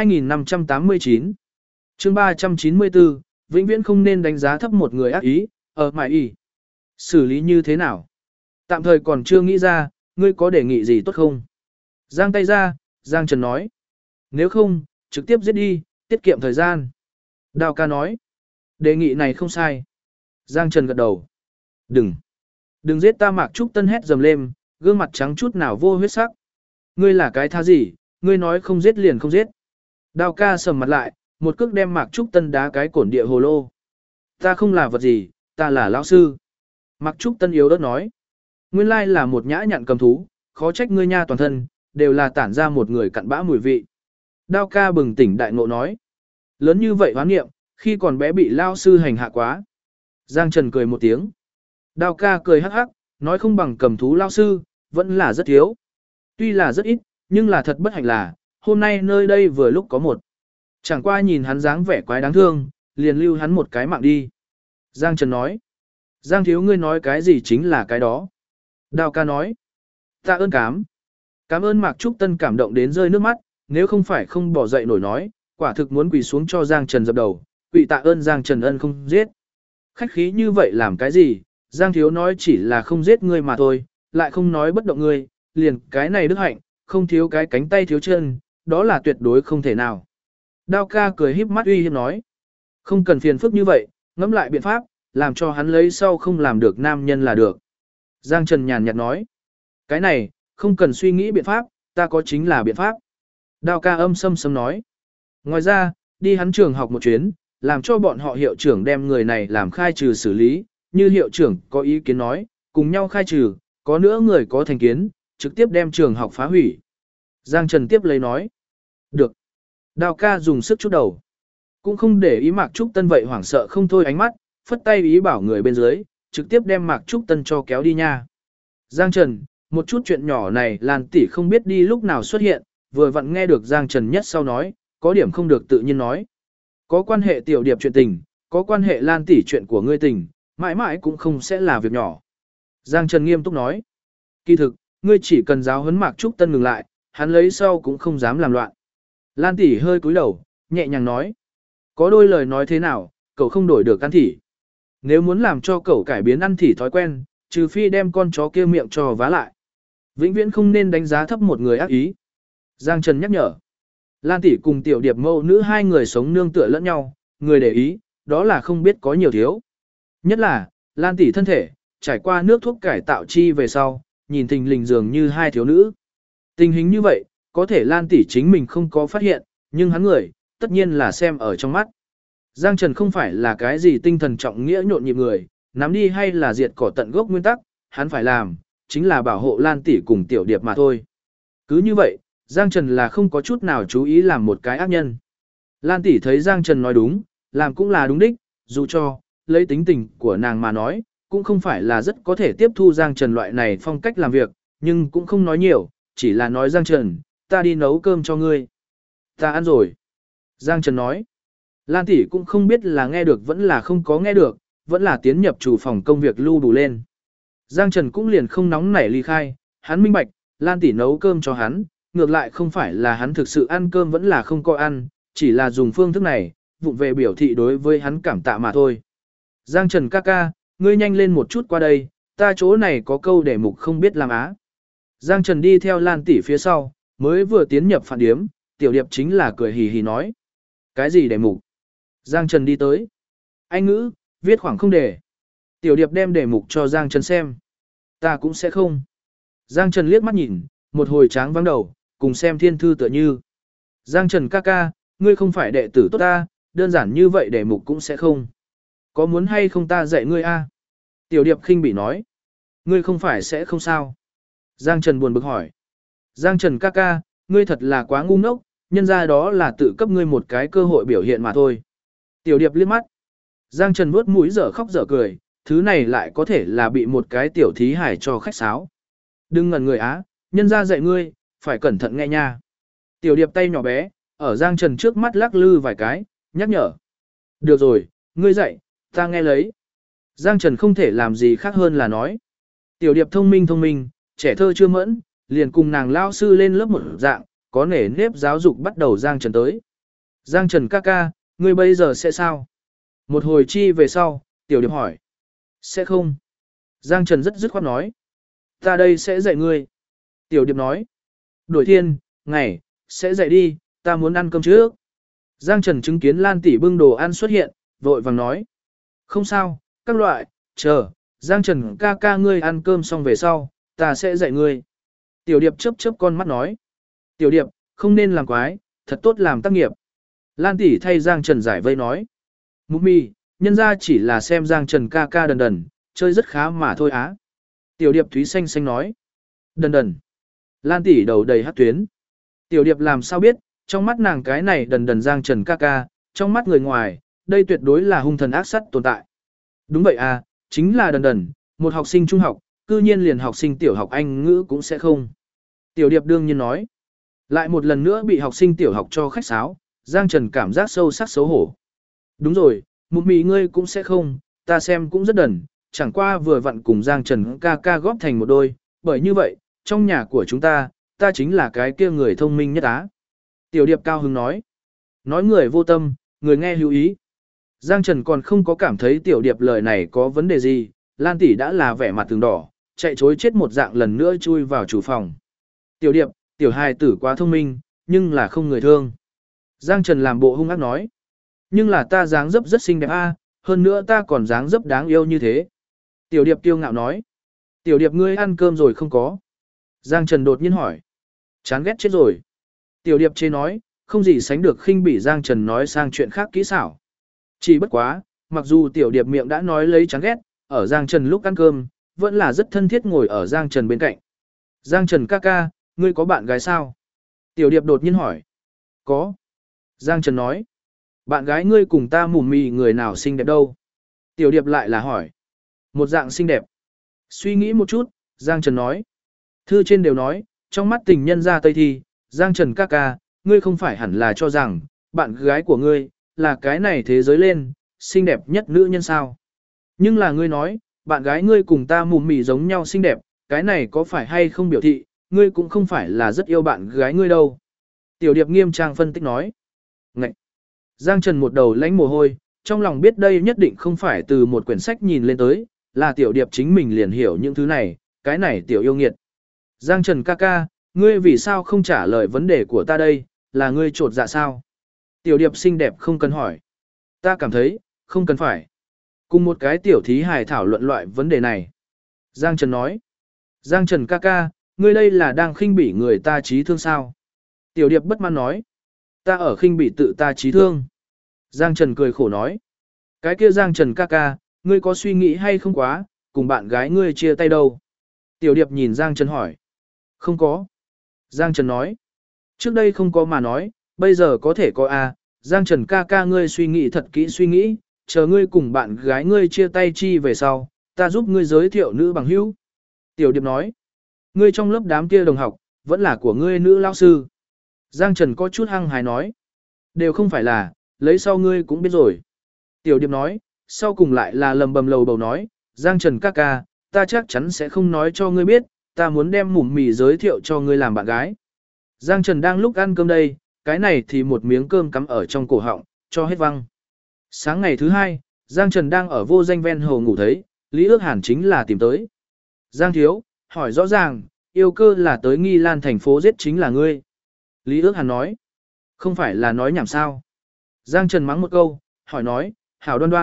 S1: 2589. Chương 394, vĩnh viễn không nên đánh giá thấp một người ác ý, ở mại ý. Xử lý như thế nào? Tạm thời còn chưa nghĩ ra, ngươi có đề nghị gì tốt không? Giang tay ra, Giang Trần nói. Nếu không, trực tiếp giết đi, tiết kiệm thời gian. Đao ca nói. Đề nghị này không sai. Giang Trần gật đầu. Đừng giết ta. Mạc Trúc Tân hét dầm lên, gương mặt trắng chút nào vô huyết sắc. Ngươi là cái tha gì, ngươi nói không giết liền không giết. Đao ca sầm mặt lại, một cước đem Mạc Trúc Tân đá cái cổn địa hồ lô. Ta không là vật gì, ta là lão sư. Mạc Trúc Tân yếu ớt nói. Nguyên lai là một nhã nhặn cầm thú, khó trách ngươi nha toàn thân, đều là tản ra một người cặn bã mùi vị. Đao ca bừng tỉnh đại ngộ nói. Lớn như vậy hoán nghiệm, khi còn bé bị lao sư hành hạ quá. Giang Trần cười một tiếng. Đao ca cười hắc hắc, nói không bằng cầm thú lao sư, vẫn là rất thiếu. Tuy là rất ít, nhưng là thật bất hạnh là, hôm nay nơi đây vừa lúc có một. Chẳng qua nhìn hắn dáng vẻ quái đáng thương, liền lưu hắn một cái mạng đi. Giang Trần nói. Giang thiếu ngươi nói cái gì chính là cái đó. Đao ca nói. Tạ ơn Cảm ơn Mạc Trúc Tân cảm động đến rơi nước mắt, nếu không phải không bỏ dậy nổi nói, quả thực muốn quỳ xuống cho Giang Trần dập đầu, quỳ tạ ơn Giang Trần ân không giết. Khách khí như vậy làm cái gì, Giang thiếu nói chỉ là không giết ngươi mà thôi, lại không nói bất động ngươi, liền cái này đức hạnh, không thiếu cái cánh tay thiếu chân, đó là tuyệt đối không thể nào. Đao ca cười híp mắt uy hiếp nói. Không cần phiền phức như vậy, ngẫm lại biện pháp, làm cho hắn lấy sau không làm được nam nhân là được. Giang Trần nhàn nhạt nói. Cái này, không cần suy nghĩ biện pháp, ta có chính là biện pháp. Đao ca âm sâm sâm nói. Ngoài ra, đi hắn trường học một chuyến, làm cho bọn họ hiệu trưởng đem người này làm khai trừ xử lý, như hiệu trưởng có ý kiến nói, cùng nhau khai trừ, có nữa người có thành kiến, trực tiếp đem trường học phá hủy. Giang Trần tiếp lấy nói. Được. Đao ca dùng sức chút đầu. Cũng không để ý Mạc Trúc Tân vậy hoảng sợ không thôi ánh mắt, phất tay ý bảo người bên dưới, trực tiếp đem Mạc Trúc Tân cho kéo đi nha. Giang Trần, một chút chuyện nhỏ này Lan tỷ không biết đi lúc nào xuất hiện, vừa vặn nghe được Giang Trần nhất sau nói, có điểm không được tự nhiên nói. Có quan hệ tiểu điệp chuyện tình, có quan hệ Lan tỷ chuyện của ngươi tình, mãi mãi cũng không sẽ là việc nhỏ. Giang Trần nghiêm túc nói. Kỳ thực, ngươi chỉ cần giáo huấn Mạc Trúc Tân ngừng lại, hắn lấy sau cũng không dám làm loạn. Lan tỷ hơi cúi đầu, nhẹ nhàng nói. Có đôi lời nói thế nào, cậu không đổi được ăn thỉ. Nếu muốn làm cho cậu cải biến ăn thỉ thói quen, trừ phi đem con chó kia miệng cho vá lại. Vĩnh viễn không nên đánh giá thấp một người ác ý. Giang Trần nhắc nhở. Lan tỷ cùng tiểu điệp mẫu nữ hai người sống nương tựa lẫn nhau, người để ý, đó là không biết có nhiều thiếu. Nhất là, Lan tỷ thân thể, trải qua nước thuốc cải tạo chi về sau, nhìn thình lình dường như hai thiếu nữ. Tình hình như vậy, có thể Lan tỷ chính mình không có phát hiện, nhưng hắn người, tất nhiên là xem ở trong mắt. Giang Trần không phải là cái gì tinh thần trọng nghĩa nhộn nhịp người, nắm đi hay là diệt cỏ tận gốc nguyên tắc, hắn phải làm, chính là bảo hộ Lan tỷ cùng tiểu điệp mà thôi. Cứ như vậy, Giang Trần là không có chút nào chú ý làm một cái ác nhân. Lan tỷ thấy Giang Trần nói đúng, làm cũng là đúng đích, dù cho, lấy tính tình của nàng mà nói, cũng không phải là rất có thể tiếp thu Giang Trần loại này phong cách làm việc, nhưng cũng không nói nhiều, chỉ là nói Giang Trần, ta đi nấu cơm cho ngươi. Ta ăn rồi. Giang Trần nói. Lan tỷ cũng không biết là nghe được vẫn là không có nghe được, vẫn là tiến nhập chủ phòng công việc lưu đủ lên. Giang Trần cũng liền không nóng nảy ly khai, hắn minh bạch, Lan tỷ nấu cơm cho hắn, ngược lại không phải là hắn thực sự ăn cơm vẫn là không có ăn, chỉ là dùng phương thức này, vụng về biểu thị đối với hắn cảm tạ mà thôi. Giang Trần ca ca, ngươi nhanh lên một chút qua đây, ta chỗ này có câu để mục không biết làm á. Giang Trần đi theo Lan tỷ phía sau, mới vừa tiến nhập phản điếm, tiểu điệp chính là cười hì hì nói. Cái gì để mục? Giang Trần đi tới. Anh ngữ, viết khoảng không đề. Tiểu điệp đem đề mục cho Giang Trần xem. Ta cũng sẽ không. Giang Trần liếc mắt nhìn, một hồi tráng vắng đầu, cùng xem thiên thư tựa như. Giang Trần ca ca, ngươi không phải đệ tử tốt ta, đơn giản như vậy đề mục cũng sẽ không. Có muốn hay không ta dạy ngươi a? Tiểu điệp khinh bỉ nói. Ngươi không phải sẽ không sao. Giang Trần buồn bực hỏi. Giang Trần ca ca, ngươi thật là quá ngu ngốc, nhân ra đó là tự cấp ngươi một cái cơ hội biểu hiện mà thôi. Tiểu điệp liếc mắt. Giang Trần vuốt mũi dở khóc dở cười, thứ này lại có thể là bị một cái tiểu thí hải cho khách sáo. Đừng ngẩn người á, nhân ra dạy ngươi, phải cẩn thận nghe nha. Tiểu điệp tay nhỏ bé, ở Giang Trần trước mắt lắc lư vài cái, nhắc nhở. Được rồi, ngươi dạy, ta nghe lấy. Giang Trần không thể làm gì khác hơn là nói. Tiểu điệp thông minh, trẻ thơ chưa mẫn, liền cùng nàng lao sư lên lớp một dạng, có nể nếp giáo dục bắt đầu Giang Trần tới. Giang Trần ca ca, ngươi bây giờ sẽ sao? Một hồi chi về sau, tiểu điệp hỏi. Sẽ không. Giang Trần rất dứt khoát nói. Ta đây sẽ dạy ngươi. Tiểu điệp nói. Đổi thiên, ngày, sẽ dạy đi, ta muốn ăn cơm trước. Giang Trần chứng kiến Lan tỷ bưng đồ ăn xuất hiện, vội vàng nói. Không sao, các loại, chờ, Giang Trần ca ca ngươi ăn cơm xong về sau, ta sẽ dạy ngươi. Tiểu điệp chớp chớp con mắt nói. Tiểu điệp, không nên làm quái, thật tốt làm tác nghiệp. Lan tỷ thay Giang Trần giải vây nói. Mục mì, nhân ra chỉ là xem Giang Trần ca ca đần đần, chơi rất khá mà thôi á. Tiểu điệp thúy xanh xanh nói. Đần đần. Lan tỷ đầu đầy hát tuyến. Tiểu điệp làm sao biết, trong mắt nàng cái này đần đần Giang Trần ca ca, trong mắt người ngoài, đây tuyệt đối là hung thần ác sát tồn tại. Đúng vậy à, chính là đần đần, một học sinh trung học, cư nhiên liền học sinh tiểu học Anh ngữ cũng sẽ không. Tiểu điệp đương nhiên nói. Lại một lần nữa bị học sinh tiểu học cho khách sáo, Giang Trần cảm giác sâu sắc xấu hổ. Đúng rồi, mục mì ngươi cũng sẽ không, ta xem cũng rất đần, chẳng qua vừa vặn cùng Giang Trần ca ca góp thành một đôi, bởi như vậy, trong nhà của chúng ta, ta chính là cái kia người thông minh nhất á. Tiểu điệp cao hứng nói. Nói người vô tâm, người nghe hữu ý. Giang Trần còn không có cảm thấy tiểu điệp lời này có vấn đề gì, Lan tỷ đã là vẻ mặt từng đỏ, chạy chối chết một dạng lần nữa chui vào chủ phòng. Tiểu điệp, tiểu hài tử quá thông minh, nhưng là không người thương. Giang Trần làm bộ hung ác nói. Nhưng là ta dáng dấp rất xinh đẹp a, hơn nữa ta còn dáng dấp đáng yêu như thế. Tiểu điệp kiêu ngạo nói. Tiểu điệp ngươi ăn cơm rồi không có? Giang Trần đột nhiên hỏi. Chán ghét chết rồi. Tiểu điệp chê nói, không gì sánh được khinh bỉ Giang Trần nói sang chuyện khác kỹ xảo. Chỉ bất quá, mặc dù tiểu điệp miệng đã nói lấy chán ghét, ở Giang Trần lúc ăn cơm, vẫn là rất thân thiết ngồi ở Giang Trần bên cạnh. Giang Trần ca ca, ngươi có bạn gái sao? Tiểu điệp đột nhiên hỏi. Có. Giang Trần nói. Bạn gái ngươi cùng ta mùm mì người nào xinh đẹp đâu? Tiểu điệp lại là hỏi. Một dạng xinh đẹp. Suy nghĩ một chút, Giang Trần nói. Thư trên đều nói, trong mắt tình nhân ra Tây Thi, Giang Trần ca ca, ngươi không phải hẳn là cho rằng, bạn gái của ngươi, là cái này thế giới lên, xinh đẹp nhất nữ nhân sao. Nhưng là ngươi nói, bạn gái ngươi cùng ta mùm mì giống nhau xinh đẹp, cái này có phải hay không biểu thị, ngươi cũng không phải là rất yêu bạn gái ngươi đâu. Tiểu điệp nghiêm trang phân tích nói. Ngậy! Giang Trần một đầu lánh mồ hôi, trong lòng biết đây nhất định không phải từ một quyển sách nhìn lên tới, là tiểu điệp chính mình liền hiểu những thứ này, cái này tiểu yêu nghiệt. Giang Trần ca ca, ngươi vì sao không trả lời vấn đề của ta đây, là ngươi trột dạ sao? Tiểu điệp xinh đẹp không cần hỏi. Ta cảm thấy, không cần phải. Cùng một cái tiểu thí hài thảo luận loại vấn đề này. Giang Trần nói. Giang Trần ca ca, ngươi đây là đang khinh bỉ người ta trí thương sao? Tiểu điệp bất mãn nói. Ta ở khinh bỉ tự ta trí thương. Giang Trần cười khổ nói. Cái kia Giang Trần ca ca, ngươi có suy nghĩ hay không quá, cùng bạn gái ngươi chia tay đâu? Tiểu điệp nhìn Giang Trần hỏi. Không có. Giang Trần nói. Trước đây không có mà nói, bây giờ có thể có à, Giang Trần ca ca ngươi suy nghĩ thật kỹ suy nghĩ, chờ ngươi cùng bạn gái ngươi chia tay chi về sau, ta giúp ngươi giới thiệu nữ bằng hữu. Tiểu điệp nói. Ngươi trong lớp đám kia đồng học, vẫn là của ngươi nữ lao sư. Giang Trần có chút hăng hái nói. Đều không phải là, lấy sau ngươi cũng biết rồi. Tiểu điệp nói, sau cùng lại là lầm bầm lầu bầu nói, Giang Trần ca ca, ta chắc chắn sẽ không nói cho ngươi biết, ta muốn đem mủm mì giới thiệu cho ngươi làm bạn gái. Giang Trần đang lúc ăn cơm đây, cái này thì một miếng cơm cắm ở trong cổ họng, cho hết văng. Sáng ngày thứ hai, Giang Trần đang ở vô danh ven hồ ngủ thấy, Lý Ước Hàn chính là tìm tới. Giang thiếu, hỏi rõ ràng, yêu cơ là tới Nghi Lan thành phố giết chính là ngươi. Lý Ước Hàn nói, không phải là nói nhảm sao. Giang Trần mắng một câu, hỏi nói, hảo đoan đoan,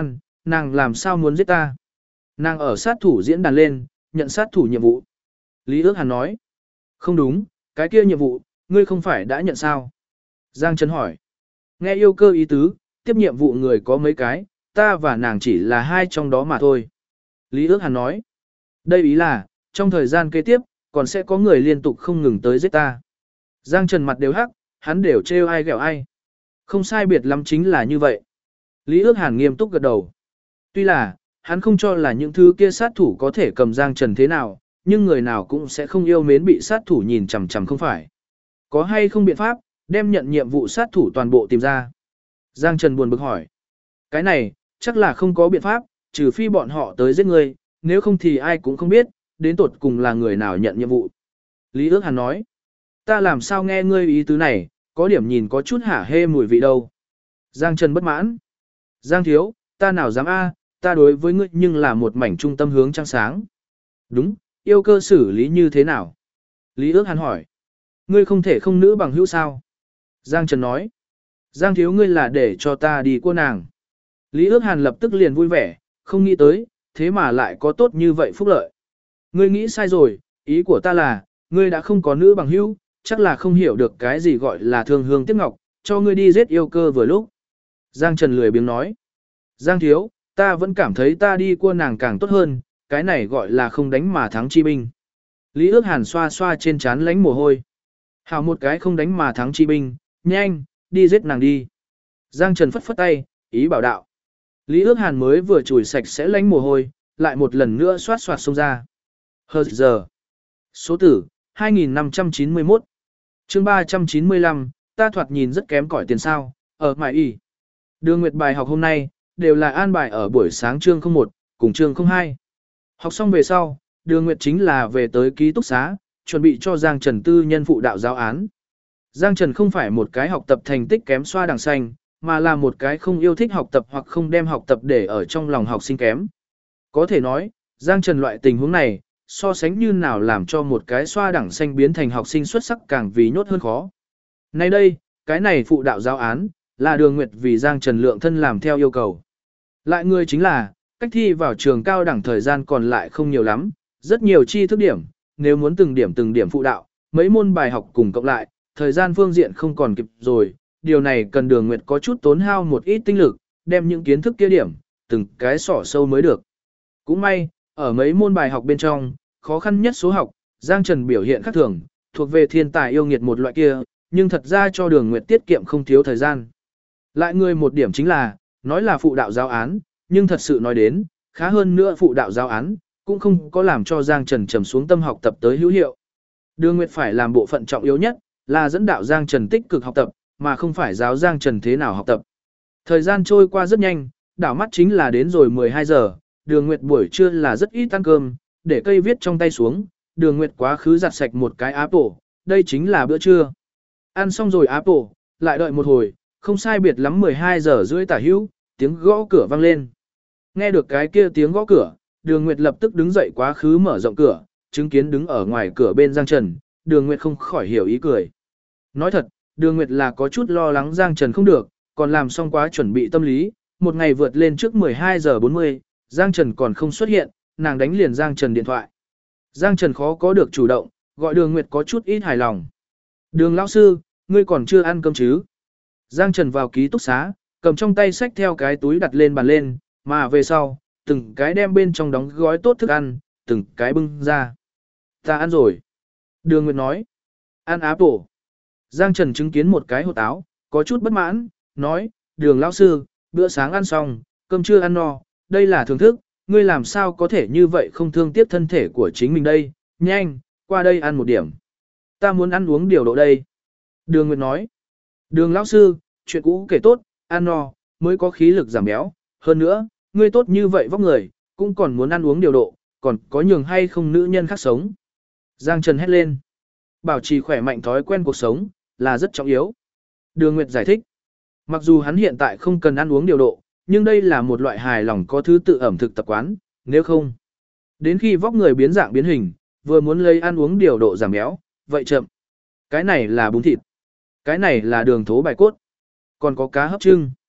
S1: nàng làm sao muốn giết ta? Nàng ở sát thủ diễn đàn lên, nhận sát thủ nhiệm vụ. Lý ước hàn nói. Không đúng, cái kia nhiệm vụ, ngươi không phải đã nhận sao? Giang Trần hỏi. Nghe yêu cơ ý tứ, tiếp nhiệm vụ người có mấy cái, ta và nàng chỉ là hai trong đó mà thôi. Lý ước hàn nói. Đây ý là, trong thời gian kế tiếp, còn sẽ có người liên tục không ngừng tới giết ta. Giang Trần mặt đều hắc, hắn đều trêu ai ghẹo ai. Không sai biệt lắm chính là như vậy. Lý ước hàn nghiêm túc gật đầu. Tuy là, hắn không cho là những thứ kia sát thủ có thể cầm Giang Trần thế nào, nhưng người nào cũng sẽ không yêu mến bị sát thủ nhìn chằm chằm không phải. Có hay không biện pháp, đem nhận nhiệm vụ sát thủ toàn bộ tìm ra. Giang Trần buồn bực hỏi. Cái này, chắc là không có biện pháp, trừ phi bọn họ tới giết người, nếu không thì ai cũng không biết, đến tột cùng là người nào nhận nhiệm vụ. Lý ước hàn nói. Ta làm sao nghe ngươi ý tứ này, có điểm nhìn có chút hả hê mùi vị đâu. Giang Trần bất mãn. Giang thiếu, ta nào dám ta đối với ngươi nhưng là một mảnh trung tâm hướng trăng sáng. Đúng, yêu cơ xử lý như thế nào? Lý ước hàn hỏi. Ngươi không thể không nữ bằng hữu sao? Giang Trần nói. Giang thiếu ngươi là để cho ta đi cua nàng. Lý ước hàn lập tức liền vui vẻ, không nghĩ tới, thế mà lại có tốt như vậy phúc lợi. Ngươi nghĩ sai rồi, ý của ta là, ngươi đã không có nữ bằng hữu, chắc là không hiểu được cái gì gọi là thương hương tiếc ngọc, cho ngươi đi giết yêu cơ vừa lúc. Giang Trần lười biếng nói. Giang thiếu, ta vẫn cảm thấy ta đi cua nàng càng tốt hơn, cái này gọi là không đánh mà thắng chi binh. Lý ước hàn xoa xoa trên trán lánh mồ hôi. Hảo một cái không đánh mà thắng chi binh, nhanh, đi giết nàng đi. Giang Trần phất phất tay, ý bảo đạo. Lý ước hàn mới vừa chùi sạch sẽ lánh mồ hôi, lại một lần nữa xoát xoát xông ra. Hờ giờ. Số tử, 2591. chương 395, ta thoạt nhìn rất kém cỏi tiền sao, ở mại y. Đường Nguyệt bài học hôm nay, đều là an bài ở buổi sáng chương 01, cùng chương 02. Học xong về sau, Đường Nguyệt chính là về tới ký túc xá, chuẩn bị cho Giang Trần tư nhân phụ đạo giáo án. Giang Trần không phải một cái học tập thành tích kém xoa đằng xanh, mà là một cái không yêu thích học tập hoặc không đem học tập để ở trong lòng học sinh kém. Có thể nói, Giang Trần loại tình huống này, so sánh như nào làm cho một cái xoa đẳng xanh biến thành học sinh xuất sắc càng vì nhốt hơn khó. Nay đây, cái này phụ đạo giáo án, là Đường Nguyệt vì Giang Trần lượng thân làm theo yêu cầu. Lại người chính là, cách thi vào trường cao đẳng thời gian còn lại không nhiều lắm, rất nhiều chi thức điểm, nếu muốn từng điểm phụ đạo, mấy môn bài học cùng cộng lại, thời gian phương diện không còn kịp rồi, điều này cần Đường Nguyệt có chút tốn hao một ít tinh lực, đem những kiến thức kia điểm, từng cái sỏ sâu mới được. Cũng may, ở mấy môn bài học bên trong, khó khăn nhất số học, Giang Trần biểu hiện khác thường, thuộc về thiên tài yêu nghiệt một loại kia, nhưng thật ra cho Đường Nguyệt tiết kiệm không thiếu thời gian. Lại người một điểm chính là, nói là phụ đạo giáo án, nhưng thật sự nói đến, khá hơn nữa phụ đạo giáo án, cũng không có làm cho Giang Trần trầm xuống tâm học tập tới hữu hiệu. Đường Nguyệt phải làm bộ phận trọng yếu nhất, là dẫn đạo Giang Trần tích cực học tập, mà không phải giáo Giang Trần thế nào học tập. Thời gian trôi qua rất nhanh, đảo mắt chính là đến rồi 12 giờ, Đường Nguyệt buổi trưa là rất ít ăn cơm, để cây viết trong tay xuống, Đường Nguyệt quá khứ giặt sạch một cái apple, đây chính là bữa trưa. Ăn xong rồi apple, lại đợi một hồi, không sai biệt lắm 12 giờ rưỡi tả hữu, tiếng gõ cửa vang lên. Nghe được cái kia tiếng gõ cửa, Đường Nguyệt lập tức đứng dậy quá khứ mở rộng cửa, chứng kiến đứng ở ngoài cửa bên Giang Trần, Đường Nguyệt không khỏi hiểu ý cười. Nói thật, Đường Nguyệt là có chút lo lắng Giang Trần không được, còn làm xong quá chuẩn bị tâm lý, một ngày vượt lên trước 12 giờ 40, Giang Trần còn không xuất hiện, nàng đánh liền Giang Trần điện thoại. Giang Trần khó có được chủ động, gọi Đường Nguyệt có chút ít hài lòng. Đường lão sư, ngươi còn chưa ăn cơm chứ? Giang Trần vào ký túc xá, cầm trong tay xách theo cái túi đặt lên bàn lên, mà về sau, từng cái đem bên trong đóng gói tốt thức ăn, từng cái bưng ra. Ta ăn rồi. Đường Nguyệt nói. Ăn apple. Giang Trần chứng kiến một cái hột áo, có chút bất mãn, nói, Đường lão sư, bữa sáng ăn xong, cơm trưa ăn no, đây là thưởng thức, ngươi làm sao có thể như vậy không thương tiếc thân thể của chính mình đây, nhanh, qua đây ăn một điểm. Ta muốn ăn uống điều độ đây. Đường Nguyệt nói, Đường lão sư, chuyện cũ kể tốt, ăn no, mới có khí lực giảm béo, hơn nữa, ngươi tốt như vậy vóc người, cũng còn muốn ăn uống điều độ, còn có nhường hay không nữ nhân khác sống. Giang Trần hét lên, bảo trì khỏe mạnh thói quen cuộc sống, là rất trọng yếu. Đường Nguyệt giải thích, mặc dù hắn hiện tại không cần ăn uống điều độ, nhưng đây là một loại hài lòng có thứ tự ẩm thực tập quán, nếu không, đến khi vóc người biến dạng biến hình, vừa muốn lấy ăn uống điều độ giảm béo, vậy chậm. Cái này là bún thịt, cái này là đường thố bài cốt, còn có cá hấp trưng.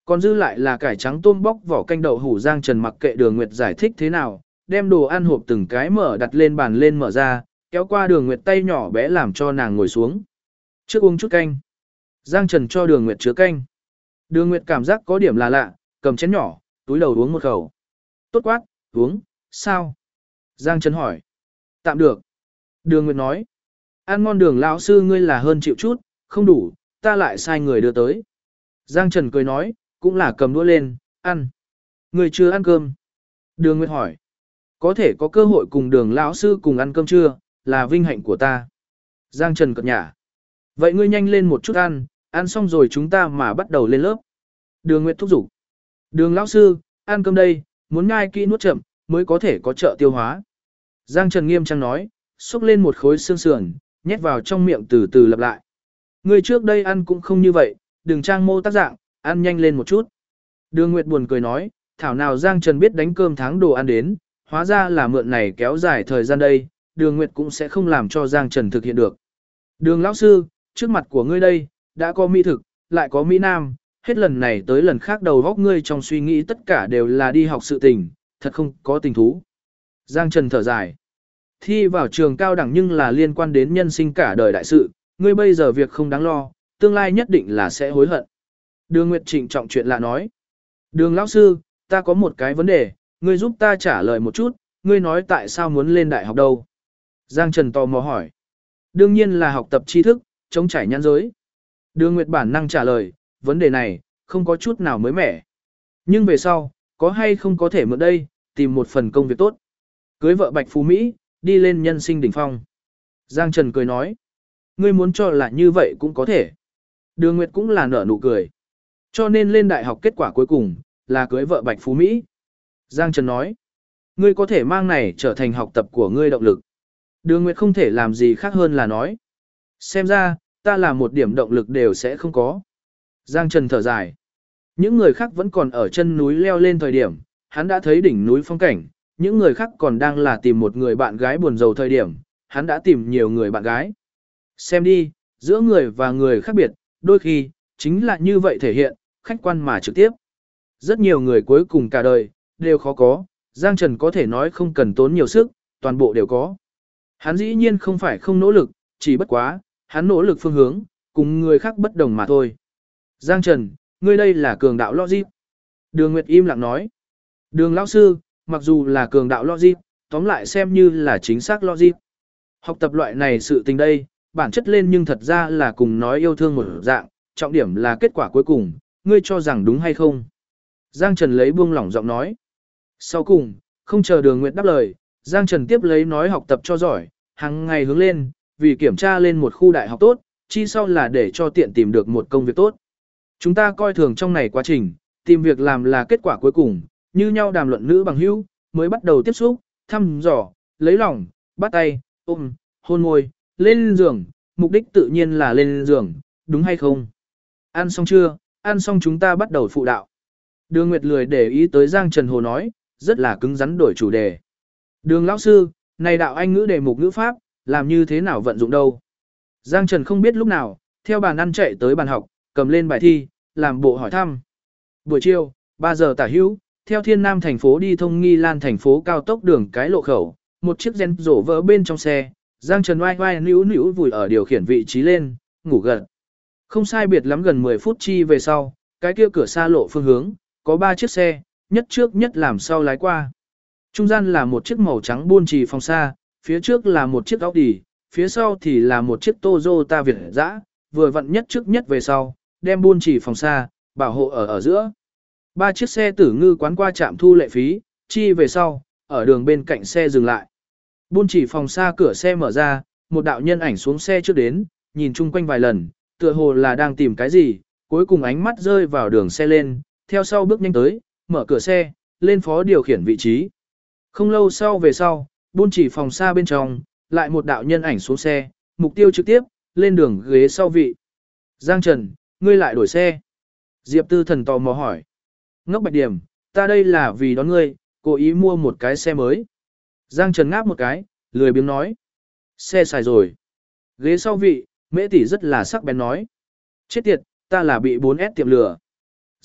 S1: Còn dư lại là cải trắng tôm bóc vỏ canh đậu hủ. Giang Trần mặc kệ Đường Nguyệt giải thích thế nào, đem đồ ăn hộp từng cái mở đặt lên bàn lên mở ra, kéo qua Đường Nguyệt tay nhỏ bé làm cho nàng ngồi xuống. Trước uống chút canh. Giang Trần cho Đường Nguyệt chứa canh. Đường Nguyệt cảm giác có điểm là lạ, cầm chén nhỏ, túi đầu uống một khẩu. Tốt quá, uống, sao? Giang Trần hỏi. Tạm được. Đường Nguyệt nói. Ăn ngon Đường lão sư ngươi là hơn chịu chút, không đủ, ta lại sai người đưa tới. Giang Trần cười nói, cũng là cầm đũa lên, ăn. Người chưa ăn cơm. Đường Nguyệt hỏi. Có thể có cơ hội cùng Đường lão sư cùng ăn cơm trưa, là vinh hạnh của ta. Giang Trần cợt nhả. Vậy ngươi nhanh lên một chút ăn xong rồi chúng ta mà bắt đầu lên lớp. Đường Nguyệt thúc giục. Đường lão sư, ăn cơm đây, muốn nhai kỹ nuốt chậm, mới có thể có trợ tiêu hóa. Giang Trần nghiêm trang nói, xúc lên một khối xương sườn, nhét vào trong miệng từ từ lặp lại. Ngươi trước đây ăn cũng không như vậy, đừng trang mô tác dạng, ăn nhanh lên một chút. Đường Nguyệt buồn cười nói, thảo nào Giang Trần biết đánh cơm tháng đồ ăn đến, hóa ra là mượn này kéo dài thời gian đây, Đường Nguyệt cũng sẽ không làm cho Giang Trần thực hiện được. Đường lão sư, trước mặt của ngươi đây, đã có mỹ thực, lại có mỹ nam, hết lần này tới lần khác đầu góc ngươi trong suy nghĩ tất cả đều là đi học sự tình, thật không có tình thú. Giang Trần thở dài. Thi vào trường cao đẳng nhưng là liên quan đến nhân sinh cả đời đại sự, ngươi bây giờ việc không đáng lo, tương lai nhất định là sẽ hối hận. Đường Nguyệt trịnh trọng chuyện lạ nói. Đường lão sư, ta có một cái vấn đề, ngươi giúp ta trả lời một chút, ngươi nói tại sao muốn lên đại học đâu? Giang Trần tò mò hỏi. Đương nhiên là học tập tri thức, chống trải nhãn giới. Đường Nguyệt bản năng trả lời, vấn đề này, không có chút nào mới mẻ. Nhưng về sau, có hay không có thể mượn đây, tìm một phần công việc tốt. Cưới vợ Bạch Phú Mỹ, đi lên nhân sinh đỉnh phong. Giang Trần cười nói. Ngươi muốn cho là như vậy cũng có thể. Đường Nguyệt cũng là nở nụ cười. Cho nên lên đại học kết quả cuối cùng, là cưới vợ Bạch Phú Mỹ. Giang Trần nói. Ngươi có thể mang này trở thành học tập của ngươi động lực. Đường Nguyệt không thể làm gì khác hơn là nói. Xem ra, ta là một điểm động lực đều sẽ không có. Giang Trần thở dài. Những người khác vẫn còn ở chân núi leo lên thời điểm, hắn đã thấy đỉnh núi phong cảnh. Những người khác còn đang là tìm một người bạn gái buồn rầu thời điểm, hắn đã tìm nhiều người bạn gái. Xem đi, giữa người và người khác biệt, đôi khi, chính là như vậy thể hiện, khách quan mà trực tiếp. Rất nhiều người cuối cùng cả đời, đều khó có, Giang Trần có thể nói không cần tốn nhiều sức, toàn bộ đều có. Hắn dĩ nhiên không phải không nỗ lực, chỉ bất quá, hắn nỗ lực phương hướng, cùng người khác bất đồng mà thôi. Giang Trần, ngươi đây là cường đạo logic. Đường Nguyệt im lặng nói. Đường lão sư, mặc dù là cường đạo logic, tóm lại xem như là chính xác logic. Học tập loại này sự tình đây, bản chất lên nhưng thật ra là cùng nói yêu thương một dạng, trọng điểm là kết quả cuối cùng, ngươi cho rằng đúng hay không. Giang Trần lấy buông lỏng giọng nói. Sau cùng, không chờ Đường Nguyệt đáp lời, Giang Trần tiếp lấy nói học tập cho giỏi, hàng ngày hướng lên, vì kiểm tra lên một khu đại học tốt, chi sau là để cho tiện tìm được một công việc tốt. Chúng ta coi thường trong này quá trình, tìm việc làm là kết quả cuối cùng, như nhau đàm luận nữ bằng hữu, mới bắt đầu tiếp xúc, thăm dò, lấy lòng, bắt tay, ôm, hôn môi, lên giường, mục đích tự nhiên là lên giường, đúng hay không? Ăn xong chưa? Ăn xong chúng ta bắt đầu phụ đạo. Đường Nguyệt lười để ý tới Giang Trần Hồ nói, rất là cứng rắn đổi chủ đề. Đường lão sư, này đạo Anh ngữ đề mục ngữ pháp, làm như thế nào vận dụng đâu? Giang Trần không biết lúc nào, theo bàn ăn chạy tới bàn học, cầm lên bài thi, làm bộ hỏi thăm. Buổi chiều, 3 giờ tả hữu, theo Thiên Nam thành phố đi thông Nghi Lan thành phố cao tốc đường cái lộ khẩu, một chiếc gen rổ vỡ bên trong xe, Giang Trần oai oai níu níu vùi ở điều khiển vị trí lên, ngủ gật. Không sai biệt lắm gần 10 phút chi về sau, cái kia cửa xa lộ phương hướng, có 3 chiếc xe, nhất trước nhất làm sau lái qua. Trung gian là một chiếc màu trắng buôn trì phòng xa, phía trước là một chiếc Audi, phía sau thì là một chiếc Toyota Việt dã, vừa vặn nhất trước nhất về sau, đem buôn trì phòng xa, bảo hộ ở giữa. 3 chiếc xe tử ngư quán qua trạm thu lệ phí, chi về sau, ở đường bên cạnh xe dừng lại. Buôn chỉ phòng xa cửa xe mở ra, một đạo nhân ảnh xuống xe trước đến, nhìn chung quanh vài lần, tựa hồ là đang tìm cái gì, cuối cùng ánh mắt rơi vào đường xe lên, theo sau bước nhanh tới, mở cửa xe, lên phó điều khiển vị trí. Không lâu sau về sau, buôn chỉ phòng xa bên trong, lại một đạo nhân ảnh xuống xe, mục tiêu trực tiếp, lên đường ghế sau vị. Giang Trần, ngươi lại đổi xe. Diệp Tư Thần tò mò hỏi. Ngốc Bạch Điểm, ta đây là vì đón ngươi, cố ý mua một cái xe mới. Giang Trần ngáp một cái, lười biếng nói. Xe xài rồi. Ghế sau vị, Mễ tỷ rất là sắc bén nói. Chết tiệt, ta là bị 4S tiệm lừa.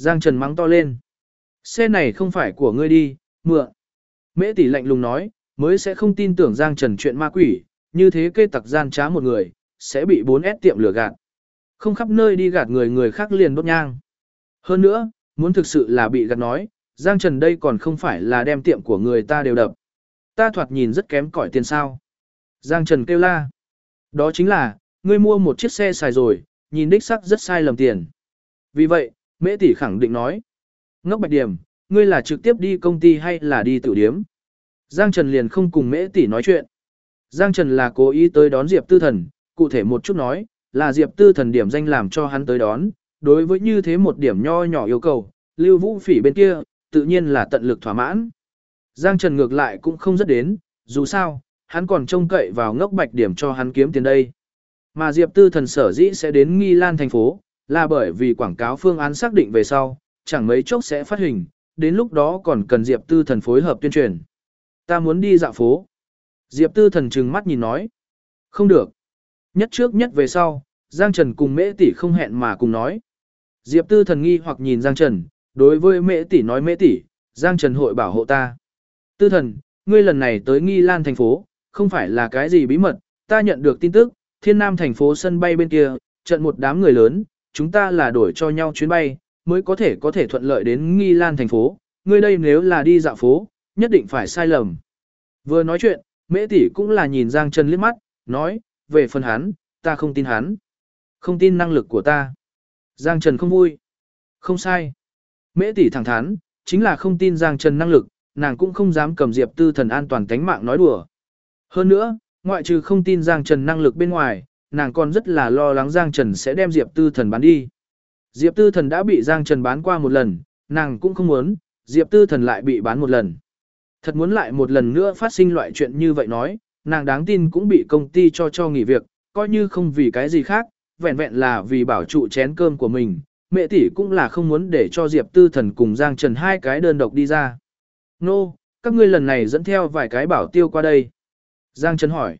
S1: Giang Trần mắng to lên. Xe này không phải của ngươi đi, mượn. Mễ tỷ lạnh lùng nói, mới sẽ không tin tưởng Giang Trần chuyện ma quỷ, như thế kê tặc gian trá một người, sẽ bị 4S tiệm lừa gạt. Không khắp nơi đi gạt người khác liền đốt nhang. Hơn nữa, muốn thực sự là bị gạt nói, Giang Trần đây còn không phải là đem tiệm của người ta đều đập. Ta thoạt nhìn rất kém cỏi tiền sao. Giang Trần kêu la. Đó chính là, ngươi mua một chiếc xe xài rồi, nhìn đích sắc rất sai lầm tiền. Vì vậy, Mễ tỷ khẳng định nói. Ngốc Bạch Điểm, ngươi là trực tiếp đi công ty hay là đi tiểu điếm? Giang Trần liền không cùng Mễ tỷ nói chuyện. Giang Trần là cố ý tới đón Diệp Tư Thần, cụ thể một chút nói, là Diệp Tư Thần điểm danh làm cho hắn tới đón. Đối với như thế một điểm nho nhỏ yêu cầu, Lưu Vũ Phỉ bên kia, tự nhiên là tận lực thỏa mãn. Giang Trần ngược lại cũng không rất đến, dù sao, hắn còn trông cậy vào Ngốc Bạch Điểm cho hắn kiếm tiền đây. Mà Diệp Tư Thần sở dĩ sẽ đến Nghi Lan thành phố, là bởi vì quảng cáo phương án xác định về sau, chẳng mấy chốc sẽ phát hình, đến lúc đó còn cần Diệp Tư Thần phối hợp tuyên truyền. Ta muốn đi dạo phố. Diệp Tư Thần trừng mắt nhìn nói. Không được. Nhất trước nhất về sau, Giang Trần cùng Mễ tỷ không hẹn mà cùng nói. Diệp Tư Thần nghi hoặc nhìn Giang Trần, đối với Mễ tỷ nói Mễ tỷ, Giang Trần hội bảo hộ ta. Tư Thần, ngươi lần này tới Nghi Lan thành phố, không phải là cái gì bí mật, ta nhận được tin tức, Thiên Nam thành phố sân bay bên kia, trận một đám người lớn, chúng ta là đổi cho nhau chuyến bay, mới có thể thuận lợi đến Nghi Lan thành phố, ngươi đây nếu là đi dạo phố, nhất định phải sai lầm. Vừa nói chuyện, Mễ tỷ cũng là nhìn Giang Trần liếc mắt, nói, về phần hắn, ta không tin hắn. Không tin năng lực của ta. Giang Trần không vui. Không sai. Mễ tỷ thẳng thắn, chính là không tin Giang Trần năng lực, nàng cũng không dám cầm Diệp Tư Thần an toàn tánh mạng nói đùa. Hơn nữa, ngoại trừ không tin Giang Trần năng lực bên ngoài, nàng còn rất là lo lắng Giang Trần sẽ đem Diệp Tư Thần bán đi. Diệp Tư Thần đã bị Giang Trần bán qua một lần, nàng cũng không muốn, Diệp Tư Thần lại bị bán một lần. Thật muốn lại một lần nữa phát sinh loại chuyện như vậy nói, nàng đáng tin cũng bị công ty cho nghỉ việc, coi như không vì cái gì khác, vẹn vẹn là vì bảo trụ chén cơm của mình. Mẹ tỷ cũng là không muốn để cho Diệp Tư Thần cùng Giang Trần hai cái đơn độc đi ra. Nô, các ngươi lần này dẫn theo vài cái bảo tiêu qua đây. Giang Trần hỏi.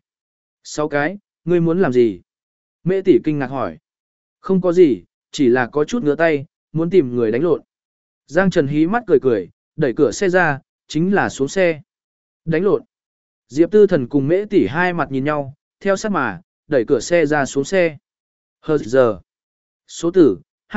S1: 6 cái, ngươi muốn làm gì? Mẹ tỷ kinh ngạc hỏi. Không có gì, chỉ là có chút ngứa tay, muốn tìm người đánh lộn. Giang Trần hí mắt cười cười, đẩy cửa xe ra, chính là xuống xe. Đánh lộn. Diệp Tư Thần cùng Mễ tỷ hai mặt nhìn nhau, theo sát mà, đẩy cửa xe ra xuống xe. Hờ giờ. Số tử,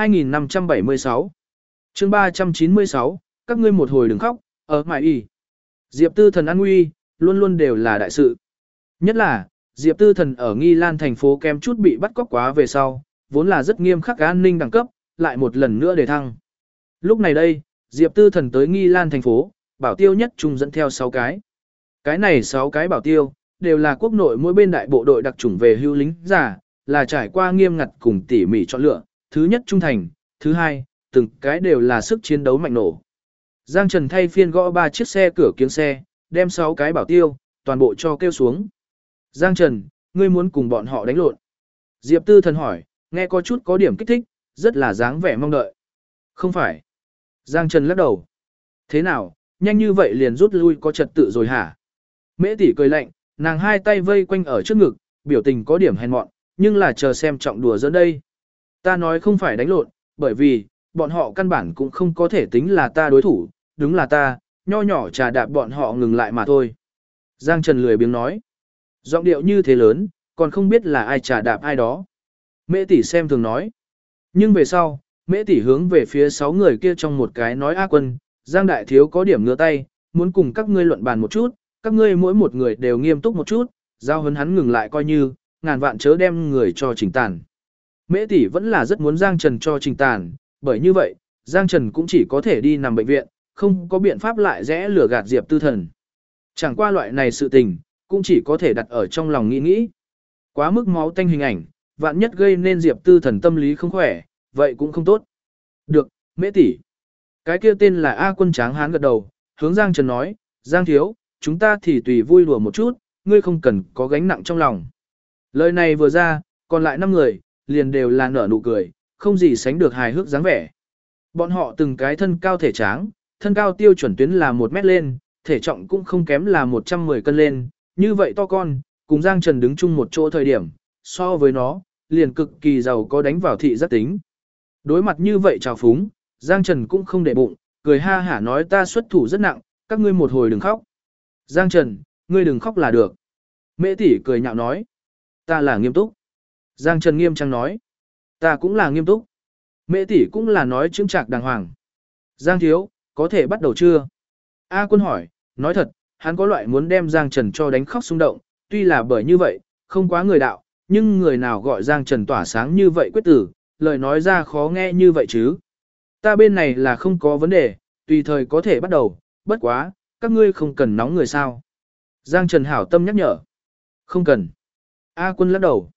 S1: 2576. Chương 396, các ngươi một hồi đừng khóc, ở mãi y. Diệp Tư Thần an nguy, luôn luôn đều là đại sự. Nhất là, Diệp Tư Thần ở Nghi Lan thành phố kem chút bị bắt cóc quá về sau, vốn là rất nghiêm khắc an ninh đẳng cấp, lại một lần nữa để thăng. Lúc này đây, Diệp Tư Thần tới Nghi Lan thành phố, bảo tiêu nhất trung dẫn theo 6 cái. Cái này 6 cái bảo tiêu, đều là quốc nội mỗi bên đại bộ đội đặc chủng về hưu lính giả, là trải qua nghiêm ngặt cùng tỉ mỉ chọn lựa, thứ nhất trung thành, thứ hai, từng cái đều là sức chiến đấu mạnh nổ. Giang Trần thay phiên gõ 3 chiếc xe cửa kiếng xe, đem 6 cái bảo tiêu, toàn bộ cho kêu xuống. Giang Trần, ngươi muốn cùng bọn họ đánh lộn. Diệp Tư Thần hỏi, nghe có chút có điểm kích thích, rất là dáng vẻ mong đợi. Không phải. Giang Trần lắc đầu. Thế nào, nhanh như vậy liền rút lui có trật tự rồi hả? Mễ tỷ cười lạnh, nàng hai tay vây quanh ở trước ngực, biểu tình có điểm hèn mọn, nhưng là chờ xem trọng đùa giỡn đây. Ta nói không phải đánh lộn, bởi vì, bọn họ căn bản cũng không có thể tính là ta đối thủ, đúng là ta, nho nhỏ trà đạp bọn họ ngừng lại mà thôi. Giang Trần lười biếng nói. Giọng điệu như thế lớn, còn không biết là ai trà đạp ai đó. Mễ tỷ xem thường nói. Nhưng về sau, Mễ tỷ hướng về phía 6 người kia trong một cái nói A Quân, Giang Đại Thiếu có điểm ngứa tay, muốn cùng các ngươi luận bàn một chút, các ngươi mỗi một người đều nghiêm túc một chút, giao huấn hắn ngừng lại coi như, ngàn vạn chớ đem người cho trình tàn. Mễ tỷ vẫn là rất muốn Giang Trần cho trình tàn, bởi như vậy, Giang Trần cũng chỉ có thể đi nằm bệnh viện, không có biện pháp lại rẽ lừa gạt Diệp Tư Thần. Chẳng qua loại này sự tình, cũng chỉ có thể đặt ở trong lòng nghĩ. Quá mức máu tanh hình ảnh, vạn nhất gây nên Diệp Tư Thần tâm lý không khỏe, vậy cũng không tốt. Được, Mễ tỷ. Cái kia tên là A Quân tráng hán gật đầu, hướng Giang Trần nói, Giang Thiếu, chúng ta thì tùy vui đùa một chút, ngươi không cần có gánh nặng trong lòng. Lời này vừa ra, còn lại 5 người, liền đều là nở nụ cười, không gì sánh được hài hước dáng vẻ. Bọn họ từng cái thân cao thể tráng, thân cao tiêu chuẩn tuyến là 1 mét lên, thể trọng cũng không kém là 110 cân lên, như vậy to con, cùng Giang Trần đứng chung một chỗ thời điểm, so với nó, liền cực kỳ giàu có đánh vào thị giác tính. Đối mặt như vậy trào phúng, Giang Trần cũng không để bụng, cười ha hả nói ta xuất thủ rất nặng, các ngươi một hồi đừng khóc. Giang Trần, ngươi đừng khóc là được. Mễ tỷ cười nhạo nói. Ta là nghiêm túc. Giang Trần nghiêm trang nói. Ta cũng là nghiêm túc. Mễ tỷ cũng là nói chững chạc đàng hoàng. Giang thiếu, có thể bắt đầu chưa? A Quân hỏi, nói thật, hắn có loại muốn đem Giang Trần cho đánh khóc xung động, tuy là bởi như vậy, không quá người đạo, nhưng người nào gọi Giang Trần tỏa sáng như vậy quyết tử, lời nói ra khó nghe như vậy chứ. Ta bên này là không có vấn đề, tùy thời có thể bắt đầu, bất quá, các ngươi không cần nóng người sao. Giang Trần hảo tâm nhắc nhở. Không cần. A Quân lắc đầu.